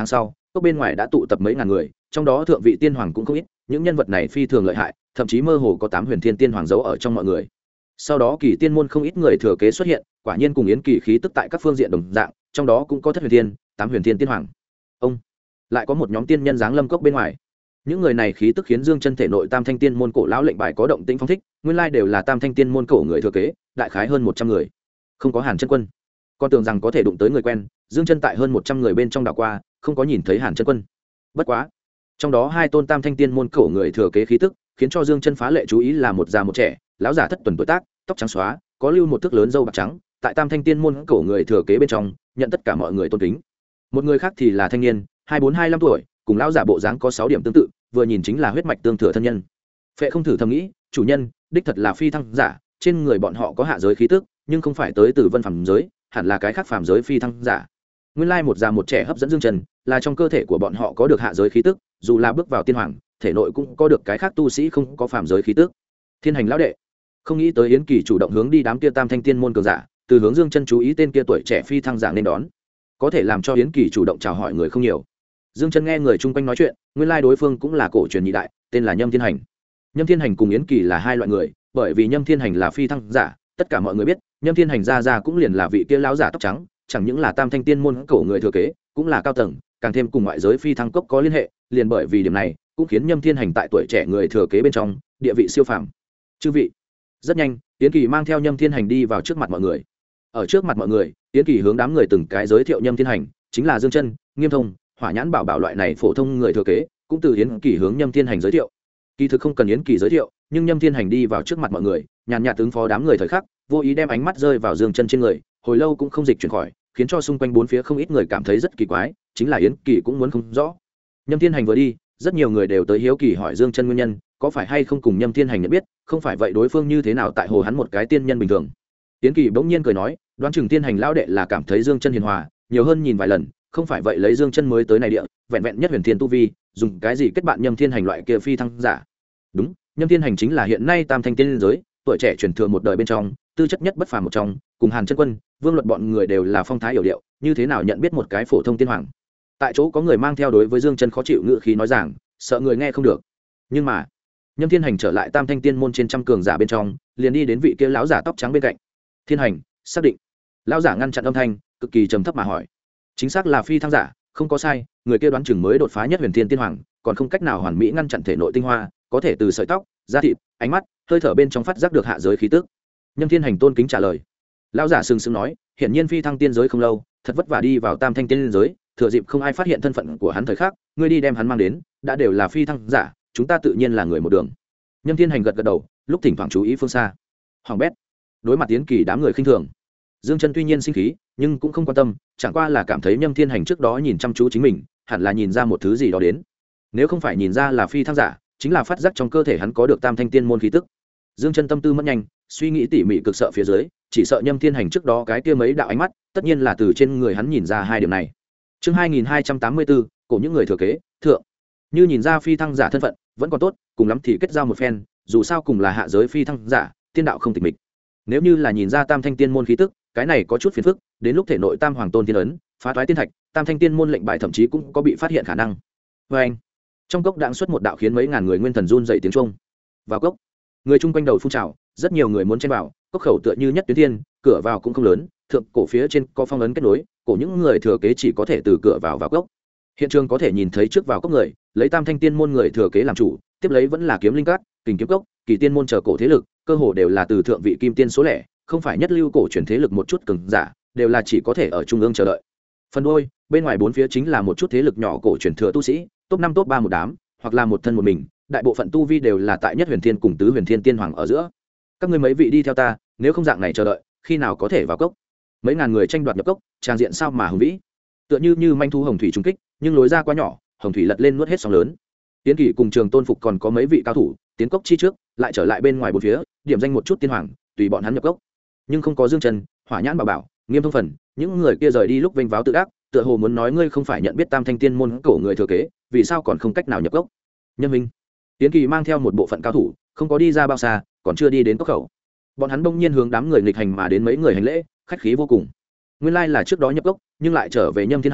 cốc bên ngoài đã tụ tập mấy ngàn người, trong đó thượng vị tiên hoàng cũng không ít, những nhân vật này phi thường lợi hại, thậm chí mơ hồ có 8 huyền thiên tiên hoàng giấu ở trong mọi người. Sau đó kỳ tiên môn không ít người thừa kế xuất hiện, quả nhiên cùng yến kỳ khí tức tại các phương diện đồng dạng, trong đó cũng có thất huyền thiên, 8 huyền thiên tiên hoàng. Ông lại có một nhóm tiên nhân giáng lâm cốc bên ngoài. Những người này khí tức khiến Dương Chân thể nội Tam Thanh Tiên môn cổ lão lệnh bài có động tĩnh phong thích, nguyên lai đều là Tam Thanh Tiên môn cổ người thừa kế, đại khái hơn 100 người. Không có Hàn Chân Quân, con tưởng rằng có thể đụng tới người quen, Dương Chân tại hơn 100 người bên trong đảo qua, không có nhìn thấy Hàn Chân Quân. Bất quá, trong đó hai tôn Tam Thanh Tiên môn cổ người thừa kế khí tức, khiến cho Dương Chân phá lệ chú ý là một già một trẻ, lão giả thất tuần tuổi tác, tóc trắng xóa, có lưu một thước lớn râu bạc trắng, tại Tam Thanh Tiên môn cổ người thừa kế bên trong, nhận tất cả mọi người tôn kính. Một người khác thì là thanh niên, 24-25 tuổi, cùng lão giả bộ dáng có 6 điểm tương tự, vừa nhìn chính là huyết mạch tương thừa thân nhân. Phệ không thử thầm nghĩ, chủ nhân, đích thật là phi thăng giả, trên người bọn họ có hạ giới khí tức, nhưng không phải tới từ vân phàm giới, hẳn là cái khác phàm giới phi thăng giả. Nguyên lai một già một trẻ hấp dẫn Dương Trần, là trong cơ thể của bọn họ có được hạ giới khí tức, dù là bước vào tiên hoàng, thể nội cũng có được cái khác tu sĩ không có phàm giới khí tức. Thiên hành lão đệ, không nghĩ tới Yến Kỳ chủ động hướng đi đám kia Tam Thanh Tiên môn cường giả, từ hướng Dương Chân chú ý tên kia tuổi trẻ phi thăng giả nên đón, có thể làm cho Yến Kỳ chủ động chào hỏi người không nhiều. Dương Chân nghe người chung quanh nói chuyện, nguyên lai đối phương cũng là cổ truyền nhị đại, tên là Nhâm Thiên Hành. Nhâm Thiên Hành cùng Yến Kỳ là hai loại người, bởi vì Nhâm Thiên Hành là phi thăng giả, tất cả mọi người biết, Nhâm Thiên Hành ra cũng liền là vị kia lão giả tóc trắng, chẳng những là Tam Thanh Tiên môn cổ người thừa kế, cũng là cao tầng, càng thêm cùng ngoại giới phi thăng cốc có liên hệ, liền bởi vì điểm này, cũng khiến Nhâm Thiên Hành tại tuổi trẻ người thừa kế bên trong, địa vị siêu phàm. Chư vị, rất nhanh, Yến Kỳ mang theo Nhâm Thiên Hành đi vào trước mặt mọi người. Ở trước mặt mọi người, Yến Kỳ hướng đám người từng cái giới thiệu Nhâm Thiên Hành, chính là Dương Chân, Nghiêm Thông, Hỏa Nhãn Bảo Bảo loại này phổ thông người thừa kế, cũng từ Yến Kỳ hướng Nhâm Thiên Hành giới thiệu. Kỳ thực không cần Yến Kỳ giới thiệu, nhưng Nhâm Thiên Hành đi vào trước mặt mọi người, nhàn nhạt ứng phó đám người thời khắc, vô ý đem ánh mắt rơi vào Dương Chân trên người, hồi lâu cũng không dịch chuyển khỏi, khiến cho xung quanh bốn phía không ít người cảm thấy rất kỳ quái, chính là Yến Kỳ cũng muốn không rõ. Nhâm Thiên Hành vừa đi, rất nhiều người đều tới hiếu kỳ hỏi Dương Chân nguyên nhân, có phải hay không cùng Nhâm Thiên Hành nhận biết, không phải vậy đối phương như thế nào tại hồ hắn một cái tiên nhân bình thường. Yến Kỳ bỗng nhiên cười nói, đoán chừng Thiên Hành lão đệ là cảm thấy Dương Chân hiền hòa, nhiều hơn nhìn vài lần, không phải vậy lấy Dương Chân mới tới này địa, vẹn vẹn nhất huyền thiên tu vi, dùng cái gì kết bạn Nhâm Thiên Hành loại kia phi thăng giả. Đúng, Nhâm Thiên Hành chính là hiện nay Tam Thanh tiên giới, tuổi trẻ truyền thừa một đời bên trong, tư chất nhất bất phàm một trong, cùng Hàn Chân Quân, Vương Luật bọn người đều là phong thái hiểu điệu, như thế nào nhận biết một cái phổ thông tiên hoàng. Tại chỗ có người mang theo đối với Dương Chân khó chịu ngữ khí nói rằng, sợ người nghe không được. Nhưng mà, Nhâm Thiên Hành trở lại Tam Thanh tiên môn trên trăm cường giả bên trong, liền đi đến vị kia lão giả tóc trắng bên cạnh. Thiên Hành, xác định. Lão giả ngăn chặn âm thanh, cực kỳ trầm thấp mà hỏi. Chính xác là phi thăng giả, không có sai, người kia đoán chừng mới đột phá nhất huyền thiên tiên hoàng, còn không cách nào hoàn mỹ ngăn chặn thể nội tinh hoa, có thể từ sợi tóc, da thịt, ánh mắt, hơi thở bên trong phát giác được hạ giới khí tức. Nhâm Thiên Hành tôn kính trả lời. Lão giả sừng sững nói, hiển nhiên phi thăng tiên giới không lâu, thật vất vả đi vào Tam Thanh tiên giới, thừa dịp không ai phát hiện thân phận của hắn thời khắc, ngươi đi đem hắn mang đến, đã đều là phi thăng giả, chúng ta tự nhiên là người một đường. Nhâm Thiên Hành gật gật đầu, lúc thỉnh thoảng chú ý phương xa. Hoàng bét, đối mặt Yến Kỳ đám người khinh thường, Dương Chân tuy nhiên sinh khí, nhưng cũng không quan tâm, chẳng qua là cảm thấy Nhâm Thiên Hành trước đó nhìn chăm chú chính mình, hẳn là nhìn ra một thứ gì đó đến. Nếu không phải nhìn ra là phi thăng giả, chính là phát giác trong cơ thể hắn có được Tam Thanh tiên môn khí tức. Dương Chân tâm tư mất nhanh, suy nghĩ tỉ mỉ cực sợ phía dưới, chỉ sợ Nhâm Thiên Hành trước đó cái kia mấy đạo ánh mắt, tất nhiên là từ trên người hắn nhìn ra hai điểm này. Chương 2284, cổ những người thừa kế, thượng. Như nhìn ra phi thăng giả thân phận, vẫn còn tốt, cùng lắm thì kết giao một phen, dù sao cùng là hạ giới phi thăng giả, tiên đạo không tịch mịch. Nếu như là nhìn ra Tam Thanh tiên môn khí tức, cái này có chút phiền phức, đến lúc thể nội Tam Hoàng Tôn tiên ấn, phá toái tiên thạch, Tam Thanh tiên môn lệnh bài thậm chí cũng có bị phát hiện khả năng. Oeng. Trong cốc đãng xuất một đạo khiến mấy ngàn người nguyên thần run dậy tiếng trung. Vào cốc, người chung quanh đầu phun trào, rất nhiều người muốn chen vào, cốc khẩu tựa như nhất tuyến thiên, cửa vào cũng không lớn, thượng cổ phía trên có phong ấn kết nối, cổ những người thừa kế chỉ có thể từ cửa vào cốc. Hiện trường có thể nhìn thấy trước vào cốc người, lấy Tam Thanh tiên môn người thừa kế làm chủ, tiếp lấy vẫn là kiếm linh cát, kình kiếm cốc, kỳ tiên môn chờ cổ thế lực, cơ hồ đều là từ thượng vị kim tiên số lẻ, không phải nhất lưu cổ truyền thế lực một chút cường giả, đều là chỉ có thể ở trung ương chờ đợi. Phần đôi, bên ngoài bốn phía chính là một chút thế lực nhỏ cổ truyền thừa tu sĩ, top 5 top 3 một đám, hoặc là một thân một mình, đại bộ phận tu vi đều là tại nhất huyền thiên cùng tứ huyền thiên tiên hoàng ở giữa. Các ngươi mấy vị đi theo ta, nếu không dạng này chờ đợi, khi nào có thể vào cốc? Mấy ngàn người tranh đoạt nhập cốc, trang diện sao mà hùng vĩ. Tựa như manh thu hồng thủy trung kích, nhưng lối ra quá nhỏ, hồng thủy lật lên nuốt hết sóng lớn. Tiến Kỳ cùng Trường Tôn Phục còn có mấy vị cao thủ, tiến cốc chi trước, lại trở lại bên ngoài bốn phía, điểm danh một chút tiên hoàng, tùy bọn hắn nhập cốc. Nhưng không có Dương Trần, Hỏa Nhãn Bảo Bảo, Nghiêm Thông Phần, những người kia rời đi lúc vênh váo tự đắc, tựa hồ muốn nói ngươi không phải nhận biết Tam Thanh tiên môn cổ người thừa kế, vì sao còn không cách nào nhập cốc? Nhân minh. Tiến Kỳ mang theo một bộ phận cao thủ, không có đi ra bao xa, còn chưa đi đến cốc khẩu. Bọn hắn bỗng nhiên hướng đám người nghịch hành mà đến mấy người hành lễ, khách khí vô cùng. Nguyên lai là trước đó nhập cốc, nhưng lại trở về Nhâm Thiên Hành,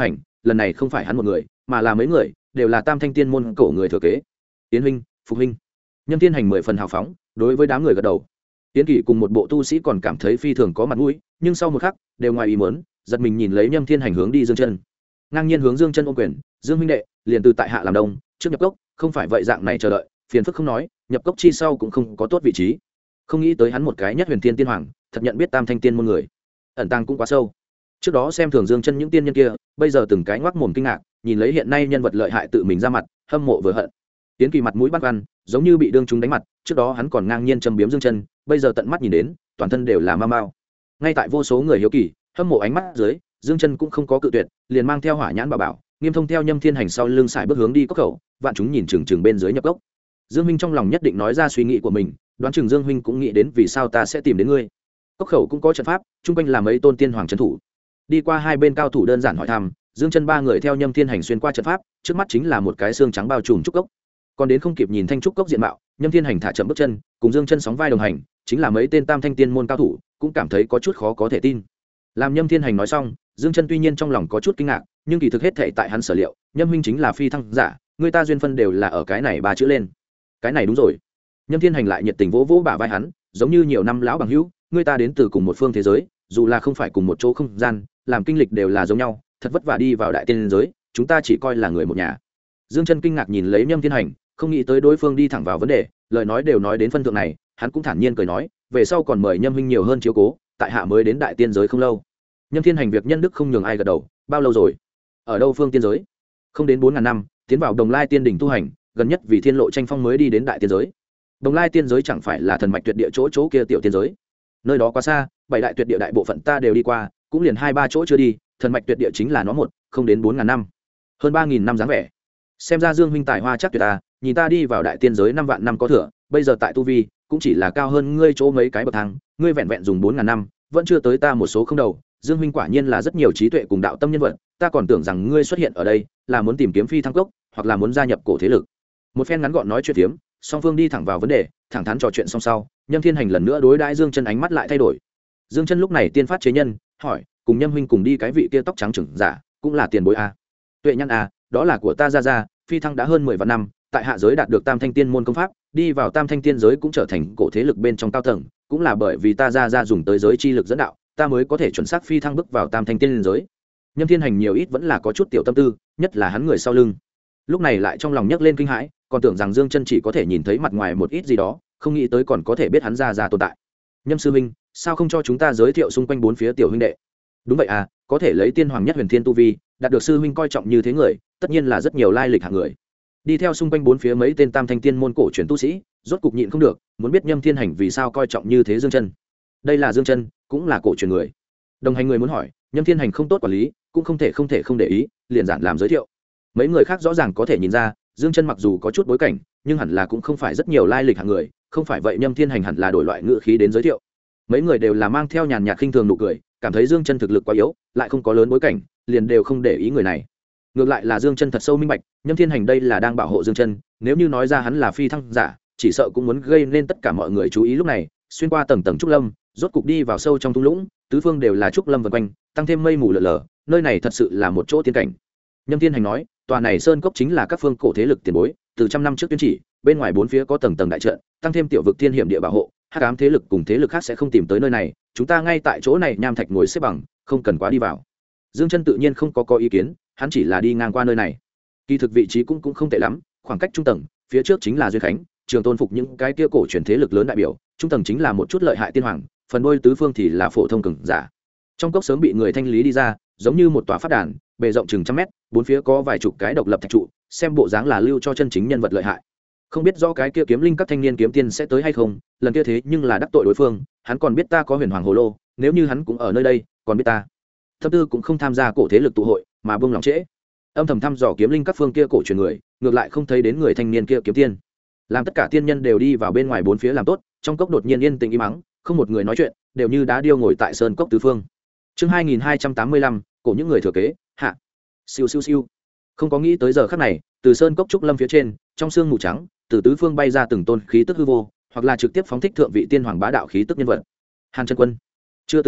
lần này không phải hắn một người mà là mấy người đều là tam thanh tiên môn cổ người thừa kế. Tiến huynh, phục huynh. Nhâm Thiên Hành 10 phần hào phóng đối với đám người gật đầu. Tiến Kỳ cùng một bộ tu sĩ còn cảm thấy phi thường có mặt mũi, nhưng sau một khắc đều ngoài ý muốn giật mình nhìn lấy Nhâm Thiên Hành hướng đi Dương Chân, ngang nhiên hướng Dương Chân ôm quyền. Dương huynh đệ, liền từ tại hạ làm đông, trước nhập cốc, không phải vậy dạng này chờ đợi phiền phức không nói, nhập cốc chi sau cũng không có tốt vị trí. Không nghĩ tới hắn một cái nhất huyền thiên tiên hoàng thật nhận biết tam thanh tiên môn người, ẩn tàng cũng quá sâu. Trước đó xem thường Dương Chân những tiên nhân kia, bây giờ từng cái ngoác mồm kinh ngạc nhìn lấy hiện nay nhân vật lợi hại tự mình ra mặt, hâm mộ vừa hận. Tiến Kỳ mặt mũi băn khoăn giống như bị đương chúng đánh mặt, trước đó hắn còn ngang nhiên châm biếm Dương Chân, bây giờ tận mắt nhìn đến toàn thân đều là ma mao. Ngay tại vô số người hiếu kỳ hâm mộ ánh mắt dưới, Dương Chân cũng không có cự tuyệt, liền mang theo Hỏa Nhãn bảo bảo nghiêm thông theo Nhâm Thiên Hành sau lưng xài bước hướng đi cốc khẩu. Vạn chúng nhìn chừng bên dưới nhập cốc. Dương Minh trong lòng nhất định nói ra suy nghĩ của mình, đoán chừng Dương huynh cũng nghĩ đến vì sao ta sẽ tìm đến ngươi. Cốc khẩu cũng có trận pháp, chung quanh là mấy tôn tiên hoàng trấn thủ. Đi qua hai bên cao thủ đơn giản hỏi thăm, Dương Chân ba người theo Nhâm Thiên Hành xuyên qua trận pháp, trước mắt chính là một cái xương trắng bao trùm trúc cốc. Còn đến không kịp nhìn thanh trúc cốc diện mạo, Nhâm Thiên Hành thả chậm bước chân, cùng Dương Chân sóng vai đồng hành, chính là mấy tên tam thanh tiên môn cao thủ, cũng cảm thấy có chút khó có thể tin. Làm Nhâm Thiên Hành nói xong, Dương Chân tuy nhiên trong lòng có chút kinh ngạc, nhưng kỳ thực hết thảy tại hắn sở liệu, Nhâm huynh chính là phi thăng giả, người ta duyên phân đều là ở cái này ba chữ lên. Cái này đúng rồi. Nhâm Thiên Hành lại nhiệt tình vỗ vỗ bả vai hắn, giống như nhiều năm lão bằng hữu, người ta đến từ cùng một phương thế giới, dù là không phải cùng một chỗ không gian, làm kinh lịch đều là giống nhau, thật vất vả đi vào đại tiên giới, chúng ta chỉ coi là người một nhà. Dương Chân kinh ngạc nhìn lấy Nhâm Thiên Hành, không nghĩ tới đối phương đi thẳng vào vấn đề, lời nói đều nói đến phân thượng này, hắn cũng thản nhiên cười nói, về sau còn mời Nhâm huynh nhiều hơn chiếu cố, tại hạ mới đến đại tiên giới không lâu. Nhâm Thiên Hành việc nhân đức không nhường ai gật đầu, bao lâu rồi? Ở đâu phương tiên giới? Không đến 4000 năm, tiến vào Đồng Lai tiên đỉnh tu hành, gần nhất vì thiên lộ tranh phong mới đi đến đại tiên giới. Đồng Lai tiên giới chẳng phải là thần mạch tuyệt địa chỗ kia tiểu tiên giới? Nơi đó quá xa, 7 đại tuyệt địa đại bộ phận ta đều đi qua, cũng liền 2-3 chỗ chưa đi, thần mạch tuyệt địa chính là nó một, không đến 4000 năm. Hơn 3000 năm dáng vẻ. Xem ra Dương huynh tài hoa chắc tuyệt ta, nhìn ta đi vào đại tiên giới 5 vạn năm có thừa, bây giờ tại tu vi cũng chỉ là cao hơn ngươi chỗ mấy cái bậc thang, ngươi vẹn vẹn dùng 4000 năm, vẫn chưa tới ta một số không đầu. Dương huynh quả nhiên là rất nhiều trí tuệ cùng đạo tâm nhân vật, ta còn tưởng rằng ngươi xuất hiện ở đây là muốn tìm kiếm phi thăng cốc, hoặc là muốn gia nhập cổ thế lực. Một phen ngắn gọn nói chuyện tiếm, song phương đi thẳng vào vấn đề, thẳng thắn trò chuyện xong sau, Nhâm Thiên Hành lần nữa đối đãi Dương Chân ánh mắt lại thay đổi. Dương Chân lúc này tiên phát chế nhân, hỏi, cùng Nhâm huynh cùng đi cái vị kia tóc trắng trưởng giả, cũng là tiền bối a? Tuệ Nhân a, đó là của ta ra, phi thăng đã hơn 10 vạn năm, tại hạ giới đạt được Tam Thanh Tiên môn công pháp, đi vào Tam Thanh Tiên giới cũng trở thành cổ thế lực bên trong cao tầng, cũng là bởi vì ta ra dùng tới giới chi lực dẫn đạo, ta mới có thể chuẩn xác phi thăng bước vào Tam Thanh Tiên giới. Nhâm Thiên Hành nhiều ít vẫn là có chút tiểu tâm tư, nhất là hắn người sau lưng. Lúc này lại trong lòng nhấc lên kinh hãi, còn tưởng rằng Dương Chân chỉ có thể nhìn thấy mặt ngoài một ít gì đó, không nghĩ tới còn có thể biết hắn ra tồn tại. Nhâm sư huynh, sao không cho chúng ta giới thiệu xung quanh bốn phía tiểu huynh đệ? Đúng vậy à, có thể lấy tiên hoàng nhất huyền thiên tu vi, đạt được sư huynh coi trọng như thế người, tất nhiên là rất nhiều lai lịch hạng người. Đi theo xung quanh bốn phía mấy tên tam thanh tiên môn cổ truyền tu sĩ, rốt cục nhịn không được, muốn biết Nhâm Thiên Hành vì sao coi trọng như thế Dương Chân. Đây là Dương Chân, cũng là cổ truyền người. Đồng hành người muốn hỏi, Nhâm Thiên Hành không tốt quản lý, cũng không thể không để ý, liền giản làm giới thiệu. Mấy người khác rõ ràng có thể nhìn ra, Dương Chân mặc dù có chút bối cảnh, nhưng hẳn là cũng không phải rất nhiều lai lịch hạng người, không phải vậy Nhâm Thiên Hành hẳn là đổi loại ngữ khí đến giới thiệu. Mấy người đều là mang theo nhàn nhạt khinh thường nụ cười, cảm thấy Dương Chân thực lực quá yếu, lại không có lớn bối cảnh, liền đều không để ý người này. Ngược lại là Dương Chân thật sâu minh bạch, Nhâm Thiên Hành đây là đang bảo hộ Dương Chân, nếu như nói ra hắn là phi thăng giả, chỉ sợ cũng muốn gây nên tất cả mọi người chú ý. Lúc này, xuyên qua tầng tầng trúc lâm, rốt cục đi vào sâu trong thung lũng, tứ phương đều là trúc lâm vần quanh, tăng thêm mây mù lờ lờ, nơi này thật sự là một chỗ tiên cảnh. Nhâm Thiên Hành nói, tòa này sơn cốc chính là các phương cổ thế lực tiền bối, từ trăm năm trước tuyên chỉ, bên ngoài bốn phía có tầng tầng đại trận, tăng thêm tiểu vực thiên hiểm địa bảo hộ, hắc ám thế lực cùng thế lực khác sẽ không tìm tới nơi này, chúng ta ngay tại chỗ này nham thạch ngồi xếp bằng, không cần quá đi vào. Dương Chân tự nhiên không có ý kiến, hắn chỉ là đi ngang qua nơi này. Kỳ thực vị trí cũng không tệ lắm, khoảng cách trung tầng, phía trước chính là Duyên Khánh, Trường Tôn Phục những cái kia cổ truyền thế lực lớn đại biểu, trung tầng chính là một chút lợi hại tiên hoàng, phần đuôi tứ phương thì là phổ thông cường giả. Trong cốc sớm bị người thanh lý đi ra, giống như một tòa pháp đàn, bề rộng chừng 100 mét, bốn phía có vài chục cái độc lập thạch trụ, xem bộ dáng là lưu cho chân chính nhân vật lợi hại. Không biết rõ cái kia kiếm linh các thanh niên kiếm tiên sẽ tới hay không, lần kia thế nhưng là đắc tội đối phương, hắn còn biết ta có Huyền Hoàng Hồ Lô, nếu như hắn cũng ở nơi đây, còn biết ta. Thâm tư cũng không tham gia cổ thế lực tụ hội, mà buông lòng trễ. Âm thầm thăm dò kiếm linh các phương kia cổ truyền người, ngược lại không thấy đến người thanh niên kia kiếm tiên. Làm tất cả tiên nhân đều đi vào bên ngoài bốn phía làm tốt, trong cốc đột nhiên yên tĩnh im mắng, không một người nói chuyện, đều như đá điêu ngồi tại sơn cốc tứ phương. Chương 2285, cổ những người thừa kế, hạ. Siêu siêu siêu. Không có nghĩ tới giờ khắc này, từ sơn cốc trúc lâm phía trên, trong sương mù trắng, từ tứ phương bay ra từng tôn khí tức hư vô, hoặc là trực tiếp phóng thích thượng vị tiên hoàng bá đạo khí tức nhân vật. Hàn Chân Quân chưa từng nghĩ,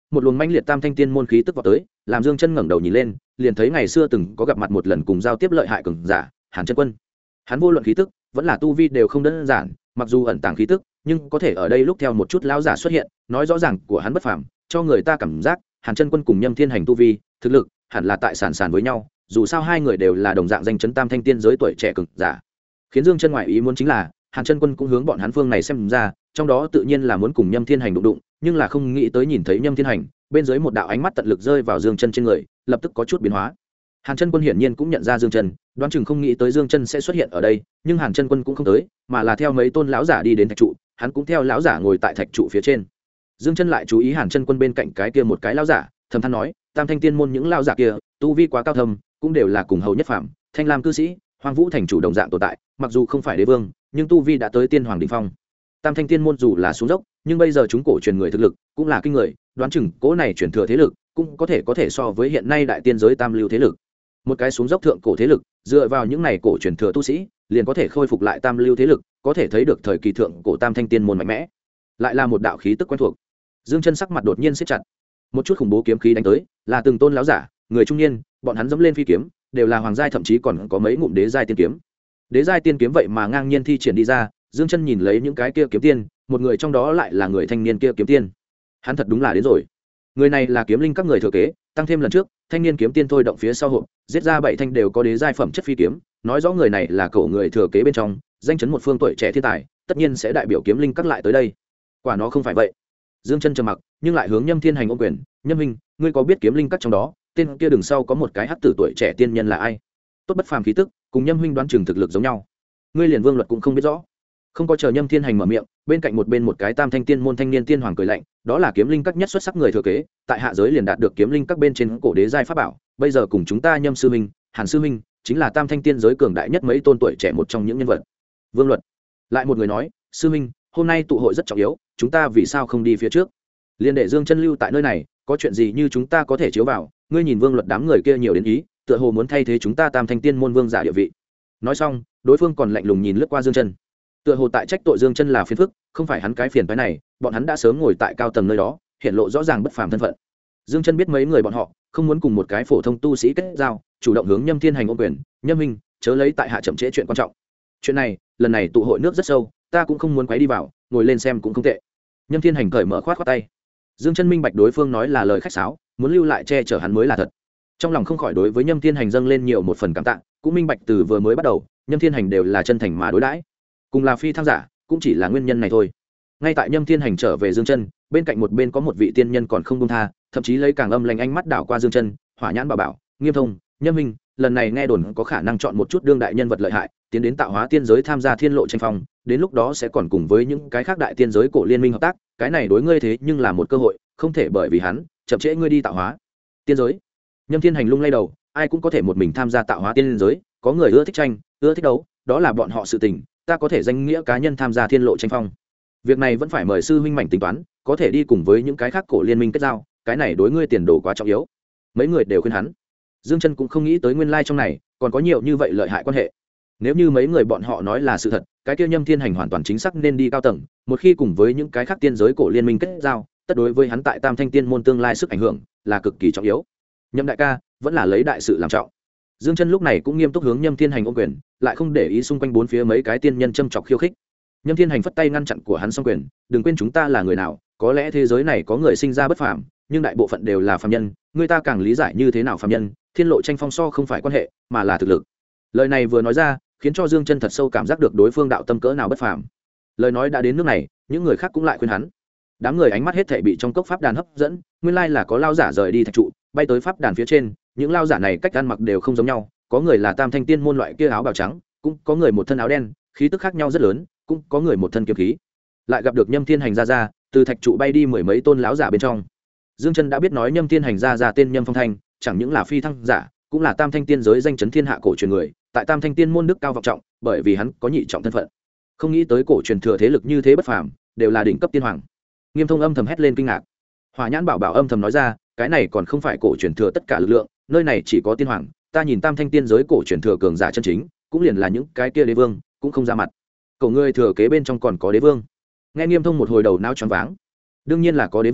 một luồng manh liệt tam thanh tiên môn khí tức vào tới, làm Dương Chân ngẩng đầu nhìn lên, liền thấy ngày xưa từng có gặp mặt một lần cùng giao tiếp lợi hại cường giả, Hàn Chân Quân. Hắn vô luận khí tức, vẫn là tu vi đều không đơn giản, mặc dù ẩn tàng khí tức, nhưng có thể ở đây lúc theo một chút lão giả xuất hiện, nói rõ ràng của hắn bất phàm, cho người ta cảm giác Hàn Chân Quân cùng Nhâm Thiên Hành tu vi, thực lực hẳn là tại sàn với nhau, dù sao hai người đều là đồng dạng danh chấn tam thanh tiên giới tuổi trẻ cường giả. Khiến Dương Chân ngoại ý muốn chính là, Hàn Chân Quân cũng hướng bọn hắn phương này xem ra, trong đó tự nhiên là muốn cùng Nhâm Thiên Hành đụng đụng, nhưng là không nghĩ tới nhìn thấy Nhâm Thiên Hành, bên dưới một đạo ánh mắt tận lực rơi vào Dương Chân trên người, lập tức có chút biến hóa. Hàn Chân Quân hiển nhiên cũng nhận ra Dương Chân, đoán chừng không nghĩ tới Dương Chân sẽ xuất hiện ở đây, nhưng Hàn Chân Quân cũng không tới, mà là theo mấy tôn lão giả đi đến thạch trụ, hắn cũng theo lão giả ngồi tại thạch trụ phía trên. Dương Chân lại chú ý Hàn Chân Quân bên cạnh cái kia một cái lão giả, thầm than nói, Tam Thanh Tiên môn những lão giả kia, tu vi quá cao thâm, cũng đều là cùng hầu nhất phạm, Thanh Lam cư sĩ, Hoang Vũ thành chủ đồng dạng tồn tại, mặc dù không phải đế vương, nhưng tu vi đã tới tiên hoàng đỉnh phong. Tam Thanh Tiên môn dù là xuống dốc, nhưng bây giờ chúng cổ truyền người thực lực cũng là kinh người, đoán chừng cố này truyền thừa thế lực cũng có thể so với hiện nay đại tiên giới tam lưu thế lực. Một cái xuống dốc thượng cổ thế lực, dựa vào những này cổ truyền thừa tu sĩ, liền có thể khôi phục lại tam lưu thế lực, có thể thấy được thời kỳ thượng cổ Tam Thanh Tiên môn mạnh mẽ. Lại là một đạo khí tức quen thuộc. Dương Chân sắc mặt đột nhiên siết chặt. Một chút khủng bố kiếm khí đánh tới, là từng tôn lão giả, người trung niên, bọn hắn dẫm lên phi kiếm, đều là hoàng giai, thậm chí còn có mấy ngụm đế giai tiên kiếm. Đế giai tiên kiếm vậy mà ngang nhiên thi triển đi ra, Dương Chân nhìn lấy những cái kia kiếm tiên, một người trong đó lại là người thanh niên kia kiếm tiên. Hắn thật đúng là đến rồi. Người này là kiếm linh các người thừa kế, tăng thêm lần trước, thanh niên kiếm tiên thôi động phía sau hộp, giết ra 7 thanh đều có đế giai phẩm chất phi kiếm, nói rõ người này là cổ người thừa kế bên trong, danh chấn một phương tuổi trẻ thiên tài, tất nhiên sẽ đại biểu kiếm linh các lại tới đây. Quả nó không phải vậy. Dương Chân trầm mặc, nhưng lại hướng Nhâm Thiên Hành ôm quyền, "Nhâm huynh, ngươi có biết kiếm linh các trong đó, tên kia đường sau có một cái hắc tử tuổi trẻ tiên nhân là ai?" Tốt bất phàm khí tức, cùng Nhâm huynh đoán chừng thực lực giống nhau. Ngươi liền vương luật cũng không biết rõ. Không có chờ Nhâm Thiên Hành mở miệng, bên cạnh một cái Tam Thanh Tiên môn thanh niên tiên hoàng cười lạnh, đó là kiếm linh các nhất xuất sắc người thừa kế, tại hạ giới liền đạt được kiếm linh các bên trên cổ đế giai pháp bảo, bây giờ cùng chúng ta Nhâm sư huynh, Hàn sư huynh, chính là Tam Thanh Tiên giới cường đại nhất mấy tôn tuổi trẻ một trong những nhân vật. Vương luật. Lại một người nói, sư huynh, hôm nay tụ hội rất trọng yếu, chúng ta vì sao không đi phía trước? Liên đệ Dương Chân lưu tại nơi này, có chuyện gì như chúng ta có thể chiếu vào, ngươi nhìn Vương luật đám người kia nhiều đến ý, tựa hồ muốn thay thế chúng ta Tam Thanh Tiên môn vương giả địa vị. Nói xong, đối phương còn lạnh lùng nhìn lướt qua Dương Chân, tựa hồ tại trách tội Dương Chân là phiền phức, không phải hắn cái phiền phái này, bọn hắn đã sớm ngồi tại cao tầng nơi đó, hiện lộ rõ ràng bất phàm thân phận. Dương Chân biết mấy người bọn họ không muốn cùng một cái phổ thông tu sĩ kết giao, chủ động hướng Nhâm Thiên Hành ôm quyền, "Nhâm huynh, chớ lấy tại hạ chậm trễ chuyện quan trọng. Chuyện này, lần này tụ hội nước rất sâu, ta cũng không muốn quấy đi vào, ngồi lên xem cũng không tệ." Nhâm Thiên Hành cởi mở khoát tay. Dương Chân minh bạch đối phương nói là lời khách sáo, muốn lưu lại che chở hắn mới là thật. Trong lòng không khỏi đối với Nhâm Thiên Hành dâng lên nhiều một phần cảm tạ, cũng minh bạch từ vừa mới bắt đầu, Nhâm Thiên Hành đều là chân thành mà đối đãi. Cùng là phi thăng giả, cũng chỉ là nguyên nhân này thôi. Ngay tại Nhâm Thiên Hành trở về Dương Chân, bên cạnh một bên có một vị tiên nhân còn không buông tha, thậm chí lấy càng âm lạnh ánh mắt đảo qua Dương Chân, hỏa nhãn bảo, Nghiêm Thông, Nhâm huynh, lần này nghe đồn có khả năng chọn một chút đương đại nhân vật lợi hại, tiến đến tạo hóa tiên giới tham gia thiên lộ tranh phong, đến lúc đó sẽ còn cùng với những cái khác đại tiên giới cổ liên minh hợp tác, cái này đối ngươi thế nhưng là một cơ hội, không thể bởi vì hắn chậm trễ ngươi đi tạo hóa tiên giới. Nhâm Thiên Hành lung lay đầu, ai cũng có thể một mình tham gia tạo hóa tiên giới, có người ưa thích tranh, ưa thích đấu, đó là bọn họ sự tình, ta có thể danh nghĩa cá nhân tham gia thiên lộ tranh phong. Việc này vẫn phải mời sư huynh mạnh tính toán, có thể đi cùng với những cái khác cổ liên minh kết giao, cái này đối ngươi tiền đồ quá trọng yếu. Mấy người đều khuyên hắn. Dương Chân cũng không nghĩ tới nguyên lai trong này còn có nhiều như vậy lợi hại quan hệ. Nếu như mấy người bọn họ nói là sự thật, cái kia Nhâm Thiên Hành hoàn toàn chính xác nên đi cao tầng, một khi cùng với những cái khác tiên giới cổ liên minh kết giao, tất đối với hắn tại Tam Thanh Tiên môn tương lai sức ảnh hưởng là cực kỳ trọng yếu. Nhâm đại ca, vẫn là lấy đại sự làm trọng. Dương Chân lúc này cũng nghiêm túc hướng Nhâm Thiên Hành ôm quyền, lại không để ý xung quanh bốn phía mấy cái tiên nhân châm chọc khiêu khích. Nhâm Thiên Hành phất tay ngăn chặn của hắn song quyền, đừng quên chúng ta là người nào, có lẽ thế giới này có người sinh ra bất phàm, nhưng đại bộ phận đều là phàm nhân, người ta càng lý giải như thế nào phàm nhân, thiên lộ tranh phong so không phải quan hệ, mà là thực lực. Lời này vừa nói ra, khiến cho Dương Chân thật sâu cảm giác được đối phương đạo tâm cỡ nào bất phàm. Lời nói đã đến nước này, những người khác cũng lại khuyên hắn. Đám người ánh mắt hết thảy bị trong cốc pháp đàn hấp dẫn, nguyên lai là có lao giả rời đi thạch trụ, bay tới pháp đàn phía trên, những lao giả này cách ăn mặc đều không giống nhau, có người là Tam Thanh Tiên môn loại kia áo bào trắng, cũng có người một thân áo đen, khí tức khác nhau rất lớn, cũng có người một thân kiếm khí. Lại gặp được Nhâm Thiên Hành ra, từ thạch trụ bay đi mười mấy tôn lão giả bên trong. Dương Chân đã biết nói Nhâm Thiên Hành ra tên Nhâm Phong Thanh, chẳng những là phi thăng giả, cũng là Tam Thanh Tiên giới danh chấn thiên hạ cổ truyền người, tại Tam Thanh Tiên môn đức cao vọng trọng, bởi vì hắn có nhị trọng thân phận. Không nghĩ tới cổ truyền thừa thế lực như thế bất phàm, đều là đỉnh cấp tiên hoàng. Nghiêm Thông âm thầm hét lên kinh ngạc. Hỏa Nhãn bảo âm thầm nói ra, cái này còn không phải cổ truyền thừa tất cả lực lượng, nơi này chỉ có tiên hoàng, ta nhìn Tam Thanh Tiên giới cổ truyền thừa cường giả chân chính, cũng liền là những cái kia đế vương, cũng không ra mặt. Cổ người thừa kế bên trong còn có đế vương. Nghe Nghiêm Thông một hồi đầu não choáng váng. Đương nhiên là có đế vương,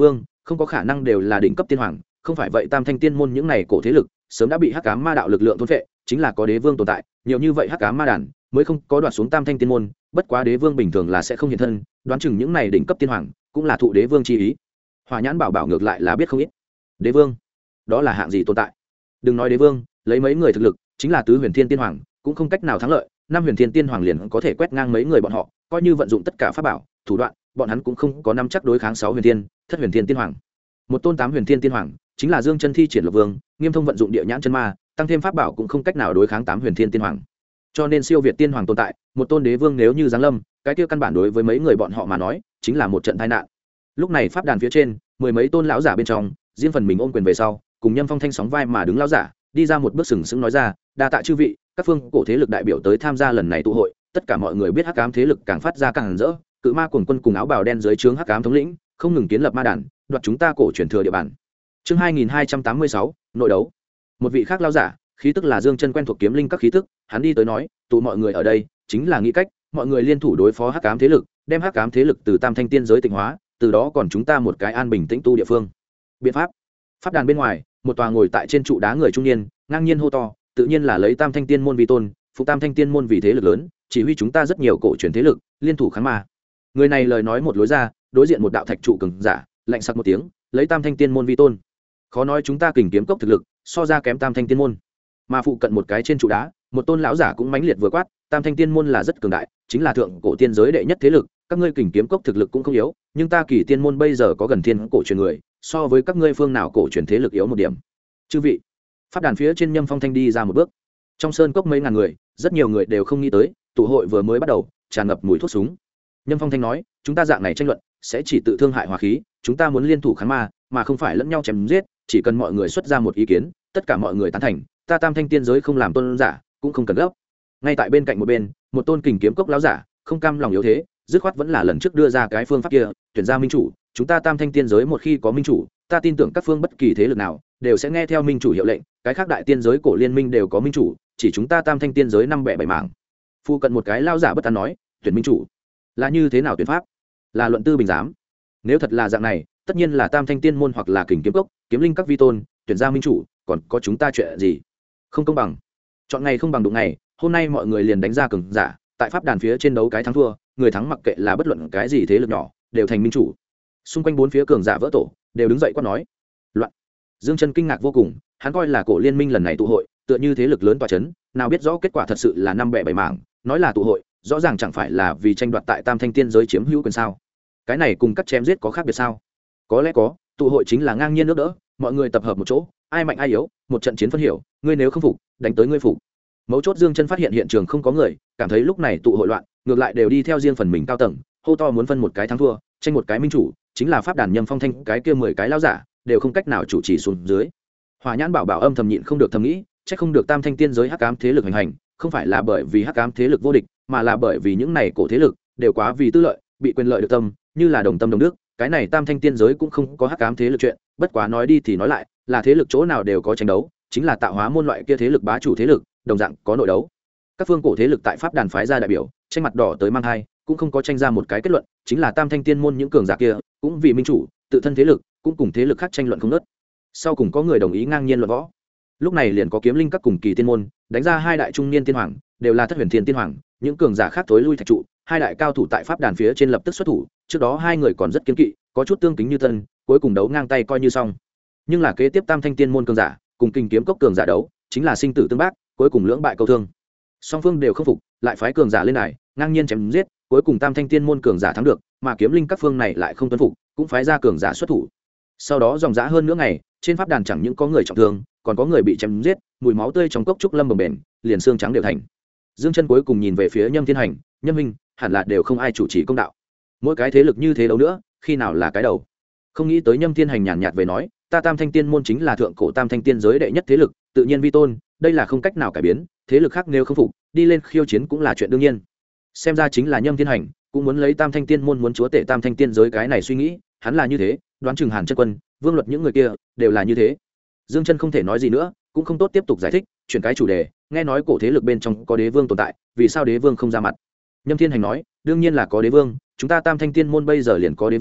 không có khả năng đều là đỉnh cấp tiên hoàng, không phải vậy tam thanh tiên môn những này cổ thế lực sớm đã bị hắc ám ma đạo lực lượng thôn phệ, chính là có đế vương tồn tại, nhiều như vậy hắc ám ma đàn mới không có đoạt xuống tam thanh tiên môn. Bất quá đế vương bình thường là sẽ không hiện thân, đoán chừng những này đỉnh cấp tiên hoàng cũng là thụ đế vương chi ý. Hỏa nhãn bảo bảo ngược lại là biết không ít. Đế vương đó là hạng gì tồn tại? Đừng nói đế vương, lấy mấy người thực lực chính là tứ huyền thiên tiên hoàng cũng không cách nào thắng lợi, năm huyền thiên tiên hoàng liền có thể quét ngang mấy người bọn họ, coi như vận dụng tất cả pháp bảo thủ đoạn, bọn hắn cũng không có nắm chắc đối kháng 6 huyền thiên, thất huyền thiên tiên hoàng. Một tôn 8 huyền thiên tiên hoàng chính là Dương Chân thi triển Lục Vương, Nghiêm Thông vận dụng địa nhãn chân ma, tăng thêm pháp bảo cũng không cách nào đối kháng 8 huyền thiên tiên hoàng. Cho nên siêu việt tiên hoàng tồn tại, một tôn đế vương nếu như giáng lâm, cái kia căn bản đối với mấy người bọn họ mà nói chính là một trận tai nạn. Lúc này pháp đàn phía trên, mười mấy tôn lão giả bên trong, riêng phần mình ôm quyền về sau, cùng Nhâm Phong Thanh sóng vai mà đứng lão giả, đi ra một bước sừng sững nói ra, đa tạ chư vị, các phương cổ thế lực đại biểu tới tham gia lần này tụ hội, tất cả mọi người biết hắc ám thế lực càng phát ra càng rỡ, cự ma cuồng quân cùng áo bào đen dưới trướng hắc ám thống lĩnh, không ngừng kiến lập ma đàn, đoạt chúng ta cổ truyền thừa địa bàn. Chương 2286, nội đấu. Một vị khác lão giả, khí tức là Dương Chân quen thuộc kiếm linh các khí tức, hắn đi tới nói, tụ mọi người ở đây, chính là nghĩ cách, mọi người liên thủ đối phó hắc ám thế lực, đem hắc ám thế lực từ tam thanh tiên giới tịnh hóa, từ đó còn chúng ta một cái an bình tĩnh tu địa phương. Biện pháp. Pháp đàn bên ngoài, một tòa ngồi tại trên trụ đá người trung niên, ngang nhiên hô to, tự nhiên là lấy tam thanh tiên môn vi tôn, phụ tam thanh tiên môn vì thế lực lớn, chỉ huy chúng ta rất nhiều cổ truyền thế lực, liên thủ kháng ma. Người này lời nói một lối ra, đối diện một đạo thạch trụ cường giả, lạnh sắc một tiếng, lấy tam thanh tiên môn vi tôn. Khó nói chúng ta kình kiếm cốc thực lực so ra kém tam thanh tiên môn. Mà phụ cận một cái trên trụ đá, một tôn lão giả cũng mãnh liệt vừa quát, tam thanh tiên môn là rất cường đại, chính là thượng cổ tiên giới đệ nhất thế lực, các ngươi kình kiếm cốc thực lực cũng không yếu, nhưng ta kỳ tiên môn bây giờ có gần thiên cổ truyền người, so với các ngươi phương nào cổ truyền thế lực yếu một điểm. Chư vị. Pháp đàn phía trên Nhâm Phong Thanh đi ra một bước. Trong sơn cốc mấy ngàn người, rất nhiều người đều không nghĩ tới, tụ hội vừa mới bắt đầu, tràn ngập mùi thuốc súng. Nhâm Phong Thanh nói, chúng ta dạng này tranh luận, sẽ chỉ tự thương hại hòa khí, chúng ta muốn liên thủ kháng ma, mà không phải lẫn nhau chém giết, chỉ cần mọi người xuất ra một ý kiến, tất cả mọi người tán thành, ta tam thanh tiên giới không làm tôn giả, cũng không cần gấp. Ngay tại bên cạnh một bên, một tôn kình kiếm cốc lão giả, không cam lòng yếu thế, dứt khoát vẫn là lần trước đưa ra cái phương pháp kia, tuyển ra minh chủ, chúng ta tam thanh tiên giới một khi có minh chủ, ta tin tưởng các phương bất kỳ thế lực nào đều sẽ nghe theo minh chủ hiệu lệnh, cái khác đại tiên giới cổ liên minh đều có minh chủ, chỉ chúng ta tam thanh tiên giới năm bẻ bảy mảng. Phu cận một cái lão giả bất an nói, tuyển minh chủ là như thế nào tuyển pháp? Là luận tư bình giám. Nếu thật là dạng này, tất nhiên là tam thanh tiên môn hoặc là kình kiếm cốc, kiếm linh các vi tôn tuyển ra minh chủ, còn có chúng ta chuyện gì? Không công bằng. Chọn ngày không bằng đụng ngày, hôm nay mọi người liền đánh ra cường giả, tại pháp đàn phía trên đấu cái thắng thua, người thắng mặc kệ là bất luận cái gì thế lực nhỏ, đều thành minh chủ. Xung quanh bốn phía cường giả vỡ tổ, đều đứng dậy quát nói. Loạn. Dương Chân kinh ngạc vô cùng, hắn coi là cổ liên minh lần này tụ hội, tựa như thế lực lớn tọa chấn, nào biết rõ kết quả thật sự là năm bẻ bảy mảng, nói là tụ hội, rõ ràng chẳng phải là vì tranh đoạt tại tam thanh tiên giới chiếm hữu quyền sao? Cái này cùng các chém giết có khác biệt sao? Có lẽ có, tụ hội chính là ngang nhiên nước đỡ, mọi người tập hợp một chỗ, ai mạnh ai yếu, một trận chiến phân hiểu, ngươi nếu không phục, đánh tới ngươi phục. Mấu chốt Dương Chân phát hiện hiện trường không có người, cảm thấy lúc này tụ hội loạn, ngược lại đều đi theo riêng phần mình cao tầng, hô to muốn phân một cái thắng thua, tranh một cái minh chủ, chính là pháp đàn Nhâm Phong Thanh cái kia 10 cái lão giả, đều không cách nào chủ trì xuống dưới. Hỏa Nhãn Bảo Bảo âm thầm nhịn không được thầm nghĩ, chắc không được tam thanh tiên giới hắc ám thế lực hành hành, không phải là bởi vì hắc ám thế lực vô địch, mà là bởi vì những này cổ thế lực đều quá vì tư lợi, bị quyền lợi được tâm, như là đồng tâm đồng đức, cái này tam thanh tiên giới cũng không có hắc ám thế lực chuyện, bất quá nói đi thì nói lại, là thế lực chỗ nào đều có tranh đấu, chính là tạo hóa môn loại kia thế lực bá chủ thế lực, đồng dạng có nội đấu. Các phương cổ thế lực tại pháp đàn phái ra đại biểu, tranh mặt đỏ tới mang hai, cũng không có tranh ra một cái kết luận, chính là tam thanh tiên môn những cường giả kia, cũng vì minh chủ, tự thân thế lực, cũng cùng thế lực khác tranh luận không ngớt. Sau cùng có người đồng ý ngang nhiên luận võ. Lúc này liền có kiếm linh các cùng kỳ tiên môn, đánh ra hai đại trung niên tiên hoàng, đều là thất huyền thiên tiên hoàng, những cường giả khác tối lui thạch trụ, hai đại cao thủ tại pháp đàn phía trên lập tức xuất thủ, trước đó hai người còn rất kiên kỵ, có chút tương kính như thân, cuối cùng đấu ngang tay coi như xong. Nhưng là kế tiếp tam thanh tiên môn cường giả, cùng kinh kiếm cốc cường giả đấu, chính là sinh tử tương bác, cuối cùng lưỡng bại câu thương. Song phương đều không phục, lại phái cường giả lên này, ngang nhiên chém giết, cuối cùng tam thanh tiên môn cường giả thắng được, mà kiếm linh các phương này lại không tuân phục, cũng phái ra cường giả xuất thủ. Sau đó dòng dã hơn nửa ngày, trên pháp đàn chẳng những có người trọng thương, còn có người bị chém giết, mùi máu tươi trong cốc trúc lâm bồng bềnh, liền xương trắng đều thành. Dương Chân cuối cùng nhìn về phía Nhâm Thiên Hành, Nhâm Minh, hẳn là đều không ai chủ trì công đạo. Mỗi cái thế lực như thế đâu nữa, khi nào là cái đầu? Không nghĩ tới Nhâm Thiên Hành nhàn nhạt về nói, ta tam thanh tiên môn chính là thượng cổ tam thanh tiên giới đệ nhất thế lực, tự nhiên vi tôn, đây là không cách nào cải biến, thế lực khác nếu không phục, đi lên khiêu chiến cũng là chuyện đương nhiên. Xem ra chính là Nhâm Thiên Hành cũng muốn lấy tam thanh tiên môn muốn chúa tể tam thanh tiên giới cái này suy nghĩ, hắn là như thế, đoán chừng Hàn Chân Quân, Vương Luật những người kia đều là như thế. Dương Chân không thể nói gì nữa, cũng không tốt tiếp tục giải thích, chuyển cái chủ đề, nghe nói cổ thế lực bên trong có đế vương tồn tại, vì sao đế vương không ra mặt? Nhâm Thiên Hành nói, đương nhiên là có đế vương, chúng ta tam thanh tiên môn bây giờ liền có đế vương,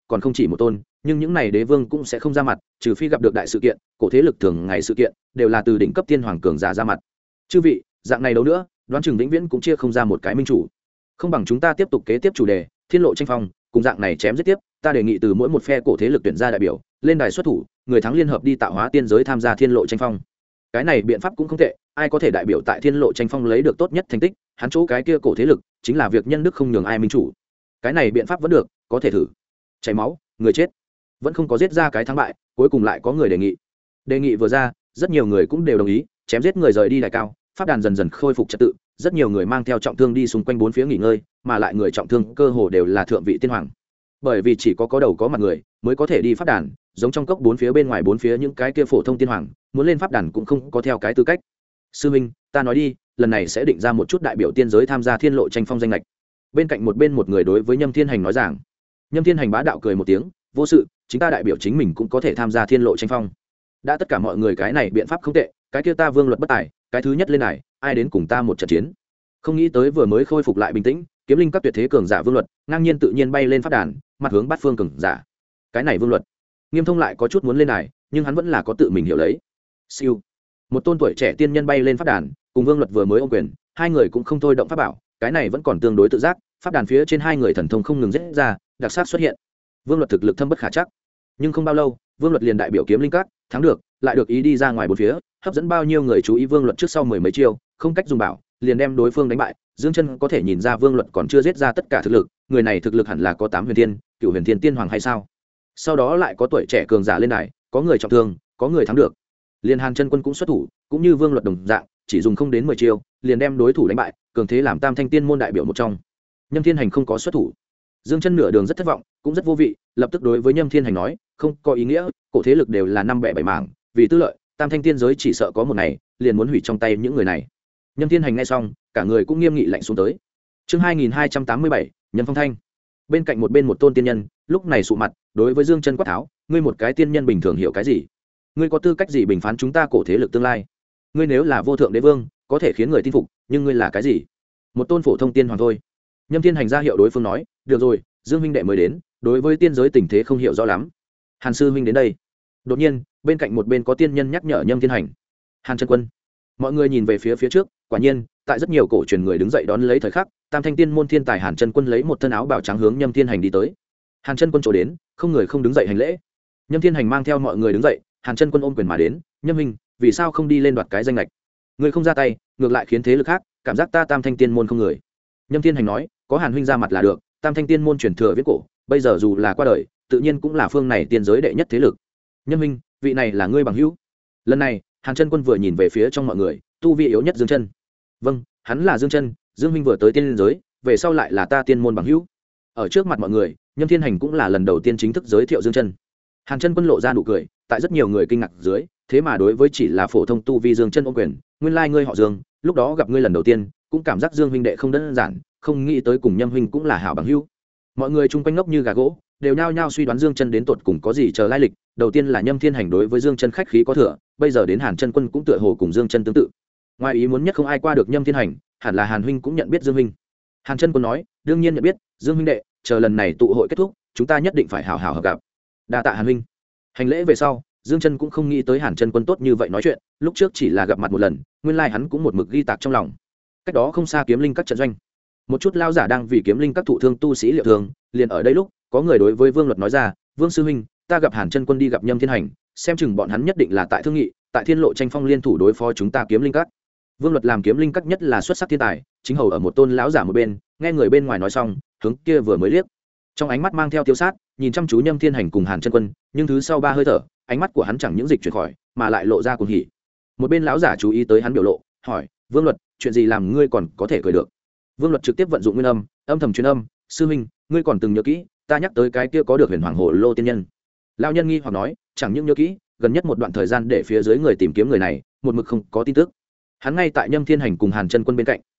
còn không chỉ một tôn, nhưng những này đế vương cũng sẽ không ra mặt, trừ phi gặp được đại sự kiện, cổ thế lực thường ngày sự kiện đều là từ đỉnh cấp tiên hoàng cường giả ra mặt. Chư vị, dạng này đâu nữa, đoán chừng vĩnh viễn cũng chia không ra một cái minh chủ. Không bằng chúng ta tiếp tục kế tiếp chủ đề, thiên lộ tranh phong, cùng dạng này chém giết tiếp, ta đề nghị từ mỗi một phe cổ thế lực tuyển ra đại biểu, lên đài xuất thủ, người thắng liên hợp đi tạo hóa tiên giới tham gia thiên lộ tranh phong. Cái này biện pháp cũng không tệ, ai có thể đại biểu tại thiên lộ tranh phong lấy được tốt nhất thành tích, hắn chỗ cái kia cổ thế lực chính là việc nhân đức không nhường ai minh chủ. Cái này biện pháp vẫn được, có thể thử. Chảy máu, người chết, vẫn không có giết ra cái thắng bại, cuối cùng lại có người đề nghị vừa ra, rất nhiều người cũng đều đồng ý, chém giết người rời đi đài cao, pháp đàn dần dần khôi phục trật tự, rất nhiều người mang theo trọng thương đi xung quanh bốn phía nghỉ ngơi, mà lại người trọng thương cơ hồ đều là thượng vị tiên hoàng, bởi vì chỉ có đầu có mặt người mới có thể đi pháp đàn, giống trong cốc bốn phía bên ngoài bốn phía những cái kia phổ thông tiên hoàng muốn lên pháp đàn cũng không có theo cái tư cách. Sư minh, ta nói đi, lần này sẽ định ra một chút đại biểu tiên giới tham gia thiên lộ tranh phong danh lệch. Bên cạnh một người đối với Nhâm Thiên Hành nói rằng. Nhâm Thiên Hành bá đạo cười một tiếng, vô sự, chính ta đại biểu chính mình cũng có thể tham gia thiên lộ tranh phong. Đã tất cả mọi người cái này biện pháp không tệ, cái kia ta Vương Luật bất tài, cái thứ nhất lên này, ai đến cùng ta một trận chiến. Không nghĩ tới vừa mới khôi phục lại bình tĩnh, kiếm linh các tuyệt thế cường giả Vương Luật ngang nhiên tự nhiên bay lên pháp đàn, mặt hướng bát phương cường giả. Cái này Vương Luật Nghiêm Thông lại có chút muốn lên này, nhưng hắn vẫn là có tự mình hiểu lấy. Siêu, một tôn tuổi trẻ tiên nhân bay lên pháp đàn, cùng Vương Luật vừa mới ôm quyền, hai người cũng không thôi động pháp bảo, cái này vẫn còn tương đối tự giác, pháp đàn phía trên hai người thần thông không ngừng rẽ ra, đặc sắc xuất hiện. Vương Luật thực lực thâm bất khả chắc, nhưng không bao lâu, Vương Luật liền đại biểu kiếm linh các thắng được, lại được ý đi ra ngoài bốn phía, hấp dẫn bao nhiêu người chú ý. Vương Luật trước sau mười mấy chiêu, không cách dùng bảo, liền đem đối phương đánh bại. Dương Chân có thể nhìn ra Vương Luật còn chưa giết ra tất cả thực lực, người này thực lực hẳn là có 8 huyền thiên, cửu huyền thiên tiên hoàng hay sao? Sau đó lại có tuổi trẻ cường giả lên đài, có người trọng thương, có người thắng được. Liên Hàn Chân Quân cũng xuất thủ, cũng như Vương Luật đồng dạng, chỉ dùng không đến 10 chiêu, liền đem đối thủ đánh bại, cường thế làm Tam Thanh Tiên môn đại biểu một trong. Nhâm Thiên Hành không có xuất thủ. Dương Chân nửa đường rất thất vọng, cũng rất vô vị, lập tức đối với Nhâm Thiên Hành nói, không có ý nghĩa, cổ thế lực đều là năm bẻ bảy mảng, vì tư lợi, Tam Thanh Tiên giới chỉ sợ có một ngày liền muốn hủy trong tay những người này. Nhâm Thiên Hành nghe xong, cả người cũng nghiêm nghị lạnh xuống tới. Chương 2287, Nhâm Phong Thanh. Bên cạnh một tôn tiên nhân, lúc này sụ mặt, đối với Dương Chân quát tháo, ngươi một cái tiên nhân bình thường hiểu cái gì? Ngươi có tư cách gì bình phán chúng ta cổ thế lực tương lai? Ngươi nếu là vô thượng đế vương, có thể khiến người tin phục, nhưng ngươi là cái gì? Một tôn phổ thông tiên hoàng thôi. Nhâm Thiên Hành ra hiệu đối phương nói, được rồi, Dương huynh đệ mới đến, đối với tiên giới tình thế không hiểu rõ lắm. Hàn sư huynh đến đây. Đột nhiên, bên cạnh một bên có tiên nhân nhắc nhở Nhâm Thiên Hành. Hàn Chân Quân. Mọi người nhìn về phía trước, quả nhiên, tại rất nhiều cổ truyền người đứng dậy đón lấy thời khắc, Tam Thanh Tiên môn thiên tài Hàn Chân Quân lấy một thân áo bào trắng hướng Nhâm Thiên Hành đi tới. Hàn Chân Quân chỗ đến, không người không đứng dậy hành lễ. Nhâm Thiên Hành mang theo mọi người đứng dậy, Hàn Chân Quân ôm quyền mà đến, "Nhâm huynh, vì sao không đi lên đoạt cái danh lệch? Người không ra tay, ngược lại khiến thế lực khác cảm giác ta Tam Thanh Tiên môn không người." Nhâm Thiên Hành nói, "Có Hàn huynh ra mặt là được, Tam Thanh Tiên môn truyền thừa viết cổ, bây giờ dù là qua đời, tự nhiên cũng là phương này tiên giới đệ nhất thế lực. Nhâm huynh, vị này là ngươi bằng hữu." Lần này, Hàn Chân Quân vừa nhìn về phía trong mọi người, tu vi yếu nhất Dương Chân. "Vâng, hắn là Dương Chân, Dương huynh vừa tới tiên giới, về sau lại là ta tiên môn bằng hữu." Ở trước mặt mọi người, Nhâm Thiên Hành cũng là lần đầu tiên chính thức giới thiệu Dương Chân. Hàn Chân Quân lộ ra nụ cười, tại rất nhiều người kinh ngạc dưới, thế mà đối với chỉ là phổ thông tu vi Dương Chân ôm quyền, "Nguyên lai ngươi họ Dương, lúc đó gặp ngươi lần đầu tiên, cũng cảm giác Dương huynh đệ không đơn giản, không nghĩ tới cùng Nhâm huynh cũng là hảo bằng hữu." Mọi người chung quanh ngốc như gà gỗ, đều nhao nhao suy đoán Dương Chân đến tột cùng có gì chờ lai lịch. Đầu tiên là Nhâm Thiên Hành đối với Dương Chân khách khí có thừa, bây giờ đến Hàn Chân Quân cũng tựa hồ cùng Dương Chân tương tự. Ngoài ý muốn nhất không ai qua được Nhâm Thiên Hành, hẳn là Hàn huynh cũng nhận biết Dương huynh. Hàn Chân Quân nói, "Đương nhiên nhận biết, Dương huynh đệ, chờ lần này tụ hội kết thúc, chúng ta nhất định phải hảo hảo hợp gặp." Đa tạ Hàn huynh. Hành lễ về sau, Dương Chân cũng không nghĩ tới Hàn Chân Quân tốt như vậy nói chuyện, lúc trước chỉ là gặp mặt một lần, nguyên lai hắn cũng một mực ghi tạc trong lòng. Cách đó không xa kiếm linh các trận doanh, một chút lao giả đang vì kiếm linh các thụ thương tu sĩ liệu thương, liền ở đây lúc, có người đối với Vương Luật nói ra, "Vương sư huynh, ta gặp Hàn Chân Quân đi gặp Nhâm Thiên Hành, xem chừng bọn hắn nhất định là tại thương nghị, tại thiên lộ tranh phong liên thủ đối phó chúng ta kiếm linh các." Vương Luật làm kiếm linh các nhất là xuất sắc thiên tài, chính hầu ở một tôn lão giả một bên, nghe người bên ngoài nói xong, hướng kia vừa mới liếc, trong ánh mắt mang theo tiêu sát, nhìn chăm chú Nhâm Thiên Hành cùng Hàn Chân Quân, nhưng thứ sau 3 hơi thở, ánh mắt của hắn chẳng những dịch chuyển khỏi, mà lại lộ ra cuồng hỉ. Một bên lão giả chú ý tới hắn biểu lộ, hỏi, "Vương Luật, chuyện gì làm ngươi còn có thể cười được?" Vương Luật trực tiếp vận dụng nguyên âm, âm thầm truyền âm, "Sư huynh, ngươi còn từng nhớ kỹ, ta nhắc tới cái kia có được huyền hoàng hồ lô tiên nhân?" Lão nhân nghi hoặc nói, "Chẳng những nhớ kỹ, gần nhất một đoạn thời gian để phía dưới người tìm kiếm người này, một mực không có tin tức." Hắn ngay tại Nhâm Thiên Hành cùng Hàn Chân Quân bên cạnh.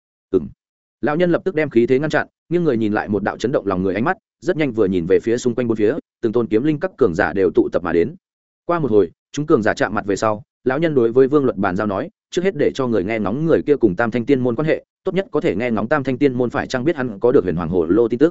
Lão nhân lập tức đem khí thế ngăn chặn, nghiêng người nhìn lại một đạo chấn động lòng người ánh mắt, rất nhanh vừa nhìn về phía xung quanh bốn phía, từng tôn kiếm linh các cường giả đều tụ tập mà đến. Qua một hồi, chúng cường giả chạm mặt về sau, lão nhân đối với Vương Luật bàn giao nói, trước hết để cho người nghe ngóng người kia cùng Tam Thanh Tiên môn quan hệ, tốt nhất có thể nghe ngóng Tam Thanh Tiên môn phải chăng biết hắn có được huyền hoàng hồ lô tin tức.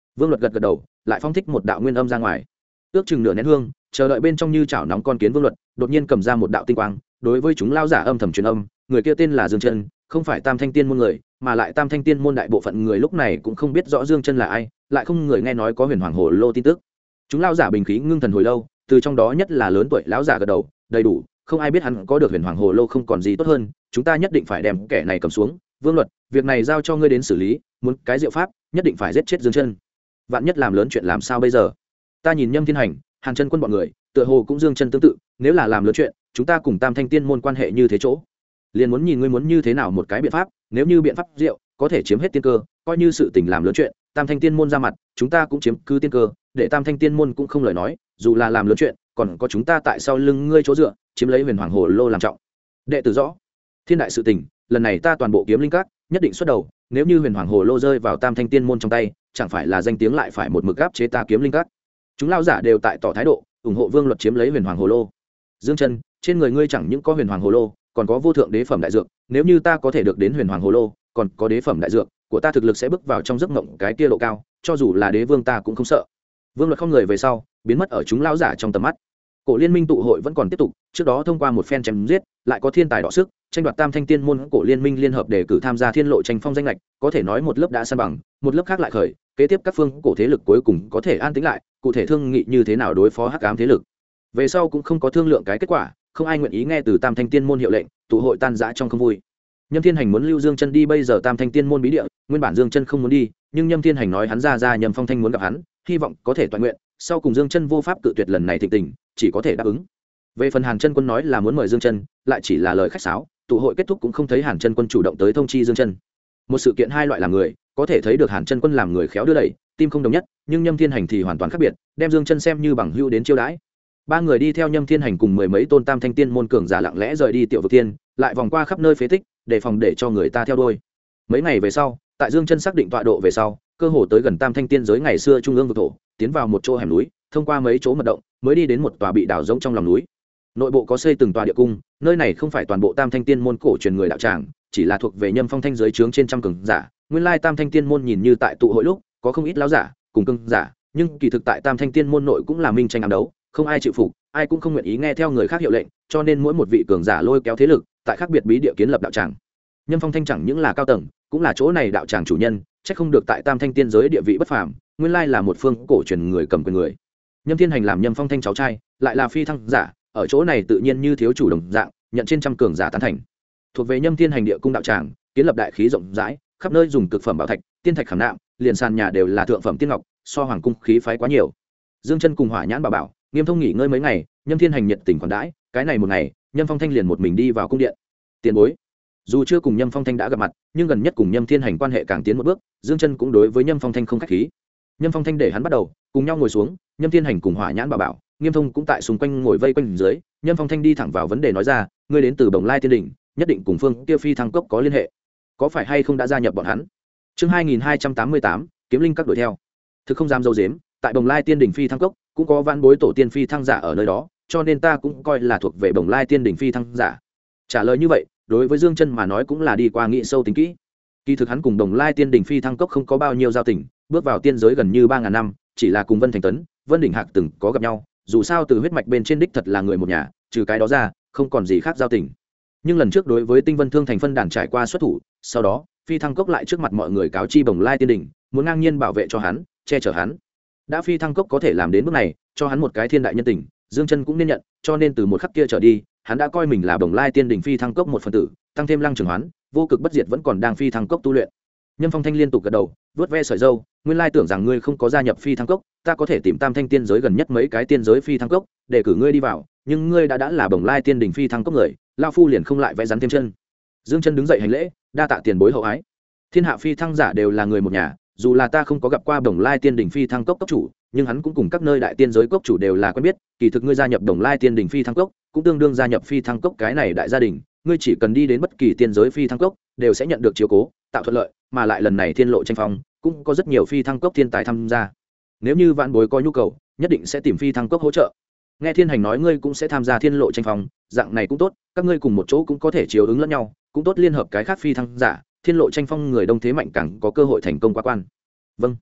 Vương Luật gật gật đầu, lại phong thích một đạo nguyên âm ra ngoài. Ước chừng nửa nén hương, chờ đợi bên trong như chảo nóng con kiến Vương Luật, đột nhiên cầm ra một đạo tinh quang, đối với chúng lao giả âm thầm truyền âm, người kia tên là Dương Chân, không phải Tam Thanh Tiên môn người, mà lại Tam Thanh Tiên môn đại bộ phận người lúc này cũng không biết rõ Dương Chân là ai, lại không người nghe nói có Huyền Hoàng Hồ Lô tin tức. Chúng lao giả bình khí ngưng thần hồi lâu, từ trong đó nhất là lớn tuổi lão giả gật đầu, đầy đủ, không ai biết hắn có được Huyền Hoàng Hồ Lô không còn gì tốt hơn, chúng ta nhất định phải đem kẻ này cầm xuống. Vương Luật, việc này giao cho ngươi đến xử lý, muốn cái diệu pháp, nhất định phải giết chết Dương Chân. Vạn nhất làm lớn chuyện làm sao bây giờ? Ta nhìn Nhâm Thiên Hành, Hàn Chân Quân bọn người, tựa hồ cũng Dương Chân tương tự, nếu là làm lớn chuyện, chúng ta cùng Tam Thanh Tiên môn quan hệ như thế chỗ, liền muốn nhìn ngươi muốn như thế nào một cái biện pháp, nếu như biện pháp diệu, có thể chiếm hết tiên cơ, coi như sự tình làm lớn chuyện, Tam Thanh Tiên môn ra mặt, chúng ta cũng chiếm cứ tiên cơ, để Tam Thanh Tiên môn cũng không lời nói, dù là làm lớn chuyện, còn có chúng ta tại sau lưng ngươi chỗ dựa, chiếm lấy Huyền Hoàng Hồ Lô làm trọng. Đệ tử rõ. Thiên đại sự tình, lần này ta toàn bộ Kiếm Linh Các nhất định xuất đầu, nếu như Huyền Hoàng Hồ Lô rơi vào Tam Thanh Tiên môn trong tay, chẳng phải là danh tiếng lại phải một mực áp chế ta Kiếm Linh Các. Chúng lao giả đều tại tỏ thái độ, ủng hộ Vương Luật chiếm lấy Huyền Hoàng Hồ Lô. Dương Chân, trên người ngươi chẳng những có Huyền Hoàng Hồ Lô, còn có vô thượng đế phẩm đại dược, nếu như ta có thể được đến Huyền Hoàng Hồ Lô, còn có đế phẩm đại dược, của ta thực lực sẽ bước vào trong giấc mộng cái kia độ cao, cho dù là đế vương ta cũng không sợ. Vương Luật không người về sau, biến mất ở chúng lao giả trong tầm mắt. Cổ Liên Minh tụ hội vẫn còn tiếp tục, trước đó thông qua một phen chém giết, lại có thiên tài đọ sức, tranh đoạt Tam Thanh Tiên môn Cổ Liên Minh liên hợp đề cử tham gia thiên lộ tranh phong danh lệch, có thể nói một lớp đã san bằng, một lớp khác lại khởi, kế tiếp các phương cổ thế lực cuối cùng có thể an tĩnh lại, cụ thể thương nghị như thế nào đối phó hắc ám thế lực. Về sau cũng không có thương lượng cái kết quả, không ai nguyện ý nghe từ Tam Thanh Tiên môn hiệu lệnh, tụ hội tan rã trong không vui. Nhâm Thiên Hành muốn lưu Dương Chân đi bây giờ Tam Thanh Tiên môn bí địa, nguyên bản Dương Chân không muốn đi, nhưng Nhâm Thiên Hành nói hắn ra Nhâm Phong Thanh muốn gặp hắn, hy vọng có thể toàn nguyện, sau cùng Dương Chân vô pháp cự tuyệt lần này thịnh tình, chỉ có thể đáp ứng. Về phần Hàn Chân Quân nói là muốn mời Dương Chân, lại chỉ là lời khách sáo, tụ hội kết thúc cũng không thấy Hàn Chân Quân chủ động tới thông chi Dương Chân. Một sự kiện hai loại làm người, có thể thấy được Hàn Chân Quân làm người khéo đưa đẩy, tim không đồng nhất, nhưng Nhâm Thiên Hành thì hoàn toàn khác biệt, đem Dương Chân xem như bằng hữu đến chiêu đãi. Ba người đi theo Nhâm Thiên Hành cùng mười mấy tôn Tam Thanh Tiên môn cường giả lặng lẽ rời đi Tiểu Vực Tiên, lại vòng qua khắp nơi phế tích, đề phòng để cho người ta theo đuôi. Mấy ngày về sau, tại Dương Chân xác định tọa độ về sau, cơ hồ tới gần Tam Thanh Tiên giới ngày xưa trung ương vực thổ, tiến vào một chỗ hẻm núi, thông qua mấy chỗ mật động, mới đi đến một tòa bị đào rỗng trong lòng núi. Nội bộ có xây từng tòa địa cung, nơi này không phải toàn bộ Tam Thanh Tiên môn cổ truyền người đạo tràng, chỉ là thuộc về Nhâm Phong Thanh giới trướng trên trăm cường giả. Nguyên lai Tam Thanh Tiên môn nhìn như tại tụ hội lúc, có không ít lão giả cùng cường giả, nhưng kỳ thực tại Tam Thanh Tiên môn nội cũng là minh tranh ám đấu, không ai chịu phục, ai cũng không nguyện ý nghe theo người khác hiệu lệnh, cho nên mỗi một vị cường giả lôi kéo thế lực, tại khác biệt bí địa kiến lập đạo tràng. Nhâm Phong Thanh chẳng những là cao tầng, cũng là chỗ này đạo tràng chủ nhân, chắc không được tại Tam Thanh Tiên giới địa vị bất phàm, nguyên lai là một phương cổ truyền người cầm quyền người. Nhâm Thiên Hành làm Nhâm Phong Thanh cháu trai, lại là phi thăng giả, ở chỗ này tự nhiên như thiếu chủ đồng dạng, nhận trên trăm cường giả tán thành. Thuộc về Nhâm Thiên Hành địa cung đạo tràng, kiến lập đại khí rộng rãi, khắp nơi dùng cực phẩm bảo thạch, tiên thạch khảm nạm, liền sàn nhà đều là thượng phẩm tiên ngọc, so hoàng cung khí phái quá nhiều. Dương Chân cùng Hỏa Nhãn bảo Nghiêm Thông nghỉ ngơi mấy ngày, Nhâm Thiên Hành nhiệt tình khoản đãi, cái này một ngày, Nhâm Phong Thanh liền một mình đi vào cung điện. Tiền bối, dù chưa cùng Nhâm Phong Thanh đã gặp mặt, nhưng gần nhất cùng Nhâm Thiên Hành quan hệ càng tiến một bước, Dương Chân cũng đối với Nhâm Phong Thanh không khách khí. Nhâm Phong Thanh để hắn bắt đầu, cùng nhau ngồi xuống, Nhâm Thiên Hành cùng Hỏa Nhãn bảo Nghiêm Thông cũng tại xung quanh ngồi vây quanh dưới. Nhâm Phong Thanh đi thẳng vào vấn đề nói ra, ngươi đến từ Bồng Lai Tiên đỉnh, nhất định cùng phương kia phi thăng cốc có liên hệ, có phải hay không đã gia nhập bọn hắn? Chương 2288, Kiếm Linh Các đuổi theo. Thực không dám dâu dếm, tại Bồng Lai Tiên đỉnh phi thăng cốc cũng có vạn bối tổ tiên phi thăng giả ở nơi đó, cho nên ta cũng coi là thuộc về Bồng Lai Tiên đỉnh phi thăng giả. Trả lời như vậy, đối với Dương Chân mà nói cũng là đi qua nghị sâu tính kỹ. Kỳ thực hắn cùng Bồng Lai Tiên đỉnh phi thăng cốc không có bao nhiêu giao tình, bước vào tiên giới gần như 3000 năm, chỉ là cùng Vân Thành Tấn, Vân Đỉnh Hạc từng có gặp nhau, dù sao từ huyết mạch bên trên đích thật là người một nhà, trừ cái đó ra, không còn gì khác giao tình. Nhưng lần trước đối với Tinh Vân Thương thành phân đàn trải qua xuất thủ, sau đó, phi thăng cốc lại trước mặt mọi người cáo chi Bồng Lai Tiên đỉnh, muốn ngang nhiên bảo vệ cho hắn, che chở hắn. Đã phi thăng cốc có thể làm đến bước này, cho hắn một cái thiên đại nhân tình, Dương Chân cũng nên nhận, cho nên từ một khắc kia trở đi, hắn đã coi mình là Bồng Lai Tiên đỉnh phi thăng cốc một phần tử, tăng thêm Lăng Trường Hoán, vô cực bất diệt vẫn còn đang phi thăng cốc tu luyện. Nhâm Phong Thanh liên tục gật đầu, vuốt ve sợi râu, nguyên lai tưởng rằng ngươi không có gia nhập phi thăng cốc, ta có thể tìm Tam Thanh tiên giới gần nhất mấy cái tiên giới phi thăng cốc, để cử ngươi đi vào, nhưng ngươi đã là Bồng Lai Tiên đỉnh phi thăng cốc người, lão phu liền không lại vẽ rắn thêm chân. Dương Chân đứng dậy hành lễ, đa tạ tiền bối hậu ái. Thiên hạ phi thăng giả đều là người một nhà, dù là ta không có gặp qua Bồng Lai Tiên đỉnh phi thăng cốc cốc chủ, nhưng hắn cũng cùng các nơi đại tiên giới cốc chủ đều là quen biết, kỳ thực ngươi gia nhập Bồng Lai Tiên đỉnh phi thăng cốc, cũng tương đương gia nhập phi thăng cốc cái này đại gia đình, ngươi chỉ cần đi đến bất kỳ tiên giới phi thăng cốc, đều sẽ nhận được chiếu cố, tạo thuận lợi, mà lại lần này thiên lộ tranh phong, cũng có rất nhiều phi thăng cốc thiên tài tham gia. Nếu như vạn bối có nhu cầu, nhất định sẽ tìm phi thăng cốc hỗ trợ. Nghe Thiên Hành nói ngươi cũng sẽ tham gia thiên lộ tranh phong, dạng này cũng tốt, các ngươi cùng một chỗ cũng có thể chiếu ứng lẫn nhau, cũng tốt liên hợp cái khác phi thăng giả, thiên lộ tranh phong người đông thế mạnh càng có cơ hội thành công qua quan. Vâng.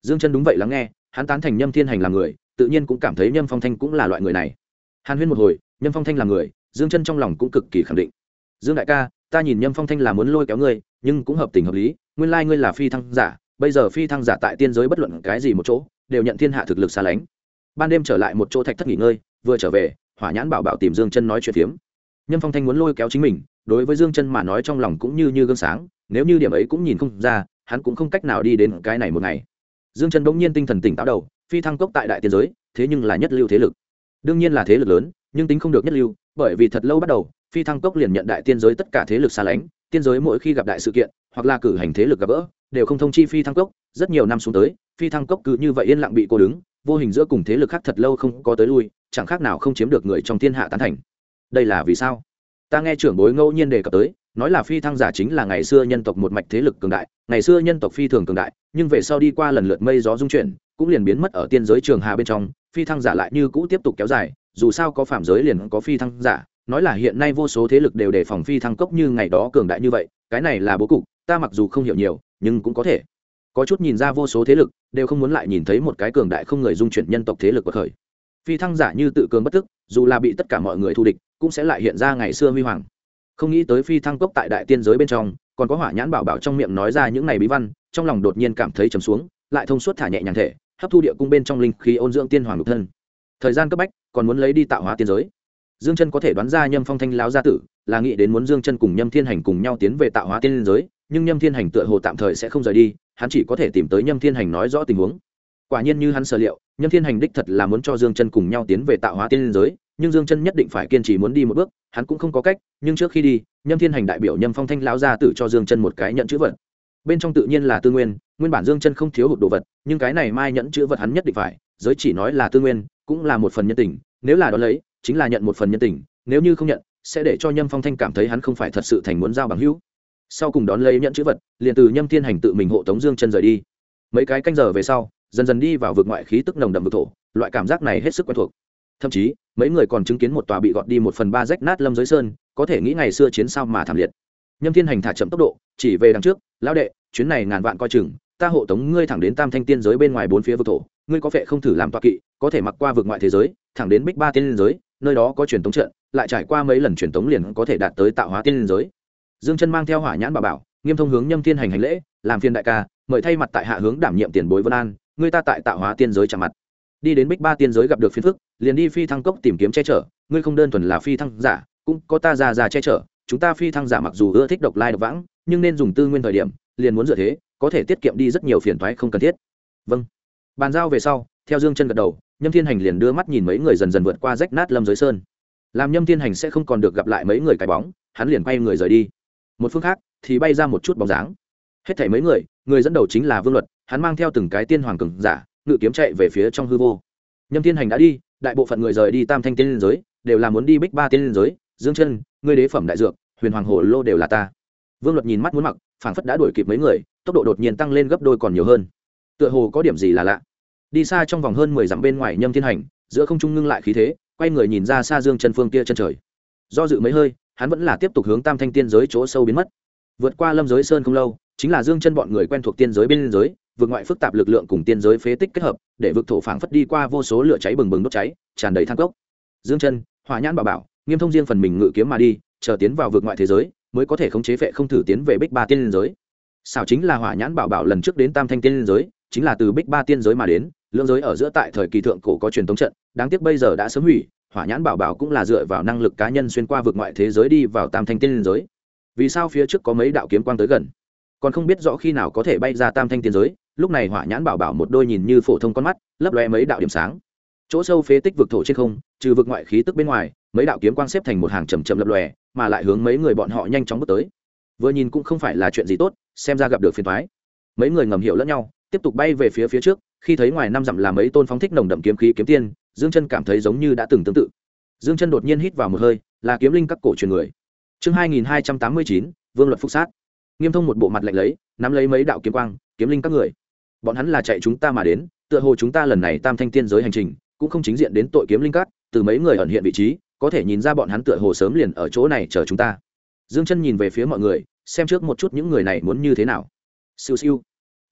Dương Chân đúng vậy lắng nghe, hắn tán thành Nhâm Thiên Hành là người, tự nhiên cũng cảm thấy Nhâm Phong Thanh cũng là loại người này. Hàn huyên một hồi, Nhâm Phong Thanh là người, Dương Chân trong lòng cũng cực kỳ khẳng định. Dương đại ca, ta nhìn Nhâm Phong Thanh là muốn lôi kéo ngươi, nhưng cũng hợp tình hợp lý, nguyên lai ngươi là phi thăng giả, bây giờ phi thăng giả tại tiên giới bất luận cái gì một chỗ, đều nhận thiên hạ thực lực xa lánh. Ban đêm trở lại một chỗ thạch thất nghỉ ngơi, vừa trở về, Hỏa Nhãn Bảo Bảo tìm Dương Chân nói chuyện phiếm. Nhâm Phong Thanh muốn lôi kéo chính mình, đối với Dương Chân mà nói trong lòng cũng như gương sáng, nếu như điểm ấy cũng nhìn không ra, hắn cũng không cách nào đi đến cái này một ngày. Dương Chân bỗng nhiên tinh thần tỉnh táo đầu, phi thăng cốc tại đại tiên giới, thế nhưng là nhất lưu thế lực. Đương nhiên là thế lực lớn, nhưng tính không được nhất lưu, bởi vì thật lâu bắt đầu, phi thăng cốc liền nhận đại tiên giới tất cả thế lực xa lánh, tiên giới mỗi khi gặp đại sự kiện, hoặc là cử hành thế lực gặp gỡ, đều không thông chi phi thăng cốc, rất nhiều năm xuống tới, phi thăng cốc cứ như vậy yên lặng bị cô đứng, vô hình giữa cùng thế lực khác thật lâu không có tới lui, chẳng khác nào không chiếm được người trong thiên hạ tán thành. Đây là vì sao? Ta nghe trưởng bối ngẫu nhiên đề cập tới, nói là phi thăng giả chính là ngày xưa nhân tộc một mạch thế lực cường đại, ngày xưa nhân tộc phi thường cường đại, nhưng về sau đi qua lần lượt mây gió dung chuyển, cũng liền biến mất ở tiên giới trường hà bên trong, phi thăng giả lại như cũ tiếp tục kéo dài, dù sao có phạm giới liền có phi thăng giả, nói là hiện nay vô số thế lực đều đề phòng phi thăng cốc như ngày đó cường đại như vậy, cái này là bố cục, ta mặc dù không hiểu nhiều, nhưng cũng có thể có chút nhìn ra vô số thế lực đều không muốn lại nhìn thấy một cái cường đại không người dung chuyển nhân tộc thế lực bậc khởi. Phi thăng giả như tự cường bất tức, dù là bị tất cả mọi người thù địch, cũng sẽ lại hiện ra ngày xưa huy hoàng. Không nghĩ tới phi thăng cốc tại đại tiên giới bên trong, còn có Hỏa Nhãn Bảo Bảo trong miệng nói ra những này bí văn, trong lòng đột nhiên cảm thấy trầm xuống, lại thông suốt thả nhẹ nhàng thể, hấp thu địa cung bên trong linh khí ôn dưỡng tiên hoàng lục thân. Thời gian cấp bách, còn muốn lấy đi tạo hóa tiên giới. Dương Chân có thể đoán ra Nhâm Phong Thanh láo gia tử là nghĩ đến muốn Dương Chân cùng Nhâm Thiên Hành cùng nhau tiến về tạo hóa tiên giới, nhưng Nhâm Thiên Hành tựa hồ tạm thời sẽ không rời đi, hắn chỉ có thể tìm tới Nhâm Thiên Hành nói rõ tình huống. Quả nhiên như hắn sở liệu, Nhâm Thiên Hành đích thật là muốn cho Dương Chân cùng nhau tiến về tạo hóa tiên giới, nhưng Dương Chân nhất định phải kiên trì muốn đi một bước, hắn cũng không có cách, nhưng trước khi đi, Nhâm Thiên Hành đại biểu Nhâm Phong Thanh lão gia tử cho Dương Chân một cái nhận chữ vật. Bên trong tự nhiên là tư nguyên, nguyên bản Dương Chân không thiếu hụt đồ vật, nhưng cái này mai nhẫn chữ vật hắn nhất định phải, giới chỉ nói là tư nguyên, cũng là một phần nhân tình, nếu là đón lấy, chính là nhận một phần nhân tình, nếu như không nhận, sẽ để cho Nhâm Phong Thanh cảm thấy hắn không phải thật sự thành muốn giao bằng hữu. Sau cùng đón lấy nhẫn chữ vật, liền từ Nhâm Thiên Hành tự mình hộ tống Dương Chân rời đi. Mấy cái canh giờ về sau, dần dần đi vào vực ngoại khí tức nồng đậm vực thổ, loại cảm giác này hết sức quen thuộc. Thậm chí, mấy người còn chứng kiến một tòa bị gọt đi 1/3 rách nát lâm giới sơn, có thể nghĩ ngày xưa chiến sao mà thảm liệt. Nhâm Thiên Hành thả chậm tốc độ, chỉ về đằng trước, lão đệ, chuyến này ngàn vạn coi chừng, ta hộ tống ngươi thẳng đến Tam Thanh tiên giới bên ngoài bốn phía vực thổ, ngươi có phệ không thử làm tọa kỵ, có thể mặc qua vực ngoại thế giới, thẳng đến Bích Ba tiên giới, nơi đó có truyền tống trận, lại trải qua mấy lần truyền tống liền có thể đạt tới tạo hóa tiên giới. Dương Chân mang theo Hỏa Nhãn Bảo Bảo, nghiêm thông hướng Nhâm Thiên Hành hành lễ, làm phiền đại ca, mời thay mặt tại hạ hướng đảm nhiệm tiền bối Vân An, ngươi ta tại tạo hóa tiên giới chạm mặt. Đi đến Bích Ba tiên giới gặp được phiền phức, liền đi phi thăng cốc tìm kiếm che chở, ngươi không đơn thuần là phi thăng giả, cũng có ta già che chở, chúng ta phi thăng giả mặc dù ưa thích độc lai độc vãng, nhưng nên dùng tư nguyên thời điểm, liền muốn dựa thế, có thể tiết kiệm đi rất nhiều phiền toái không cần thiết. Vâng. Bàn giao về sau, theo Dương Chân gật đầu, Nhâm Thiên Hành liền đưa mắt nhìn mấy người dần dần vượt qua rách nát lâm giới sơn. Làm Nhâm Thiên Hành sẽ không còn được gặp lại mấy người cái bóng, hắn liền quay người rời đi. Một phương khác thì bay ra một chút bóng dáng. Hết thảy mấy người dẫn đầu chính là Vương Luật, hắn mang theo từng cái tiên hoàng cường giả, ngự kiếm chạy về phía trong hư vô. Nhâm Thiên Hành đã đi, đại bộ phận người rời đi Tam Thanh tiên giới, đều là muốn đi Bích Ba tiên giới. Dương Chân, ngươi đế phẩm đại dược, Huyền Hoàng Hồ lô đều là ta. Vương Luật nhìn mắt muốn mặc, phảng phất đã đuổi kịp mấy người, tốc độ đột nhiên tăng lên gấp đôi còn nhiều hơn. Tựa hồ có điểm gì là lạ. Đi xa trong vòng hơn 10 dặm bên ngoài Nhâm Thiên Hành, giữa không trung ngưng lại khí thế, quay người nhìn ra xa Dương Chân phương kia chân trời. Do dự mấy hơi, hắn vẫn là tiếp tục hướng Tam Thanh tiên giới chỗ sâu biến mất. Vượt qua lâm giới sơn không lâu, chính là Dương Chân bọn người quen thuộc tiên giới bên giới, vượt ngoại phức tạp lực lượng cùng tiên giới phế tích kết hợp, để vực thổ phảng phất đi qua vô số lửa cháy bừng bừng đốt cháy, tràn đầy than cốc. Dương Chân, Hỏa Nhãn Bảo Bảo, nghiêm thông riêng phần mình ngự kiếm mà đi, chờ tiến vào vượt ngoại thế giới, mới có thể khống chế phệ không thử tiến về Bích Ba tiên giới. Sao chính là Hỏa Nhãn Bảo Bảo lần trước đến Tam Thanh tiên giới, chính là từ Bích Ba tiên giới mà đến, lưỡng giới ở giữa tại thời kỳ thượng cổ có truyền thống trận, đáng tiếc bây giờ đã sớm hủy. Hỏa Nhãn Bảo Bảo cũng là dựa vào năng lực cá nhân xuyên qua vượt ngoại thế giới đi vào Tam Thanh tiên giới. Vì sao phía trước có mấy đạo kiếm quang tới gần, còn không biết rõ khi nào có thể bay ra Tam Thanh tiên giới. Lúc này Hỏa Nhãn Bảo Bảo một đôi nhìn như phổ thông con mắt, lấp lóe mấy đạo điểm sáng. Chỗ sâu phế tích vực thổ trên không, trừ vực ngoại khí tức bên ngoài, mấy đạo kiếm quang xếp thành một hàng chậm chậm lập lòe, mà lại hướng mấy người bọn họ nhanh chóng bước tới. Vừa nhìn cũng không phải là chuyện gì tốt, xem ra gặp được phiền toái. Mấy người ngầm hiểu lẫn nhau, tiếp tục bay về phía trước. Khi thấy ngoài 5 dặm là mấy tôn phóng thích nồng đậm kiếm khí kiếm tiên, Dương Chân cảm thấy giống như đã từng tương tự. Dương Chân đột nhiên hít vào một hơi, là kiếm linh các cổ truyền người. Chương 2289, Vương Luật phục sát. Nghiêm thông một bộ mặt lạnh lấy, nắm lấy mấy đạo kiếm quang, kiếm linh các người. Bọn hắn là chạy chúng ta mà đến, tựa hồ chúng ta lần này Tam Thanh tiên giới hành trình, cũng không chính diện đến tội kiếm linh các, từ mấy người ẩn hiện vị trí, có thể nhìn ra bọn hắn tựa hồ sớm liền ở chỗ này chờ chúng ta. Dương Chân nhìn về phía mọi người, xem trước một chút những người này muốn như thế nào. Siêu siêu.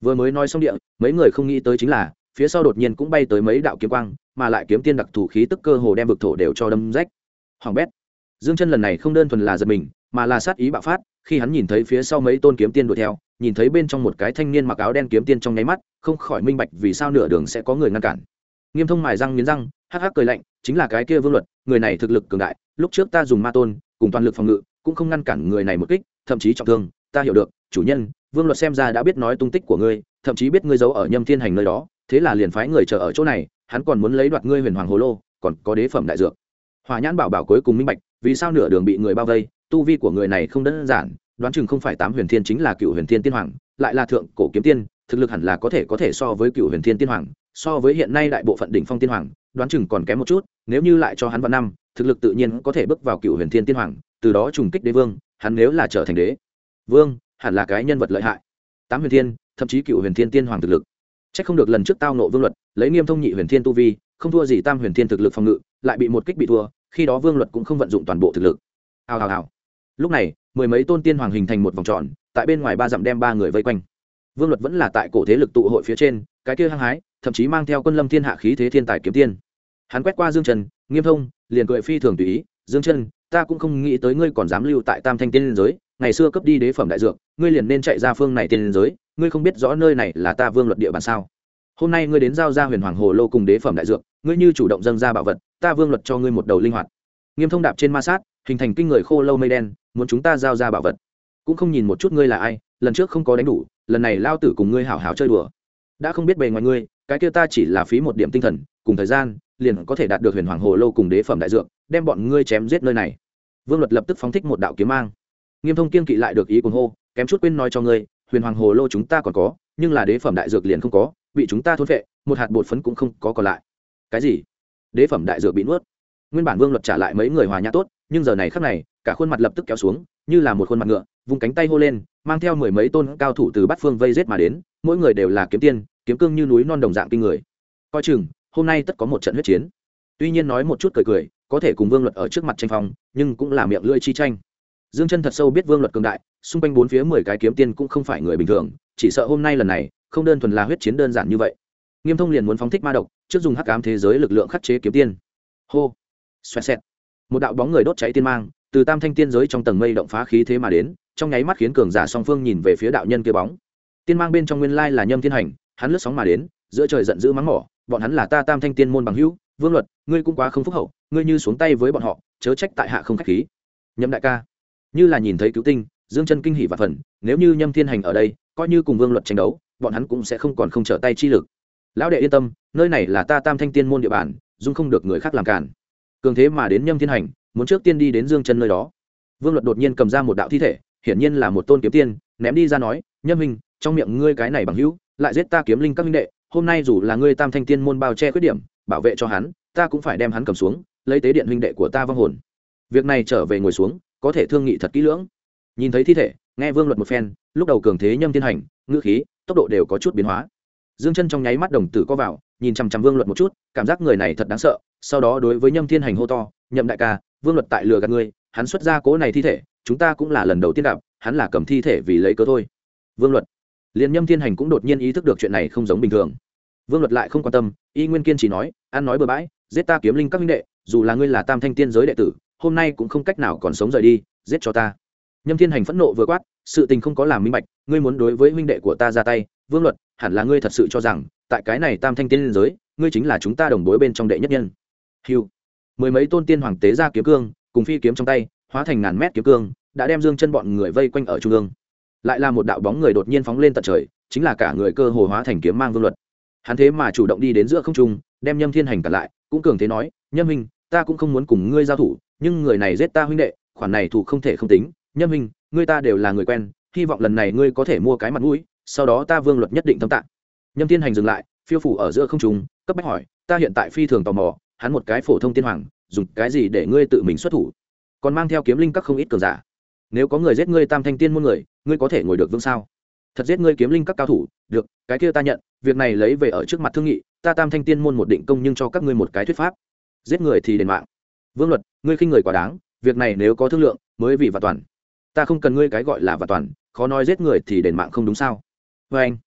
Vừa mới nói xong địa, mấy người không nghĩ tới chính là phía sau đột nhiên cũng bay tới mấy đạo kiếm quang, mà lại kiếm tiên đặc thù khí tức cơ hồ đem vực thổ đều cho đâm rách. Hoàng bét. Dương Chân lần này không đơn thuần là giật mình, mà là sát ý bạo phát, khi hắn nhìn thấy phía sau mấy tôn kiếm tiên đuổi theo, nhìn thấy bên trong một cái thanh niên mặc áo đen kiếm tiên trong nháy mắt, không khỏi minh bạch vì sao nửa đường sẽ có người ngăn cản. Nghiêm Thông mài răng nghiến răng, hắc hắc cười lạnh, chính là cái kia Vương Luật, người này thực lực cường đại, lúc trước ta dùng ma tôn, cùng toàn lực phòng ngự, cũng không ngăn cản người này một kích, thậm chí trọng thương, ta hiểu được, chủ nhân, Vương Luật xem ra đã biết nói tung tích của ngươi, thậm chí biết ngươi giấu ở Nhâm Thiên Hành nơi đó, thế là liền phái người chờ ở chỗ này, hắn còn muốn lấy đoạt ngươi Huyền Hoàng Hồ Lô, còn có đế phẩm đại dược. Hỏa Nhãn Bảo Bảo cuối cùng minh bạch, vì sao nửa đường bị người bao vây, tu vi của người này không đơn giản, đoán chừng không phải tám huyền thiên chính là cựu huyền thiên tiên hoàng, lại là thượng cổ kiếm tiên, thực lực hẳn là có thể so với cựu huyền thiên tiên hoàng, so với hiện nay đại bộ phận đỉnh phong tiên hoàng, đoán chừng còn kém một chút, nếu như lại cho hắn vào năm, thực lực tự nhiên có thể bước vào cựu huyền thiên tiên hoàng, từ đó trùng kích đế vương, hắn nếu là trở thành đế vương, hẳn là cái nhân vật lợi hại. Tám huyền thiên, thậm chí cựu huyền thiên tiên hoàng thực lực. Chắc không được lần trước tao nộ Vương Luật, lấy Nghiêm Thông nhị huyền thiên tu vi, không thua gì tam huyền thiên thực lực phòng ngự, lại bị một kích bị thua, khi đó Vương Luật cũng không vận dụng toàn bộ thực lực. Hào hào hào. Lúc này, mười mấy tôn tiên hoàng hình thành một vòng tròn, tại bên ngoài ba dặm đem ba người vây quanh. Vương Luật vẫn là tại cổ thế lực tụ hội phía trên, cái kia hăng hái, thậm chí mang theo quân lâm thiên hạ khí thế thiên tài kiếm tiên. Hắn quét qua Dương Trần, Nghiêm Thông, liền cười phi thường tùy ý, "Dương Trần, ta cũng không nghĩ tới ngươi còn dám lưu tại Tam Thanh tiên giới, ngày xưa cấp đi đế phẩm đại dược, ngươi liền nên chạy ra phương này tiên giới, ngươi không biết rõ nơi này là ta Vương Luật địa bàn sao? Hôm nay ngươi đến giao ra Huyền Hoàng Hồ Lô cùng đế phẩm đại dược, ngươi như chủ động dâng ra bảo vật, ta Vương Luật cho ngươi một đầu linh hoạt." Nghiêm Thông đạp trên ma sát, hình thành kinh người khô lâu mây đen, muốn chúng ta giao ra bảo vật, cũng không nhìn một chút ngươi là ai, lần trước không có đánh đủ, lần này lao tử cùng ngươi hảo hảo chơi đùa. Đã không biết bề ngoài ngươi, cái kia ta chỉ là phí một điểm tinh thần, cùng thời gian, liền có thể đạt được Huyền Hoàng Hồ Lô cùng đế phẩm đại dược, đem bọn ngươi chém giết nơi này. Vương Luật lập tức phóng thích một đạo kiếm mang. Nghiêm Thông kiên kỵ lại được ý cuồng hô, kém chút quên nói cho ngươi, Huyền Hoàng Hồ Lô chúng ta còn có, nhưng là đế phẩm đại dược liền không có, bị chúng ta thôn phệ, một hạt bột phấn cũng không có còn lại. Cái gì? Đế phẩm đại dược bị nuốt? Nguyên bản Vương Luật trả lại mấy người hòa nhã tốt, nhưng giờ này khắc này, cả khuôn mặt lập tức kéo xuống, như là một khuôn mặt ngựa, vung cánh tay hô lên, mang theo mười mấy tôn cao thủ từ bát phương vây giết mà đến, mỗi người đều là kiếm tiên, kiếm cương như núi non đồng dạng kinh người. Coi chừng, hôm nay tất có một trận huyết chiến. Tuy nhiên nói một chút cười cười, có thể cùng Vương Luật ở trước mặt tranh phong, nhưng cũng là miệng lưỡi chi tranh. Dương Chân thật sâu biết Vương Luật cường đại, xung quanh bốn phía 10 cái kiếm tiên cũng không phải người bình thường, chỉ sợ hôm nay lần này, không đơn thuần là huyết chiến đơn giản như vậy. Nghiêm Thông liền muốn phóng thích ma độc, trước dùng hắc ám thế giới lực lượng khắc chế kiếm tiên. Hô, xoẹt xẹt. Một đạo bóng người đốt cháy tiên mang, từ Tam Thanh tiên giới trong tầng mây động phá khí thế mà đến, trong nháy mắt khiến cường giả song phương nhìn về phía đạo nhân kia bóng. Tiên mang bên trong nguyên lai là Nhâm Thiên Hành, hắn lướt sóng mà đến, giữa trời giận dữ mắng mỏ, bọn hắn là ta Tam Thanh tiên môn bằng hữu, Vương Luật, ngươi cũng quá không phúc hậu, ngươi như xuống tay với bọn họ, chớ trách tại hạ không khách khí. Nhâm đại ca, như là nhìn thấy cứu tinh, Dương Chân kinh hỉ và phần, nếu như Nhâm Thiên Hành ở đây, coi như cùng Vương Luật tranh đấu, bọn hắn cũng sẽ không còn không trở tay chi lực. Lão đệ yên tâm, nơi này là ta Tam Thanh tiên môn địa bàn, dung không được người khác làm cản. Cường thế mà đến Nhâm Thiên Hành, muốn trước tiên đi đến Dương Chân nơi đó. Vương Luật đột nhiên cầm ra một đạo thi thể, hiển nhiên là một tôn kiếm tiên, ném đi ra nói, "Nhâm huynh, trong miệng ngươi cái này bằng hữu, lại giết ta kiếm linh các huynh đệ, hôm nay dù là ngươi Tam Thanh tiên môn bao che khuyết điểm, bảo vệ cho hắn, ta cũng phải đem hắn cầm xuống, lấy tế điện huynh đệ của ta vong hồn." Việc này trở về ngồi xuống, có thể thương nghị thật kỹ lưỡng. Nhìn thấy thi thể, nghe Vương Luật một phen, lúc đầu cường thế Nhâm Thiên Hành, ngữ khí, tốc độ đều có chút biến hóa. Dương Chân trong nháy mắt đồng tử co vào, nhìn chằm chằm Vương Luật một chút, cảm giác người này thật đáng sợ, sau đó đối với Nhâm Thiên Hành hô to, "Nhậm đại ca, Vương Luật tại lừa gạt ngươi, hắn xuất ra cố này thi thể, chúng ta cũng là lần đầu tiên gặp, hắn là cầm thi thể vì lấy cớ thôi." Vương Luật, liền Nhâm Thiên Hành cũng đột nhiên ý thức được chuyện này không giống bình thường. Vương Luật lại không quan tâm, y nguyên kiên chỉ nói, "Ăn nói bừa bãi, giết ta kiếm linh các huynh đệ, dù là ngươi là Tam Thanh tiên giới đệ tử, hôm nay cũng không cách nào còn sống rời đi, giết cho ta." Nhâm Thiên Hành phẫn nộ vừa quát, sự tình không có làm minh bạch, ngươi muốn đối với huynh đệ của ta ra tay, Vương Luật, hẳn là ngươi thật sự cho rằng, tại cái này Tam Thanh tiên giới, ngươi chính là chúng ta đồng đối bên trong đệ nhất nhân. Hưu. Mười mấy tôn tiên hoàng tế ra kiếm cương, cùng phi kiếm trong tay, hóa thành ngàn mét kiếm cương, đã đem Dương Chân bọn người vây quanh ở trung ương. Lại là một đạo bóng người đột nhiên phóng lên tận trời, chính là cả người cơ hồ hóa thành kiếm mang Vương Luật. Hắn thế mà chủ động đi đến giữa không trung, đem Nhâm Thiên Hành cản lại, cũng cường thế nói, "Nhâm huynh, ta cũng không muốn cùng ngươi giao thủ, nhưng người này giết ta huynh đệ, khoản này thủ không thể không tính. Nhâm huynh, ngươi ta đều là người quen, hy vọng lần này ngươi có thể mua cái mặt mũi, sau đó ta Vương Luật nhất định thâm tạng." Nhâm Thiên Hành dừng lại, phiêu phủ ở giữa không trung, cấp bách hỏi, "Ta hiện tại phi thường tò mò, hắn một cái phổ thông tiên hoàng, dùng cái gì để ngươi tự mình xuất thủ? Còn mang theo kiếm linh các không ít cường giả. Nếu có người giết ngươi Tam Thanh tiên môn người, ngươi có thể ngồi được vương sao? Thật giết ngươi kiếm linh các cao thủ, được, cái kia ta nhận, việc này lấy về ở trước mặt thương nghị, ta Tam Thanh tiên môn một định công nhưng cho các ngươi một cái thuyết pháp. Giết người thì đền mạng." Vương Luật, ngươi khinh người quá đáng, việc này nếu có thương lượng, mới vì và toàn. Ta không cần ngươi cái gọi là và toàn, khó nói giết người thì đền mạng không đúng sao? Và anh,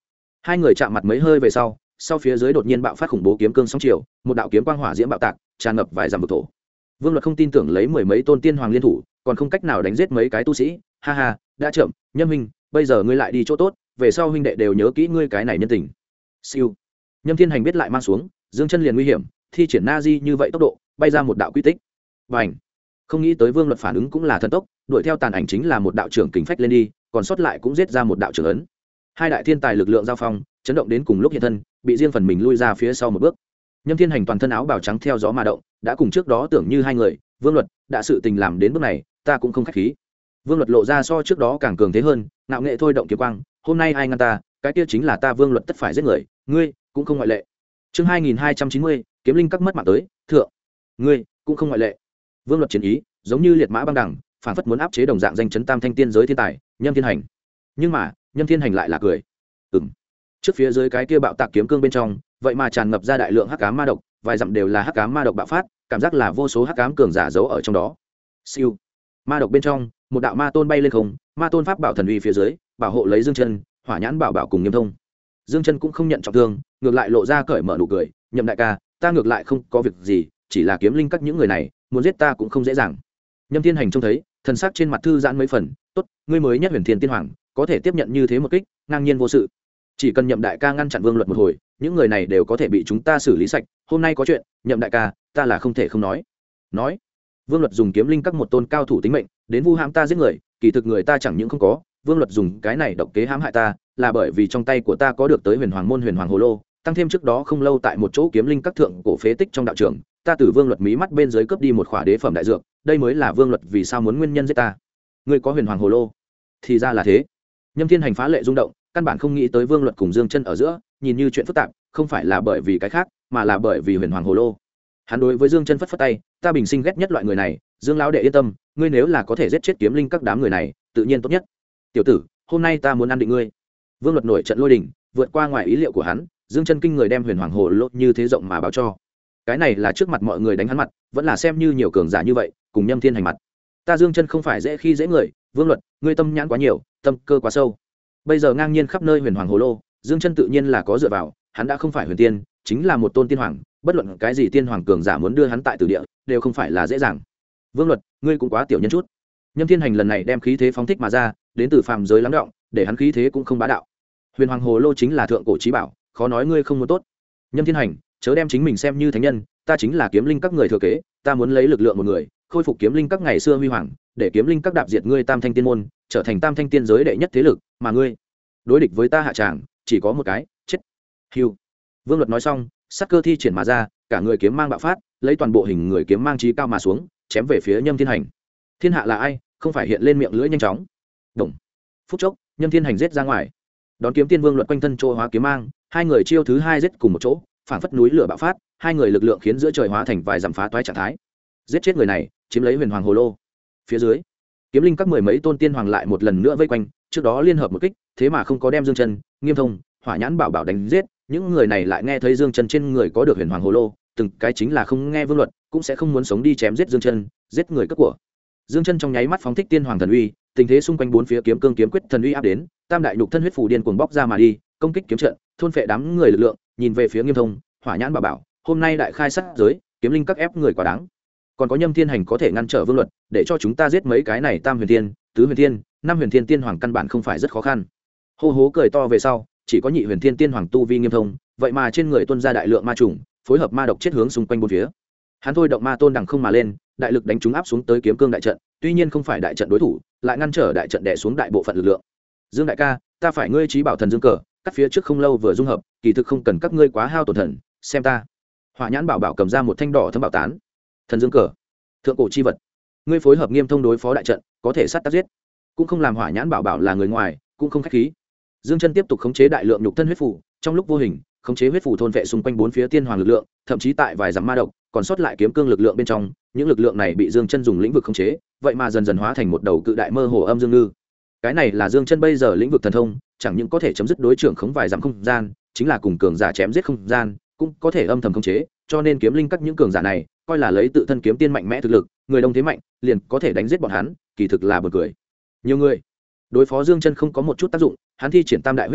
Hai người chạm mặt mấy hơi về sau phía dưới đột nhiên bạo phát khủng bố kiếm cương sóng chiều, một đạo kiếm quang hỏa diễm bạo tạc tràn ngập vài dặm vực thổ. Vương Luật không tin tưởng lấy mười mấy tôn tiên hoàng liên thủ còn không cách nào đánh giết mấy cái tu sĩ, ha ha, đã chậm, Nhâm huynh, bây giờ ngươi lại đi chỗ tốt, về sau huynh đệ đều nhớ kỹ ngươi cái này nhân tình. Siêu. Nhâm Thiên Hành biết lại mang xuống, dương chân liền nguy hiểm, thi triển na di như vậy tốc độ, bay ra một đạo quy tích. Bành. Không nghĩ tới Vương Luật phản ứng cũng là thần tốc, đuổi theo tàn ảnh chính là một đạo trưởng kình phách lên đi, còn sót lại cũng giết ra một đạo trưởng ấn. Hai đại thiên tài lực lượng giao phong, chấn động đến cùng lúc hiện thân, bị riêng phần mình lui ra phía sau một bước. Nhâm Thiên Hành toàn thân áo bào trắng theo gió mà động, đã cùng trước đó tưởng như hai người, Vương Luật, đã sự tình làm đến bước này, ta cũng không khách khí. Vương Luật lộ ra so trước đó càng cường thế hơn, ngạo nghệ thôi động kiếm quang, hôm nay ai ngăn ta, cái kia chính là ta Vương Luật tất phải giết người, ngươi cũng không ngoại lệ. Chương 2290, kiếm linh các mất mạng tới, thượng. Ngươi cũng không ngoại lệ. Vương Luật chiến ý, giống như liệt mã băng đẳng, phản phất muốn áp chế đồng dạng danh chấn tam thanh tiên giới thiên tài, Nhâm Thiên Hành. Nhưng mà, Nhâm Thiên Hành lại là cười. Trước phía dưới cái kia bạo tạc kiếm cương bên trong, vậy mà tràn ngập ra đại lượng hắc ám ma độc, vài dặm đều là hắc ám ma độc bạo phát, cảm giác là vô số hắc ám cường giả giấu ở trong đó. Siêu. Ma độc bên trong, một đạo ma tôn bay lên không, ma tôn pháp bảo thần uy phía dưới, bảo hộ lấy Dương Chân, Hỏa Nhãn bảo bảo cùng Nghiêm Thông. Dương Chân cũng không nhận trọng thương, ngược lại lộ ra cởi mở nụ cười, "Nhậm đại ca, ta ngược lại không có việc gì, chỉ là kiếm linh các những người này, muốn giết ta cũng không dễ dàng." Nhâm Thiên Hành trông thấy, thần sắc trên mặt thư giãn mấy phần, "Tốt, ngươi mới nhất Huyền Thiên Tiên Hoàng, có thể tiếp nhận như thế một kích, ngang nhiên vô sự. Chỉ cần Nhậm đại ca ngăn chặn Vương Luật một hồi, những người này đều có thể bị chúng ta xử lý sạch, hôm nay có chuyện, Nhậm đại ca, ta là không thể không nói." Nói, Vương Luật dùng kiếm linh các một tôn cao thủ tính mệnh, đến vu hãm ta giết người, kỳ thực người ta chẳng những không có, Vương Luật dùng cái này độc kế hãm hại ta, là bởi vì trong tay của ta có được tới Huyền Hoàng môn Huyền Hoàng Hồ Lô, tăng thêm trước đó không lâu tại một chỗ kiếm linh các thượng cổ phế tích trong đạo trường, ta từ Vương Luật mí mắt bên dưới cướp đi một khỏa đế phẩm đại dược, đây mới là Vương Luật vì sao muốn nguyên nhân giết ta. Ngươi có Huyền Hoàng Hồ Lô? Thì ra là thế. Nhâm Thiên Hành phá lệ rung động, căn bản không nghĩ tới Vương Luật cùng Dương Chân ở giữa, nhìn như chuyện phức tạp, không phải là bởi vì cái khác, mà là bởi vì Huyền Hoàng Hồ Lô. Hắn đối với Dương Chân phất phất tay, ta bình sinh ghét nhất loại người này, Dương lão đệ yên tâm, ngươi nếu là có thể giết chết kiếm linh các đám người này, tự nhiên tốt nhất. Tiểu tử, hôm nay ta muốn ăn định ngươi. Vương Luật nổi trận lôi đình, vượt qua ngoài ý liệu của hắn, Dương Chân kinh người đem Huyền Hoàng Hồ Lô như thế rộng mà báo cho. Cái này là trước mặt mọi người đánh hắn mặt, vẫn là xem như nhiều cường giả như vậy, cùng Nhâm Thiên Hành mặt. Ta Dương Chân không phải dễ khi dễ người, Vương Luật, ngươi tâm nhãn quá nhiều, tâm cơ quá sâu. Bây giờ ngang nhiên khắp nơi Huyền Hoàng Hồ Lô, Dương Chân tự nhiên là có dựa vào, hắn đã không phải huyền tiên, chính là một tôn tiên hoàng, bất luận cái gì tiên hoàng cường giả muốn đưa hắn tại tử địa, đều không phải là dễ dàng. Vương Luật, ngươi cũng quá tiểu nhân chút. Nhâm Thiên Hành lần này đem khí thế phóng thích mà ra, đến từ phàm giới lắng động, để hắn khí thế cũng không bá đạo. Huyền Hoàng Hồ Lô chính là thượng cổ chí bảo, khó nói ngươi không muốn tốt. Nhâm Thiên Hành, chớ đem chính mình xem như thánh nhân, ta chính là kiếm linh các người thừa kế, ta muốn lấy lực lượng một người, khôi phục kiếm linh các ngày xưa huy hoàng, để kiếm linh các đạp diệt ngươi Tam Thanh Tiên môn, trở thành Tam Thanh Tiên giới đệ nhất thế lực, mà ngươi đối địch với ta hạ tràng, chỉ có một cái, chết. Hưu. Vương Luật nói xong, sát cơ thi triển mà ra, cả người kiếm mang bạo phát, lấy toàn bộ hình người kiếm mang chí cao mà xuống, chém về phía Nhâm Thiên Hành. Thiên hạ là ai, không phải hiện lên miệng lưỡi nhanh chóng. Động. Phút chốc, Nhâm Thiên Hành giết ra ngoài. Đón kiếm tiên Vương Luật quanh thân trô hóa kiếm mang, hai người chiêu thứ hai giết cùng một chỗ, phản phất núi lửa bạo phát, hai người lực lượng khiến giữa trời hóa thành vài dặm phá toái trạng thái. Giết chết người này, chiếm lấy Huyền Hoàng Hồ Lô. Phía dưới, kiếm linh các mười mấy tôn tiên hoàng lại một lần nữa vây quanh, trước đó liên hợp một kích, thế mà không có đem Dương Chân, Nghiêm Thông, Hỏa Nhãn bảo bảo đánh giết, những người này lại nghe thấy Dương Chân trên người có được Huyền Hoàng Hồ Lô, từng cái chính là không nghe Vương Luật, cũng sẽ không muốn sống đi chém giết Dương Chân, giết người cướp của. Dương Chân trong nháy mắt phóng thích tiên hoàng thần uy, tình thế xung quanh bốn phía kiếm cương kiếm quyết thần uy áp đến, tam đại nhục thân huyết phù điên cuồng bóc ra mà đi, công kích kiếm trận, thôn phệ đám người lực lượng, nhìn về phía Nghiêm Thông, Hỏa Nhãn bảo bảo, hôm nay đại khai sát giới, kiếm linh các ép người quá đáng. Còn có Nhâm Thiên Hành có thể ngăn trở Vương Luật, để cho chúng ta giết mấy cái này Tam Huyền Thiên, Tứ Huyền Thiên, Năm Huyền Thiên tiên hoàng căn bản không phải rất khó khăn. Hô hố cười to về sau, chỉ có Nhị Huyền Thiên tiên hoàng tu vi Nghiêm Thông, vậy mà trên người tuôn ra đại lượng ma trùng, phối hợp ma độc chết hướng xung quanh bốn phía. Hắn thôi động ma tôn đằng không mà lên, đại lực đánh chúng áp xuống tới kiếm cương đại trận, tuy nhiên không phải đại trận đối thủ, lại ngăn trở đại trận đè xuống đại bộ phận lực lượng. Dương đại ca, ta phải ngươi trí bảo thần dương cờ, cắt phía trước không lâu vừa dung hợp, kỳ thực không cần các ngươi quá hao tổn thần, xem ta. Hỏa Nhãn bảo bảo cầm ra một thanh đỏ thâm bảo tán. Thần dương cờ, thượng cổ chi vật, ngươi phối hợp Nghiêm Thông đối phó đại trận, có thể sát tác giết, cũng không làm Hỏa Nhãn bảo bảo là người ngoài, cũng không khách khí. Dương Chân tiếp tục khống chế đại lượng nhục thân huyết phù, trong lúc vô hình khống chế huyết phù thôn vệ xung quanh bốn phía tiên hoàng lực lượng, thậm chí tại vài dặm ma độc còn sót lại kiếm cương lực lượng bên trong, những lực lượng này bị Dương Chân dùng lĩnh vực khống chế, vậy mà dần dần hóa thành một đầu cự đại mơ hồ âm dương ngư. Cái này là Dương Chân bây giờ lĩnh vực thần thông, chẳng những có thể chấm dứt đối trưởng khống vài dặm không gian, chính là cùng cường giả chém giết không gian, cũng có thể âm thầm khống chế, cho nên kiếm linh các những cường giả này, coi là lấy tự thân kiếm tiên mạnh mẽ thực lực, người đông thế mạnh, liền có thể đánh giết bọn hắn, kỳ thực là buồn cười. Nhiều người đối phó Dương Chân không có một chút tác dụng, hắn thi triển tam đại huyết phù,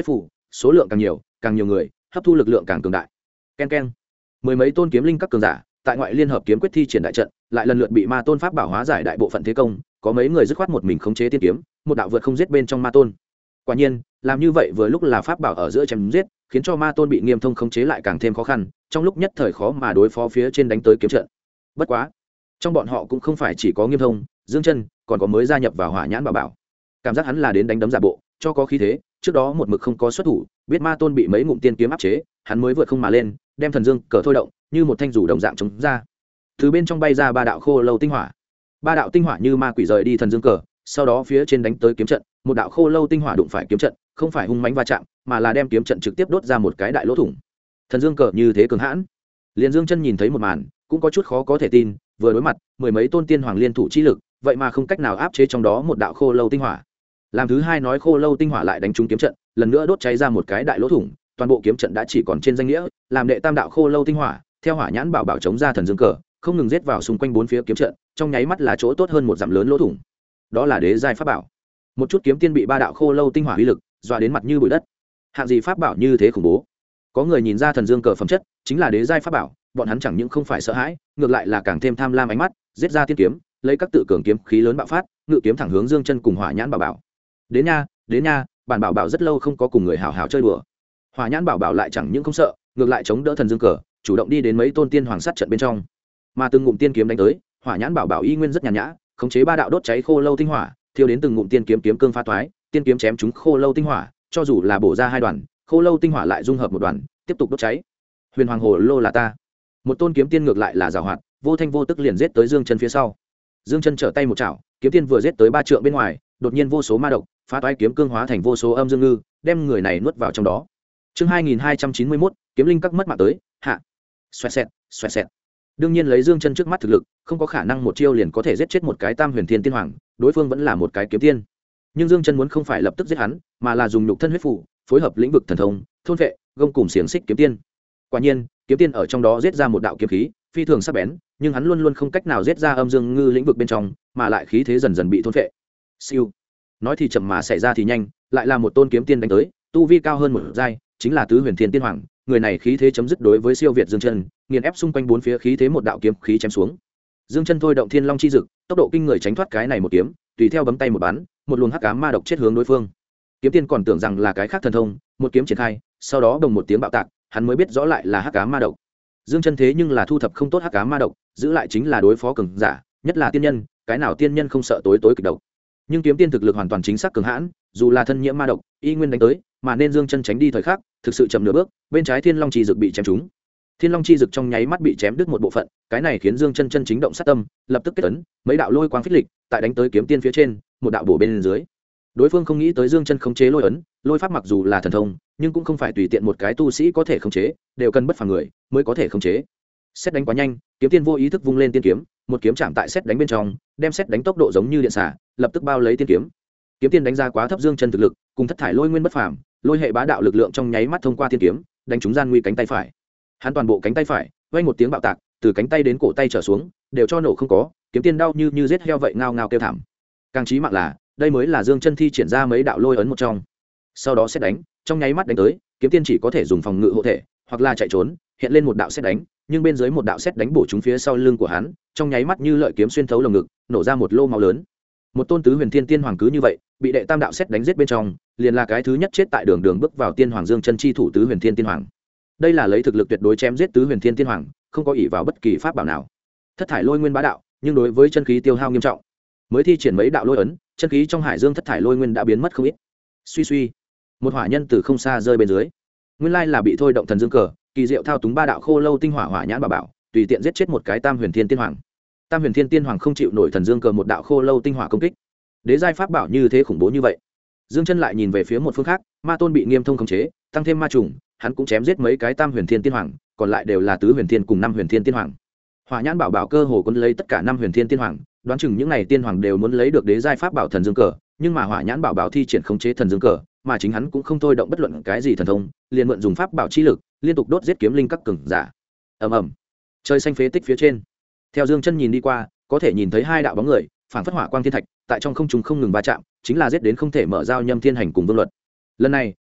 số lượng càng nhiều người hấp thu lực lượng càng cường đại. Ken ken, mười mấy tôn kiếm linh các cường giả tại ngoại liên hợp kiếm quyết thi triển đại trận, lại lần lượt bị ma tôn pháp bảo hóa giải đại bộ phận thế công, có mấy người dứt khoát một mình khống chế tiên kiếm, một đạo vượt không giết bên trong ma tôn. Quả nhiên, làm như vậy vừa lúc là pháp bảo ở giữa chém giết, khiến cho ma tôn bị Nghiêm Thông khống chế lại càng thêm khó khăn, trong lúc nhất thời khó mà đối phó phía trên đánh tới kiếm trận. Bất quá, trong bọn họ cũng không phải chỉ có Nghiêm Thông, Dương Chân, còn có mới gia nhập vào Hỏa Nhãn Bảo Bảo. Cảm giác hắn là đến đánh đấm giả bộ, cho có khí thế, trước đó một mực không có xuất thủ, biết ma tôn bị mấy ngụm tiên kiếm áp chế, hắn mới vượt không mà lên, đem thần dương cờ thôi động, như một thanh rủ đồng dạng chống ra. Từ bên trong bay ra ba đạo khô lâu tinh hỏa. Ba đạo tinh hỏa như ma quỷ rời đi thần dương cờ, sau đó phía trên đánh tới kiếm trận, một đạo khô lâu tinh hỏa đụng phải kiếm trận, không phải hung mãnh va chạm, mà là đem kiếm trận trực tiếp đốt ra một cái đại lỗ thủng. Thần dương cờ như thế cường hãn, liền Dương Chân nhìn thấy một màn, cũng có chút khó có thể tin, vừa đối mặt, mười mấy tôn tiên hoàng liên thủ chi lực, vậy mà không cách nào áp chế trong đó một đạo khô lâu tinh hỏa. Làm thứ hai nói khô lâu tinh hỏa lại đánh trúng kiếm trận, lần nữa đốt cháy ra một cái đại lỗ thủng, toàn bộ kiếm trận đã chỉ còn trên danh nghĩa, làm đệ tam đạo khô lâu tinh hỏa, theo Hỏa Nhãn Bảo Bảo chống ra thần dương cờ, không ngừng giết vào xung quanh bốn phía kiếm trận, trong nháy mắt là chỗ tốt hơn một dặm lớn lỗ thủng. Đó là đế giai pháp bảo. Một chút kiếm tiên bị ba đạo khô lâu tinh hỏa uy lực dọa đến mặt như bụi đất. Hạng gì pháp bảo như thế khủng bố? Có người nhìn ra thần dương cờ phẩm chất chính là đế giai pháp bảo, bọn hắn chẳng những không phải sợ hãi, ngược lại là càng thêm tham lam ánh mắt, giết ra tiên kiếm, lấy các tự cường kiếm khí lớn bạo phát, ngự kiếm thẳng hướng Dương Chân cùng Hỏa Nhãn Bảo Bảo. Đến nha, bản bảo bảo rất lâu không có cùng người hào hào chơi đùa. Hỏa Nhãn Bảo Bảo lại chẳng những không sợ, ngược lại chống đỡ thần dương cờ, chủ động đi đến mấy tôn tiên hoàng sát trận bên trong. Mà từng ngụm tiên kiếm đánh tới, Hỏa Nhãn Bảo Bảo y nguyên rất nhàn nhã, khống chế ba đạo đốt cháy khô lâu tinh hỏa, thiêu đến từng ngụm tiên kiếm kiếm cương pha toái, tiên kiếm chém trúng khô lâu tinh hỏa, cho dù là bổ ra hai đoàn, khô lâu tinh hỏa lại dung hợp một đoàn, tiếp tục đốt cháy. Huyền Hoàng Hồ Lô là ta. Một tôn kiếm tiên ngược lại là giàu hoạt, vô thanh vô tức liền giết tới Dương Chân phía sau. Dương Chân trở tay một chảo, kiếm tiên vừa giết tới ba trượng bên ngoài, đột nhiên vô số ma độc phá toái kiếm cương hóa thành vô số âm dương ngư, đem người này nuốt vào trong đó. Chương 2291, kiếm linh các mất mạng tới, hạ. Xoẹt xẹt. Đương nhiên lấy Dương Chân trước mắt thực lực, không có khả năng một chiêu liền có thể giết chết một cái Tam Huyền Thiên Tiên Hoàng, đối phương vẫn là một cái kiếm tiên. Nhưng Dương Chân muốn không phải lập tức giết hắn, mà là dùng nhục thân huyết phù, phối hợp lĩnh vực thần thông, thôn vệ, gông cùm xiềng xích kiếm tiên. Quả nhiên, kiếm tiên ở trong đó giết ra một đạo kiếm khí, phi thường sắc bén, nhưng hắn luôn luôn không cách nào giết ra âm dương ngư lĩnh vực bên trong, mà lại khí thế dần dần bị thôn vệ. Siêu. Nói thì chậm mà xảy ra thì nhanh, lại là một tôn kiếm tiên đánh tới, tu vi cao hơn một giai, chính là Tứ Huyền Thiên Tiên Hoàng, người này khí thế chấm dứt đối với siêu việt Dương Chân, nghiền ép xung quanh bốn phía khí thế một đạo kiếm khí chém xuống. Dương Chân thôi động Thiên Long chi dực, tốc độ kinh người tránh thoát cái này một kiếm, tùy theo bấm tay một bắn, một luồng hắc ám ma độc chết hướng đối phương. Kiếm tiên còn tưởng rằng là cái khác thần thông, một kiếm triển khai, sau đó đồng một tiếng bạo tạc, hắn mới biết rõ lại là hắc ám ma độc. Dương Chân thế nhưng là thu thập không tốt hắc ám ma độc, giữ lại chính là đối phó cường giả, nhất là tiên nhân, cái nào tiên nhân không sợ tối kịch độc. Nhưng kiếm tiên thực lực hoàn toàn chính xác cường hãn, dù là thân nhiễm ma độc, y nguyên đánh tới, mà nên Dương Chân tránh đi thời khắc, thực sự chậm nửa bước, bên trái Thiên Long chi dực bị chém trúng. Thiên Long chi dực trong nháy mắt bị chém đứt một bộ phận, cái này khiến Dương Chân chân chính động sát tâm, lập tức kết ấn, mấy đạo lôi quang phích lịch, tại đánh tới kiếm tiên phía trên, một đạo bổ bên dưới. Đối phương không nghĩ tới Dương Chân khống chế lôi ấn, lôi pháp mặc dù là thần thông, nhưng cũng không phải tùy tiện một cái tu sĩ có thể khống chế, đều cần bất phàm người mới có thể khống chế. Xét đánh quá nhanh, kiếm tiên vô ý thức vung lên tiên kiếm, một kiếm chạm tại xét đánh bên trong, đem xét đánh tốc độ giống như điện xả, lập tức bao lấy tiên kiếm. Kiếm tiên đánh ra quá thấp Dương Chân thực lực, cùng thất thải lôi nguyên bất phàm, lôi hệ bá đạo lực lượng trong nháy mắt thông qua tiên kiếm, đánh trúng gian nguy cánh tay phải. Hắn toàn bộ cánh tay phải, vang một tiếng bạo tạc, từ cánh tay đến cổ tay trở xuống, đều cho nổ không có, kiếm tiên đau như giết heo vậy ngao ngao kêu thảm. Càng chí mạng là, đây mới là Dương Chân thi triển ra mấy đạo lôi ấn một trong. Sau đó xét đánh, trong nháy mắt đánh tới, kiếm tiên chỉ có thể dùng phòng ngự hộ thể, hoặc là chạy trốn, hiện lên một đạo xét đánh, nhưng bên dưới một đạo xét đánh bổ trúng phía sau lưng của hắn, trong nháy mắt như lợi kiếm xuyên thấu lồng ngực, nổ ra một lô máu lớn. Một tôn Tứ Huyền Thiên Tiên Hoàng cứ như vậy, bị đệ tam đạo xét đánh giết bên trong, liền là cái thứ nhất chết tại đường bước vào Tiên Hoàng Dương Chân chi thủ Tứ Huyền Thiên Tiên Hoàng. Đây là lấy thực lực tuyệt đối chém giết Tứ Huyền Thiên Tiên Hoàng, không có ỷ vào bất kỳ pháp bảo nào. Thất thải lôi nguyên bá đạo, nhưng đối với chân khí tiêu hao nghiêm trọng. Mới thi triển mấy đạo lôi ấn, chân khí trong hải dương thất thải lôi nguyên đã biến mất không ít. Suy, một hỏa nhân từ không xa rơi bên dưới. Nguyên lai là bị thôi động thần dương cờ, kỳ diệu thao túng ba đạo khô lâu tinh hỏa Hỏa Nhãn Bảo Bảo, tùy tiện giết chết một cái Tam Huyền Thiên Tiên Hoàng. Tam Huyền Thiên Tiên Hoàng không chịu nổi thần dương cờ một đạo khô lâu tinh hỏa công kích. Đế giai pháp bảo như thế khủng bố như vậy. Dương Chân lại nhìn về phía một phương khác, ma tôn bị Nghiêm Thông khống chế, tăng thêm ma trùng, hắn cũng chém giết mấy cái Tam Huyền Thiên Tiên Hoàng, còn lại đều là Tứ Huyền Thiên cùng Năm Huyền Thiên Tiên Hoàng. Hỏa Nhãn Bảo Bảo cơ hồ cuốn lấy tất cả Năm Huyền Thiên Tiên Hoàng, đoán chừng những này tiên hoàng đều muốn lấy được đế giai pháp bảo thần dương cờ, nhưng mà Hỏa Nhãn Bảo Bảo thi triển khống chế thần dương cờ, mà chính hắn cũng không thôi động bất luận cái gì thần thông, liền mượn dùng pháp bảo chi lực, liên tục đốt giết kiếm linh các cường giả. Ầm ầm. Trời xanh phế tích phía trên. Theo Dương Chân nhìn đi qua, có thể nhìn thấy hai đạo bóng người, phảng phất hỏa quang thiên thạch, tại trong không trung không ngừng va chạm, chính là giết đến không thể mở giao Nhâm Thiên Hành cùng Vương Luật. Lần này,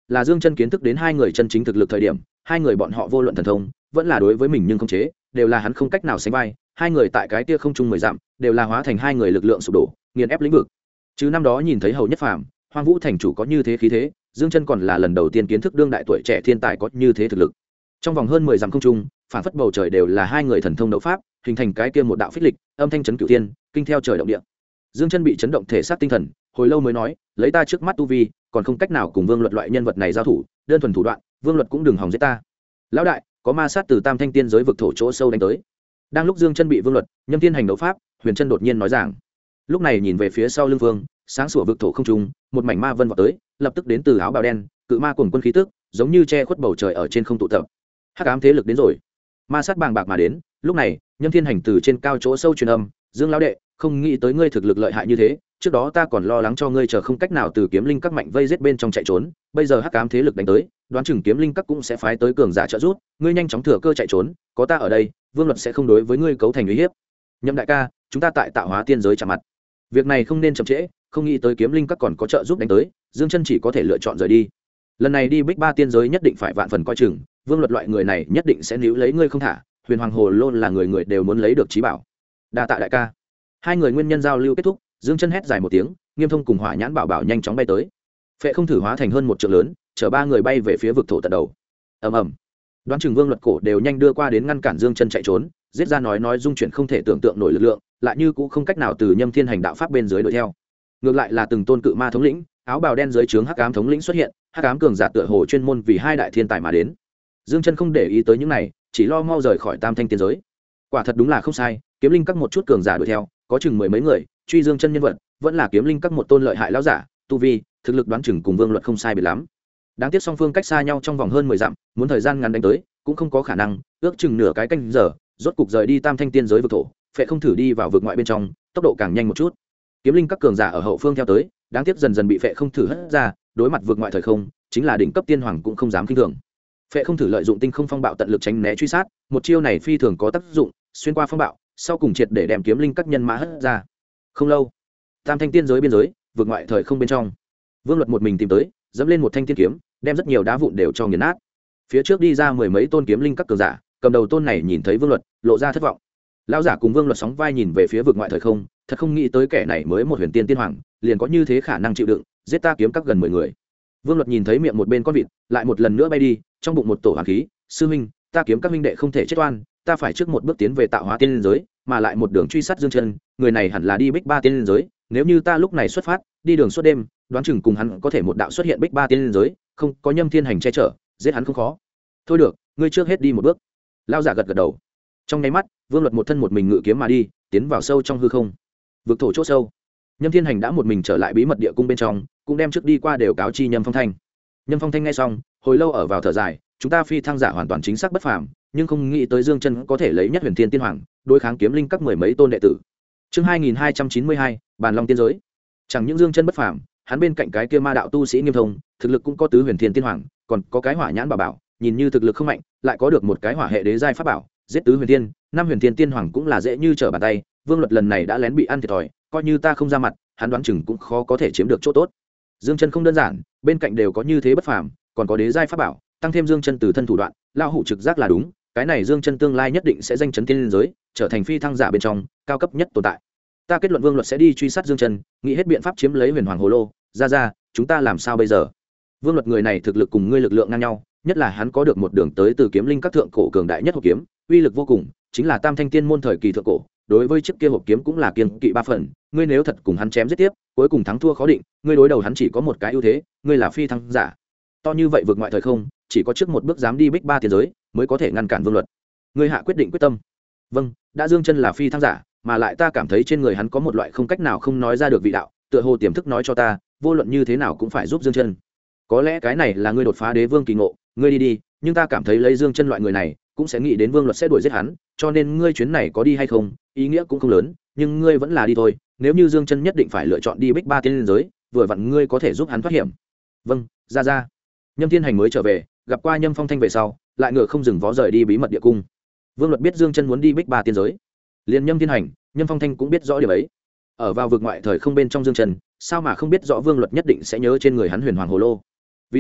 là Dương Chân kiến thức đến hai người chân chính thực lực thời điểm, hai người bọn họ vô luận thần thông vẫn là đối với mình nhưng không chế đều là hắn không cách nào sánh vai. Hai người tại cái kia không trung 10 dặm đều là hóa thành hai người lực lượng sụp đổ nghiền ép lĩnh vực. Chứ năm đó nhìn thấy Hầu Nhất Phàm, Hoang Vũ thành chủ có như thế khí thế, Dương Chân còn là lần đầu tiên kiến thức đương đại tuổi trẻ thiên tài có như thế thực lực. Trong vòng hơn 10 dặm không trung, phản phất bầu trời đều là hai người thần thông đấu pháp, hình thành cái kia một đạo phích lịch, âm thanh chấn cửu thiên, kinh theo trời động địa. Dương Chân bị chấn động thể xác tinh thần, hồi lâu mới nói, lấy ta trước mắt tu vi, còn không cách nào cùng Vương Luật loại nhân vật này giao thủ, đơn thuần thủ đoạn, Vương Luật cũng đừng hòng giết ta. Lão đại, có ma sát từ Tam Thanh tiên giới vực thổ chỗ sâu đánh tới. Đang lúc Dương Chân bị Vương Luật, Nhâm Thiên hành đấu pháp, Huyền Chân đột nhiên nói rằng, lúc này nhìn về phía sau lưng Vương, sáng sủa vực thổ không trung, một mảnh ma vân vọt tới, lập tức đến từ áo bào đen, cự ma cuồng quân khí tức, giống như che khuất bầu trời ở trên không tụ tập. Hắc ám thế lực đến rồi. Ma sát bàng bạc mà đến, lúc này, Nhâm Thiên hành từ trên cao chỗ sâu truyền âm, Dương lão đệ, không nghĩ tới ngươi thực lực lợi hại như thế, trước đó ta còn lo lắng cho ngươi chờ không cách nào từ kiếm linh các mạnh vây giết bên trong chạy trốn, bây giờ hắc ám thế lực đánh tới, đoán chừng kiếm linh các cũng sẽ phái tới cường giả trợ giúp, ngươi nhanh chóng thừa cơ chạy trốn, có ta ở đây, Vương Luật sẽ không đối với ngươi cấu thành uy hiếp. Nhâm đại ca, chúng ta tại Tạo Hóa tiên giới chạm mặt, việc này không nên chậm trễ, không nghĩ tới kiếm linh các còn có trợ giúp đánh tới, Dương Chân chỉ có thể lựa chọn rời đi. Lần này đi Bích Ba tiên giới nhất định phải vạn phần coi chừng, Vương Luật loại người này nhất định sẽ níu lấy ngươi không thả, Huyền Hoàng Hồ Lô là người người đều muốn lấy được trí bảo. Đa tạ đại ca. Hai người nguyên nhân giao lưu kết thúc, Dương Chân hét dài một tiếng, Nghiêm Thông cùng Hỏa Nhãn Bảo Bảo nhanh chóng bay tới. Phệ không thử hóa thành hơn một trượng lớn, chở ba người bay về phía vực thổ tận đầu. Ầm ầm. Đoán chừng Vương Luật cổ đều nhanh đưa qua đến ngăn cản Dương Chân chạy trốn, giết ra nói dung chuyển không thể tưởng tượng nổi lực lượng, lại như cũng không cách nào từ Nhâm Thiên hành đạo pháp bên dưới đuổi theo. Ngược lại là từng tôn cự ma thống lĩnh, áo bào đen dưới trướng Hắc Ám thống lĩnh xuất hiện, Hắc Ám cường giả tựa hồ chuyên môn vì hai đại thiên tài mà đến. Dương Chân không để ý tới những này, chỉ lo mau rời khỏi Tam Thanh tiên giới. Quả thật đúng là không sai, kiếm linh các một chút cường giả đuổi theo, có chừng mười mấy người, truy Dương Chân nhân vật, vẫn là kiếm linh các một tôn lợi hại lão giả, tu vi, thực lực đoán chừng cùng Vương Luật không sai biệt lắm. Đáng tiếc song phương cách xa nhau trong vòng hơn 10 dặm, muốn thời gian ngắn đánh tới, cũng không có khả năng, ước chừng nửa cái canh giờ, rốt cục rời đi Tam Thanh tiên giới vực thổ, Phệ không thử đi vào vực ngoại bên trong, tốc độ càng nhanh một chút. Kiếm linh các cường giả ở hậu phương theo tới, đáng tiếc dần dần bị Phệ không thử hất ra, đối mặt vực ngoại thời không, chính là đỉnh cấp tiên hoàng cũng không dám kinh thường. Phệ không thử lợi dụng tinh không phong bạo tận lực tránh né truy sát, một chiêu này phi thường có tác dụng, xuyên qua phong bạo, sau cùng triệt để đem kiếm linh các nhân mã hất ra. Không lâu, Tam Thanh tiên giới biên giới, vực ngoại thời không bên trong, Vương Luật một mình tìm tới, dẫm lên một thanh tiên kiếm, đem rất nhiều đá vụn đều cho nghiền nát. Phía trước đi ra mười mấy tôn kiếm linh các cường giả, cầm đầu tôn này nhìn thấy Vương Luật, lộ ra thất vọng. Lão giả cùng Vương Luật sóng vai nhìn về phía vực ngoại thời không, thật không nghĩ tới kẻ này mới một huyền tiên tiên hoàng, liền có như thế khả năng chịu đựng, giết ta kiếm các gần 10 người. Vương Luật nhìn thấy miệng một bên con vịt, lại một lần nữa bay đi, trong bụng một tổ hoàn khí, sư huynh, ta kiếm các huynh đệ không thể chết oan, ta phải trước một bước tiến về Tạo Hóa tiên giới, mà lại một đường truy sát Dương Chân, người này hẳn là đi Bích Ba tiên giới, nếu như ta lúc này xuất phát, đi đường suốt đêm, đoán chừng cùng hắn có thể một đạo xuất hiện Bích Ba tiên giới, không có Nhâm Thiên hành che chở, giết hắn không khó. Thôi được, ngươi trước hết đi một bước. Lão giả gật gật đầu. Trong nháy mắt, Vương Luật một thân một mình ngự kiếm mà đi, tiến vào sâu trong hư không. Vực thổ chỗ sâu, Nhâm Thiên hành đã một mình trở lại bí mật địa cung bên trong, cũng đem trước đi qua đều cáo chi Nhâm Phong Thanh. Nhâm Phong Thanh nghe xong, hồi lâu ở vào thở dài, chúng ta phi thăng giả hoàn toàn chính xác bất phàm, nhưng không nghĩ tới Dương Chân có thể lấy nhất huyền thiên tiên hoàng, đối kháng kiếm linh các mười mấy tôn đệ tử. Chương 2292, Bàn Long tiên giới. Chẳng những Dương Chân bất phàm, hắn bên cạnh cái kia ma đạo tu sĩ Nghiêm Thông, thực lực cũng có tứ huyền thiên tiên hoàng, còn có cái Hỏa Nhãn Bảo Bảo, nhìn như thực lực không mạnh, lại có được một cái hỏa hệ đế giai pháp bảo, giết tứ huyền thiên, năm huyền thiên tiên hoàng cũng là dễ như trở bàn tay. Vương Luật lần này đã lén bị ăn thiệt thòi, coi như ta không ra mặt, hắn đoán chừng cũng khó có thể chiếm được chỗ tốt. Dương Chân không đơn giản, bên cạnh đều có như thế bất phàm, còn có đế giai pháp bảo, tăng thêm Dương Chân từ thân thủ đoạn, lão hủ trực giác là đúng, cái này Dương Chân tương lai nhất định sẽ danh chấn tiên giới, trở thành phi thăng giả bên trong cao cấp nhất tồn tại. Ta kết luận Vương Luật sẽ đi truy sát Dương Chân, nghĩ hết biện pháp chiếm lấy Huyền Hoàng Hồ Lô, ra, chúng ta làm sao bây giờ? Vương Luật người này thực lực cùng ngươi lực lượng ngang nhau, nhất là hắn có được một đường tới từ kiếm linh các thượng cổ cường đại nhất hộp kiếm, uy lực vô cùng, chính là Tam Thanh tiên môn thời kỳ thượng cổ, đối với chiếc kia hộp kiếm cũng là kiêng kỵ ba phần, ngươi nếu thật cùng hắn chém giết tiếp, cuối cùng thắng thua khó định, ngươi đối đầu hắn chỉ có một cái ưu thế, ngươi là phi thăng giả. To như vậy vượt ngoại thời không, chỉ có trước một bước dám đi Bích Ba tiên giới, mới có thể ngăn cản Vương Luật. Ngươi hạ quyết định quyết tâm. Vâng, đã Dương Chân là phi thăng giả, mà lại ta cảm thấy trên người hắn có một loại không cách nào không nói ra được vị đạo, tựa hồ tiềm thức nói cho ta, vô luận như thế nào cũng phải giúp Dương Chân. Có lẽ cái này là ngươi đột phá đế vương kỳ ngộ, ngươi đi, nhưng ta cảm thấy lấy Dương Chân loại người này, cũng sẽ nghĩ đến Vương Luật sẽ đuổi giết hắn, cho nên ngươi chuyến này có đi hay không, ý nghĩa cũng không lớn, nhưng ngươi vẫn là đi thôi, nếu như Dương Chân nhất định phải lựa chọn đi Bích Ba tiên giới, vừa vặn ngươi có thể giúp hắn thoát hiểm. Vâng, ra. Nhâm Thiên hành mới trở về, gặp qua Nhâm Phong Thanh về sau, lại ngựa không dừng vó rời đi bí mật địa cung. Vương Luật biết Dương Chân muốn đi Bích Ba tiên giới, liền Nhâm Thiên hành, Nhâm Phong Thanh cũng biết rõ điều ấy. Ở vào vực ngoại thời không bên trong Dương Chân, sao mà không biết rõ Vương Luật nhất định sẽ nhớ trên người hắn Huyền Hoàng Hồ Lô. Vì thế,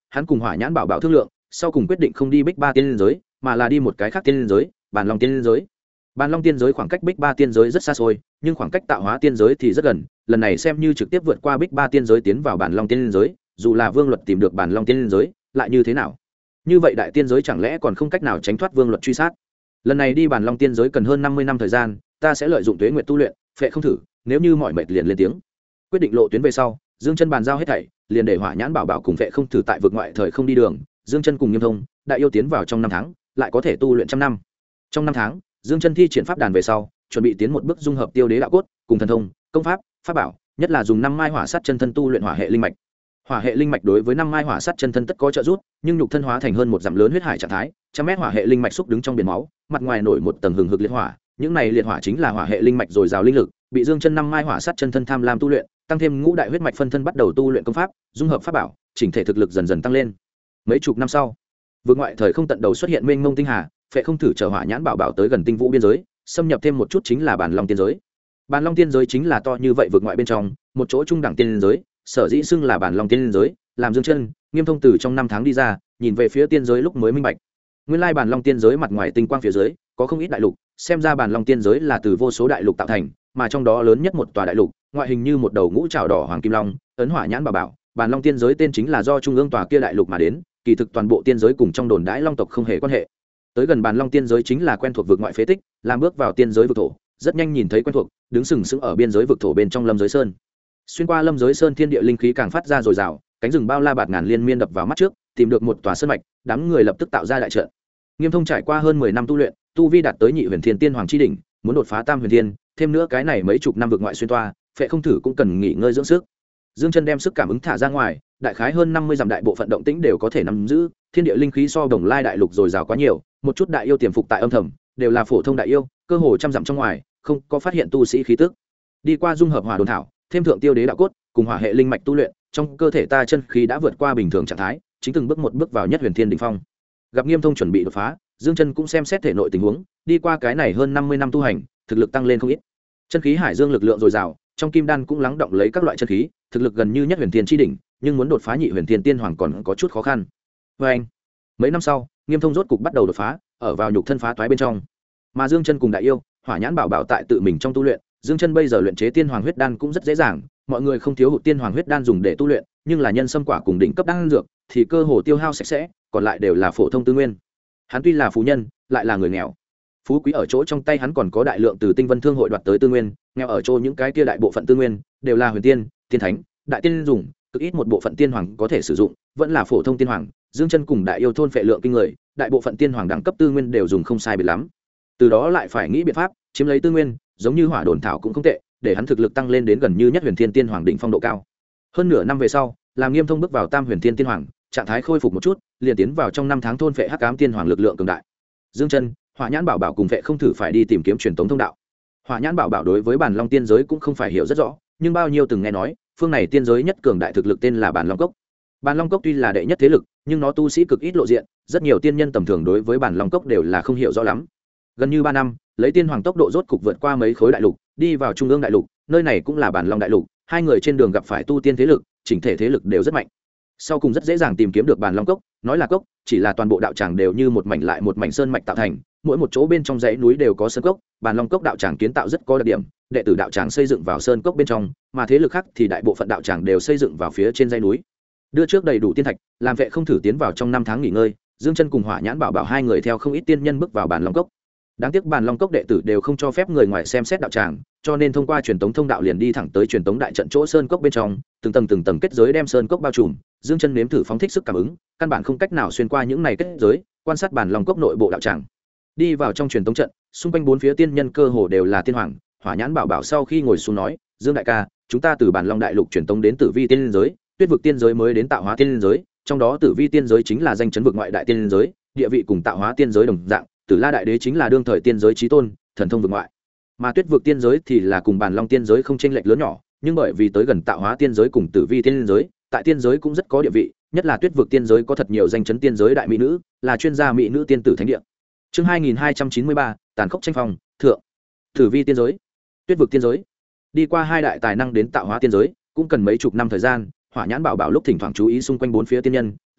hắn cùng Hỏa Nhãn Bảo Bảo thương lượng, sau cùng quyết định không đi Bích Ba tiên giới, mà là đi một cái khác tiên giới, Bàn Long tiên giới. Bàn Long tiên giới khoảng cách Bích Ba tiên giới rất xa xôi, nhưng khoảng cách Tạo Hóa tiên giới thì rất gần, lần này xem như trực tiếp vượt qua Bích Ba tiên giới tiến vào Bàn Long tiên giới, dù là Vương Luật tìm được Bàn Long tiên giới, lại như thế nào? Như vậy đại tiên giới chẳng lẽ còn không cách nào tránh thoát Vương Luật truy sát? Lần này đi Bàn Long tiên giới cần hơn 50 năm thời gian, ta sẽ lợi dụng tuế nguyệt tu luyện, phệ không thử, nếu như mọi mệt liền lên tiếng. Quyết định lộ tuyến về sau, Dương Chân bàn giao hết thảy, liền để Hỏa Nhãn Bảo Bảo cùng phệ không thử tại vực ngoại thời không đi đường, Dương Chân cùng Nghiêm Thông, đại yêu tiến vào trong 5 tháng, lại có thể tu luyện trăm năm. Trong 5 tháng, Dương Chân thi triển pháp đàn về sau, chuẩn bị tiến một bước dung hợp tiêu đế đạo cốt, cùng thần thông, công pháp, pháp bảo, nhất là dùng 5 mai hỏa sát chân thân tu luyện hỏa hệ linh mạch. Hỏa hệ linh mạch đối với 5 mai hỏa sát chân thân tất có trợ giúp, nhưng nhục thân hóa thành hơn một dặm lớn huyết hải trạng thái, trăm mét hỏa hệ linh mạch xúc đứng trong biển máu, mặt ngoài nổi một tầng hừng hực liệt hỏa, những này liệt hỏa chính là hỏa hệ linh mạch dồi dào linh lực, bị Dương Chân 5 mai hỏa sát chân thân tham lam tu luyện, tăng thêm ngũ đại huyết mạch phân thân bắt đầu tu luyện công pháp, dung hợp pháp bảo, chỉnh thể thực lực dần dần tăng lên. Mấy chục năm sau, vượt ngoại thời không tận đầu xuất hiện mênh mông tinh hà, phệ không thử chờ Hỏa Nhãn Bảo Bảo tới gần tinh vũ biên giới, xâm nhập thêm một chút chính là Bàn Long tiên giới. Bàn Long tiên giới chính là to như vậy vượt ngoại bên trong, một chỗ trung đẳng tiên giới, sở dĩ xưng là Bàn Long tiên giới, làm Dương Chân, Nghiêm Thông từ trong 5 tháng đi ra, nhìn về phía tiên giới lúc mới minh bạch. Nguyên lai Bàn Long tiên giới mặt ngoài tinh quang phía dưới, có không ít đại lục, xem ra Bàn Long tiên giới là từ vô số đại lục tạo thành, mà trong đó lớn nhất một tòa đại lục, ngoại hình như một đầu ngũ trảo đỏ hoàng kim long, ấn Hỏa Nhãn Bảo Bảo, Bàn Long tiên giới tên chính là do trung ương tòa kia đại lục mà đến, kỳ thực toàn bộ tiên giới cùng trong đồn đãi long tộc không hề quan hệ. Tới gần Bàn Long tiên giới chính là quen thuộc vực ngoại phế tích, làm bước vào tiên giới vực thổ, rất nhanh nhìn thấy quen thuộc, đứng sừng sững ở biên giới vực thổ bên trong Lâm Giới Sơn. Xuyên qua Lâm Giới Sơn, thiên địa linh khí càng phát ra dồi dào, cánh rừng bao la bạt ngàn liên miên đập vào mắt trước, tìm được một tòa sơn mạch, đám người lập tức tạo ra đại trận. Nghiêm Thông trải qua hơn 10 năm tu luyện, tu vi đạt tới Nhị Huyền Thiên Tiên Hoàng chi đỉnh, muốn đột phá Tam Huyền Thiên, thêm nữa cái này mấy chục năm vực ngoại xuyên toa, phệ không thử cũng cần nghỉ ngơi dưỡng sức. Dương Chân đem sức cảm ứng thả ra ngoài, đại khái hơn 50 dặm đại bộ phận động tĩnh đều có thể nắm giữ, thiên địa linh khí so Đồng Lai đại lục dồi dào quá nhiều, một chút đại yêu tiềm phục tại âm thầm, đều là phổ thông đại yêu, cơ hồ trăm dặm trong ngoài, không có phát hiện tu sĩ khí tức. Đi qua dung hợp hỏa đồn thảo, thêm thượng tiêu đế đạo cốt, cùng hỏa hệ linh mạch tu luyện, trong cơ thể ta chân khí đã vượt qua bình thường trạng thái, chính từng bước một bước vào Nhất Huyền Thiên đỉnh phong. Gặp Nghiêm Thông chuẩn bị đột phá, Dương Chân cũng xem xét thể nội tình huống, đi qua cái này hơn 50 năm tu hành, thực lực tăng lên không ít. Chân khí hải dương lực lượng dồi dào, trong kim đan cũng lắng động lấy các loại chân khí, thực lực gần như Nhất Huyền Thiên chi đỉnh, nhưng muốn đột phá Nhị Huyền Thiên Tiên Hoàng còn có chút khó khăn. Anh, mấy năm sau, Nghiêm Thông rốt cục bắt đầu đột phá, ở vào nhục thân phá toái bên trong. Mà Dương Chân cùng đại yêu, Hỏa Nhãn Bảo Bảo tại tự mình trong tu luyện, Dương Chân bây giờ luyện chế Tiên Hoàng huyết đan cũng rất dễ dàng, mọi người không thiếu hụt Tiên Hoàng huyết đan dùng để tu luyện, nhưng là nhân sâm quả cùng đỉnh cấp đan dược thì cơ hồ tiêu hao sạch sẽ, còn lại đều là phổ thông tư nguyên. Hắn tuy là phú nhân, lại là người nghèo. Phú quý ở chỗ trong tay hắn còn có đại lượng từ Tinh Vân Thương hội đoạt tới tư nguyên, nghèo ở chỗ những cái kia đại bộ phận tư nguyên đều là huyền tiên, tiên thánh, đại tiên dùng, cực ít một bộ phận tiên hoàng có thể sử dụng, vẫn là phổ thông tiên hoàng. Dương Chân cùng đại yêu thôn phệ lượng kinh người, đại bộ phận tiên hoàng đẳng cấp tư nguyên đều dùng không sai biệt lắm. Từ đó lại phải nghĩ biện pháp chiếm lấy tư nguyên, giống như hỏa đồn thảo cũng không tệ, để hắn thực lực tăng lên đến gần như Nhất Huyền Thiên Tiên Hoàng đỉnh phong độ cao. Hơn nửa năm về sau, làm Nghiêm Thông bước vào Tam Huyền Thiên Tiên Hoàng, trạng thái khôi phục một chút, liền tiến vào trong 5 tháng thôn phệ hắc ám tiên hoàng lực lượng cường đại. Dương Chân, Hỏa Nhãn Bảo Bảo cùng phệ không thử phải đi tìm kiếm truyền tống thông đạo. Hỏa Nhãn Bảo Bảo đối với Bàn Long tiên giới cũng không phải hiểu rất rõ, nhưng bao nhiêu từng nghe nói, phương này tiên giới nhất cường đại thực lực tên là Bàn Long Cốc. Bàn Long Cốc tuy là đệ nhất thế lực, nhưng nó tu sĩ cực ít lộ diện, rất nhiều tiên nhân tầm thường đối với Bàn Long Cốc đều là không hiểu rõ lắm. Gần như 3 năm, lấy tiên hoàng tốc độ rốt cục vượt qua mấy khối đại lục, đi vào trung ương đại lục, nơi này cũng là Bàn Long đại lục, hai người trên đường gặp phải tu tiên thế lực, chỉnh thể thế lực đều rất mạnh. Sau cùng rất dễ dàng tìm kiếm được Bàn Long Cốc, nói là cốc, chỉ là toàn bộ đạo tràng đều như một mảnh lại một mảnh sơn mạch tạo thành, mỗi một chỗ bên trong dãy núi đều có sơn cốc, Bàn Long Cốc đạo tràng kiến tạo rất có đặc điểm, đệ tử đạo tràng xây dựng vào sơn cốc bên trong, mà thế lực khác thì đại bộ phận đạo tràng đều xây dựng vào phía trên dãy núi. Đưa trước đầy đủ tiên thạch, làm vệ không thử tiến vào trong 5 tháng nghỉ ngơi, Dương Chân cùng Hỏa Nhãn Bảo Bảo hai người theo không ít tiên nhân bước vào Bàn Long Cốc. Đáng tiếc Bàn Long Cốc đệ tử đều không cho phép người ngoài xem xét đạo tràng, cho nên thông qua truyền tống thông đạo liền đi thẳng tới truyền tống đại trận chỗ sơn cốc bên trong, từng tầng kết giới đem sơn cốc bao trùm. Dương Chân nếm thử phóng thích sức cảm ứng, căn bản không cách nào xuyên qua những này kết giới, quan sát Bàn Long Cốc nội bộ đạo tràng. Đi vào trong truyền tống trận, xung quanh bốn phía tiên nhân cơ hồ đều là tiên hoàng. Hỏa Nhãn Bảo Bảo sau khi ngồi xuống nói, Dương đại ca, chúng ta từ Bàn Long đại lục truyền tống đến Tử Vi tiên giới, Tuyết vực tiên giới mới đến Tạo Hóa tiên giới, trong đó Tử Vi tiên giới chính là danh chấn vực ngoại đại tiên giới, địa vị cùng Tạo Hóa tiên giới đồng dạng. Tử La đại đế chính là đương thời tiên giới chí tôn, thần thông vực ngoại. Mà Tuyết vực tiên giới thì là cùng Bàn Long tiên giới không chênh lệch lớn nhỏ, nhưng bởi vì tới gần Tạo Hóa tiên giới cùng Tử Vi tiên giới, tại tiên giới cũng rất có địa vị, nhất là Tuyết vực tiên giới có thật nhiều danh chấn tiên giới đại mỹ nữ, là chuyên gia mỹ nữ tiên tử thánh địa. Chương 2293, tàn khốc tranh phong, thượng. Tử Vi tiên giới, Tuyết vực tiên giới. Đi qua hai đại tài năng đến Tạo Hóa tiên giới, cũng cần mấy chục năm thời gian. Hỏa Nhãn Bảo Bảo lúc thỉnh thoảng chú ý xung quanh bốn phía tiên nhân,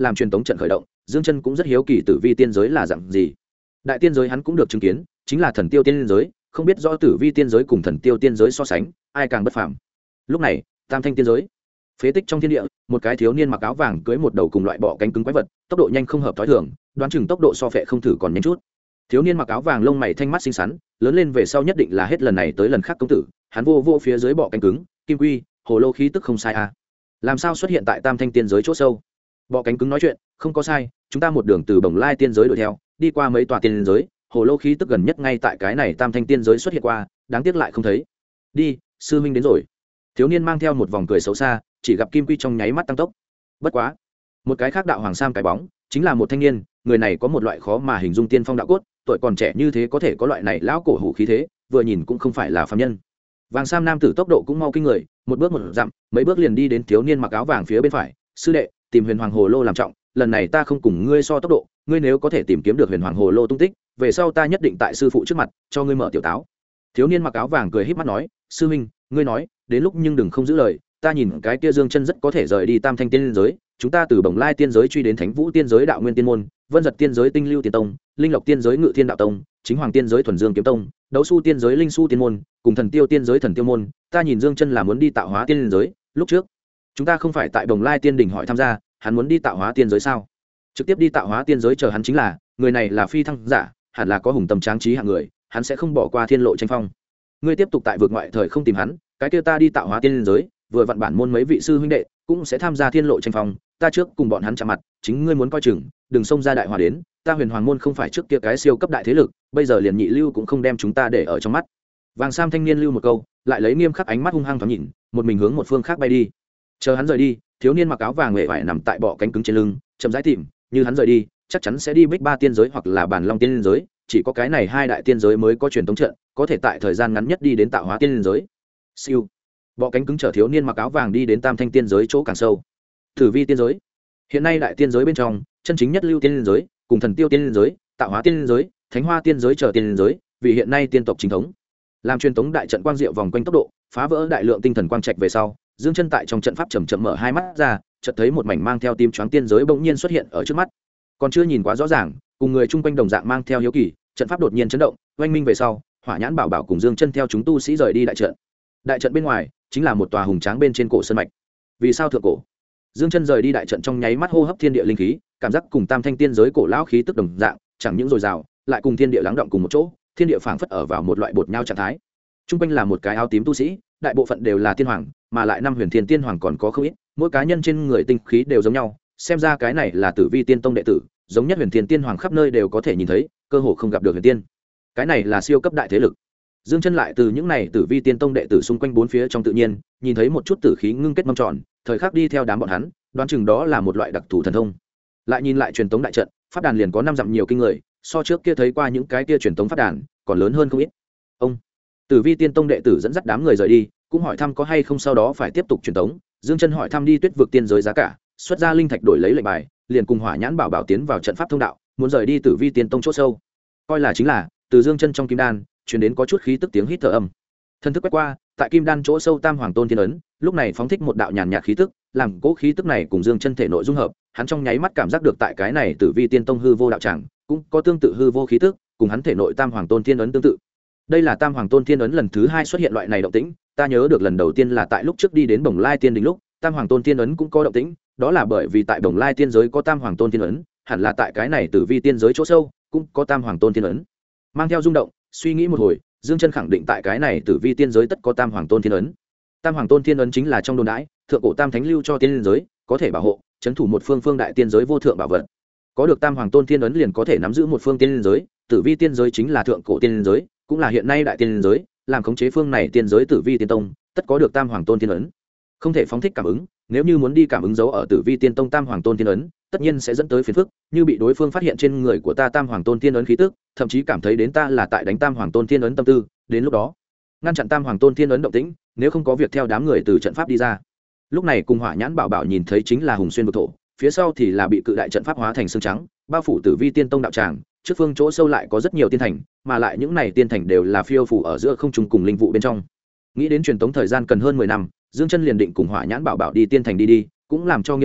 làm truyền tống trận khởi động, Dương Chân cũng rất hiếu kỳ tử vi tiên giới là dạng gì. Đại tiên giới hắn cũng được chứng kiến, chính là thần tiêu tiên giới, không biết rõ tử vi tiên giới cùng thần tiêu tiên giới so sánh, ai càng bất phàm. Lúc này, tam thanh tiên giới, phế tích trong thiên địa, một cái thiếu niên mặc áo vàng cưỡi một đầu cùng loại bọ cánh cứng quái vật, tốc độ nhanh không hợp thói thường, đoán chừng tốc độ so phệ không thử còn nhanh chút. Thiếu niên mặc áo vàng lông mày thanh mắt xinh xắn, lớn lên về sau nhất định là hết lần này tới lần khác công tử. Hắn vô phía dưới bọ cánh cứng, kim quy, hồ lô khí tức không sai à? Làm sao xuất hiện tại tam thanh tiên giới chỗ sâu? Bọ cánh cứng nói chuyện, không có sai, chúng ta một đường từ Bồng Lai tiên giới đuổi theo, đi qua mấy tòa tiên giới, hồ lô khí tức gần nhất ngay tại cái này tam thanh tiên giới xuất hiện qua, đáng tiếc lại không thấy. Đi, sư huynh đến rồi. Thiếu niên mang theo một vòng cười xấu xa, chỉ gặp kim quy trong nháy mắt tăng tốc. Bất quá, một cái khác đạo hoàng sam cái bóng, chính là một thanh niên, người này có một loại khó mà hình dung tiên phong đạo cốt, tuổi còn trẻ như thế có thể có loại này lão cổ hủ khí thế, vừa nhìn cũng không phải là phàm nhân. Vàng sam nam tử tốc độ cũng mau kinh người, một bước một dặm, mấy bước liền đi đến thiếu niên mặc áo vàng phía bên phải. Sư đệ, tìm huyền hoàng hồ lô làm trọng, lần này ta không cùng ngươi so tốc độ, ngươi nếu có thể tìm kiếm được huyền hoàng hồ lô tung tích, về sau ta nhất định tại sư phụ trước mặt cho ngươi mở tiểu táo. Thiếu niên mặc áo vàng cười híp mắt nói, sư huynh, ngươi nói, đến lúc nhưng đừng không giữ lời, ta nhìn cái kia Dương Chân rất có thể rời đi tam thanh tiên giới, chúng ta từ Bồng Lai tiên giới truy đến Thánh Vũ tiên giới Đạo Nguyên tiên môn, Vân Giật tiên giới Tinh Lưu tiên tông, Linh Lộc tiên giới Ngự Thiên đạo tông, Chính Hoàng tiên giới Thuần Dương kiếm tông, Đấu Su tiên giới Linh Su tiên môn, cùng Thần Tiêu tiên giới Thần Tiêu môn, ta nhìn Dương Chân là muốn đi Tạo Hóa tiên giới, lúc trước chúng ta không phải tại Bồng Lai tiên đỉnh hỏi tham gia, hắn muốn đi Tạo Hóa tiên giới sao? Trực tiếp đi Tạo Hóa tiên giới chờ hắn chính là, người này là phi thăng giả, hẳn là có hùng tâm tráng trí hạng người, hắn sẽ không bỏ qua thiên lộ tranh phong. Ngươi tiếp tục tại vực ngoại thời không tìm hắn, cái kia ta đi Tạo Hóa tiên giới, vừa vặn bản môn mấy vị sư huynh đệ cũng sẽ tham gia thiên lộ tranh phong, ta trước cùng bọn hắn chạm mặt, chính ngươi muốn coi chừng, đừng xông ra đại hòa đến, ta Huyền Hoàng môn không phải trước kia cái siêu cấp đại thế lực, bây giờ liền nhị lưu cũng không đem chúng ta để ở trong mắt. Vàng sam thanh niên lưu một câu, lại lấy nghiêm khắc ánh mắt hung hăng thoáng nhìn, một mình hướng một phương khác bay đi. Chờ hắn rời đi, thiếu niên mặc áo vàng huệ vải nằm tại bọ cánh cứng trên lưng, chậm rãi tìm, như hắn rời đi, chắc chắn sẽ đi Bích Ba tiên giới hoặc là Bản Long tiên giới, chỉ có cái này hai đại tiên giới mới có truyền thống trận, có thể tại thời gian ngắn nhất đi đến Tạo Hóa tiên giới. Siêu. Bọ cánh cứng chở thiếu niên mặc áo vàng đi đến tam thanh tiên giới chỗ càng sâu. Tử vi tiên giới, hiện nay đại tiên giới bên trong chân chính nhất lưu tiên giới cùng Thần Tiêu tiên giới, Tạo Hóa tiên giới, Thánh Hoa tiên giới chờ tiên giới, vì hiện nay tiên tộc chính thống làm truyền tống đại trận quang diệu vòng quanh tốc độ phá vỡ đại lượng tinh thần quang trạch về sau, Dương Chân tại trong trận pháp chậm chậm mở hai mắt ra, chợt thấy một mảnh mang theo tim choáng tiên giới bỗng nhiên xuất hiện ở trước mắt. Còn chưa nhìn quá rõ ràng, cùng người chung quanh đồng dạng mang theo hiếu kỳ, trận pháp đột nhiên chấn động, oanh minh về sau, Hỏa Nhãn Bảo Bảo cùng Dương Chân theo chúng tu sĩ rời đi đại trận. Đại trận bên ngoài chính là một tòa hùng tráng bên trên cổ sơn mạch. Vì sao thượng cổ? Dương Chân rời đi đại trận trong nháy mắt hô hấp thiên địa linh khí, cảm giác cùng tam thanh tiên giới cổ lão khí tức đồng dạng, chẳng những dồi dào, lại cùng thiên địa lắng động cùng một chỗ, thiên địa phảng phất ở vào một loại bột nhau trạng thái. Trung quanh là một cái áo tím tu sĩ, đại bộ phận đều là tiên hoàng, mà lại năm huyền thiên tiên hoàng còn có không ít, mỗi cá nhân trên người tinh khí đều giống nhau, xem ra cái này là Tử Vi tiên tông đệ tử, giống nhất huyền thiên tiên hoàng khắp nơi đều có thể nhìn thấy, cơ hồ không gặp được huyền tiên. Cái này là siêu cấp đại thế lực. Dương Chân lại từ những này Tử Vi tiên tông đệ tử xung quanh bốn phía trong tự nhiên, nhìn thấy một chút tử khí ngưng kết mâm tròn, thời khắc đi theo đám bọn hắn, đoán chừng đó là một loại đặc thù thần thông. Lại nhìn lại truyền tống đại trận, pháp đàn liền có 5 dặm nhiều kinh người, so trước kia thấy qua những cái kia truyền tống pháp đàn, còn lớn hơn không ít. Ông Tử Vi tiên tông đệ tử dẫn dắt đám người rời đi, cũng hỏi thăm có hay không sau đó phải tiếp tục truyền tống. Dương Chân hỏi thăm đi Tuyết vực tiên giới giá cả, xuất ra linh thạch đổi lấy lệnh bài, liền cùng Hỏa Nhãn Bảo Bảo tiến vào trận pháp thông đạo, muốn rời đi Tử Vi tiên tông chỗ sâu. Coi là chính là, từ Dương Chân trong kim đan truyền đến có chút khí tức tiếng hít thở âm. Thân thức quét qua, tại kim đan chỗ sâu Tam Hoàng Tôn Thiên ấn, lúc này phóng thích một đạo nhàn nhạt khí tức, làm cố khí tức này cùng Dương Chân thể nội dung hợp, hắn trong nháy mắt cảm giác được tại cái này Tử Vi tiên tông hư vô đạo tràng, cũng có tương tự hư vô khí tức, cùng hắn thể nội Tam Hoàng Tôn Thiên ấn tương tự. Đây là Tam Hoàng Tôn Thiên ấn lần thứ 2 xuất hiện loại này động tĩnh, ta nhớ được lần đầu tiên là tại lúc trước đi đến Bồng Lai tiên đỉnh lúc, Tam Hoàng Tôn Thiên ấn cũng có động tĩnh, đó là bởi vì tại Bồng Lai tiên giới có Tam Hoàng Tôn Thiên ấn, hẳn là tại cái này Tử Vi tiên giới chỗ sâu cũng có Tam Hoàng Tôn Thiên ấn. Mang theo rung động, suy nghĩ một hồi, Dương Chân khẳng định tại cái này Tử Vi tiên giới tất có Tam Hoàng Tôn Thiên ấn. Tam Hoàng Tôn Thiên ấn chính là trong đồn đãi, thượng cổ Tam Thánh lưu cho tiên giới, có thể bảo hộ, trấn thủ một phương đại tiên giới vô thượng bảo vật. Có được Tam Hoàng Tôn Thiên ấn liền có thể nắm giữ một phương tiên giới, Tử Vi tiên giới chính là thượng cổ tiên giới, cũng là hiện nay đại tiên giới, làm khống chế phương này tiên giới Tử Vi tiên tông, tất có được Tam Hoàng Tôn Thiên ấn. Không thể phóng thích cảm ứng, nếu như muốn đi cảm ứng dấu ở Tử Vi tiên tông Tam Hoàng Tôn Thiên ấn, tất nhiên sẽ dẫn tới phiền phức, như bị đối phương phát hiện trên người của ta Tam Hoàng Tôn Thiên ấn khí tức, thậm chí cảm thấy đến ta là tại đánh Tam Hoàng Tôn Thiên ấn tâm tư, đến lúc đó, ngăn chặn Tam Hoàng Tôn Thiên ấn động tĩnh, nếu không có việc theo đám người từ trận pháp đi ra. Lúc này cùng Hỏa Nhãn Bảo Bảo nhìn thấy chính là Hùng Xuyên vực thổ, phía sau thì là bị cự đại trận pháp hóa thành xương trắng, bao phủ Tử Vi tiên tông đạo tràng, trước phương chỗ sâu lại có rất nhiều tiên thành, mà lại những này tiên thành đều là phiêu phủ ở giữa không trung cùng linh vụ bên trong. Nghĩ đến truyền tống thời gian cần hơn 10 năm, Dương Chân liền định cùng Hỏa Nhãn Bảo Bảo đi tiên thành đi, cũng làm cho nghiêm thông,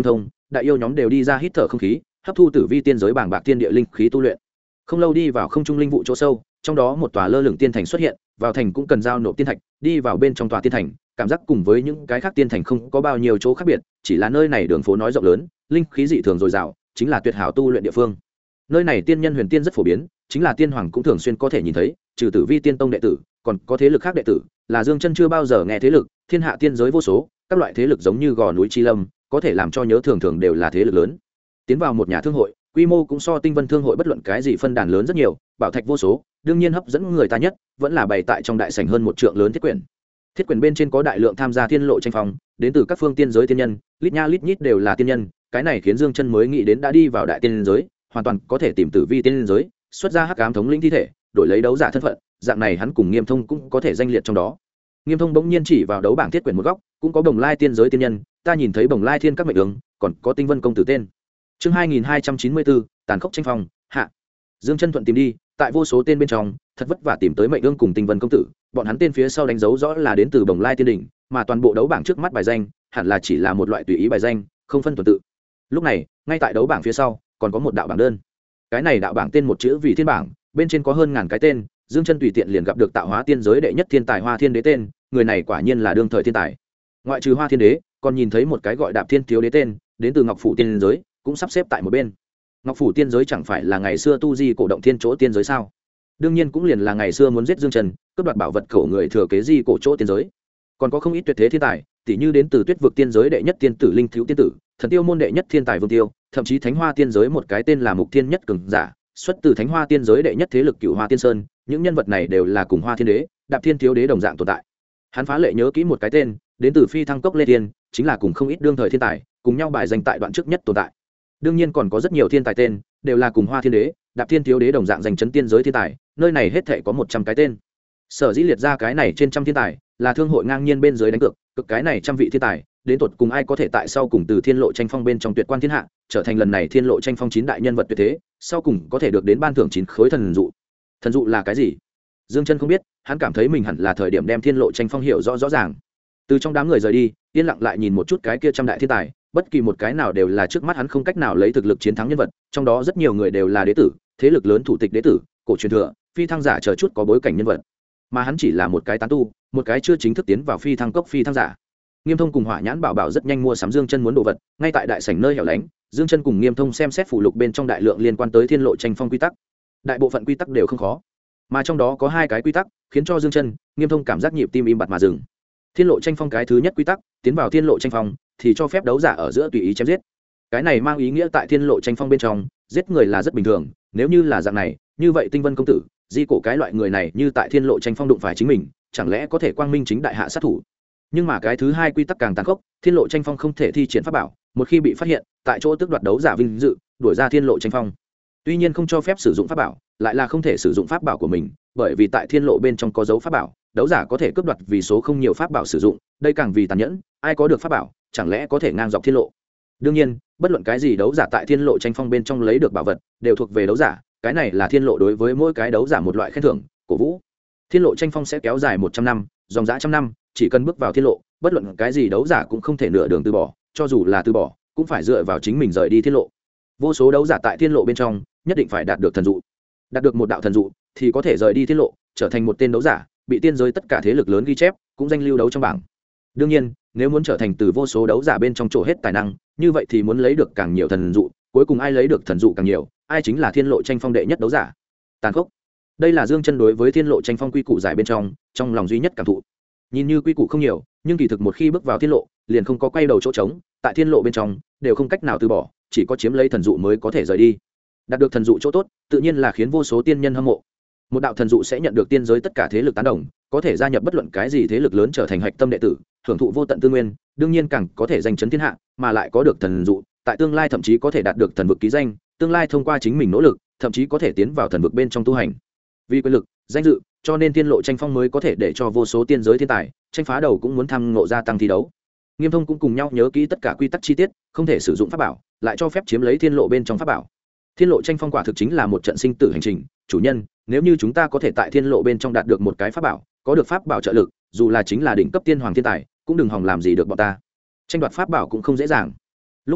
đại yêu nhóm đều đi ra hít thở không khí, hấp thu tử vi tiên giới bảng bạc tiên địa linh khí tu luyện. Không lâu đi vào không trung linh vụ chỗ sâu, trong đó một tòa lơ lửng tiên thành xuất hiện, vào thành cũng cần giao nộp tiên thạch, đi vào bên trong tòa tiên thành, cảm giác cùng với những cái khác tiên thành không có bao nhiêu chỗ khác biệt, chỉ là nơi này đường phố nói rộng lớn, linh khí dị thường dồi dào, chính là tuyệt hảo tu luyện địa phương. Nơi này tiên nhân huyền tiên rất phổ biến, chính là tiên hoàng cũng thường xuyên có thể nhìn thấy, trừ tử vi tiên tông đệ tử, còn có thế lực khác đệ tử, là Dương Chân chưa bao giờ nghe thế lực, thiên hạ tiên giới vô số, các loại thế lực giống như gò núi chi lâm, có thể làm cho nhớ thường thường đều là thế lực lớn. Tiến vào một nhà thương hội, quy mô cũng so Tinh Vân thương hội bất luận cái gì phân đàn lớn rất nhiều, bảo thạch vô số, đương nhiên hấp dẫn người ta nhất vẫn là bày tại trong đại sảnh hơn một trượng lớn thiết quyển. Thiết quyển bên trên có đại lượng tham gia thiên lộ tranh phong, đến từ các phương tiên giới tiên nhân, lít nha lít nhít đều là tiên nhân, cái này khiến Dương Chân mới nghĩ đến đã đi vào đại tiên giới, hoàn toàn có thể tìm tử vi tiên giới, xuất ra hắc ám thống lĩnh thi thể, đổi lấy đấu giả thân phận, dạng này hắn cùng Nghiêm Thông cũng có thể danh liệt trong đó. Nghiêm Thông bỗng nhiên chỉ vào đấu bảng thiết quyển một góc, cũng có Bồng Lai tiên giới tiên nhân, ta nhìn thấy Bồng Lai thiên các mệnh ứng, còn có Tinh Vân công tử tên. Chương 2294, tàn khốc tranh phong, hạ. Dương Chân thuận tìm đi, tại vô số tên bên trong, thật vất vả tìm tới mệnh ương cùng Tinh Vân công tử, bọn hắn tên phía sau đánh dấu rõ là đến từ Bồng Lai tiên đỉnh, mà toàn bộ đấu bảng trước mắt bài danh, hẳn là chỉ là một loại tùy ý bài danh, không phân tuần tự. Lúc này, ngay tại đấu bảng phía sau, còn có một đạo bảng đơn. Cái này đạo bảng tên một chữ vì thiên bảng, bên trên có hơn ngàn cái tên, Dương Chân tùy tiện liền gặp được tạo hóa tiên giới đệ nhất thiên tài Hoa Thiên Đế tên, người này quả nhiên là đương thời thiên tài. Ngoại trừ Hoa Thiên Đế, còn nhìn thấy một cái gọi Đạp Thiên Thiếu Đế tên, đến từ Ngọc Phủ tiên giới, cũng sắp xếp tại một bên. Ngọc Phủ tiên giới chẳng phải là ngày xưa tu di cổ động thiên chỗ tiên giới sao? Đương nhiên cũng liền là ngày xưa muốn giết Dương Chân, cướp đoạt bảo vật cổ người thừa kế di cổ chỗ tiên giới. Còn có không ít tuyệt thế thiên tài, tỷ như đến từ Tuyết vực tiên giới đệ nhất tiên tử Linh Thiếu tiên tử, Thần Tiêu môn đệ nhất thiên tài Vương Tiêu, thậm chí Thánh Hoa tiên giới một cái tên là Mục Thiên nhất cường giả, xuất từ Thánh Hoa tiên giới đệ nhất thế lực Cửu Hoa Tiên Sơn, những nhân vật này đều là cùng Hoa Thiên Đế, Đạp Thiên Thiếu Đế đồng dạng tồn tại. Hắn phá lệ nhớ kỹ một cái tên, đến từ Phi Thăng Cốc Lê Tiên, chính là cùng không ít đương thời thiên tài, cùng nhau bài danh tại đoạn trước nhất tồn tại. Đương nhiên còn có rất nhiều thiên tài tên, đều là cùng Hoa Thiên Đế, Đạp Thiên Thiếu Đế đồng dạng giành chấn tiên giới thiên tài, nơi này hết thảy có 100 cái tên. Sở dĩ liệt ra cái này trên trăm thiên tài, là thương hội ngang nhiên bên dưới đánh cược, cực cái này trăm vị thiên tài, đến tột cùng ai có thể tại sau cùng từ thiên lộ tranh phong bên trong tuyệt quan thiên hạ, trở thành lần này thiên lộ tranh phong 9 đại nhân vật tuyệt thế, sau cùng có thể được đến ban thưởng 9 khối thần dụ. Thần dụ là cái gì? Dương Chân không biết, hắn cảm thấy mình hẳn là thời điểm đem thiên lộ tranh phong hiểu rõ rõ ràng. Từ trong đám người rời đi, yên lặng lại nhìn một chút cái kia trăm đại thiên tài, bất kỳ một cái nào đều là trước mắt hắn không cách nào lấy thực lực chiến thắng nhân vật, trong đó rất nhiều người đều là đế tử, thế lực lớn thủ tịch đế tử, cổ truyền thừa, phi thăng giả chờ chút có bối cảnh nhân vật. Mà hắn chỉ là một cái tán tu, một cái chưa chính thức tiến vào phi thăng cốc phi thăng giả. Nghiêm Thông cùng Hỏa Nhãn Bảo Bảo rất nhanh mua sắm Dương Chân muốn đồ vật, ngay tại đại sảnh nơi hẻo lánh, Dương Chân cùng Nghiêm Thông xem xét phụ lục bên trong đại lượng liên quan tới thiên lộ tranh phong quy tắc. Đại bộ phận quy tắc đều không khó, mà trong đó có 2 cái quy tắc khiến cho Dương Chân, Nghiêm Thông cảm giác nhịp tim im bặt mà dừng. Thiên lộ tranh phong cái thứ nhất quy tắc, tiến vào thiên lộ tranh phong thì cho phép đấu giả ở giữa tùy ý chém giết. Cái này mang ý nghĩa tại thiên lộ tranh phong bên trong, giết người là rất bình thường, nếu như là dạng này, như vậy Tinh Vân công tử, di cổ cái loại người này như tại thiên lộ tranh phong đụng phải chính mình, chẳng lẽ có thể quang minh chính đại hạ sát thủ? Nhưng mà cái thứ 2 quy tắc càng tàn khốc, thiên lộ tranh phong không thể thi triển pháp bảo, một khi bị phát hiện, tại chỗ tước đoạt đấu giả vinh dự, đuổi ra thiên lộ tranh phong. Tuy nhiên không cho phép sử dụng pháp bảo, lại là không thể sử dụng pháp bảo của mình, bởi vì tại thiên lộ bên trong có dấu pháp bảo, đấu giả có thể cướp đoạt vì số không nhiều pháp bảo sử dụng, đây càng vì tàn nhẫn, ai có được pháp bảo, chẳng lẽ có thể ngang dọc thiên lộ? Đương nhiên, bất luận cái gì đấu giả tại thiên lộ tranh phong bên trong lấy được bảo vật, đều thuộc về đấu giả, cái này là thiên lộ đối với mỗi cái đấu giả một loại khen thưởng, cổ vũ. Thiên lộ tranh phong sẽ kéo dài 100 năm, dòng dã trăm năm, chỉ cần bước vào thiên lộ, bất luận cái gì đấu giả cũng không thể nửa đường từ bỏ, cho dù là từ bỏ, cũng phải dựa vào chính mình rời đi thiên lộ. Vô số đấu giả tại thiên lộ bên trong, nhất định phải đạt được thần dụ. Đạt được một đạo thần dụ thì có thể rời đi thiên lộ, trở thành một tên đấu giả, bị tiên giới tất cả thế lực lớn ghi chép, cũng danh lưu đấu trong bảng. Đương nhiên, nếu muốn trở thành từ vô số đấu giả bên trong chỗ hết tài năng, như vậy thì muốn lấy được càng nhiều thần dụ, cuối cùng ai lấy được thần dụ càng nhiều, ai chính là thiên lộ tranh phong đệ nhất đấu giả. Tàn khốc. Đây là Dương Chân đối với thiên lộ tranh phong quy củ giải bên trong lòng duy nhất cảm thụ. Nhìn như quy củ không nhiều, nhưng kỳ thực một khi bước vào thiên lộ, liền không có quay đầu chỗ trống, tại thiên lộ bên trong đều không cách nào từ bỏ, chỉ có chiếm lấy thần dụ mới có thể rời đi. Đạt được thần dụ chỗ tốt, tự nhiên là khiến vô số tiên nhân hâm mộ. Một đạo thần dụ sẽ nhận được tiên giới tất cả thế lực tán đồng, có thể gia nhập bất luận cái gì thế lực lớn trở thành hạch tâm đệ tử, hưởng thụ vô tận tư nguyên, đương nhiên càng có thể giành chấn thiên hạ, mà lại có được thần dụ, tại tương lai thậm chí có thể đạt được thần vực ký danh, tương lai thông qua chính mình nỗ lực, thậm chí có thể tiến vào thần vực bên trong tu hành. Vì quyền lực, danh dự, cho nên thiên lộ tranh phong mới có thể để cho vô số tiên giới thiên tài tranh phá đầu cũng muốn tham ngộ gia tăng thi đấu. Nghiêm Thông cũng cùng nhau nhớ kỹ tất cả quy tắc chi tiết, không thể sử dụng pháp bảo, lại cho phép chiếm lấy thiên lộ bên trong pháp bảo. Thiên lộ tranh phong quả thực chính là một trận sinh tử hành trình, chủ nhân, nếu như chúng ta có thể tại thiên lộ bên trong đạt được một cái pháp bảo, có được pháp bảo trợ lực, dù là chính là đỉnh cấp tiên hoàng thiên tài, cũng đừng hòng làm gì được bọn ta. Tranh đoạt pháp bảo cũng không dễ dàng. Lúc này,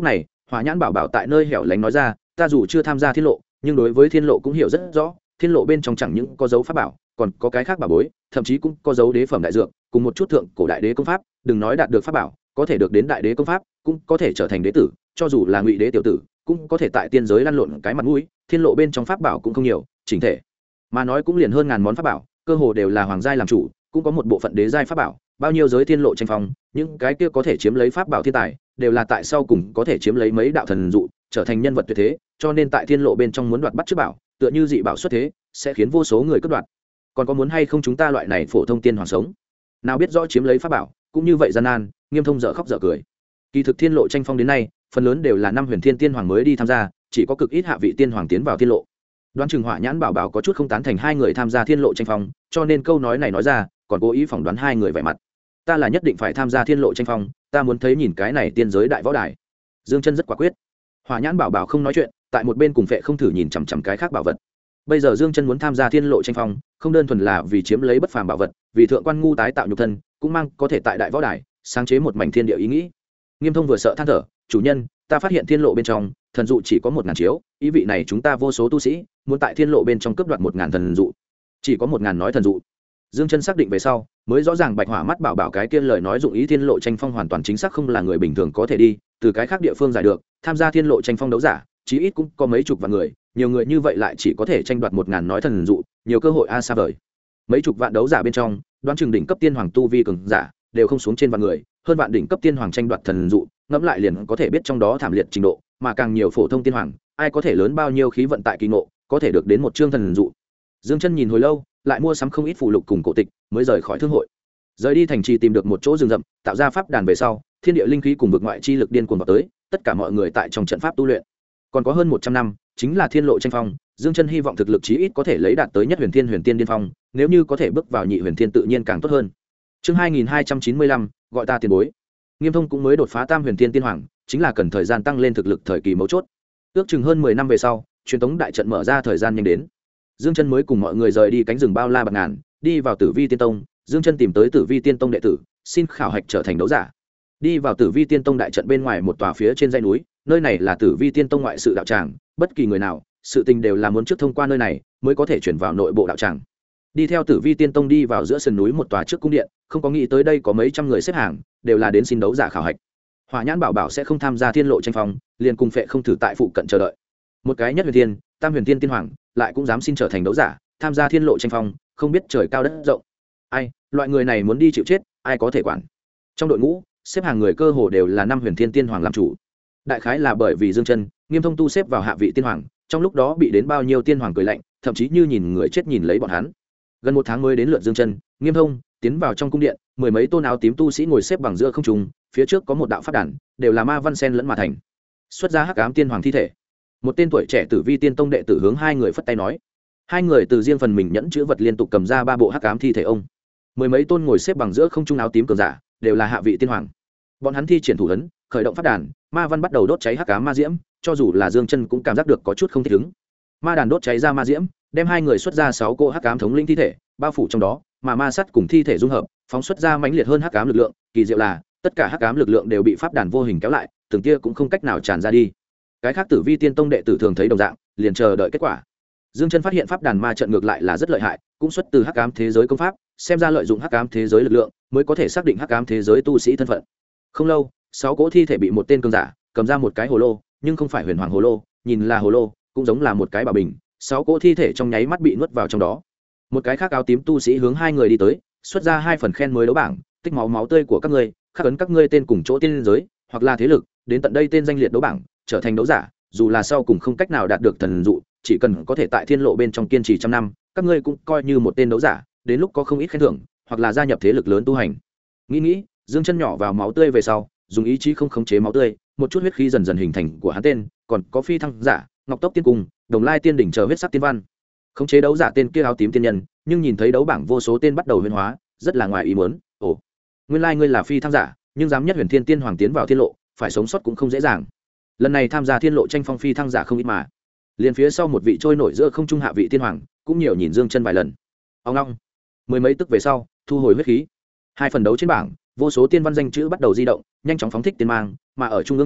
Hỏa nhãn bảo bảo tại nơi hẻo lánh nói ra, ta dù chưa tham gia thiên lộ nhưng đối với thiên lộ cũng hiểu rất rõ. Thiên lộ bên trong chẳng những có dấu pháp bảo, còn có cái khác bảo bối, thậm chí cũng có dấu đế phẩm đại dược cùng một chút thượng cổ đại đế công pháp. Đừng nói đạt được pháp bảo, có thể được đến đại đế công pháp cũng có thể trở thành đế tử, cho dù là ngụy đế tiểu tử cũng có thể tại tiên giới lăn lộn cái mặt mũi. Thiên lộ bên trong pháp bảo cũng không nhiều, chỉnh thể mà nói cũng liền hơn ngàn món pháp bảo, cơ hồ đều là hoàng giai làm chủ, cũng có một bộ phận đế giai pháp bảo. Bao nhiêu giới thiên lộ tranh phong, những cái kia có thể chiếm lấy pháp bảo thiên tài đều là tại sau cùng có thể chiếm lấy mấy đạo thần dụ, trở thành nhân vật tuyệt thế. Cho nên tại thiên lộ bên trong muốn đoạt bắt trước bảo, tựa như dị bảo xuất thế, sẽ khiến vô số người cướp đoạt. Còn có muốn hay không chúng ta loại này phổ thông tiên hoàng sống, nào biết rõ chiếm lấy pháp bảo cũng như vậy gian nan. Nghiêm Thông dở khóc dở cười. Kỳ thực thiên lộ tranh phong đến nay, phần lớn đều là năm huyền thiên tiên hoàng mới đi tham gia, chỉ có cực ít hạ vị tiên hoàng tiến vào thiên lộ. Đoán chừng Hỏa nhãn bảo bảo có chút không tán thành hai người tham gia thiên lộ tranh phong, cho nên câu nói này nói ra, còn cố ý phỏng đoán hai người vẻ mặt. Ta là nhất định phải tham gia thiên lộ tranh phong, ta muốn thấy nhìn cái này tiên giới đại võ đài. Dương Chân rất quả quyết. Hỏa nhãn bảo bảo không nói chuyện, tại một bên cùng Phệ không thử nhìn chằm chằm cái khác bảo vật. Bây giờ Dương Chân muốn tham gia thiên lộ tranh phong, không đơn thuần là vì chiếm lấy bất phàm bảo vật, vì thượng quan ngu tái tạo nhục thân, cũng mang có thể tại đại võ đài sáng chế một mảnh thiên địa ý nghĩ. Nghiêm Thông vừa sợ than thở, chủ nhân, ta phát hiện thiên lộ bên trong thần dụ chỉ có 1000 chiếu, ý vị này chúng ta vô số tu sĩ muốn tại thiên lộ bên trong cướp đoạt 1000 thần dụ, chỉ có 1000 nói thần dụ. Dương Chân xác định về sau mới rõ ràng Bạch Hỏa mắt bảo bảo cái kia lời nói dụng ý thiên lộ tranh phong hoàn toàn chính xác không là người bình thường có thể đi, từ cái khác địa phương giải được, tham gia thiên lộ tranh phong đấu giả chí ít cũng có mấy chục vạn người, nhiều người như vậy lại chỉ có thể tranh đoạt 1000 nói thần dụ, nhiều cơ hội a xa vời. Mấy chục vạn đấu giả bên trong, đoán chừng đỉnh cấp tiên hoàng tu vi cường giả đều không xuống trên vạn người, hơn vạn đỉnh cấp tiên hoàng tranh đoạt thần dụ, ngẫm lại liền có thể biết trong đó thảm liệt trình độ, mà càng nhiều phổ thông tiên hoàng, ai có thể lớn bao nhiêu khí vận tại kỳ ngộ, có thể được đến một chương thần dụ. Dương Chân nhìn hồi lâu, lại mua sắm không ít phù lục cùng cổ tịch, mới rời khỏi thương hội. Rời đi thành trì tìm được một chỗ rừng rậm, tạo ra pháp đàn về sau, thiên địa linh khí cùng vực ngoại chi lực điên cuồng vào tới, tất cả mọi người tại trong trận pháp tu luyện. Còn có hơn 100 năm, chính là thiên lộ tranh phong, Dương Chân hy vọng thực lực chí ít có thể lấy đạt tới nhất huyền tiên điên phong, nếu như có thể bước vào nhị huyền thiên tự nhiên càng tốt hơn. Chương 2295, gọi ta tiền bối. Nghiêm Thông cũng mới đột phá tam huyền tiên tiên hoàng, chính là cần thời gian tăng lên thực lực thời kỳ mấu chốt. Ước chừng hơn 10 năm về sau, truyền tống đại trận mở ra thời gian nhanh đến. Dương Chân mới cùng mọi người rời đi cánh rừng bao la bạc ngàn, đi vào Tử Vi Tiên Tông. Dương Chân tìm tới Tử Vi Tiên Tông đệ tử, xin khảo hạch trở thành đấu giả. Đi vào Tử Vi Tiên Tông đại trận bên ngoài một tòa phía trên dãy núi, nơi này là Tử Vi Tiên Tông ngoại sự đạo tràng, bất kỳ người nào, sự tình đều là muốn trước thông qua nơi này mới có thể chuyển vào nội bộ đạo tràng. Đi theo Tử Vi Tiên Tông đi vào giữa sườn núi một tòa trước cung điện, không có nghĩ tới đây có mấy trăm người xếp hàng, đều là đến xin đấu giả khảo hạch. Hỏa nhãn bảo bảo sẽ không tham gia thiên lộ tranh phong, liền cùng Phệ không thử tại phụ cận chờ đợi. Một cái nhất huyền tiên, tam huyền tiên tiên hoàng, lại cũng dám xin trở thành đấu giả, tham gia thiên lộ tranh phong, không biết trời cao đất rộng. Ai, loại người này muốn đi chịu chết, ai có thể quản. Trong đội ngũ, xếp hàng người cơ hồ đều là năm huyền thiên tiên hoàng làm chủ. Đại khái là bởi vì Dương Chân, Nghiêm Thông tu xếp vào hạ vị tiên hoàng, trong lúc đó bị đến bao nhiêu tiên hoàng cười lạnh, thậm chí như nhìn người chết nhìn lấy bọn hắn. Gần 1 tháng mới đến lượt Dương Chân, Nghiêm Thông tiến vào trong cung điện, mười mấy tôn áo tím tu sĩ ngồi xếp bằng giữa không trung, phía trước có một đạo pháp đàn, đều là ma văn sen lẫn mà thành. Xuất ra hắc ám tiên hoàng thi thể. Một tên tuổi trẻ Tử Vi Tiên Tông đệ tử hướng hai người phất tay nói. Hai người từ riêng phần mình nhẫn chữ vật liên tục cầm ra 3 bộ hắc ám thi thể ông. Mười mấy tôn ngồi xếp bằng giữa không trung áo tím cường giả, đều là hạ vị tiên hoàng. Bọn hắn thi triển thủ ấn, khởi động pháp đàn, ma văn bắt đầu đốt cháy hắc ám ma diễm, cho dù là Dương Chân cũng cảm giác được có chút không thích ứng. Ma đàn đốt cháy ra ma diễm, đem hai người xuất ra 6 cỗ hắc ám thống lĩnh thi thể bao phủ trong đó, mà ma sắt cùng thi thể dung hợp, phóng xuất ra mãnh liệt hơn hắc ám lực lượng. Kỳ diệu là tất cả hắc ám lực lượng đều bị pháp đàn vô hình kéo lại, từng tia cũng không cách nào tràn ra đi. Cái khác Tử Vi Tiên Tông đệ tử thường thấy đồng dạng, liền chờ đợi kết quả. Dương Chân phát hiện pháp đàn ma trận ngược lại là rất lợi hại, cũng xuất từ hắc ám thế giới công pháp, xem ra lợi dụng hắc ám thế giới lực lượng, mới có thể xác định hắc ám thế giới tu sĩ thân phận. Không lâu, 6 cỗ thi thể bị một tên cường giả cầm ra một cái hồ lô, nhưng không phải huyền hoàng hồ lô, nhìn là hồ lô, cũng giống là một cái bảo bình. 6 cỗ thi thể trong nháy mắt bị nuốt vào trong đó. Một cái khác áo tím tu sĩ hướng hai người đi tới, xuất ra 2 phần khen mới đấu bảng, tích máu tươi của các ngươi, khắc ấn các ngươi tên cùng chỗ tiên giới, hoặc là thế lực, đến tận đây tên danh liệt đấu bảng, trở thành đấu giả, dù là sau cùng không cách nào đạt được thần dụ, chỉ cần có thể tại thiên lộ bên trong kiên trì trăm năm, các ngươi cũng coi như một tên đấu giả, đến lúc có không ít khen thưởng, hoặc là gia nhập thế lực lớn tu hành. Nghĩ, Dương Chân nhỏ vào máu tươi về sau, dùng ý chí không khống chế máu tươi, một chút huyết khí dần dần hình thành của hắn tên, còn có phi thăng giả, ngọc tốc tiên cung, đồng lai tiên đỉnh chờ huyết sắc tiên văn. Khống chế đấu giả tên kia áo tím tiên nhân, nhưng nhìn thấy đấu bảng vô số tên bắt đầu huyễn hóa, rất là ngoài ý muốn. Ồ, nguyên lai ngươi là phi thăng giả, nhưng dám nhất huyền thiên tiên hoàng tiến vào thiên lộ, phải sống sót cũng không dễ dàng. Lần này tham gia thiên lộ tranh phong phi thăng giả không ít mà. Liền phía sau một vị trôi nổi giữa không trung hạ vị tiên hoàng, cũng nhiều nhìn Dương Chân vài lần. Ông long, mười mấy tức về sau, thu hồi huyết khí. 2 phần đấu trên bảng, vô số tiên văn danh chữ bắt đầu di động, nhanh chóng phóng thích tiên mang, mà ở trung ương chỗ,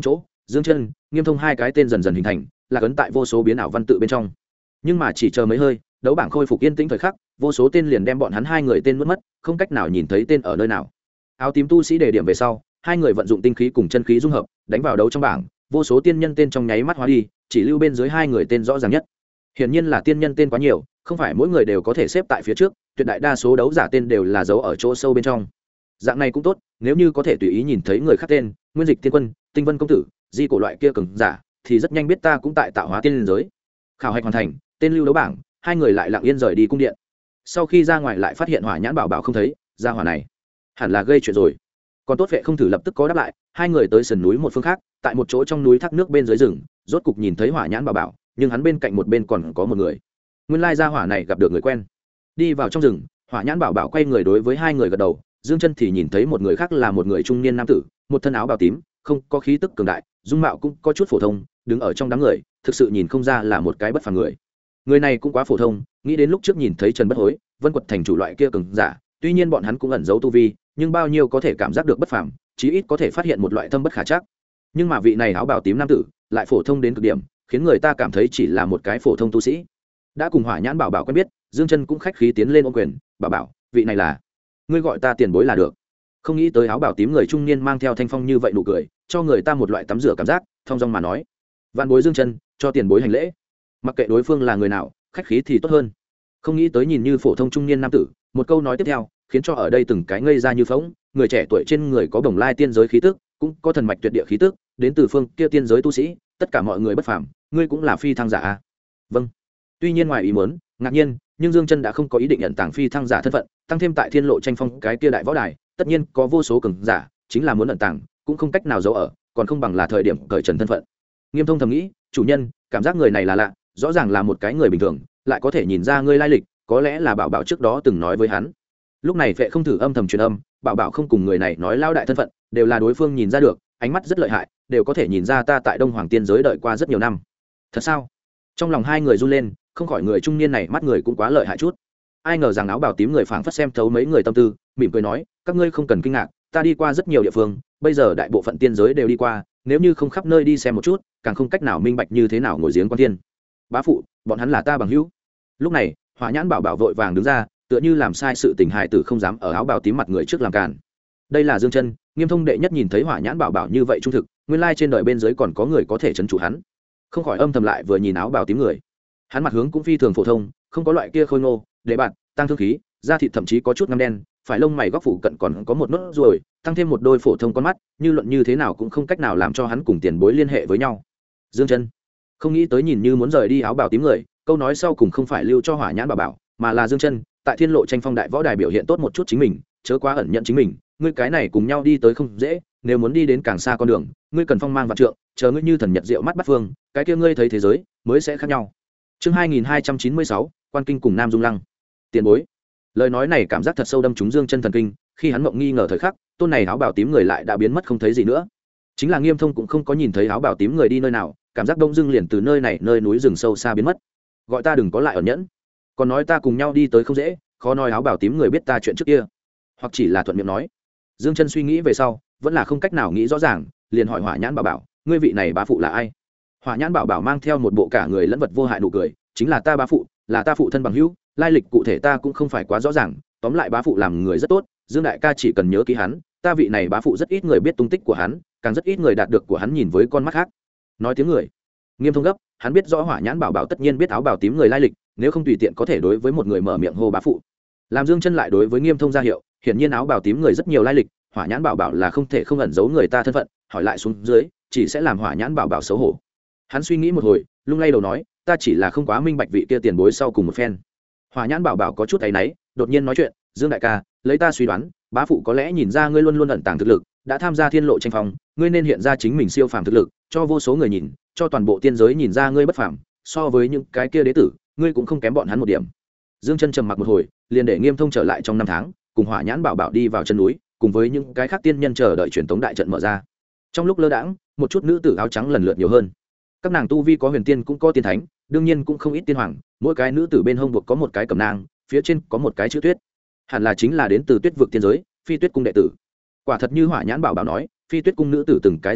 Dương Chân, Nghiêm Thông hai cái tên dần dần hình thành, là ấn tại vô số biến ảo văn tự bên trong. Nhưng mà chỉ chờ mấy hơi, đấu bảng khôi phục yên tĩnh thời khắc, vô số tên liền đem bọn hắn hai người tên mất, không cách nào nhìn thấy tên ở nơi nào. Áo tím tu sĩ đề điểm về sau, hai người vận dụng tinh khí cùng chân khí dung hợp, đánh vào đấu trong bảng, vô số tiên nhân tên trong nháy mắt hóa đi, chỉ lưu bên dưới hai người tên rõ ràng nhất. Hiển nhiên là tiên nhân tên quá nhiều, không phải mỗi người đều có thể xếp tại phía trước, tuyệt đại đa số đấu giả tên đều là giấu ở chỗ sâu bên trong. Dạng này cũng tốt, nếu như có thể tùy ý nhìn thấy người khác tên, Nguyên Dịch Tiên Quân, Tinh Vân công tử, di cổ loại kia cường giả, thì rất nhanh biết ta cũng tại tạo hóa tiên liên giới. Khảo hạch hoàn thành, tên lưu đấu bảng, hai người lại lặng yên rời đi cung điện. Sau khi ra ngoài lại phát hiện Hỏa Nhãn Bảo Bảo không thấy, ra hỏa này hẳn là gây chuyện rồi. Còn tốt vệ không thử lập tức có đáp lại, hai người tới sườn núi một phương khác, tại một chỗ trong núi thác nước bên dưới rừng, rốt cục nhìn thấy Hỏa Nhãn Bảo Bảo, nhưng hắn bên cạnh một bên còn có một người. Nguyên lai gia hỏa này gặp được người quen. Đi vào trong rừng, Hỏa Nhãn Bảo Bảo quay người đối với hai người gật đầu, Dương Chân thì nhìn thấy một người khác là một người trung niên nam tử, một thân áo bào tím, không có khí tức cường đại, dung mạo cũng có chút phổ thông, đứng ở trong đám người, thực sự nhìn không ra là một cái bất phàm người. Người này cũng quá phổ thông, nghĩ đến lúc trước nhìn thấy Trần Bất Hối, Vân Quật thành chủ loại kia cường giả, tuy nhiên bọn hắn cũng ẩn giấu tu vi, nhưng bao nhiêu có thể cảm giác được bất phàm, chí ít có thể phát hiện một loại thâm bất khả trắc. Nhưng mà vị này áo bào tím nam tử, lại phổ thông đến cực điểm, khiến người ta cảm thấy chỉ là một cái phổ thông tu sĩ. Đã cùng Hỏa Nhãn Bảo Bảo quen biết, Dương Chân cũng khách khí tiến lên ôm quyền, "Bảo Bảo, vị này là?" "Ngươi gọi ta tiền bối là được." Không nghĩ tới áo bào tím người trung niên mang theo thanh phong như vậy nụ cười, cho người ta một loại tắm rửa cảm giác, thong dong mà nói, "Vạn bối Dương Chân, cho tiền bối hành lễ." Mặc kệ đối phương là người nào, khách khí thì tốt hơn. Không nghĩ tới nhìn như phổ thông trung niên nam tử, một câu nói tiếp theo, khiến cho ở đây từng cái ngây ra như phỗng, người trẻ tuổi trên người có bồng lai tiên giới khí tức, cũng có thần mạch tuyệt địa khí tức, đến từ phương kia tiên giới tu sĩ, tất cả mọi người bất phàm, ngươi cũng là phi thăng giả à? Vâng. Tuy nhiên ngoài ý muốn, ngạc nhiên, nhưng Dương Chân đã không có ý định nhận tàng phi thăng giả thân phận, tăng thêm tại Thiên Lộ tranh phong cái kia đại võ đài, tất nhiên có vô số cường giả, chính là muốn ẩn tàng, cũng không cách nào giấu ở, còn không bằng là thời điểm cởi trần thân phận. Nghiêm Thông thầm nghĩ, chủ nhân, cảm giác người này là lạ, rõ ràng là một cái người bình thường, lại có thể nhìn ra ngươi lai lịch, có lẽ là Bảo Bảo trước đó từng nói với hắn. Lúc này Vệ không thử âm thầm truyền âm, Bảo Bảo không cùng người này nói lao đại thân phận, đều là đối phương nhìn ra được, ánh mắt rất lợi hại, đều có thể nhìn ra ta tại Đông Hoàng tiên giới đợi qua rất nhiều năm. Thật sao? Trong lòng hai người run lên, không khỏi người trung niên này mắt người cũng quá lợi hại chút. Ai ngờ rằng áo bào tím người phảng phất xem thấu mấy người tâm tư, mỉm cười nói, các ngươi không cần kinh ngạc, ta đi qua rất nhiều địa phương, bây giờ đại bộ phận tiên giới đều đi qua, nếu như không khắp nơi đi xem một chút, càng không cách nào minh bạch như thế nào ngồi giếng quan tiên. Bá phụ, bọn hắn là ta bằng hữu. Lúc này, Hỏa Nhãn Bảo Bảo vội vàng đứng ra, tựa như làm sai sự tình hại tử không dám ở áo bào tím mặt người trước làm cản. Đây là Dương Chân, Nghiêm Thông đệ nhất nhìn thấy Hỏa Nhãn Bảo Bảo như vậy trung thực, nguyên lai trên đời bên dưới còn có người có thể trấn trụ hắn. Không khỏi âm thầm lại vừa nhìn áo bào tím người. Hắn mặt hướng cũng phi thường phổ thông, không có loại kia khôi ngô, đệ bạt, tăng thương khí, da thịt thậm chí có chút ngăm đen, phải lông mày góc phủ cận còn có một nốt ruồi, tăng thêm một đôi phổ thông con mắt, như luận như thế nào cũng không cách nào làm cho hắn cùng tiền bối liên hệ với nhau. Dương Chân không nghĩ tới nhìn như muốn rời đi áo bào tím người, câu nói sau cùng không phải lưu cho Hỏa Nhãn Bảo Bảo, mà là Dương Chân tại Thiên Lộ tranh phong đại võ đài biểu hiện tốt một chút chính mình, chớ quá ẩn nhận chính mình, ngươi cái này cùng nhau đi tới không dễ, nếu muốn đi đến càng xa con đường, ngươi cần phong mang vạn trượng, chờ ngươi như thần nhật diệu mắt bắt phương, cái kia ngươi thấy thế giới mới sẽ khác nhau. Chương 2296, Quan Kinh cùng Nam Dung Lăng. Tiền bối. Lời nói này cảm giác thật sâu đâm trúng Dương Chân thần kinh, khi hắn mộng nghi ngờ thời khắc, tôn này áo bào tím người lại đã biến mất không thấy gì nữa. Chính là Nghiêm Thông cũng không có nhìn thấy áo bào tím người đi nơi nào, cảm giác đông dưng liền từ nơi này nơi núi rừng sâu xa biến mất. Gọi ta đừng có lại ẩn nhẫn, còn nói ta cùng nhau đi tới không dễ, khó nói áo bào tím người biết ta chuyện trước kia, hoặc chỉ là thuận miệng nói. Dương Chân suy nghĩ về sau, vẫn là không cách nào nghĩ rõ ràng, liền hỏi Hỏa Nhãn Bảo Bảo, ngươi vị này bá phụ là ai? Hỏa Nhãn Bảo Bảo mang theo một bộ cả người lẫn vật vô hại nụ cười, chính là ta bá phụ, là ta phụ thân bằng hữu, lai lịch cụ thể ta cũng không phải quá rõ ràng, tóm lại bá phụ làm người rất tốt, Dương đại ca chỉ cần nhớ ký hắn, ta vị này bá phụ rất ít người biết tung tích của hắn, càng rất ít người đạt được của hắn nhìn với con mắt khác. Nói tiếng người. Nghiêm Thông gấp, hắn biết rõ Hỏa Nhãn Bảo Bảo tất nhiên biết áo bào tím người lai lịch, nếu không tùy tiện có thể đối với một người mở miệng hô bá phụ. Làm Dương Chân lại đối với Nghiêm Thông ra hiệu, hiển nhiên áo bào tím người rất nhiều lai lịch, Hỏa Nhãn Bảo Bảo là không thể không ẩn giấu người ta thân phận, hỏi lại xuống dưới, chỉ sẽ làm Hỏa Nhãn Bảo Bảo xấu hổ. Hắn suy nghĩ một hồi, lung lay đầu nói, ta chỉ là không quá minh bạch vị kia tiền bối sau cùng một phen. Hỏa Nhãn Bảo Bảo có chút áy náy, đột nhiên nói chuyện, Dương đại ca, lấy ta suy đoán, bá phụ có lẽ nhìn ra ngươi luôn luôn ẩn tàng thực lực, đã tham gia Thiên Lộ tranh phong, ngươi nên hiện ra chính mình siêu phàm thực lực, cho vô số người nhìn, cho toàn bộ tiên giới nhìn ra ngươi bất phàm, so với những cái kia đế tử, ngươi cũng không kém bọn hắn một điểm. Dương Chân trầm mặc một hồi, liền để Nghiêm Thông trở lại trong năm tháng, cùng Hỏa Nhãn Bảo Bảo đi vào chân núi, cùng với những cái khác tiên nhân chờ đợi truyền tống đại trận mở ra. Trong lúc lơ đãng, một chút nữ tử áo trắng lần lượt nhiều hơn. Các nàng tu vi có huyền tiên cũng có tiên thánh, đương nhiên cũng không ít tiên hoàng, mỗi cái nữ tử bên hông buộc có một cái cẩm nang, phía trên có một cái chữ Tuyết. Hẳn là chính là đến từ Tuyết vực tiên giới, Phi Tuyết cung đệ tử. Quả thật như Hỏa Nhãn Bảo Bảo nói, Phi Tuyết cung nữ tử từng cái diện mạo,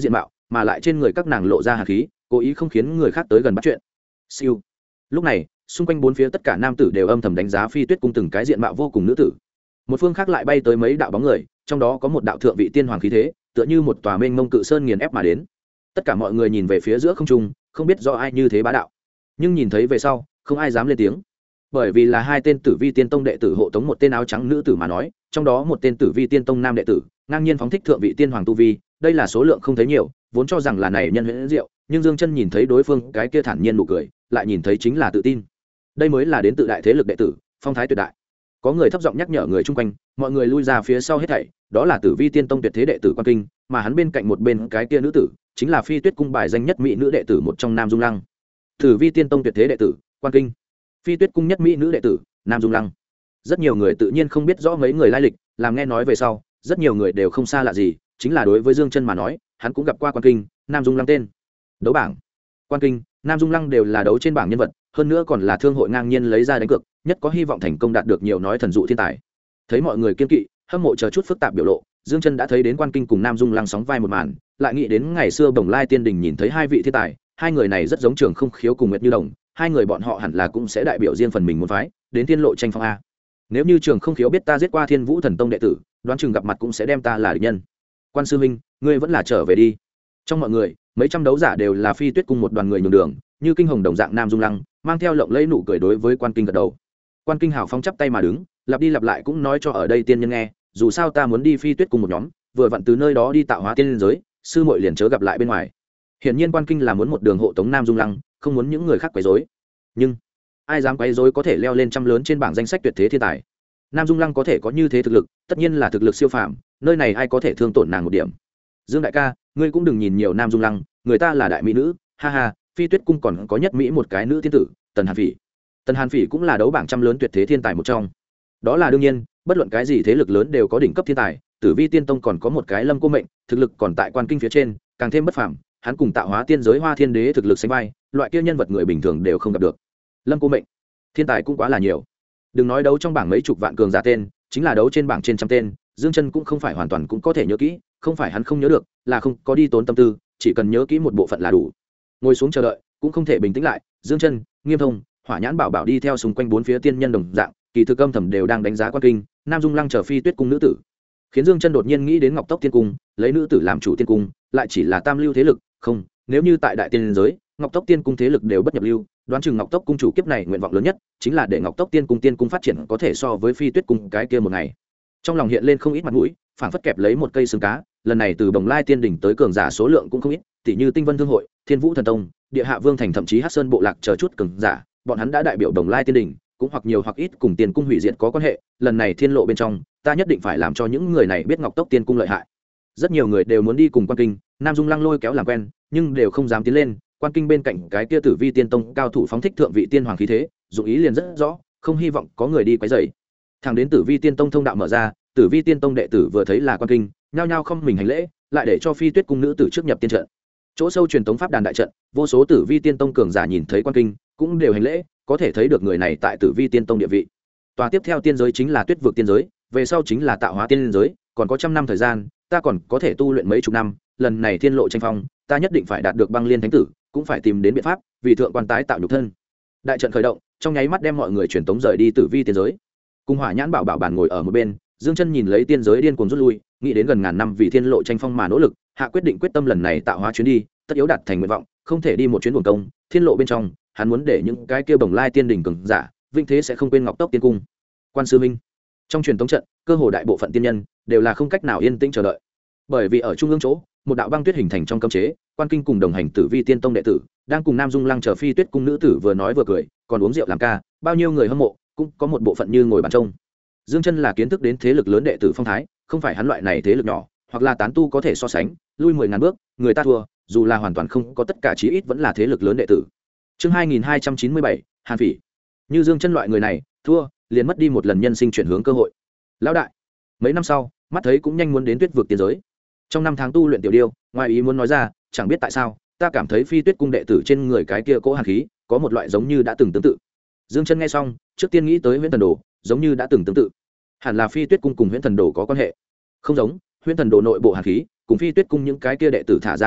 mà lại trên người các nàng lộ ra hạt khí, cố ý không khiến người khác tới gần bắt chuyện. Siêu. Lúc này xung quanh bốn phía tất cả nam tử đều âm thầm đánh giá Phi Tuyết cung từng cái diện mạo vô cùng nữ tử. Một phương khác lại bay tới mấy đạo bóng người, trong đó có một đạo thượng vị tiên hoàng khí thế, tựa như một tòa mênh mông cự sơn nghiền ép mà đến. Tất cả mọi người nhìn về phía giữa không trung, không biết do ai như thế bá đạo, nhưng nhìn thấy về sau không ai dám lên tiếng, bởi vì là hai tên Tử Vi Tiên Tông đệ tử hộ tống một tên áo trắng nữ tử mà nói, trong đó một tên Tử Vi Tiên Tông nam đệ tử ngang nhiên phóng thích thượng vị tiên hoàng tu vi, đây là số lượng không thấy nhiều, vốn cho rằng là này nhân huyễn diệu, nhưng Dương Chân nhìn thấy đối phương cái kia thản nhiên nụ cười, lại nhìn thấy chính là tự tin. Đây mới là đến tự đại thế lực đệ tử, phong thái tuyệt đại. Có người thấp giọng nhắc nhở người chung quanh, mọi người lui ra phía sau hết thảy, đó là Tử Vi Tiên Tông tuyệt thế đệ tử Quan Kinh, mà hắn bên cạnh một bên cái kia nữ tử, chính là Phi Tuyết cung bài danh nhất mỹ nữ đệ tử một trong Nam Dung Lăng. Tử Vi Tiên Tông tuyệt thế đệ tử Quan Kinh, Phi Tuyết cung nhất mỹ nữ đệ tử Nam Dung Lăng. Rất nhiều người tự nhiên không biết rõ mấy người lai lịch, làm nghe nói về sau, rất nhiều người đều không xa lạ gì, chính là đối với Dương Chân mà nói, hắn cũng gặp qua Quan Kinh, Nam Dung Lăng tên. Đấu bảng, Quan Kinh, Nam Dung Lăng đều là đấu trên bảng nhân vật, hơn nữa còn là thương hội ngang nhiên lấy ra đánh cược, nhất có hy vọng thành công đạt được nhiều nói thần dụ thiên tài. Thấy mọi người kiên kỵ, hâm mộ chờ chút phức tạp biểu lộ, Dương Chân đã thấy đến Quan Kinh cùng Nam Dung Lăng sóng vai một màn, lại nghĩ đến ngày xưa Bồng Lai Tiên Đình nhìn thấy hai vị thiên tài, hai người này rất giống Trường Không Khiếu cùng Nguyệt Như Đồng, hai người bọn họ hẳn là cũng sẽ đại biểu riêng phần mình môn phái, đến Thiên Lộ tranh phong a. Nếu như Trường Không Khiếu biết ta giết qua Thiên Vũ Thần Tông đệ tử, đoán chừng gặp mặt cũng sẽ đem ta là địch nhân. Quan sư huynh, ngươi vẫn là trở về đi. Trong mọi người, mấy trăm đấu giả đều là Phi Tuyết cung một đoàn người nhường đường, như kinh hồng đồng dạng Nam Dung Lăng, mang theo lộng lẫy nụ cười đối với Quan Kinh gật đầu. Quan Kinh hào phóng chắp tay mà đứng, lặp đi lặp lại cũng nói cho ở đây tiên nhân nghe, dù sao ta muốn đi Phi Tuyết cung một nhóm, vừa vặn từ nơi đó đi tạo hóa tiên giới, sư muội liền chớ gặp lại bên ngoài. Hiển nhiên Quan Kinh là muốn một đường hộ tống Nam Dung Lăng, không muốn những người khác quấy rối. Nhưng ai dám quấy rối có thể leo lên trăm lớn trên bảng danh sách tuyệt thế thiên tài. Nam Dung Lăng có thể có như thế thực lực, tất nhiên là thực lực siêu phàm, nơi này ai có thể thương tổn nàng một điểm. Dương đại ca, ngươi cũng đừng nhìn nhiều Nam Dung Lăng, người ta là đại mỹ nữ, ha ha, Phi Tuyết cung còn có nhất mỹ một cái nữ thiên tử, Tần Hàn Phỉ. Tần Hàn Phỉ cũng là đấu bảng trăm lớn tuyệt thế thiên tài một trong. Đó là đương nhiên, bất luận cái gì thế lực lớn đều có đỉnh cấp thiên tài, Tử Vi Tiên Tông còn có một cái Lâm Cô Mệnh, thực lực còn tại Quan Kinh phía trên, càng thêm bất phàm, hắn cùng tạo hóa tiên giới Hoa Thiên Đế thực lực sánh vai, loại kia nhân vật người bình thường đều không gặp được. Lâm Cô Mệnh, thiên tài cũng quá là nhiều. Đừng nói đấu trong bảng mấy chục vạn cường giả tên, chính là đấu trên bảng trên trăm tên, Dương Chân cũng không phải hoàn toàn cũng có thể nhớ kỹ, không phải hắn không nhớ được, là không có đi tốn tâm tư, chỉ cần nhớ kỹ một bộ phận là đủ. Ngồi xuống chờ đợi, cũng không thể bình tĩnh lại, Dương Chân, Nghiêm Thông, Hỏa Nhãn Bảo Bảo đi theo xung quanh bốn phía tiên nhân đồng dạng, kỳ thực âm thầm đều đang đánh giá Quan Kinh, Nam Dung Lăng chờ Phi Tuyết cung nữ tử. Khiến Dương Chân đột nhiên nghĩ đến Ngọc Tốc Tiên cung, lấy nữ tử làm chủ tiên cung, lại chỉ là tam lưu thế lực, không, nếu như tại đại tiên giới, Ngọc Tốc Tiên cung thế lực đều bất nhập lưu, đoán chừng Ngọc Tốc cung chủ kiếp này nguyện vọng lớn nhất chính là để Ngọc Tốc tiên cung phát triển có thể so với Phi Tuyết cung cái kia một ngày. Trong lòng hiện lên không ít mặt mũi, phảng phất kẹp lấy một cây xương cá, lần này từ Bồng Lai Tiên đỉnh tới cường giả số lượng cũng không ít, tỷ như Tinh Vân Thương hội, Thiên Vũ Thần Tông, Địa Hạ Vương thành thậm chí Hắc Sơn bộ lạc chờ chút cường giả, bọn hắn đã đại biểu Bồng Lai Tiên đỉnh, cũng hoặc nhiều hoặc ít cùng Tiên cung hủy diệt có quan hệ, lần này thiên lộ bên trong, ta nhất định phải làm cho những người này biết Ngọc Tốc tiên cung lợi hại. Rất nhiều người đều muốn đi cùng Quan Kinh, Nam Dung Lăng lôi kéo làm quen, nhưng đều không dám tiến lên. Quan Kinh bên cạnh cái kia Tử Vi Tiên Tông cao thủ phóng thích thượng vị tiên hoàng khí thế, dụng ý liền rất rõ, không hy vọng có người đi quấy rầy. Thẳng đến Tử Vi Tiên Tông thông đạo mở ra, Tử Vi Tiên Tông đệ tử vừa thấy là Quan Kinh, nhao nhao không mình hành lễ, lại để cho Phi Tuyết cung nữ tử trước nhập tiên trận. Chỗ sâu truyền tống pháp đàn đại trận, vô số Tử Vi Tiên Tông cường giả nhìn thấy Quan Kinh, cũng đều hành lễ, có thể thấy được người này tại Tử Vi Tiên Tông địa vị. Tòa tiếp theo tiên giới chính là Tuyết vực tiên giới, về sau chính là Tạo hóa tiên giới, còn có trăm năm thời gian, ta còn có thể tu luyện mấy chục năm, lần này thiên lộ tranh phong, ta nhất định phải đạt được băng liên thánh tử, cũng phải tìm đến biện pháp vì thượng quan tái tạo nhục thân. Đại trận khởi động, trong nháy mắt đem mọi người truyền tống rời đi Tử Vi tiên giới. Cùng Hỏa Nhãn Bảo Bảo bàn ngồi ở một bên, Dương Chân nhìn lấy tiên giới điên cuồng rút lui, nghĩ đến gần ngàn năm vì thiên lộ tranh phong mà nỗ lực, hạ quyết định quyết tâm lần này tạo hóa chuyến đi, tất yếu đạt thành nguyện vọng, không thể đi một chuyến uổng công. Thiên lộ bên trong, hắn muốn để những cái kia Bồng Lai tiên đỉnh cường giả, vinh thế sẽ không quên Ngọc Tốc tiên cung. Quan sư minh, trong truyền tống trận, cơ hồ đại bộ phận tiên nhân đều là không cách nào yên tĩnh chờ đợi, bởi vì ở trung ương chỗ, một đạo băng tuyết hình thành trong cấm chế, Quan Kinh cùng đồng hành Tử Vi Tiên Tông đệ tử đang cùng Nam Dung Lăng chờ Phi Tuyết cung nữ tử vừa nói vừa cười, còn uống rượu làm ca, bao nhiêu người hâm mộ, cũng có một bộ phận như ngồi bàn trông. Dương Chân là kiến thức đến thế lực lớn đệ tử phong thái, không phải hắn loại này thế lực nhỏ, hoặc là tán tu có thể so sánh, lui 10.000 bước, người ta thua, dù là hoàn toàn không có tất cả chí ít vẫn là thế lực lớn đệ tử. Chương 2297, Hàn Phỉ. Như Dương Chân loại người này, thua, liền mất đi một lần nhân sinh chuyển hướng cơ hội. Lão đại, mấy năm sau, mắt thấy cũng nhanh muốn đến Tuyết vực tiên giới. Trong năm tháng tu luyện tiểu điêu, ngoài ý muốn nói ra, chẳng biết tại sao, ta cảm thấy Phi Tuyết cung đệ tử trên người cái kia cỗ hàn khí, có một loại giống như đã từng tương tự. Dương Chân nghe xong, trước tiên nghĩ tới Huyễn Thần Đồ, giống như đã từng tương tự. Hẳn là Phi Tuyết cung cùng Huyễn Thần Đồ có quan hệ. Không giống, Huyễn Thần Đồ nội bộ hàn khí, cùng Phi Tuyết cung những cái kia đệ tử thả ra khí tức,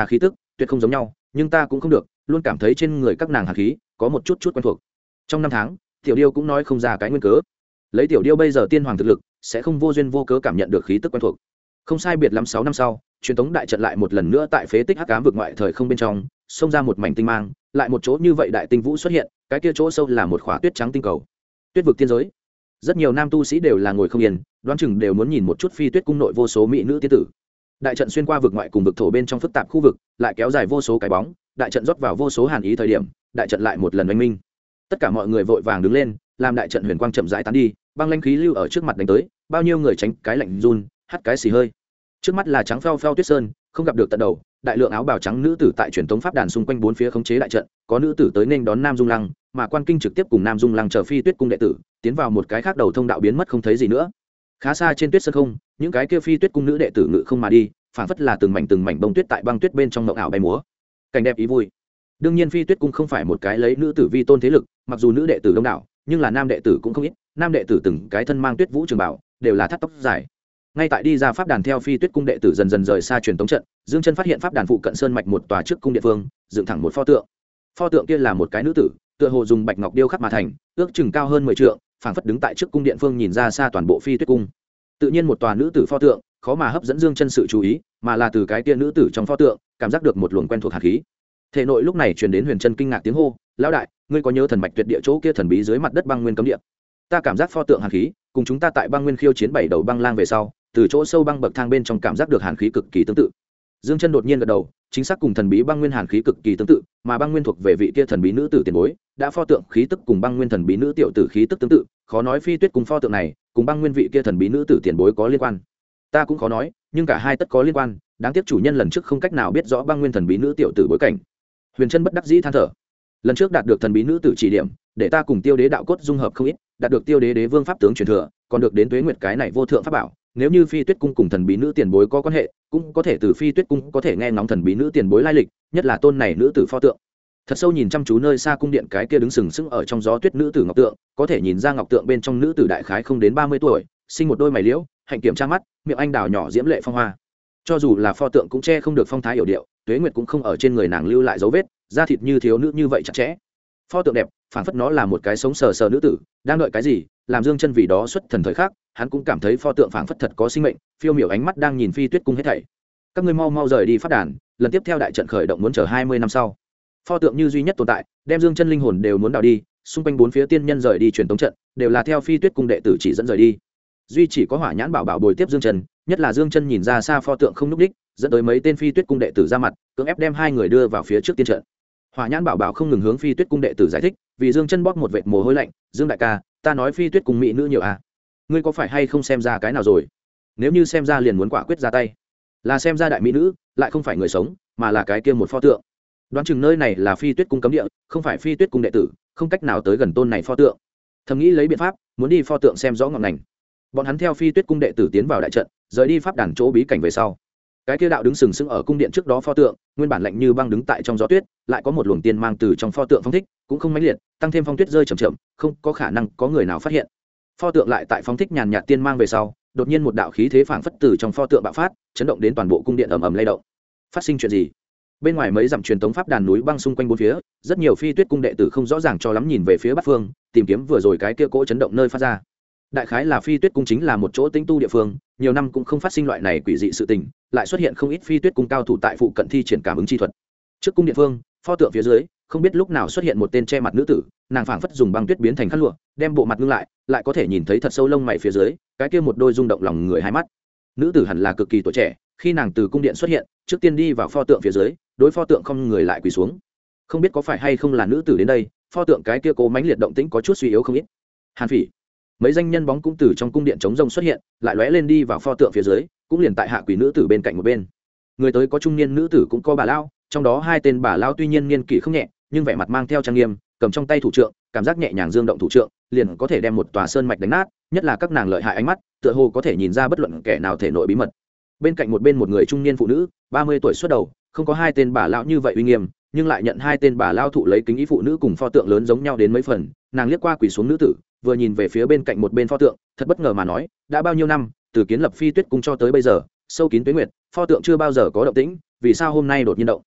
tuyệt không giống nhau, nhưng ta cũng không được, luôn cảm thấy trên người các nàng hàn khí có một chút chút quen thuộc. Trong năm tháng, tiểu điêu cũng nói không ra cái nguyên cớ. Lấy tiểu điêu bây giờ tiên hoàng thực lực, sẽ không vô duyên vô cớ cảm nhận được khí tức quen thuộc. Không sai biệt lắm 6 năm sau, truyền tống đại trận lại một lần nữa tại phế tích hắc ám vực ngoại thời không bên trong, xông ra một mảnh tinh mang, lại một chỗ như vậy đại tinh vũ xuất hiện, cái kia chỗ sâu là một khỏa tuyết trắng tinh cầu. Tuyết vực tiên giới. Rất nhiều nam tu sĩ đều là ngồi không yên, đoán chừng đều muốn nhìn một chút Phi Tuyết cung nội vô số mỹ nữ tiên tử. Đại trận xuyên qua vực ngoại cùng vực thổ bên trong phức tạp khu vực, lại kéo dài vô số cái bóng, đại trận rót vào vô số hàn ý thời điểm, đại trận lại một lần oanh minh. Tất cả mọi người vội vàng đứng lên, làm đại trận huyền quang chậm rãi tán đi, băng lãnh khí lưu ở trước mặt đánh tới, bao nhiêu người tránh cái lạnh run, hắt cái xì hơi. Trước mắt là trắng phao phao tuyết sơn, không gặp được tận đầu, đại lượng áo bào trắng nữ tử tại truyền tống pháp đàn xung quanh bốn phía khống chế đại trận, có nữ tử tới nên đón Nam Dung Lăng, mà Quan Kinh trực tiếp cùng Nam Dung Lăng chờ Phi Tuyết cung đệ tử, tiến vào một cái khác đầu thông đạo biến mất không thấy gì nữa. Khá xa trên tuyết sơn không, những cái kia Phi Tuyết cung nữ đệ tử ngự không mà đi, phảng phất là từng mảnh bông tuyết tại băng tuyết bên trong ngộng ảo bay múa. Cảnh đẹp ý vui. Đương nhiên Phi Tuyết cung không phải một cái lấy nữ tử vi tôn thế lực, mặc dù nữ đệ tử đông đảo, nhưng là nam đệ tử cũng không ít, nam đệ tử từng cái thân mang tuyết vũ trường bảo, đều là thắt tóc dài. Ngay tại đi ra pháp đàn theo Phi Tuyết cung đệ tử dần dần rời xa truyền tống trận, Dương Chân phát hiện pháp đàn phụ cận sơn mạch một tòa trước cung địa phương, dựng thẳng một pho tượng. Pho tượng kia là một cái nữ tử, tựa hồ dùng bạch ngọc điêu khắc mà thành, ước chừng cao hơn 10 trượng, phảng phất đứng tại trước cung điện phương nhìn ra xa toàn bộ Phi Tuyết cung. Tự nhiên một tòa nữ tử pho tượng, khó mà hấp dẫn Dương Chân sự chú ý, mà là từ cái kia nữ tử trong pho tượng, cảm giác được một luồng quen thuộc hàn khí. Thể nội lúc này truyền đến Huyền Chân kinh ngạc tiếng hô, "Lão đại, ngươi có nhớ thần mạch tuyệt địa chỗ kia thần bí dưới mặt đất băng nguyên cấm địa?" Ta cảm giác pho tượng hàn khí, cùng chúng ta tại băng nguyên khiêu chiến 7 đầu băng lang về sau, từ chỗ sâu băng bậc thang bên trong cảm giác được hàn khí cực kỳ tương tự. Dương Chân đột nhiên gật đầu, chính xác cùng thần bí băng nguyên hàn khí cực kỳ tương tự, mà băng nguyên thuộc về vị kia thần bí nữ tử tiền bối, đã pho tượng khí tức cùng băng nguyên thần bí nữ tiểu tử khí tức tương tự, khó nói Phi Tuyết cùng pho tượng này, cùng băng nguyên vị kia thần bí nữ tử tiền bối có liên quan. Ta cũng khó nói, nhưng cả hai tất có liên quan, đáng tiếc chủ nhân lần trước không cách nào biết rõ băng nguyên thần bí nữ tiểu tử bối cảnh. Huyền Chân bất đắc dĩ than thở. Lần trước đạt được thần bí nữ tử chỉ điểm, để ta cùng Tiêu Đế đạo cốt dung hợp không ít, đạt được Tiêu Đế đế vương pháp tướng truyền thừa, còn được đến Tuế Nguyệt cái này vô thượng pháp bảo. Nếu như Phi Tuyết cung cùng thần bí nữ tiền bối có quan hệ, cũng có thể từ Phi Tuyết cung có thể nghe ngóng thần bí nữ tiền bối lai lịch, nhất là tôn này nữ tử pho tượng. Thật sâu nhìn chăm chú nơi xa cung điện cái kia đứng sừng sững ở trong gió tuyết nữ tử ngọc tượng, có thể nhìn ra ngọc tượng bên trong nữ tử đại khái không đến 30 tuổi, sinh một đôi mày liễu, hạnh kiểm tra mắt, miệng anh đào nhỏ diễm lệ phong hoa. Cho dù là pho tượng cũng che không được phong thái hiểu điệu, Tuế Nguyệt cũng không ở trên người nàng lưu lại dấu vết, da thịt như thiếu nữ như vậy chặt chẽ. Pho tượng đẹp, phảng phất nó là một cái sống sờ sờ nữ tử, đang đợi cái gì, làm Dương Chân vì đó xuất thần thời khắc, hắn cũng cảm thấy pho tượng phảng phất thật có sinh mệnh, phiêu miểu ánh mắt đang nhìn Phi Tuyết cung hết thảy. Các ngươi mau mau rời đi pháp đàn, lần tiếp theo đại trận khởi động muốn chờ 20 năm sau. Pho tượng như duy nhất tồn tại, đem Dương Chân linh hồn đều muốn đào đi, xung quanh bốn phía tiên nhân rời đi truyền tống trận, đều là theo Phi Tuyết cung đệ tử chỉ dẫn rời đi. Duy chỉ có Hỏa Nhãn Bảo Bảo bồi tiếp Dương Chân, nhất là Dương Chân nhìn ra xa pho tượng không lúc đích, dẫn tới mấy tên Phi Tuyết cung đệ tử ra mặt, cưỡng ép đem hai người đưa vào phía trước tiên trận. Hỏa Nhãn Bảo Bảo không ngừng hướng Phi Tuyết cung đệ tử giải thích, vì Dương Chân bóp một vệt mồ hôi lạnh, "Dương đại ca, ta nói Phi Tuyết cung mỹ nữ nhiều à? Ngươi có phải hay không xem ra cái nào rồi? Nếu như xem ra liền muốn quả quyết ra tay." Là xem ra đại mỹ nữ, lại không phải người sống, mà là cái kia một pho tượng. Đoán chừng nơi này là Phi Tuyết cung cấm địa, không phải Phi Tuyết cung đệ tử, không cách nào tới gần tôn này pho tượng. Thầm nghĩ lấy biện pháp, muốn đi pho tượng xem rõ ngọn ngành. Bọn hắn theo Phi Tuyết cung đệ tử tiến vào đại trận, rời đi pháp đàn chỗ bí cảnh về sau. Cái kia đạo đứng sừng sững ở cung điện trước đó pho tượng, nguyên bản lạnh như băng đứng tại trong gió tuyết, lại có một luồng tiên mang từ trong pho tượng phong thích, cũng không mãnh liệt, tăng thêm phong tuyết rơi chậm chậm, không có khả năng có người nào phát hiện. Pho tượng lại tại phong thích nhàn nhạt tiên mang về sau, đột nhiên một đạo khí thế phảng phất từ trong pho tượng bạo phát, chấn động đến toàn bộ cung điện ầm ầm lay động. Phát sinh chuyện gì? Bên ngoài mấy dặm truyền tống pháp đàn núi băng xung quanh bốn phía, rất nhiều Phi Tuyết cung đệ tử không rõ ràng cho lắm nhìn về phía bắc phương, tìm kiếm vừa rồi cái kia cỗ chấn động nơi phát ra. Đại khái là Phi Tuyết cung chính là một chỗ tĩnh tu địa phương, nhiều năm cũng không phát sinh loại này quỷ dị sự tình, lại xuất hiện không ít Phi Tuyết cung cao thủ tại phụ cận thi triển cảm ứng chi thuật. Trước cung địa phương, pho tượng phía dưới, không biết lúc nào xuất hiện một tên che mặt nữ tử, nàng phảng phất dùng băng tuyết biến thành khăn lụa, đem bộ mặt ngưng lại, lại có thể nhìn thấy thật sâu lông mày phía dưới, cái kia một đôi rung động lòng người hai mắt. Nữ tử hẳn là cực kỳ tuổi trẻ, khi nàng từ cung điện xuất hiện, trước tiên đi vào pho tượng phía dưới, đối pho tượng không người lại quỳ xuống. Không biết có phải hay không là nữ tử đến đây, pho tượng cái kia cố mãnh liệt động tĩnh có chút suy yếu không ít. Hàn Phỉ, mấy danh nhân bóng cũng từ trong cung điện chống rông xuất hiện, lại lóe lên đi vào pho tượng phía dưới, cũng liền tại hạ quỷ nữ tử bên cạnh một bên. Người tới có trung niên nữ tử cũng có bà lao, trong đó hai tên bà lao tuy nhiên niên kỷ không nhẹ, nhưng vẻ mặt mang theo trang nghiêm, cầm trong tay thủ trượng, cảm giác nhẹ nhàng dương động thủ trượng, liền có thể đem một tòa sơn mạch đánh nát, nhất là các nàng lợi hại ánh mắt, tựa hồ có thể nhìn ra bất luận kẻ nào thể nội bí mật. Bên cạnh một người trung niên phụ nữ, 30 tuổi xuất đầu, không có hai tên bà lão như vậy uy nghiêm, nhưng lại nhận hai tên bà lao thụ lấy kính ý phụ nữ cùng pho tượng lớn giống nhau đến mấy phần. Nàng liếc qua quỳ xuống nữ tử, vừa nhìn về phía bên cạnh một bên pho tượng, thật bất ngờ mà nói, đã bao nhiêu năm, từ kiến lập Phi Tuyết cung cho tới bây giờ, sâu kín tuế nguyệt, pho tượng chưa bao giờ có động tĩnh, vì sao hôm nay đột nhiên động?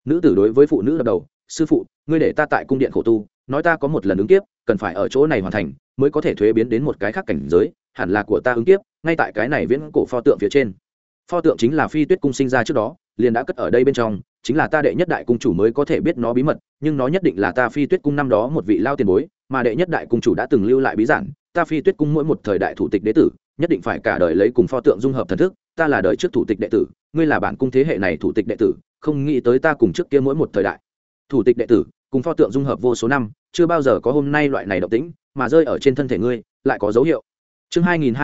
Nữ tử đối với phụ nữ đập đầu, sư phụ, ngươi để ta tại cung điện khổ tu, nói ta có một lần ứng kiếp, cần phải ở chỗ này hoàn thành mới có thể thuế biến đến một cái khác cảnh giới, hẳn là của ta ứng kiếp ngay tại cái này viễn cổ pho tượng phía trên. Pho tượng chính là Phi Tuyết cung sinh ra trước đó liền đã cất ở đây bên trong, chính là ta đệ nhất đại cung chủ mới có thể biết nó bí mật, nhưng nó nhất định là ta Phi Tuyết cung năm đó một vị lao tiền bối, mà đệ nhất đại cung chủ đã từng lưu lại bí giản, ta Phi Tuyết cung mỗi một thời đại thủ tịch đệ tử nhất định phải cả đời lấy cùng pho tượng dung hợp thần thức, ta là đời trước thủ tịch đệ tử, ngươi là bản cung thế hệ này thủ tịch đệ tử, không nghĩ tới ta cùng trước kia mỗi một thời đại thủ tịch đệ tử cùng pho tượng dung hợp vô số năm, chưa bao giờ có hôm nay loại này động tĩnh, mà rơi ở trên thân thể ngươi lại có dấu hiệu. Chương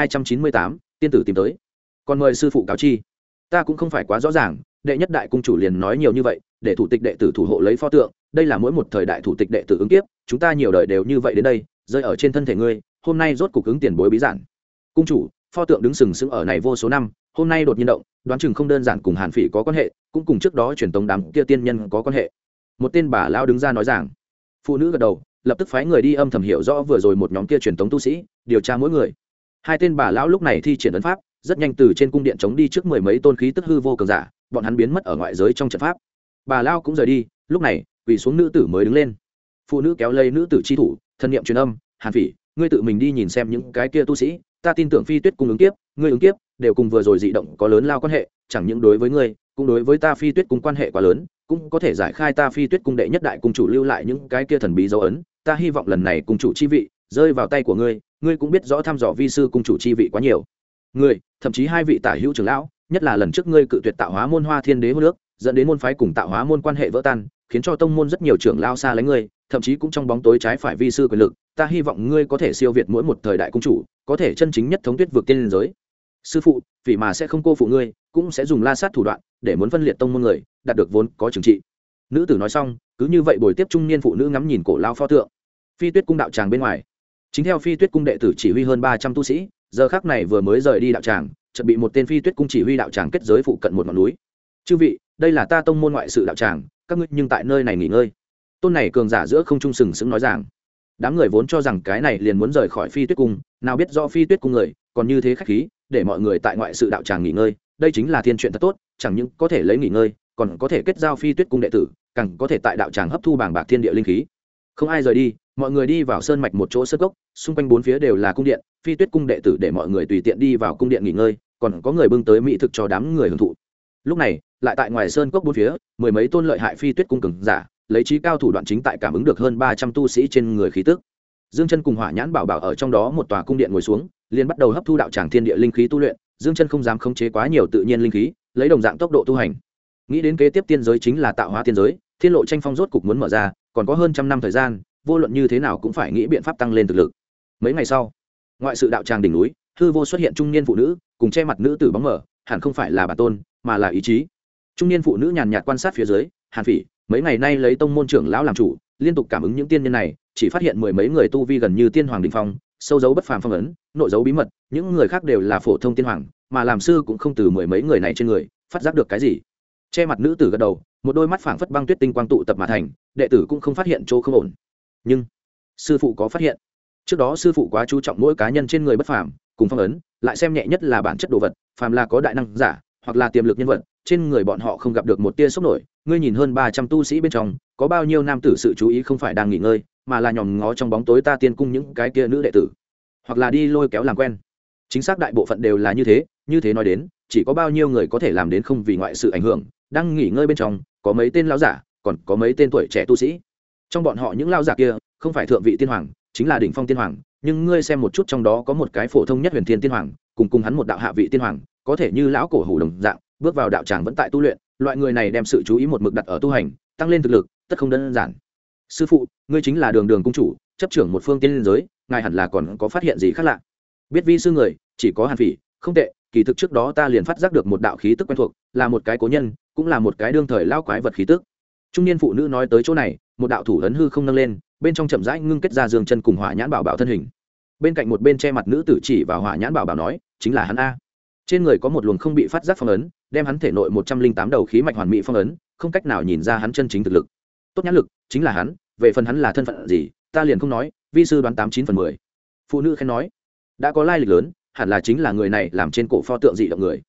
2298, tiên tử tìm tới. Còn mời sư phụ cáo chi. Ta cũng không phải quá rõ ràng, đệ nhất đại cung chủ liền nói nhiều như vậy, để thủ tịch đệ tử thủ hộ lấy pho tượng, đây là mỗi một thời đại thủ tịch đệ tử ứng kiếp, chúng ta nhiều đời đều như vậy đến đây, rơi ở trên thân thể ngươi, hôm nay rốt cục ứng tiền bối bí giản. Cung chủ, pho tượng đứng sừng sững ở này vô số năm, hôm nay đột nhiên động, đoán chừng không đơn giản cùng Hàn Phỉ có quan hệ, cũng cùng trước đó truyền tống đám kia tiên nhân có quan hệ. Một tên bà lão đứng ra nói rằng. Phụ nữ gật đầu, lập tức phái người đi âm thầm hiểu rõ vừa rồi một nhóm kia truyền tống tu sĩ, điều tra mỗi người. Hai tên bà lão lúc này thi triển ấn pháp, rất nhanh từ trên cung điện chống đi trước mười mấy tôn khí tức hư vô cường giả, bọn hắn biến mất ở ngoại giới trong trận pháp. Bà lão cũng rời đi, lúc này quỳ xuống nữ tử mới đứng lên. Phụ nữ kéo lấy nữ tử chi thủ, thân niệm truyền âm, Hàn Phỉ, ngươi tự mình đi nhìn xem những cái kia tu sĩ, ta tin tưởng Phi Tuyết cung ứng kiếp, ngươi ứng kiếp đều cùng vừa rồi dị động có lớn lao quan hệ, chẳng những đối với ngươi, cũng đối với ta Phi Tuyết cung quan hệ quá lớn, cũng có thể giải khai ta Phi Tuyết cung đệ nhất đại cung chủ lưu lại những cái kia thần bí dấu ấn, ta hy vọng lần này cung chủ chi vị rơi vào tay của ngươi, ngươi cũng biết rõ thăm dò vi sư cung chủ chi vị quá nhiều. Ngươi, thậm chí hai vị tả hữu trưởng lão, nhất là lần trước ngươi cự tuyệt Tạo Hóa môn Hoa Thiên Đế hôn nước, dẫn đến môn phái cùng Tạo Hóa môn quan hệ vỡ tan, khiến cho tông môn rất nhiều trưởng lão xa lánh ngươi, thậm chí cũng trong bóng tối trái phải vi sư quyền lực, ta hy vọng ngươi có thể siêu việt mỗi một thời đại cung chủ, có thể chân chính nhất thống tuyết vượt tiên liên giới. Sư phụ, vì mà sẽ không cô phụ ngươi, cũng sẽ dùng la sát thủ đoạn để muốn phân liệt tông môn người, đạt được vốn có trừng trị. Nữ tử nói xong, cứ như vậy bồi tiếp trung niên phụ nữ ngắm nhìn cổ lao pho tượng. Phi Tuyết cung đạo tràng bên ngoài, chính theo Phi Tuyết cung đệ tử chỉ huy hơn 300 tu sĩ, giờ khắc này vừa mới rời đi đạo tràng, chuẩn bị một tên Phi Tuyết cung chỉ huy đạo tràng kết giới phụ cận một ngọn núi. Chư vị, đây là ta tông môn ngoại sự đạo tràng, các ngươi nhưng tại nơi này nghỉ ngơi. Tôn này cường giả giữa không trung sừng sững nói rằng, đám người vốn cho rằng cái này liền muốn rời khỏi Phi Tuyết cung, nào biết do Phi Tuyết cung người còn như thế khách khí, để mọi người tại ngoại sự đạo tràng nghỉ ngơi, đây chính là thiên chuyện thật tốt, chẳng những có thể lấy nghỉ ngơi, còn có thể kết giao Phi Tuyết cung đệ tử, càng có thể tại đạo tràng hấp thu bảng bạc thiên địa linh khí. Không ai rời đi, mọi người đi vào sơn mạch một chỗ sơn cốc, xung quanh bốn phía đều là cung điện, Phi Tuyết cung đệ tử để mọi người tùy tiện đi vào cung điện nghỉ ngơi, còn có người bưng tới mỹ thực cho đám người hưởng thụ. Lúc này, lại tại ngoài sơn cốc bốn phía, mười mấy tôn lợi hại Phi Tuyết cung cường giả, lấy trí cao thủ đoạn chính tại cảm ứng được hơn 300 tu sĩ trên người khí tức. Dương Chân cùng Hỏa Nhãn Bảo Bảo ở trong đó một tòa cung điện ngồi xuống, liền bắt đầu hấp thu đạo tràng thiên địa linh khí tu luyện. Dương Chân không dám khống chế quá nhiều tự nhiên linh khí, lấy đồng dạng tốc độ tu hành. Nghĩ đến kế tiếp tiên giới chính là Tạo Hóa tiên giới, thiên lộ tranh phong rốt cục muốn mở ra, còn có hơn trăm năm thời gian, vô luận như thế nào cũng phải nghĩ biện pháp tăng lên thực lực. Mấy ngày sau, ngoại sự đạo tràng đỉnh núi, hư vô xuất hiện trung niên phụ nữ, cùng che mặt nữ tử bóng mờ, hẳn không phải là bản tôn, mà là ý chí. Trung niên phụ nữ nhàn nhạt quan sát phía dưới, Hàn Phỉ, mấy ngày nay lấy tông môn trưởng lão làm chủ, liên tục cảm ứng những tiên nhân này, chỉ phát hiện mười mấy người tu vi gần như tiên hoàng đỉnh phong, sâu dấu bất phàm phong ấn, nội dấu bí mật, những người khác đều là phổ thông tiên hoàng, mà làm sư cũng không từ mười mấy người này trên người phát giác được cái gì. Che mặt nữ tử gật đầu, một đôi mắt phảng phất băng tuyết tinh quang tụ tập mà thành, đệ tử cũng không phát hiện chỗ không ổn. Nhưng sư phụ có phát hiện. Trước đó sư phụ quá chú trọng mỗi cá nhân trên người bất phàm, cùng phong ấn, lại xem nhẹ nhất là bản chất đồ vật, phàm là có đại năng giả, hoặc là tiềm lực nhân vật, trên người bọn họ không gặp được một tia sốc nổi. Ngươi nhìn hơn 300 tu sĩ bên trong, có bao nhiêu nam tử sự chú ý không phải đang nghỉ ngơi, mà là nhòm ngó trong bóng tối ta tiên cung những cái kia nữ đệ tử, hoặc là đi lôi kéo làm quen. Chính xác đại bộ phận đều là như thế nói đến, chỉ có bao nhiêu người có thể làm đến không vì ngoại sự ảnh hưởng, đang nghỉ ngơi bên trong, có mấy tên lão giả, còn có mấy tên tuổi trẻ tu sĩ. Trong bọn họ những lão giả kia, không phải thượng vị tiên hoàng, chính là đỉnh phong tiên hoàng, nhưng ngươi xem một chút trong đó có một cái phổ thông nhất huyền thiên tiên hoàng, cùng hắn một đạo hạ vị tiên hoàng, có thể như lão cổ hủ đồng dạng, bước vào đạo tràng vẫn tại tu luyện, loại người này đem sự chú ý một mực đặt ở tu hành, tăng lên thực lực, tất không đơn giản. Sư phụ, ngươi chính là Đường Đường cung chủ, chấp trưởng một phương tiên liên giới, ngài hẳn là còn có phát hiện gì khác lạ. Biết vi sư người, chỉ có Hàn Phỉ, không tệ, kỳ thực trước đó ta liền phát giác được một đạo khí tức quen thuộc, là một cái cố nhân, cũng là một cái đương thời lao quái vật khí tức. Trung niên phụ nữ nói tới chỗ này, một đạo thủ ấn hư không nâng lên, bên trong chậm rãi ngưng kết ra Dương Chân cùng Hỏa Nhãn Bảo Bảo thân hình. Bên cạnh một bên che mặt nữ tử chỉ vào Hỏa Nhãn Bảo Bảo nói, chính là hắn a. Trên người có một luồng không bị phát giác phong ấn, đem hắn thể nội 108 đầu khí mạch hoàn mỹ phong ấn, không cách nào nhìn ra hắn chân chính thực lực. Tốt nhãn lực, chính là hắn, về phần hắn là thân phận gì, ta liền không nói, vi sư đoán 89 phần 10. Phụ nữ khen nói, đã có lai lịch lớn, hẳn là chính là người này làm trên cổ pho tượng dị động người.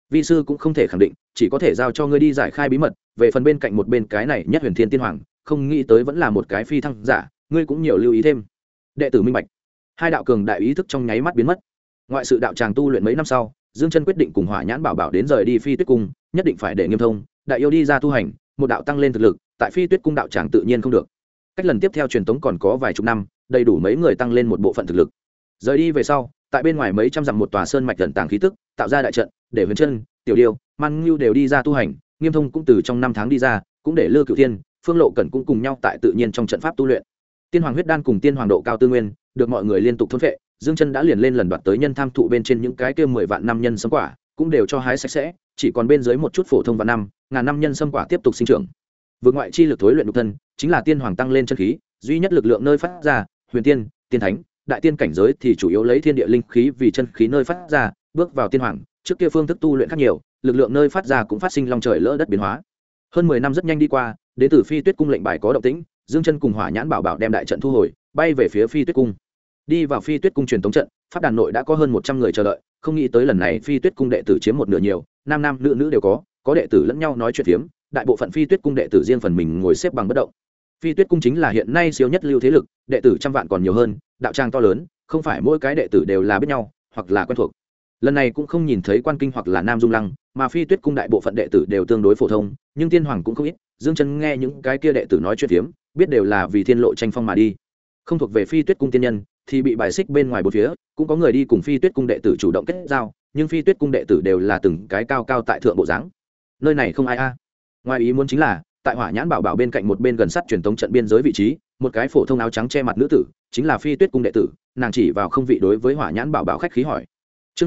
vi sư cũng không thể khẳng định, chỉ có thể giao cho ngươi đi giải khai bí mật. Về phần bên cạnh một bên cái này Nhất Huyền Thiên Tiên Hoàng, không nghĩ tới vẫn là một cái phi thăng giả, ngươi cũng nhiều lưu ý thêm. Đệ tử minh bạch. Hai đạo cường đại ý thức trong nháy mắt biến mất. Ngoại sự đạo tràng tu luyện mấy năm sau, Dương Chân quyết định cùng Hỏa Nhãn Bảo Bảo đến rời đi Phi Tuyết Cung, nhất định phải để Nghiêm Thông, Đại Yêu đi ra tu hành, một đạo tăng lên thực lực, tại Phi Tuyết Cung đạo tràng tự nhiên không được. Cách lần tiếp theo truyền tống còn có vài chục năm, đầy đủ mấy người tăng lên một bộ phận thực lực. Rời đi về sau, tại bên ngoài mấy trăm dặm một tòa sơn mạch gần tàng khí tức, tạo ra đại trận, để Huyền Chân, Tiểu Điêu, Man Ngưu đều đi ra tu hành, Nghiêm Thông cũng từ trong năm tháng đi ra, cũng để Lư Cửu Thiên, Phương Lộ Cẩn cũng cùng nhau tại tự nhiên trong trận pháp tu luyện. Tiên Hoàng huyết đan cùng Tiên Hoàng độ cao tư nguyên, được mọi người liên tục thôn phệ, Dương Chân đã liền lên lần đoạt tới nhân tham thụ bên trên những cái kia 10 vạn năm nhân sâm quả, cũng đều cho hái sạch sẽ, chỉ còn bên dưới một chút phổ thông vạn năm, ngàn năm nhân sâm quả tiếp tục sinh trưởng. Vượt ngoại chi lực thối luyện nhục thân, chính là Tiên Hoàng tăng lên chân khí, duy nhất lực lượng nơi phát ra, huyền tiên, tiên thánh, đại tiên cảnh giới thì chủ yếu lấy thiên địa linh khí vì chân khí nơi phát ra, bước vào Tiên Hoàng, trước kia phương thức tu luyện khác nhiều, lực lượng nơi phát ra cũng phát sinh long trời lỡ đất biến hóa. Hơn 10 năm rất nhanh đi qua, đến từ Phi Tuyết Cung lệnh bài có động tĩnh, Dương Chân cùng Hỏa Nhãn Bảo Bảo đem đại trận thu hồi, bay về phía Phi Tuyết Cung. Đi vào Phi Tuyết Cung truyền tống trận, pháp đàn nội đã có hơn 100 người chờ đợi, không nghĩ tới lần này Phi Tuyết Cung đệ tử chiếm một nửa nhiều, nam nam nữ nữ đều có đệ tử lẫn nhau nói chuyện phiếm, đại bộ phận Phi Tuyết Cung đệ tử riêng phần mình ngồi xếp bằng bất động. Phi Tuyết Cung chính là hiện nay siêu nhất lưu thế lực, đệ tử trăm vạn còn nhiều hơn, đạo tràng to lớn, không phải mỗi cái đệ tử đều là biết nhau, hoặc là quen thuộc. Lần này cũng không nhìn thấy Quan Kinh hoặc là Nam Dung Lăng, mà Phi Tuyết Cung đại bộ phận đệ tử đều tương đối phổ thông, nhưng Tiên Hoàng cũng không ít. Dương Chân nghe những cái kia đệ tử nói chuyện phiếm, biết đều là vì thiên lộ tranh phong mà đi. Không thuộc về Phi Tuyết Cung tiên nhân thì bị bài xích bên ngoài bốn phía, cũng có người đi cùng Phi Tuyết Cung đệ tử chủ động kết giao, nhưng Phi Tuyết Cung đệ tử đều là từng cái cao cao tại thượng bộ dáng. Nơi này không ai a. Ngoài ý muốn chính là, tại Hỏa Nhãn Bảo Bảo bên cạnh một bên gần sát truyền tống trận biên giới vị trí, một cái phổ thông áo trắng che mặt nữ tử, chính là Phi Tuyết Cung đệ tử, nàng chỉ vào không vị đối với Hỏa Nhãn Bảo Bảo khách khí hỏi. Chương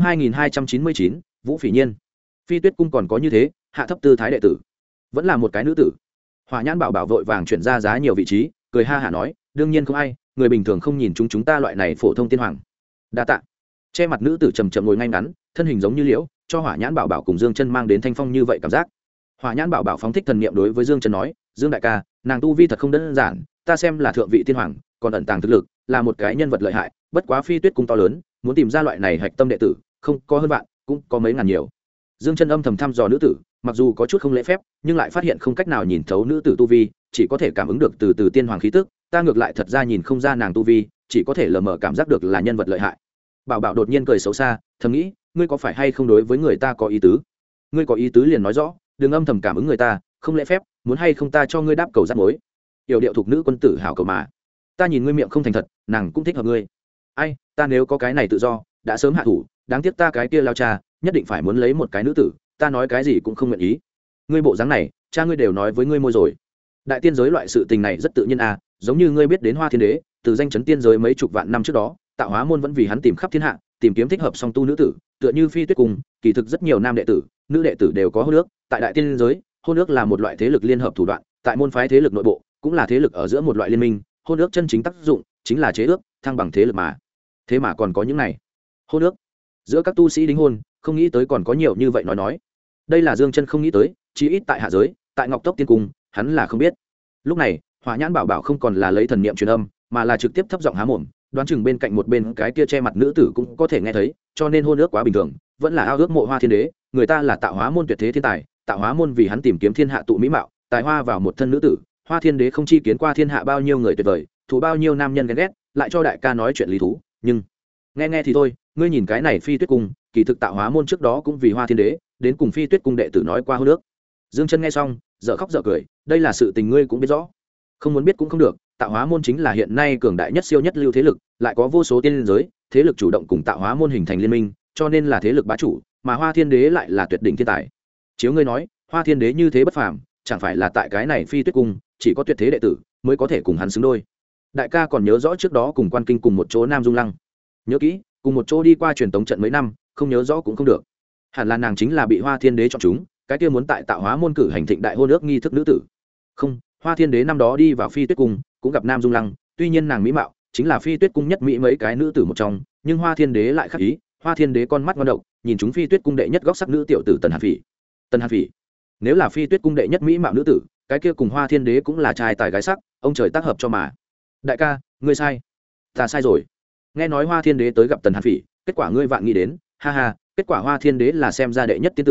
2299, Vũ Phỉ Nhiên. Phi Tuyết Cung còn có như thế, hạ thấp tư thái đệ tử, vẫn là một cái nữ tử. Hỏa Nhãn Bảo Bảo vội vàng chuyển ra giá nhiều vị trí, cười ha hả nói, đương nhiên không ai, người bình thường không nhìn chúng ta loại này phổ thông tiên hoàng. Đa tạ. Che mặt nữ tử trầm trầm ngồi ngay ngắn, thân hình giống như liễu, cho Hỏa Nhãn Bảo Bảo cùng Dương Chân mang đến thanh phong như vậy cảm giác. Hỏa Nhãn Bảo Bảo phóng thích thần niệm đối với Dương Chân nói, Dương đại ca, nàng tu vi thật không đơn giản, ta xem là thượng vị tiên hoàng, còn ẩn tàng thực lực, là một cái nhân vật lợi hại, bất quá Phi Tuyết Cung to lớn, muốn tìm ra loại này hạch tâm đệ tử, không có hơn vạn, cũng có mấy ngàn nhiều. Dương Chân âm thầm thăm dò nữ tử, mặc dù có chút không lễ phép, nhưng lại phát hiện không cách nào nhìn thấu nữ tử tu vi, chỉ có thể cảm ứng được từ tiên hoàng khí tức, ta ngược lại thật ra nhìn không ra nàng tu vi, chỉ có thể lờ mờ cảm giác được là nhân vật lợi hại. Bảo Bảo đột nhiên cười xấu xa, thầm nghĩ, ngươi có phải hay không đối với người ta có ý tứ? Ngươi có ý tứ liền nói rõ, đừng âm thầm cảm ứng người ta, không lễ phép, muốn hay không ta cho ngươi đáp cầu rắc mối. Yểu điệu thuộc nữ quân tử hảo cầu mà. Ta nhìn ngươi miệng không thành thật, nàng cũng thích hợp ngươi. Ai, ta nếu có cái này tự do, đã sớm hạ thủ, đáng tiếc ta cái kia lao cha, nhất định phải muốn lấy một cái nữ tử, ta nói cái gì cũng không nguyện ý. Ngươi bộ dáng này, cha ngươi đều nói với ngươi môi rồi. Đại tiên giới loại sự tình này rất tự nhiên à, giống như ngươi biết đến Hoa Thiên Đế, từ danh chấn tiên giới mấy chục vạn năm trước đó, Tạo Hóa môn vẫn vì hắn tìm khắp thiên hạ, tìm kiếm thích hợp song tu nữ tử, tựa như Phi Tuyết Cung, kỳ thực rất nhiều nam đệ tử, nữ đệ tử đều có hôn ước, tại đại tiên giới, hôn ước là một loại thế lực liên hợp thủ đoạn, tại môn phái thế lực nội bộ, cũng là thế lực ở giữa một loại liên minh, hôn ước chân chính tác dụng chính là chế ước, thăng bằng thế lực mà. Thế mà còn có những này. Hôn ước giữa các tu sĩ đính hôn, không nghĩ tới còn có nhiều như vậy nói. Đây là Dương Chân không nghĩ tới, chí ít tại hạ giới, tại Ngọc Tốc Tiên Cung, hắn là không biết. Lúc này, Hỏa Nhãn Bảo Bảo không còn là lấy thần niệm truyền âm, mà là trực tiếp thấp giọng há mồm, đoán chừng bên cạnh một bên cái kia che mặt nữ tử cũng có thể nghe thấy, cho nên hôn ước quá bình thường, vẫn là ao ước mộ Hoa Thiên Đế, người ta là Tạo Hóa môn tuyệt thế thiên tài, Tạo Hóa môn vì hắn tìm kiếm thiên hạ tụ mỹ mạo, tài hoa vào một thân nữ tử, Hoa Thiên Đế không chi kiến qua thiên hạ bao nhiêu người tuyệt vời, thủ bao nhiêu nam nhân ghen ghét, lại cho đại ca nói chuyện lý thú, nhưng nghe thì thôi, ngươi nhìn cái này Phi Tuyết Cung, kỳ thực Tạo Hóa môn trước đó cũng vì Hoa Thiên Đế, đến cùng Phi Tuyết Cung đệ tử nói qua hôn ước. Dương Chân nghe xong, dở khóc dở cười, đây là sự tình ngươi cũng biết rõ, không muốn biết cũng không được. Tạo Hóa môn chính là hiện nay cường đại nhất siêu nhất lưu thế lực, lại có vô số tiên giới thế lực chủ động cùng Tạo Hóa môn hình thành liên minh, cho nên là thế lực bá chủ, mà Hoa Thiên Đế lại là tuyệt đỉnh thiên tài. Chiếu ngươi nói, Hoa Thiên Đế như thế bất phàm, chẳng phải là tại cái này Phi Tuyết Cung chỉ có tuyệt thế đệ tử mới có thể cùng hắn xứng đôi. Đại ca còn nhớ rõ trước đó cùng Quan Kinh cùng một chỗ Nam Dung Lăng, nhớ kỹ, cùng một chỗ đi qua truyền tống trận mấy năm, không nhớ rõ cũng không được. Hẳn là nàng chính là bị Hoa Thiên Đế chọn chúng, cái kia muốn tại Tạo Hóa môn cử hành thịnh đại hôn ước nghi thức nữ tử. Không, Hoa Thiên Đế năm đó đi vào Phi Tuyết Cung, cũng gặp Nam Dung Lăng, tuy nhiên nàng mỹ mạo chính là Phi Tuyết Cung nhất mỹ mấy cái nữ tử một trong, nhưng Hoa Thiên Đế lại khác ý, Hoa Thiên Đế con mắt ngon độc, nhìn chúng Phi Tuyết Cung đệ nhất góc sắc nữ tiểu tử Tần Hàn Phỉ. Tần Hàn Phỉ, nếu là Phi Tuyết Cung đệ nhất mỹ mạo nữ tử, cái kia cùng Hoa Thiên Đế cũng là trai tài gái sắc, ông trời tác hợp cho mà. Đại ca, ngươi sai. Ta sai rồi. Nghe nói Hoa Thiên Đế tới gặp Tần Hàn Phỉ, kết quả ngươi vạn nghĩ đến, ha ha, kết quả Hoa Thiên Đế là xem ra đệ nhất tiên tử,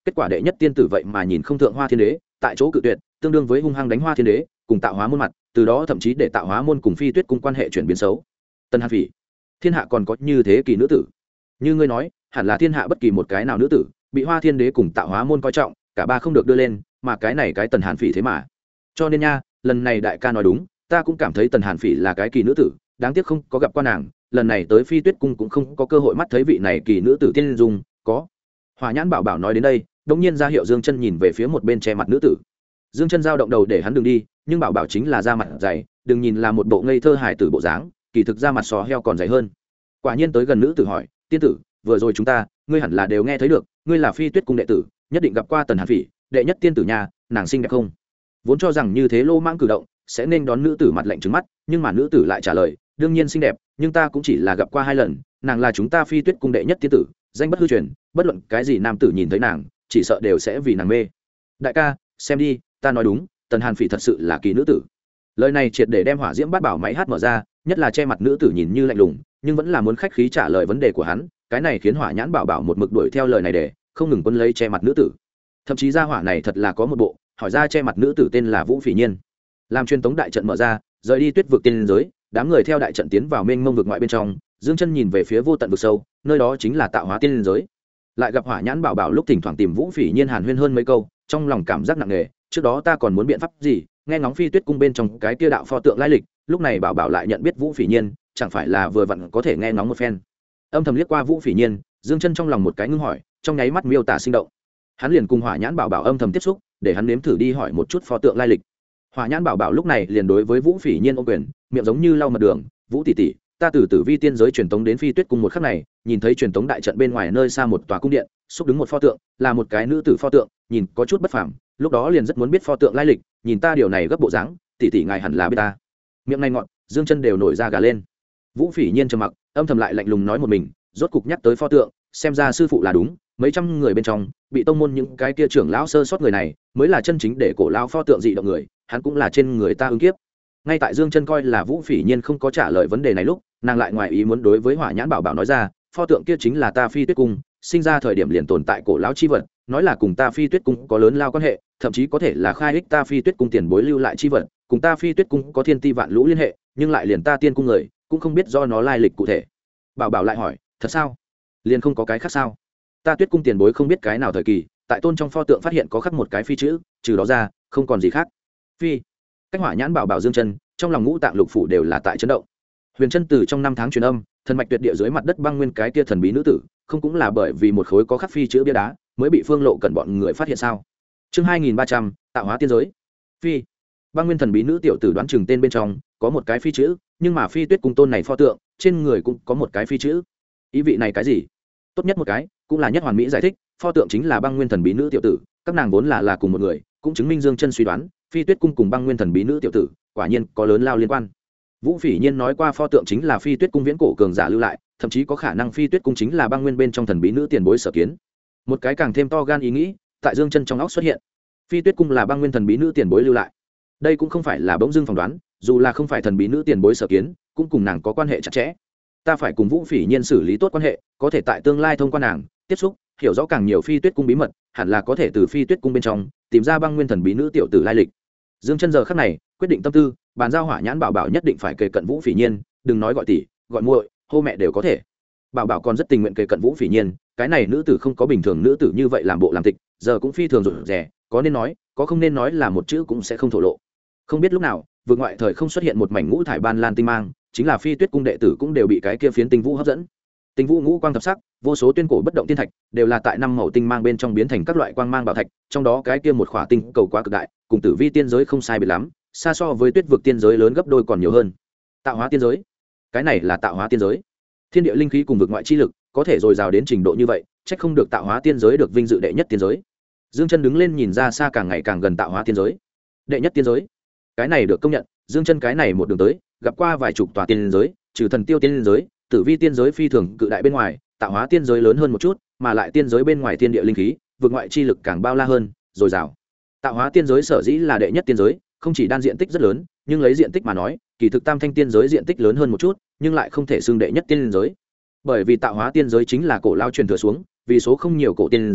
kết quả đệ nhất tiên tử vậy mà nhìn không thượng Hoa Thiên Đế, tại chỗ cự tuyệt, tương đương với hung hăng đánh Hoa Thiên Đế, cùng Tạo Hóa môn mặt, từ đó thậm chí để Tạo Hóa môn cùng Phi Tuyết cung quan hệ chuyển biến xấu. Tần Hàn Phỉ, thiên hạ còn có như thế kỳ nữ tử? Như ngươi nói, hẳn là thiên hạ bất kỳ một cái nào nữ tử bị Hoa Thiên Đế cùng Tạo Hóa môn coi trọng, cả ba không được đưa lên, mà cái này cái Tần Hàn Phỉ thế mà. Cho nên nha, lần này đại ca nói đúng, ta cũng cảm thấy Tần Hàn Phỉ là cái kỳ nữ tử, đáng tiếc không có gặp qua nàng, lần này tới Phi Tuyết cung cũng không có cơ hội mắt thấy vị này kỳ nữ tử tiên dung. Có. Hỏa Nhãn Bảo Bảo nói đến đây, đống nhiên ra hiệu Dương Chân nhìn về phía một bên che mặt nữ tử. Dương Chân giao động đầu để hắn đừng đi, nhưng Bảo Bảo chính là da mặt dày, đừng nhìn là một bộ ngây thơ hài tử bộ dáng, kỳ thực da mặt sò heo còn dày hơn. Quả nhiên tới gần nữ tử hỏi, tiên tử, vừa rồi chúng ta, ngươi hẳn là đều nghe thấy được, ngươi là Phi Tuyết cung đệ tử, nhất định gặp qua Tần Hàn Phỉ, đệ nhất tiên tử nhà, nàng xinh đẹp không? Vốn cho rằng như thế lô mãng cử động sẽ nên đón nữ tử mặt lạnh trừng mắt, nhưng mà nữ tử lại trả lời, đương nhiên xinh đẹp, nhưng ta cũng chỉ là gặp qua 2 lần, nàng là chúng ta Phi Tuyết cung đệ nhất tiên tử, danh bất hư truyền, bất luận cái gì nam tử nhìn thấy nàng chỉ sợ đều sẽ vì nàng mê. Đại ca, xem đi, ta nói đúng, Tần Hàn Phỉ thật sự là kỳ nữ tử. Lời này triệt để đem Hỏa Diễm Bát Bảo máy hát mở ra, nhất là che mặt nữ tử nhìn như lạnh lùng, nhưng vẫn là muốn khách khí trả lời vấn đề của hắn, cái này khiến Hỏa Nhãn Bảo Bảo một mực đuổi theo lời này để không ngừng quân lấy che mặt nữ tử. Thậm chí ra hỏa này thật là có một bộ, hỏi ra che mặt nữ tử tên là Vũ Phỉ Nhiên. Làm truyền tống đại trận mở ra, rời đi Tuyết vực tiên giới, đám người theo đại trận tiến vào mênh mông vực ngoại bên trong. Dương Chân nhìn về phía vô tận vực sâu, nơi đó chính là Tạo Hóa tiên giới. Lại gặp Hỏa Nhãn Bảo Bảo lúc thỉnh thoảng tìm Vũ Phỉ Nhiên hàn huyên hơn mấy câu, trong lòng cảm giác nặng nề, trước đó ta còn muốn biện pháp gì, nghe ngóng Phi Tuyết cung bên trong cái kia đạo pho tượng lai lịch, lúc này Bảo Bảo lại nhận biết Vũ Phỉ Nhiên, chẳng phải là vừa vặn có thể nghe ngóng một phen. Âm thầm liếc qua Vũ Phỉ Nhiên, Dương Chân trong lòng một cái ngưng hỏi, trong nháy mắt miêu tả sinh động. Hắn liền cùng Hỏa Nhãn Bảo Bảo âm thầm tiếp xúc, để hắn nếm thử đi hỏi một chút pho tượng lai lịch. Hỏa Nhãn Bảo Bảo lúc này liền đối với Vũ Phỉ Nhiên ôm quyền, miệng giống như lau mật đường, "Vũ tỷ tỷ, ta từ Tử Vi tiên giới truyền tống đến Phi Tuyết cung một khắc này, nhìn thấy truyền tống đại trận bên ngoài nơi xa một tòa cung điện, xúc đứng một pho tượng, là một cái nữ tử pho tượng, nhìn có chút bất phàm, lúc đó liền rất muốn biết pho tượng lai lịch, nhìn ta điều này gấp bộ dáng, tỷ tỷ ngài hẳn là biết ta." Miệng này ngọn, Dương Chân đều nổi da gà lên. Vũ Phỉ Nhiên trầm mặc, âm thầm lại lạnh lùng nói một mình, rốt cục nhắc tới pho tượng, xem ra sư phụ là đúng, mấy trăm người bên trong, bị tông môn những cái kia trưởng lão sơ sót người này, mới là chân chính để cổ lão pho tượng dị động người, hắn cũng là trên người ta ứng kiếp. Ngay tại Dương Chân coi là Vũ Phỉ Nhiên không có trả lời vấn đề này lúc, nàng lại ngoài ý muốn đối với Hỏa Nhãn Bảo Bảo nói ra, pho tượng kia chính là ta Phi Tuyết cung, sinh ra thời điểm liền tồn tại cổ lão chi vật, nói là cùng ta Phi Tuyết cung có lớn lao quan hệ, thậm chí có thể là khai ích ta Phi Tuyết cung tiền bối lưu lại chi vật, cùng ta Phi Tuyết cung có thiên ti vạn lũ liên hệ, nhưng lại liền ta tiên cung người, cũng không biết do nó lai lịch cụ thể. Bảo Bảo lại hỏi, thật sao? Liền không có cái khác sao? Ta Tuyết cung tiền bối không biết cái nào thời kỳ, tại tôn trong pho tượng phát hiện có khắc một cái phi chữ, trừ đó ra, không còn gì khác. Phi. Cách Hỏa Nhãn Bảo Bảo Dương Chân, trong lòng ngũ tạng lục phủ đều là tại chấn động. Huyền Chân từ trong 5 tháng truyền âm, thần mạch tuyệt địa dưới mặt đất băng nguyên cái kia thần bí nữ tử, không cũng là bởi vì một khối có khắc phi chữ bia đá, mới bị Phương Lộ Cẩn bọn người phát hiện sao? Chương 2300, Tạo Hóa tiên giới. Phi. Băng nguyên thần bí nữ tiểu tử đoán chừng tên bên trong có một cái phi chữ, nhưng mà Phi Tuyết cung tôn này pho tượng, trên người cũng có một cái phi chữ. Ý vị này cái gì? Tốt nhất một cái, cũng là nhất hoàn mỹ giải thích, pho tượng chính là băng nguyên thần bí nữ tiểu tử, các nàng vốn là cùng một người, cũng chứng minh Dương Chân suy đoán, Phi Tuyết cung cùng băng nguyên thần bí nữ tiểu tử, quả nhiên có lớn lao liên quan. Vũ Phỉ Nhiên nói qua pho tượng chính là Phi Tuyết cung viễn cổ cường giả lưu lại, thậm chí có khả năng Phi Tuyết cung chính là băng nguyên bên trong thần bí nữ tiền bối sở kiến. Một cái càng thêm to gan ý nghĩ, tại Dương Chân trong óc xuất hiện. Phi Tuyết cung là băng nguyên thần bí nữ tiền bối lưu lại. Đây cũng không phải là bỗng dưng phỏng đoán, dù là không phải thần bí nữ tiền bối sở kiến, cũng cùng nàng có quan hệ chặt chẽ. Ta phải cùng Vũ Phỉ Nhiên xử lý tốt quan hệ, có thể tại tương lai thông qua nàng tiếp xúc, hiểu rõ càng nhiều Phi Tuyết cung bí mật, hẳn là có thể từ Phi Tuyết cung bên trong tìm ra băng nguyên thần bí nữ tiểu tử lai lịch. Dương Chân giờ khắc này quyết định tâm tư, bàn giao Hỏa Nhãn Bảo Bảo nhất định phải kề cận Vũ Phỉ Nhiên, đừng nói gọi tỷ, gọi muội, hô mẹ đều có thể. Bảo Bảo còn rất tình nguyện kề cận Vũ Phỉ Nhiên, cái này nữ tử không có bình thường nữ tử như vậy làm bộ làm tịch, giờ cũng phi thường rụt rè, có nên nói, có không nên nói là một chữ cũng sẽ không thổ lộ. Không biết lúc nào, vượt ngoại thời không xuất hiện một mảnh ngũ thải ban lan tinh mang, chính là Phi Tuyết cung đệ tử cũng đều bị cái kia phiến tinh vũ hấp dẫn. Tinh vũ ngũ quang thập sắc, vô số tuyên cổ bất động tiên thạch, đều là tại 5 màu tinh mang bên trong biến thành các loại quang mang bảo thạch, trong đó cái kia một khỏa tinh cầu quá cực đại, cùng Tử Vi tiên giới không sai biệt lắm, xa so với Tuyết vực tiên giới lớn gấp đôi còn nhiều hơn. Tạo Hóa tiên giới, cái này là Tạo Hóa tiên giới. Thiên địa linh khí cùng vực ngoại chi lực, có thể dồi dào đến trình độ như vậy, trách không được Tạo Hóa tiên giới được vinh dự đệ nhất tiên giới. Dương Chân đứng lên nhìn ra xa càng ngày càng gần Tạo Hóa tiên giới. Đệ nhất tiên giới, cái này được công nhận. Dương Chân cái này một đường tới, gặp qua vài chục tòa tiên giới, trừ Thần Tiêu tiên giới, Tử Vi tiên giới phi thường cự đại bên ngoài, Tạo Hóa tiên giới lớn hơn một chút, mà lại tiên giới bên ngoài thiên địa linh khí, vượt ngoại chi lực càng bao la hơn, dồi dào. Tạo Hóa tiên giới sở dĩ là đệ nhất tiên giới, không chỉ đan diện tích rất lớn, nhưng lấy diện tích mà nói, kỳ thực Tam Thanh tiên giới diện tích lớn hơn một chút, nhưng lại không thể xưng đệ nhất tiên giới. Bởi vì Tạo Hóa tiên giới chính là cổ lao truyền thừa xuống, vì số không nhiều cổ tiên giới,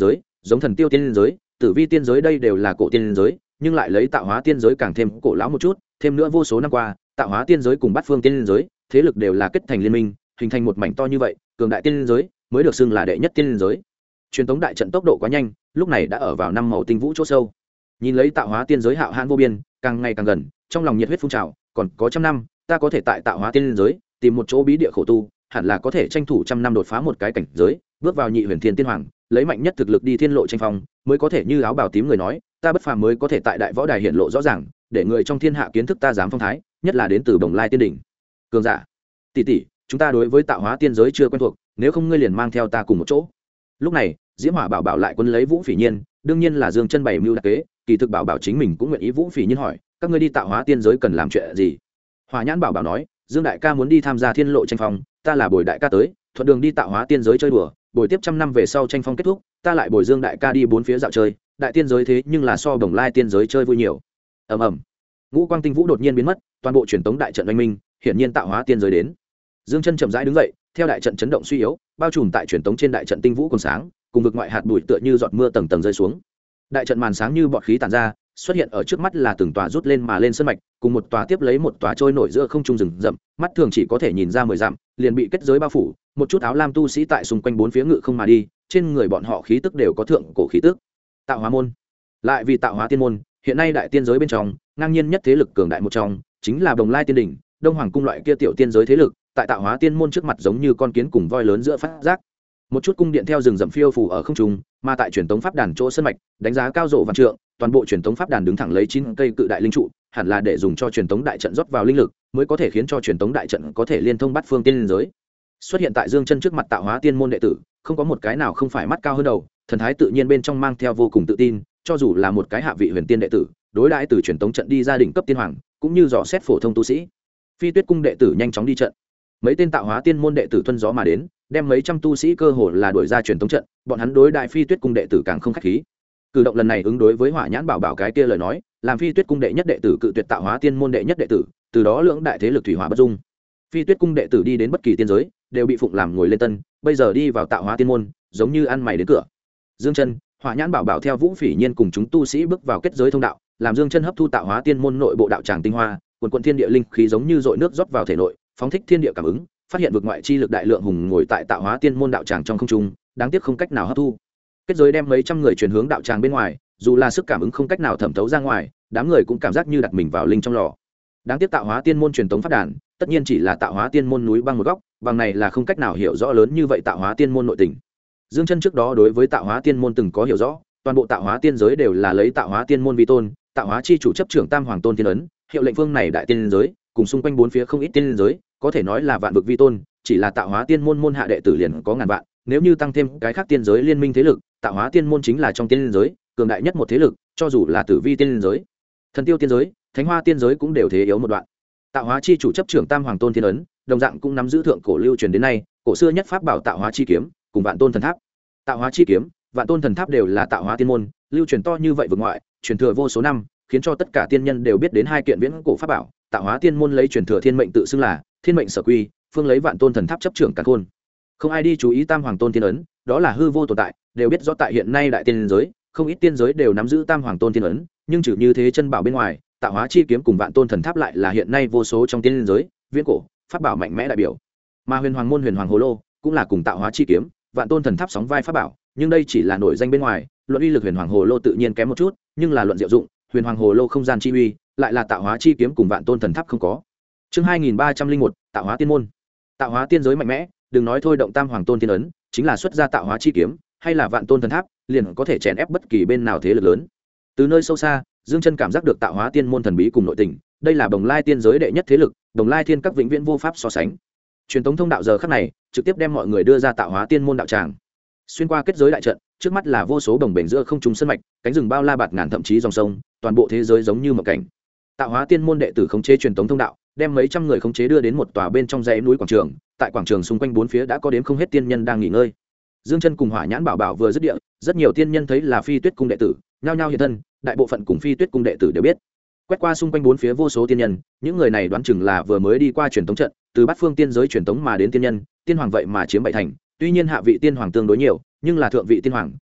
giống thần tiêu tiên giới, tử vi tiên giới đây đều là cổ tiên giới, nhưng lại lấy tạo hóa tiên giới càng thêm cổ lão một chút, thêm nữa vô số năm qua tạo hóa tiên giới cùng bát phương tiên giới thế lực đều là kết thành liên minh, hình thành một mảnh to như vậy cường đại tiên giới mới được xưng là đệ nhất tiên giới. Truyền tống đại trận tốc độ quá nhanh, lúc này đã ở vào năm màu tinh vũ chỗ sâu. Nhìn lấy tạo hóa tiên giới hạo hãn vô biên, càng ngày càng gần, trong lòng nhiệt huyết phun trào, còn có trăm năm, ta có thể tại tạo hóa tiên giới tìm một chỗ bí địa khổ tu, hẳn là có thể tranh thủ trăm năm đột phá một cái cảnh giới, bước vào nhị huyền thiên tiên hoàng, lấy mạnh nhất thực lực đi thiên lộ tranh phong, mới có thể như áo bào tím người nói, ta bất phàm mới có thể tại đại võ đài hiện lộ rõ ràng, để người trong thiên hạ kiến thức ta dám phong thái, nhất là đến từ Bồng Lai tiên đỉnh. Cường giả, tỷ tỷ, chúng ta đối với tạo hóa tiên giới chưa quen thuộc, nếu không ngươi liền mang theo ta cùng một chỗ. Lúc này, Diễm Hỏa Bảo Bảo lại quân lấy Vũ Phỉ Nhiên, đương nhiên là Dương Chân bày mưu đặc kế, kỳ thực Bảo Bảo chính mình cũng nguyện ý. Vũ Phỉ Nhiên hỏi, các ngươi đi tạo hóa tiên giới cần làm chuyện gì? Hỏa Nhãn Bảo Bảo nói, Dương đại ca muốn đi tham gia thiên lộ tranh phong, ta là bồi đại ca tới, thuận đường đi tạo hóa tiên giới chơi đùa, bồi tiếp trăm năm về sau tranh phong kết thúc, ta lại bồi Dương đại ca đi bốn phía dạo chơi, đại tiên giới thế nhưng là so Bồng Lai tiên giới chơi vui nhiều. Ầm ầm. Ngũ Quang Tinh Vũ đột nhiên biến mất, toàn bộ truyền tống đại trận oanh minh, hiển nhiên tạo hóa tiên giới đến. Dương Chân chậm rãi đứng dậy, theo đại trận chấn động suy yếu, bao trùm tại truyền tống trên đại trận tinh vũ còn sáng, cùng vực ngoại hạt bụi tựa như giọt mưa tầng tầng rơi xuống. Đại trận màn sáng như bọt khí tản ra, xuất hiện ở trước mắt là từng tòa rút lên mà lên sơn mạch, cùng một tòa tiếp lấy một tòa trôi nổi giữa không trung rừng rậm, mắt thường chỉ có thể nhìn ra 10 dặm, liền bị kết giới bao phủ, một chút áo lam tu sĩ tại xung quanh bốn phía ngự không mà đi, trên người bọn họ khí tức đều có thượng cổ khí tức. Tạo hóa môn, lại vì tạo hóa tiên môn, hiện nay đại tiên giới bên trong, ngang nhiên nhất thế lực cường đại một trong, chính là Bồng Lai tiên đỉnh, Đông Hoàng cung loại kia tiểu tiên giới thế lực, tại tạo hóa tiên môn trước mặt giống như con kiến cùng voi lớn giữa phát giác. Một chút cung điện theo rừng rậm phiêu phù ở không trung, mà tại truyền tống pháp đàn chỗ sơn mạch, đánh giá cao rộ vạn trượng, toàn bộ truyền tống pháp đàn đứng thẳng lấy 9 cây cự đại linh trụ, hẳn là để dùng cho truyền tống đại trận rót vào linh lực, mới có thể khiến cho truyền tống đại trận có thể liên thông bát phương tiên giới. Xuất hiện tại Dương Chân trước mặt tạo hóa tiên môn đệ tử, không có một cái nào không phải mắt cao hơn đầu, thần thái tự nhiên bên trong mang theo vô cùng tự tin, cho dù là một cái hạ vị huyền tiên đệ tử, đối đãi từ truyền tống trận đi gia đình cấp tiên hoàng, cũng như dò xét phổ thông tu sĩ. Phi Tuyết cung đệ tử nhanh chóng đi trận. Mấy tên tạo hóa tiên môn đệ tử thuần gió mà đến, đem mấy trăm tu sĩ cơ hồ là đuổi ra truyền tống trận, bọn hắn đối đại Phi Tuyết cung đệ tử càng không khách khí. Cử động lần này ứng đối với Hỏa Nhãn Bảo Bảo cái kia lời nói, làm Phi Tuyết cung đệ nhất đệ tử cự tuyệt tạo hóa tiên môn đệ nhất đệ tử, từ đó lưỡng đại thế lực thủy hỏa bất dung. Phi Tuyết cung đệ tử đi đến bất kỳ tiên giới, đều bị phụng làm ngồi lên tân, bây giờ đi vào tạo hóa tiên môn, giống như ăn mày đến cửa. Dương Chân, Hỏa Nhãn Bảo Bảo theo Vũ Phỉ Nhiên cùng chúng tu sĩ bước vào kết giới thông đạo, làm Dương Chân hấp thu tạo hóa tiên môn nội bộ đạo tràng tinh hoa, quần thiên địa linh khí giống như dội nước rót vào thể nội, phóng thích thiên địa cảm ứng, phát hiện vực ngoại chi lực đại lượng hùng ngồi tại tạo hóa tiên môn đạo tràng trong không trung, đáng tiếc không cách nào hấp thu. Kết giới đem mấy trăm người chuyển hướng đạo tràng bên ngoài, dù là sức cảm ứng không cách nào thẩm thấu ra ngoài, đám người cũng cảm giác như đặt mình vào linh trong lò. Đáng tiếc tạo hóa tiên môn truyền tống pháp đàn, tất nhiên chỉ là tạo hóa tiên môn núi băng một góc, bằng này là không cách nào hiểu rõ lớn như vậy tạo hóa tiên môn nội tình. Dương Chân trước đó đối với tạo hóa tiên môn từng có hiểu rõ, toàn bộ tạo hóa tiên giới đều là lấy tạo hóa tiên môn vi tôn, tạo hóa chi chủ chấp trưởng Tam Hoàng Tôn tiên ấn, hiệu lệnh phương này đại tiên giới, cùng xung quanh bốn phía không ít tiên giới, có thể nói là vạn vực vi tôn, chỉ là tạo hóa tiên môn môn hạ đệ tử liền có ngàn vạn, nếu như tăng thêm cái khác tiên giới liên minh thế lực, tạo hóa tiên môn chính là trong tiên giới cường đại nhất một thế lực, cho dù là tử vi tiên giới, thần tiêu tiên giới, thánh hoa tiên giới cũng đều thế yếu một đoạn. Tạo hóa chi chủ chấp trưởng Tam Hoàng Tôn tiên ấn, đồng dạng cũng nắm giữ thượng cổ lưu truyền đến nay, cổ xưa nhất pháp bảo tạo hóa chi kiếm, cùng vạn tôn thần tháp. Tạo hóa chi kiếm, vạn tôn thần tháp đều là tạo hóa tiên môn, lưu truyền to như vậy vực ngoại, truyền thừa vô số năm, khiến cho tất cả tiên nhân đều biết đến hai kiện viễn cổ pháp bảo. Tạo hóa tiên môn lấy truyền thừa thiên mệnh tự xưng là thiên mệnh sở quy, phương lấy vạn tôn thần tháp chấp trưởng cả khôn. Không ai đi chú ý Tam Hoàng Tôn tiên ấn, đó là hư vô tồn tại, đều biết rõ tại hiện nay đại tiên giới, không ít tiên giới đều nắm giữ Tam Hoàng Tôn tiên ấn, nhưng trừ như thế chân bảo bên ngoài, tạo hóa chi kiếm cùng vạn tôn thần tháp lại là hiện nay vô số trong tiên giới viễn cổ pháp bảo mạnh mẽ đại biểu. Mà huyền hoàng môn huyền hoàng hồ lô cũng là cùng tạo hóa chi kiếm, vạn tôn thần tháp sóng vai pháp bảo, nhưng đây chỉ là nổi danh bên ngoài, luận uy lực huyền hoàng hồ lô tự nhiên kém một chút, nhưng là luận diệu dụng, huyền hoàng hồ lô không gian chi uy lại là tạo hóa chi kiếm cùng vạn tôn thần tháp không có. Chương 2301, tạo hóa tiên môn. Tạo hóa tiên giới mạnh mẽ, đừng nói thôi động Tam Hoàng Tôn tiên ấn, chính là xuất ra tạo hóa chi kiếm hay là vạn tôn thần tháp, liền có thể chèn ép bất kỳ bên nào thế lực lớn. Từ nơi sâu xa, Dương Chân cảm giác được tạo hóa tiên môn thần bí cùng nội tình, đây là Bồng Lai tiên giới đệ nhất thế lực, Bồng Lai thiên các vĩnh viễn vô pháp so sánh. Truyền thống thông đạo giờ khắc này, trực tiếp đem mọi người đưa ra tạo hóa tiên môn đạo tràng. Xuyên qua kết giới đại trận, trước mắt là vô số đồng bền giữa không trung sơn mạch, cánh rừng bao la bạt ngàn thậm chí dòng sông, toàn bộ thế giới giống như một cảnh. Tạo hóa tiên môn đệ tử khống chế truyền thống thông đạo, đem mấy trăm người khống chế đưa đến một tòa bên trong dãy núi quảng trường, tại quảng trường xung quanh bốn phía đã có đến không hết tiên nhân đang nghỉ ngơi. Dương Chân cùng Hỏa Nhãn Bảo Bảo vừa dứt địa, rất nhiều tiên nhân thấy là Phi Tuyết cung đệ tử, nhao nhao hiện thân, đại bộ phận cùng Phi Tuyết cung đệ tử đều biết. Quét qua xung quanh bốn phía vô số tiên nhân, những người này đoán chừng là vừa mới đi qua truyền tống trận, từ bát phương tiên giới truyền tống mà đến tiên nhân, tiên hoàng vậy mà chiếm bảy thành, tuy nhiên hạ vị tiên hoàng tương đối nhiều, nhưng là thượng vị tiên hoàng,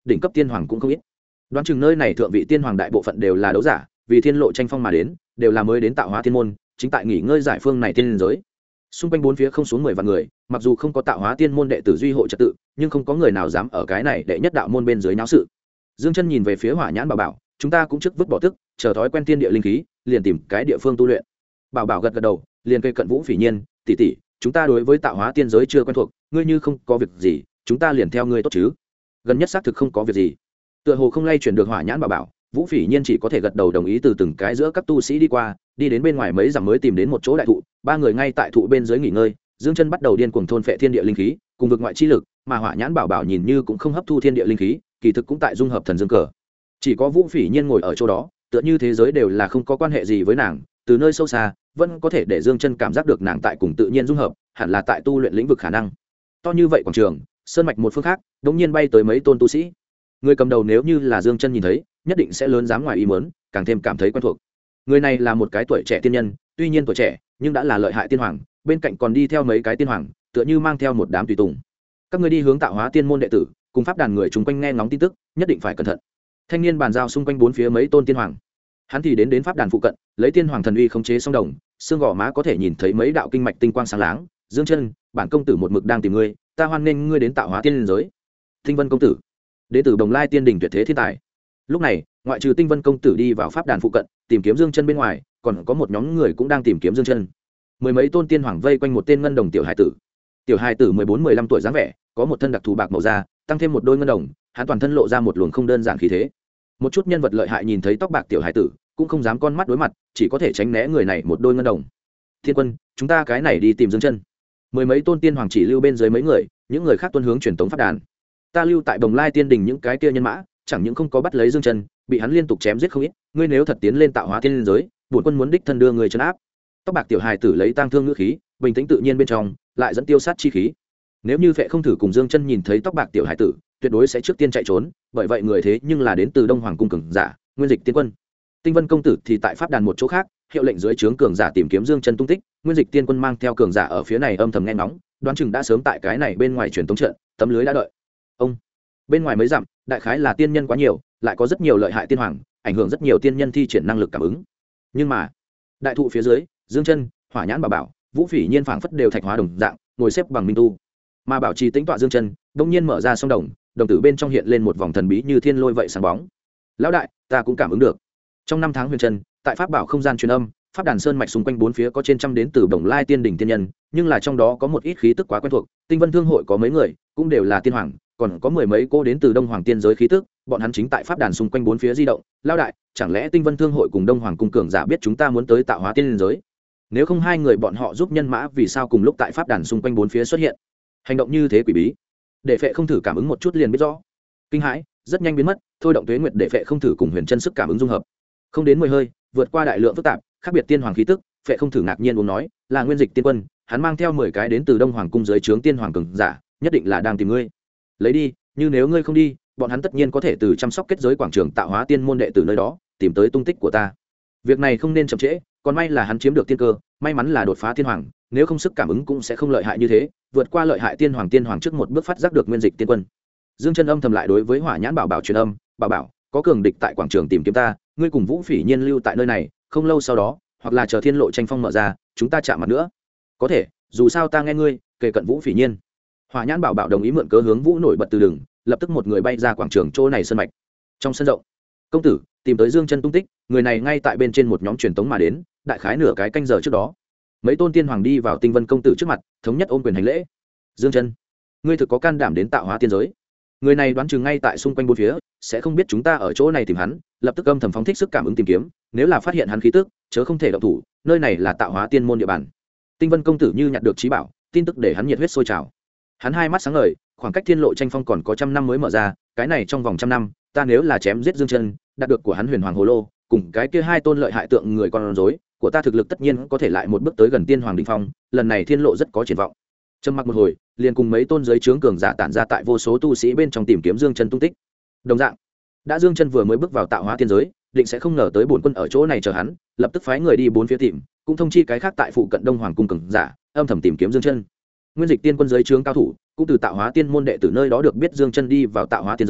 đỉnh cấp tiên hoàng cũng không ít. Đoán chừng nơi này thượng vị tiên hoàng đại bộ phận đều là đấu giả, vì thiên lộ tranh phong mà đến, đều là mới đến tạo hóa tiên môn, chính tại nghỉ ngơi giải phương này tiên giới. Xung quanh bốn phía không xuống 10 vạn người, mặc dù không có tạo hóa tiên môn đệ tử duy hộ trật tự, nhưng không có người nào dám ở cái này đệ nhất đạo môn bên dưới náo sự. Dương Chân nhìn về phía Hỏa Nhãn Bảo Bảo, chúng ta cũng trước vứt bỏ tức, chờ thói quen tiên địa linh khí, liền tìm cái địa phương tu luyện. Bảo Bảo gật gật đầu, liền cây cận Vũ Phỉ Nhiên, tỷ tỷ, chúng ta đối với tạo hóa tiên giới chưa quen thuộc, ngươi như không có việc gì, chúng ta liền theo ngươi tốt chứ? Gần nhất xác thực không có việc gì. Tựa hồ không lay chuyển được Hỏa Nhãn Bảo Bảo, Vũ Phỉ Nhiên chỉ có thể gật đầu đồng ý, từ từng cái giữa các tu sĩ đi qua, đi đến bên ngoài mấy dặm mới tìm đến một chỗ đại thụ, ba người ngay tại thụ bên dưới nghỉ ngơi. Dương Chân bắt đầu điên cuồng thôn phệ thiên địa linh khí, cùng vực ngoại chi lực, mà Hỏa Nhãn Bảo Bảo nhìn như cũng không hấp thu thiên địa linh khí, kỳ thực cũng tại dung hợp thần dương cờ. Chỉ có Vũ Phỉ Nhiên ngồi ở chỗ đó, tựa như thế giới đều là không có quan hệ gì với nàng, từ nơi sâu xa vẫn có thể để Dương Chân cảm giác được nàng tại cùng tự nhiên dung hợp, hẳn là tại tu luyện lĩnh vực khả năng. To như vậy quảng trường, sơn mạch một phương khác, đột nhiên bay tới mấy tôn tu sĩ. Người cầm đầu nếu như là Dương Chân nhìn thấy, nhất định sẽ lớn dám ngoài ý muốn, càng thêm cảm thấy quen thuộc. Người này là một cái tuổi trẻ tiên nhân, tuy nhiên tuổi trẻ, nhưng đã là lợi hại tiên hoàng, bên cạnh còn đi theo mấy cái tiên hoàng, tựa như mang theo một đám tùy tùng. Các ngươi đi hướng tạo hóa tiên môn đệ tử, cùng pháp đàn người chúng quanh nghe ngóng tin tức, nhất định phải cẩn thận. Thanh niên bàn giao xung quanh bốn phía mấy tôn tiên hoàng. Hắn thì đến pháp đàn phụ cận, lấy tiên hoàng thần uy khống chế song đồng, xương gò má có thể nhìn thấy mấy đạo kinh mạch tinh quang sáng láng. Dương Chân, bản công tử một mực đang tìm ngươi, ta hoan nghênh ngươi đến tạo hóa tiên giới. Tinh Vân công tử, đệ tử Đồng Lai tiên đỉnh tuyệt thế thiên tài. Lúc này, ngoại trừ Tinh Vân công tử đi vào pháp đàn phụ cận tìm kiếm Dương Chân bên ngoài, còn có một nhóm người cũng đang tìm kiếm Dương Chân. Mười mấy tôn tiên hoàng vây quanh một tên ngân đồng tiểu hải tử. Tiểu hải tử 14-15 tuổi dáng vẻ, có một thân đặc thù bạc màu da, tăng thêm một đôi ngân đồng, hắn toàn thân lộ ra một luồng không đơn giản khí thế. Một chút nhân vật lợi hại nhìn thấy tóc bạc tiểu hải tử, cũng không dám con mắt đối mặt, chỉ có thể tránh né người này một đôi ngân đồng. Thiên quân, chúng ta cái này đi tìm Dương Chân. Mười mấy tôn tiên hoàng chỉ lưu bên dưới mấy người, những người khác tuân hướng truyền tống pháp đàn. Ta lưu tại Đồng Lai tiên đình những cái kia nhân mã, chẳng những không có bắt lấy Dương Chân, bị hắn liên tục chém giết không ít, ngươi nếu thật tiến lên tạo hóa tiên giới, bổn quân muốn đích thân đưa người trấn áp. Tóc bạc tiểu hài tử lấy tang thương ngữ khí, bình tĩnh tự nhiên bên trong, lại dẫn tiêu sát chi khí. Nếu như Phệ không thử cùng Dương Chân nhìn thấy tóc bạc tiểu hài tử, tuyệt đối sẽ trước tiên chạy trốn, bởi vậy người thế nhưng là đến từ Đông Hoàng cung cường giả, Nguyên Dịch Tiên Quân. Tinh Vân công tử thì tại pháp đàn một chỗ khác, hiệu lệnh dưới trướng cường giả tìm kiếm Dương Chân tung tích, Nguyên Dịch Tiên Quân mang theo cường giả ở phía này âm thầm nghe ngóng, đoán chừng đã sớm tại cái này bên ngoài truyền tống trận, tấm lưới đã đợi. Ông bên ngoài mấy dặm, đại khái là tiên nhân quá nhiều, lại có rất nhiều lợi hại tiên hoàng, ảnh hưởng rất nhiều tiên nhân thi triển năng lực cảm ứng. Nhưng mà, đại thụ phía dưới, Dương Chân, Hỏa Nhãn Bảo Bảo, Vũ Phỉ Nhiên phảng phất đều thạch hóa đồng dạng, ngồi xếp bằng minh tu. Mà bảo trì tĩnh tọa Dương Chân, đột nhiên mở ra song đồng, đồng tử bên trong hiện lên một vòng thần bí như thiên lôi vậy sáng bóng. Lão đại, ta cũng cảm ứng được. Trong năm tháng huyền trần, tại pháp bảo không gian truyền âm, pháp đàn sơn mạch xung quanh bốn phía có trên trăm đến từ Đồng Lai tiên đỉnh tiên nhân, nhưng là trong đó có một ít khí tức quá quen thuộc. Tinh Vân thương hội có mấy người, cũng đều là tiên hoàng, còn có mười mấy cô đến từ Đông Hoàng tiên giới khí tức, bọn hắn chính tại pháp đàn xung quanh bốn phía di động. Lão đại, chẳng lẽ Tinh Vân thương hội cùng Đông Hoàng cung cường giả biết chúng ta muốn tới tạo hóa tiên giới? Nếu không hai người bọn họ giúp nhân mã vì sao cùng lúc tại pháp đàn xung quanh bốn phía xuất hiện? Hành động như thế quỷ bí, để Phệ không thử cảm ứng một chút liền biết rõ. Kinh hãi, rất nhanh biến mất, thôi động tuế nguyệt để Phệ không thử cùng huyền chân sức cảm ứng dung hợp. Không đến 10 hơi, vượt qua đại lượng phức tạp, khác biệt tiên hoàng khí tức, Phệ không thử ngạc nhiên uống nói, là Nguyên Dịch Tiên Quân, hắn mang theo 10 cái đến từ Đông Hoàng cung dưới trướng tiên hoàng cường giả, nhất định là đang tìm ngươi. Lấy đi, như nếu ngươi không đi, bọn hắn tất nhiên có thể từ chăm sóc kết giới quảng trường tạo hóa tiên môn đệ tử nơi đó, tìm tới tung tích của ta. Việc này không nên chậm trễ, còn may là hắn chiếm được tiên cơ, may mắn là đột phá tiên hoàng, nếu không sức cảm ứng cũng sẽ không lợi hại như thế, vượt qua lợi hại tiên hoàng trước một bước phát giác được Nguyên Dịch Tiên Quân. Dương Chân âm thầm lại đối với Hỏa Nhãn Bảo Bảo truyền âm, "Bảo Bảo, có cường địch tại quảng trường tìm kiếm ta, ngươi cùng Vũ Phỉ Nhiên lưu tại nơi này, không lâu sau đó, hoặc là chờ thiên lộ tranh phong mở ra, chúng ta chạm mặt nữa." "Có thể, dù sao ta nghe ngươi, kể cận Vũ Phỉ Nhiên." Hỏa Nhãn Bảo Bảo đồng ý mượn cớ hướng Vũ nổi bật từ đường, lập tức một người bay ra quảng trường chỗ này sân mạch. Trong sân rộng, công tử tìm tới Dương Chân tung tích, người này ngay tại bên trên một nhóm truyền tống mà đến, đại khái nửa cái canh giờ trước đó. Mấy tôn tiên hoàng đi vào Tinh Vân công tử trước mặt, thống nhất ôm quyền hành lễ. "Dương Chân, ngươi thực có can đảm đến tạo hóa tiên giới?" Người này đoán chừng ngay tại xung quanh bốn phía, sẽ không biết chúng ta ở chỗ này tìm hắn, lập tức âm thầm phóng thích sức cảm ứng tìm kiếm, nếu là phát hiện hắn khí tức, chớ không thể động thủ, nơi này là tạo hóa tiên môn địa bàn. Tinh Vân công tử như nhặt được trí bảo, tin tức để hắn nhiệt huyết sôi trào. Hắn hai mắt sáng ngời, khoảng cách thiên lộ tranh phong còn có 100 năm mới mở ra, cái này trong vòng 100 năm, ta nếu là chém giết Dương Chân, đạt được của hắn Huyền Hoàng Hồ Lô, cùng cái kia hai tôn lợi hại tượng người con rối, của ta thực lực tất nhiên có thể lại một bước tới gần tiên hoàng đỉnh phong, lần này thiên lộ rất có triển vọng. Trầm mặc một hồi, liền cùng mấy tôn giới trướng cường giả tản ra tại vô số tu sĩ bên trong tìm kiếm Dương Chân tung tích. Đồng dạng, đã Dương Chân vừa mới bước vào tạo hóa tiên giới, định sẽ không ngờ tới bổn quân ở chỗ này chờ hắn, lập tức phái người đi bốn phía tìm, cũng thông chi cái khác tại phụ cận Đông Hoàng cung cường giả, âm thầm tìm kiếm Dương Chân. Nguyên Dịch Tiên Quân giới trướng cao thủ, cũng từ tạo hóa tiên môn đệ tử nơi đó được biết Dương Chân đi vào tạo hóa tiên giới,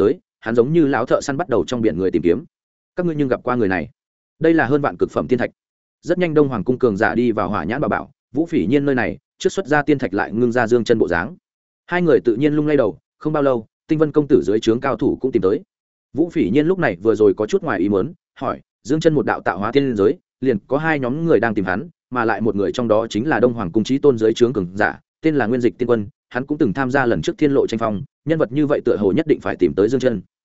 hắn giống như lão thợ săn bắt đầu trong biển người tìm kiếm. Các ngươi nhưng gặp qua người này? Đây là hơn vạn cực phẩm tiên thạch. Rất nhanh Đông Hoàng cung cường giả đi vào Hỏa Nhãn bảo, Vũ Phỉ Nhiên nơi này trước xuất ra tiên thạch lại ngưng ra Dương Chân bộ dáng. Hai người tự nhiên lung lay đầu, không bao lâu Tinh Vân công tử dưới trướng cao thủ cũng tìm tới. Vũ Phỉ Nhiên lúc này vừa rồi có chút ngoài ý muốn, hỏi Dương Chân một đạo tạo hóa tiên giới liền có hai nhóm người đang tìm hắn, mà lại một người trong đó chính là Đông Hoàng cung chí tôn dưới trướng cường giả, tên là Nguyên Dịch Tiên Quân, hắn cũng từng tham gia lần trước Thiên Lộ tranh phong, nhân vật như vậy tựa hồ nhất định phải tìm tới Dương Chân.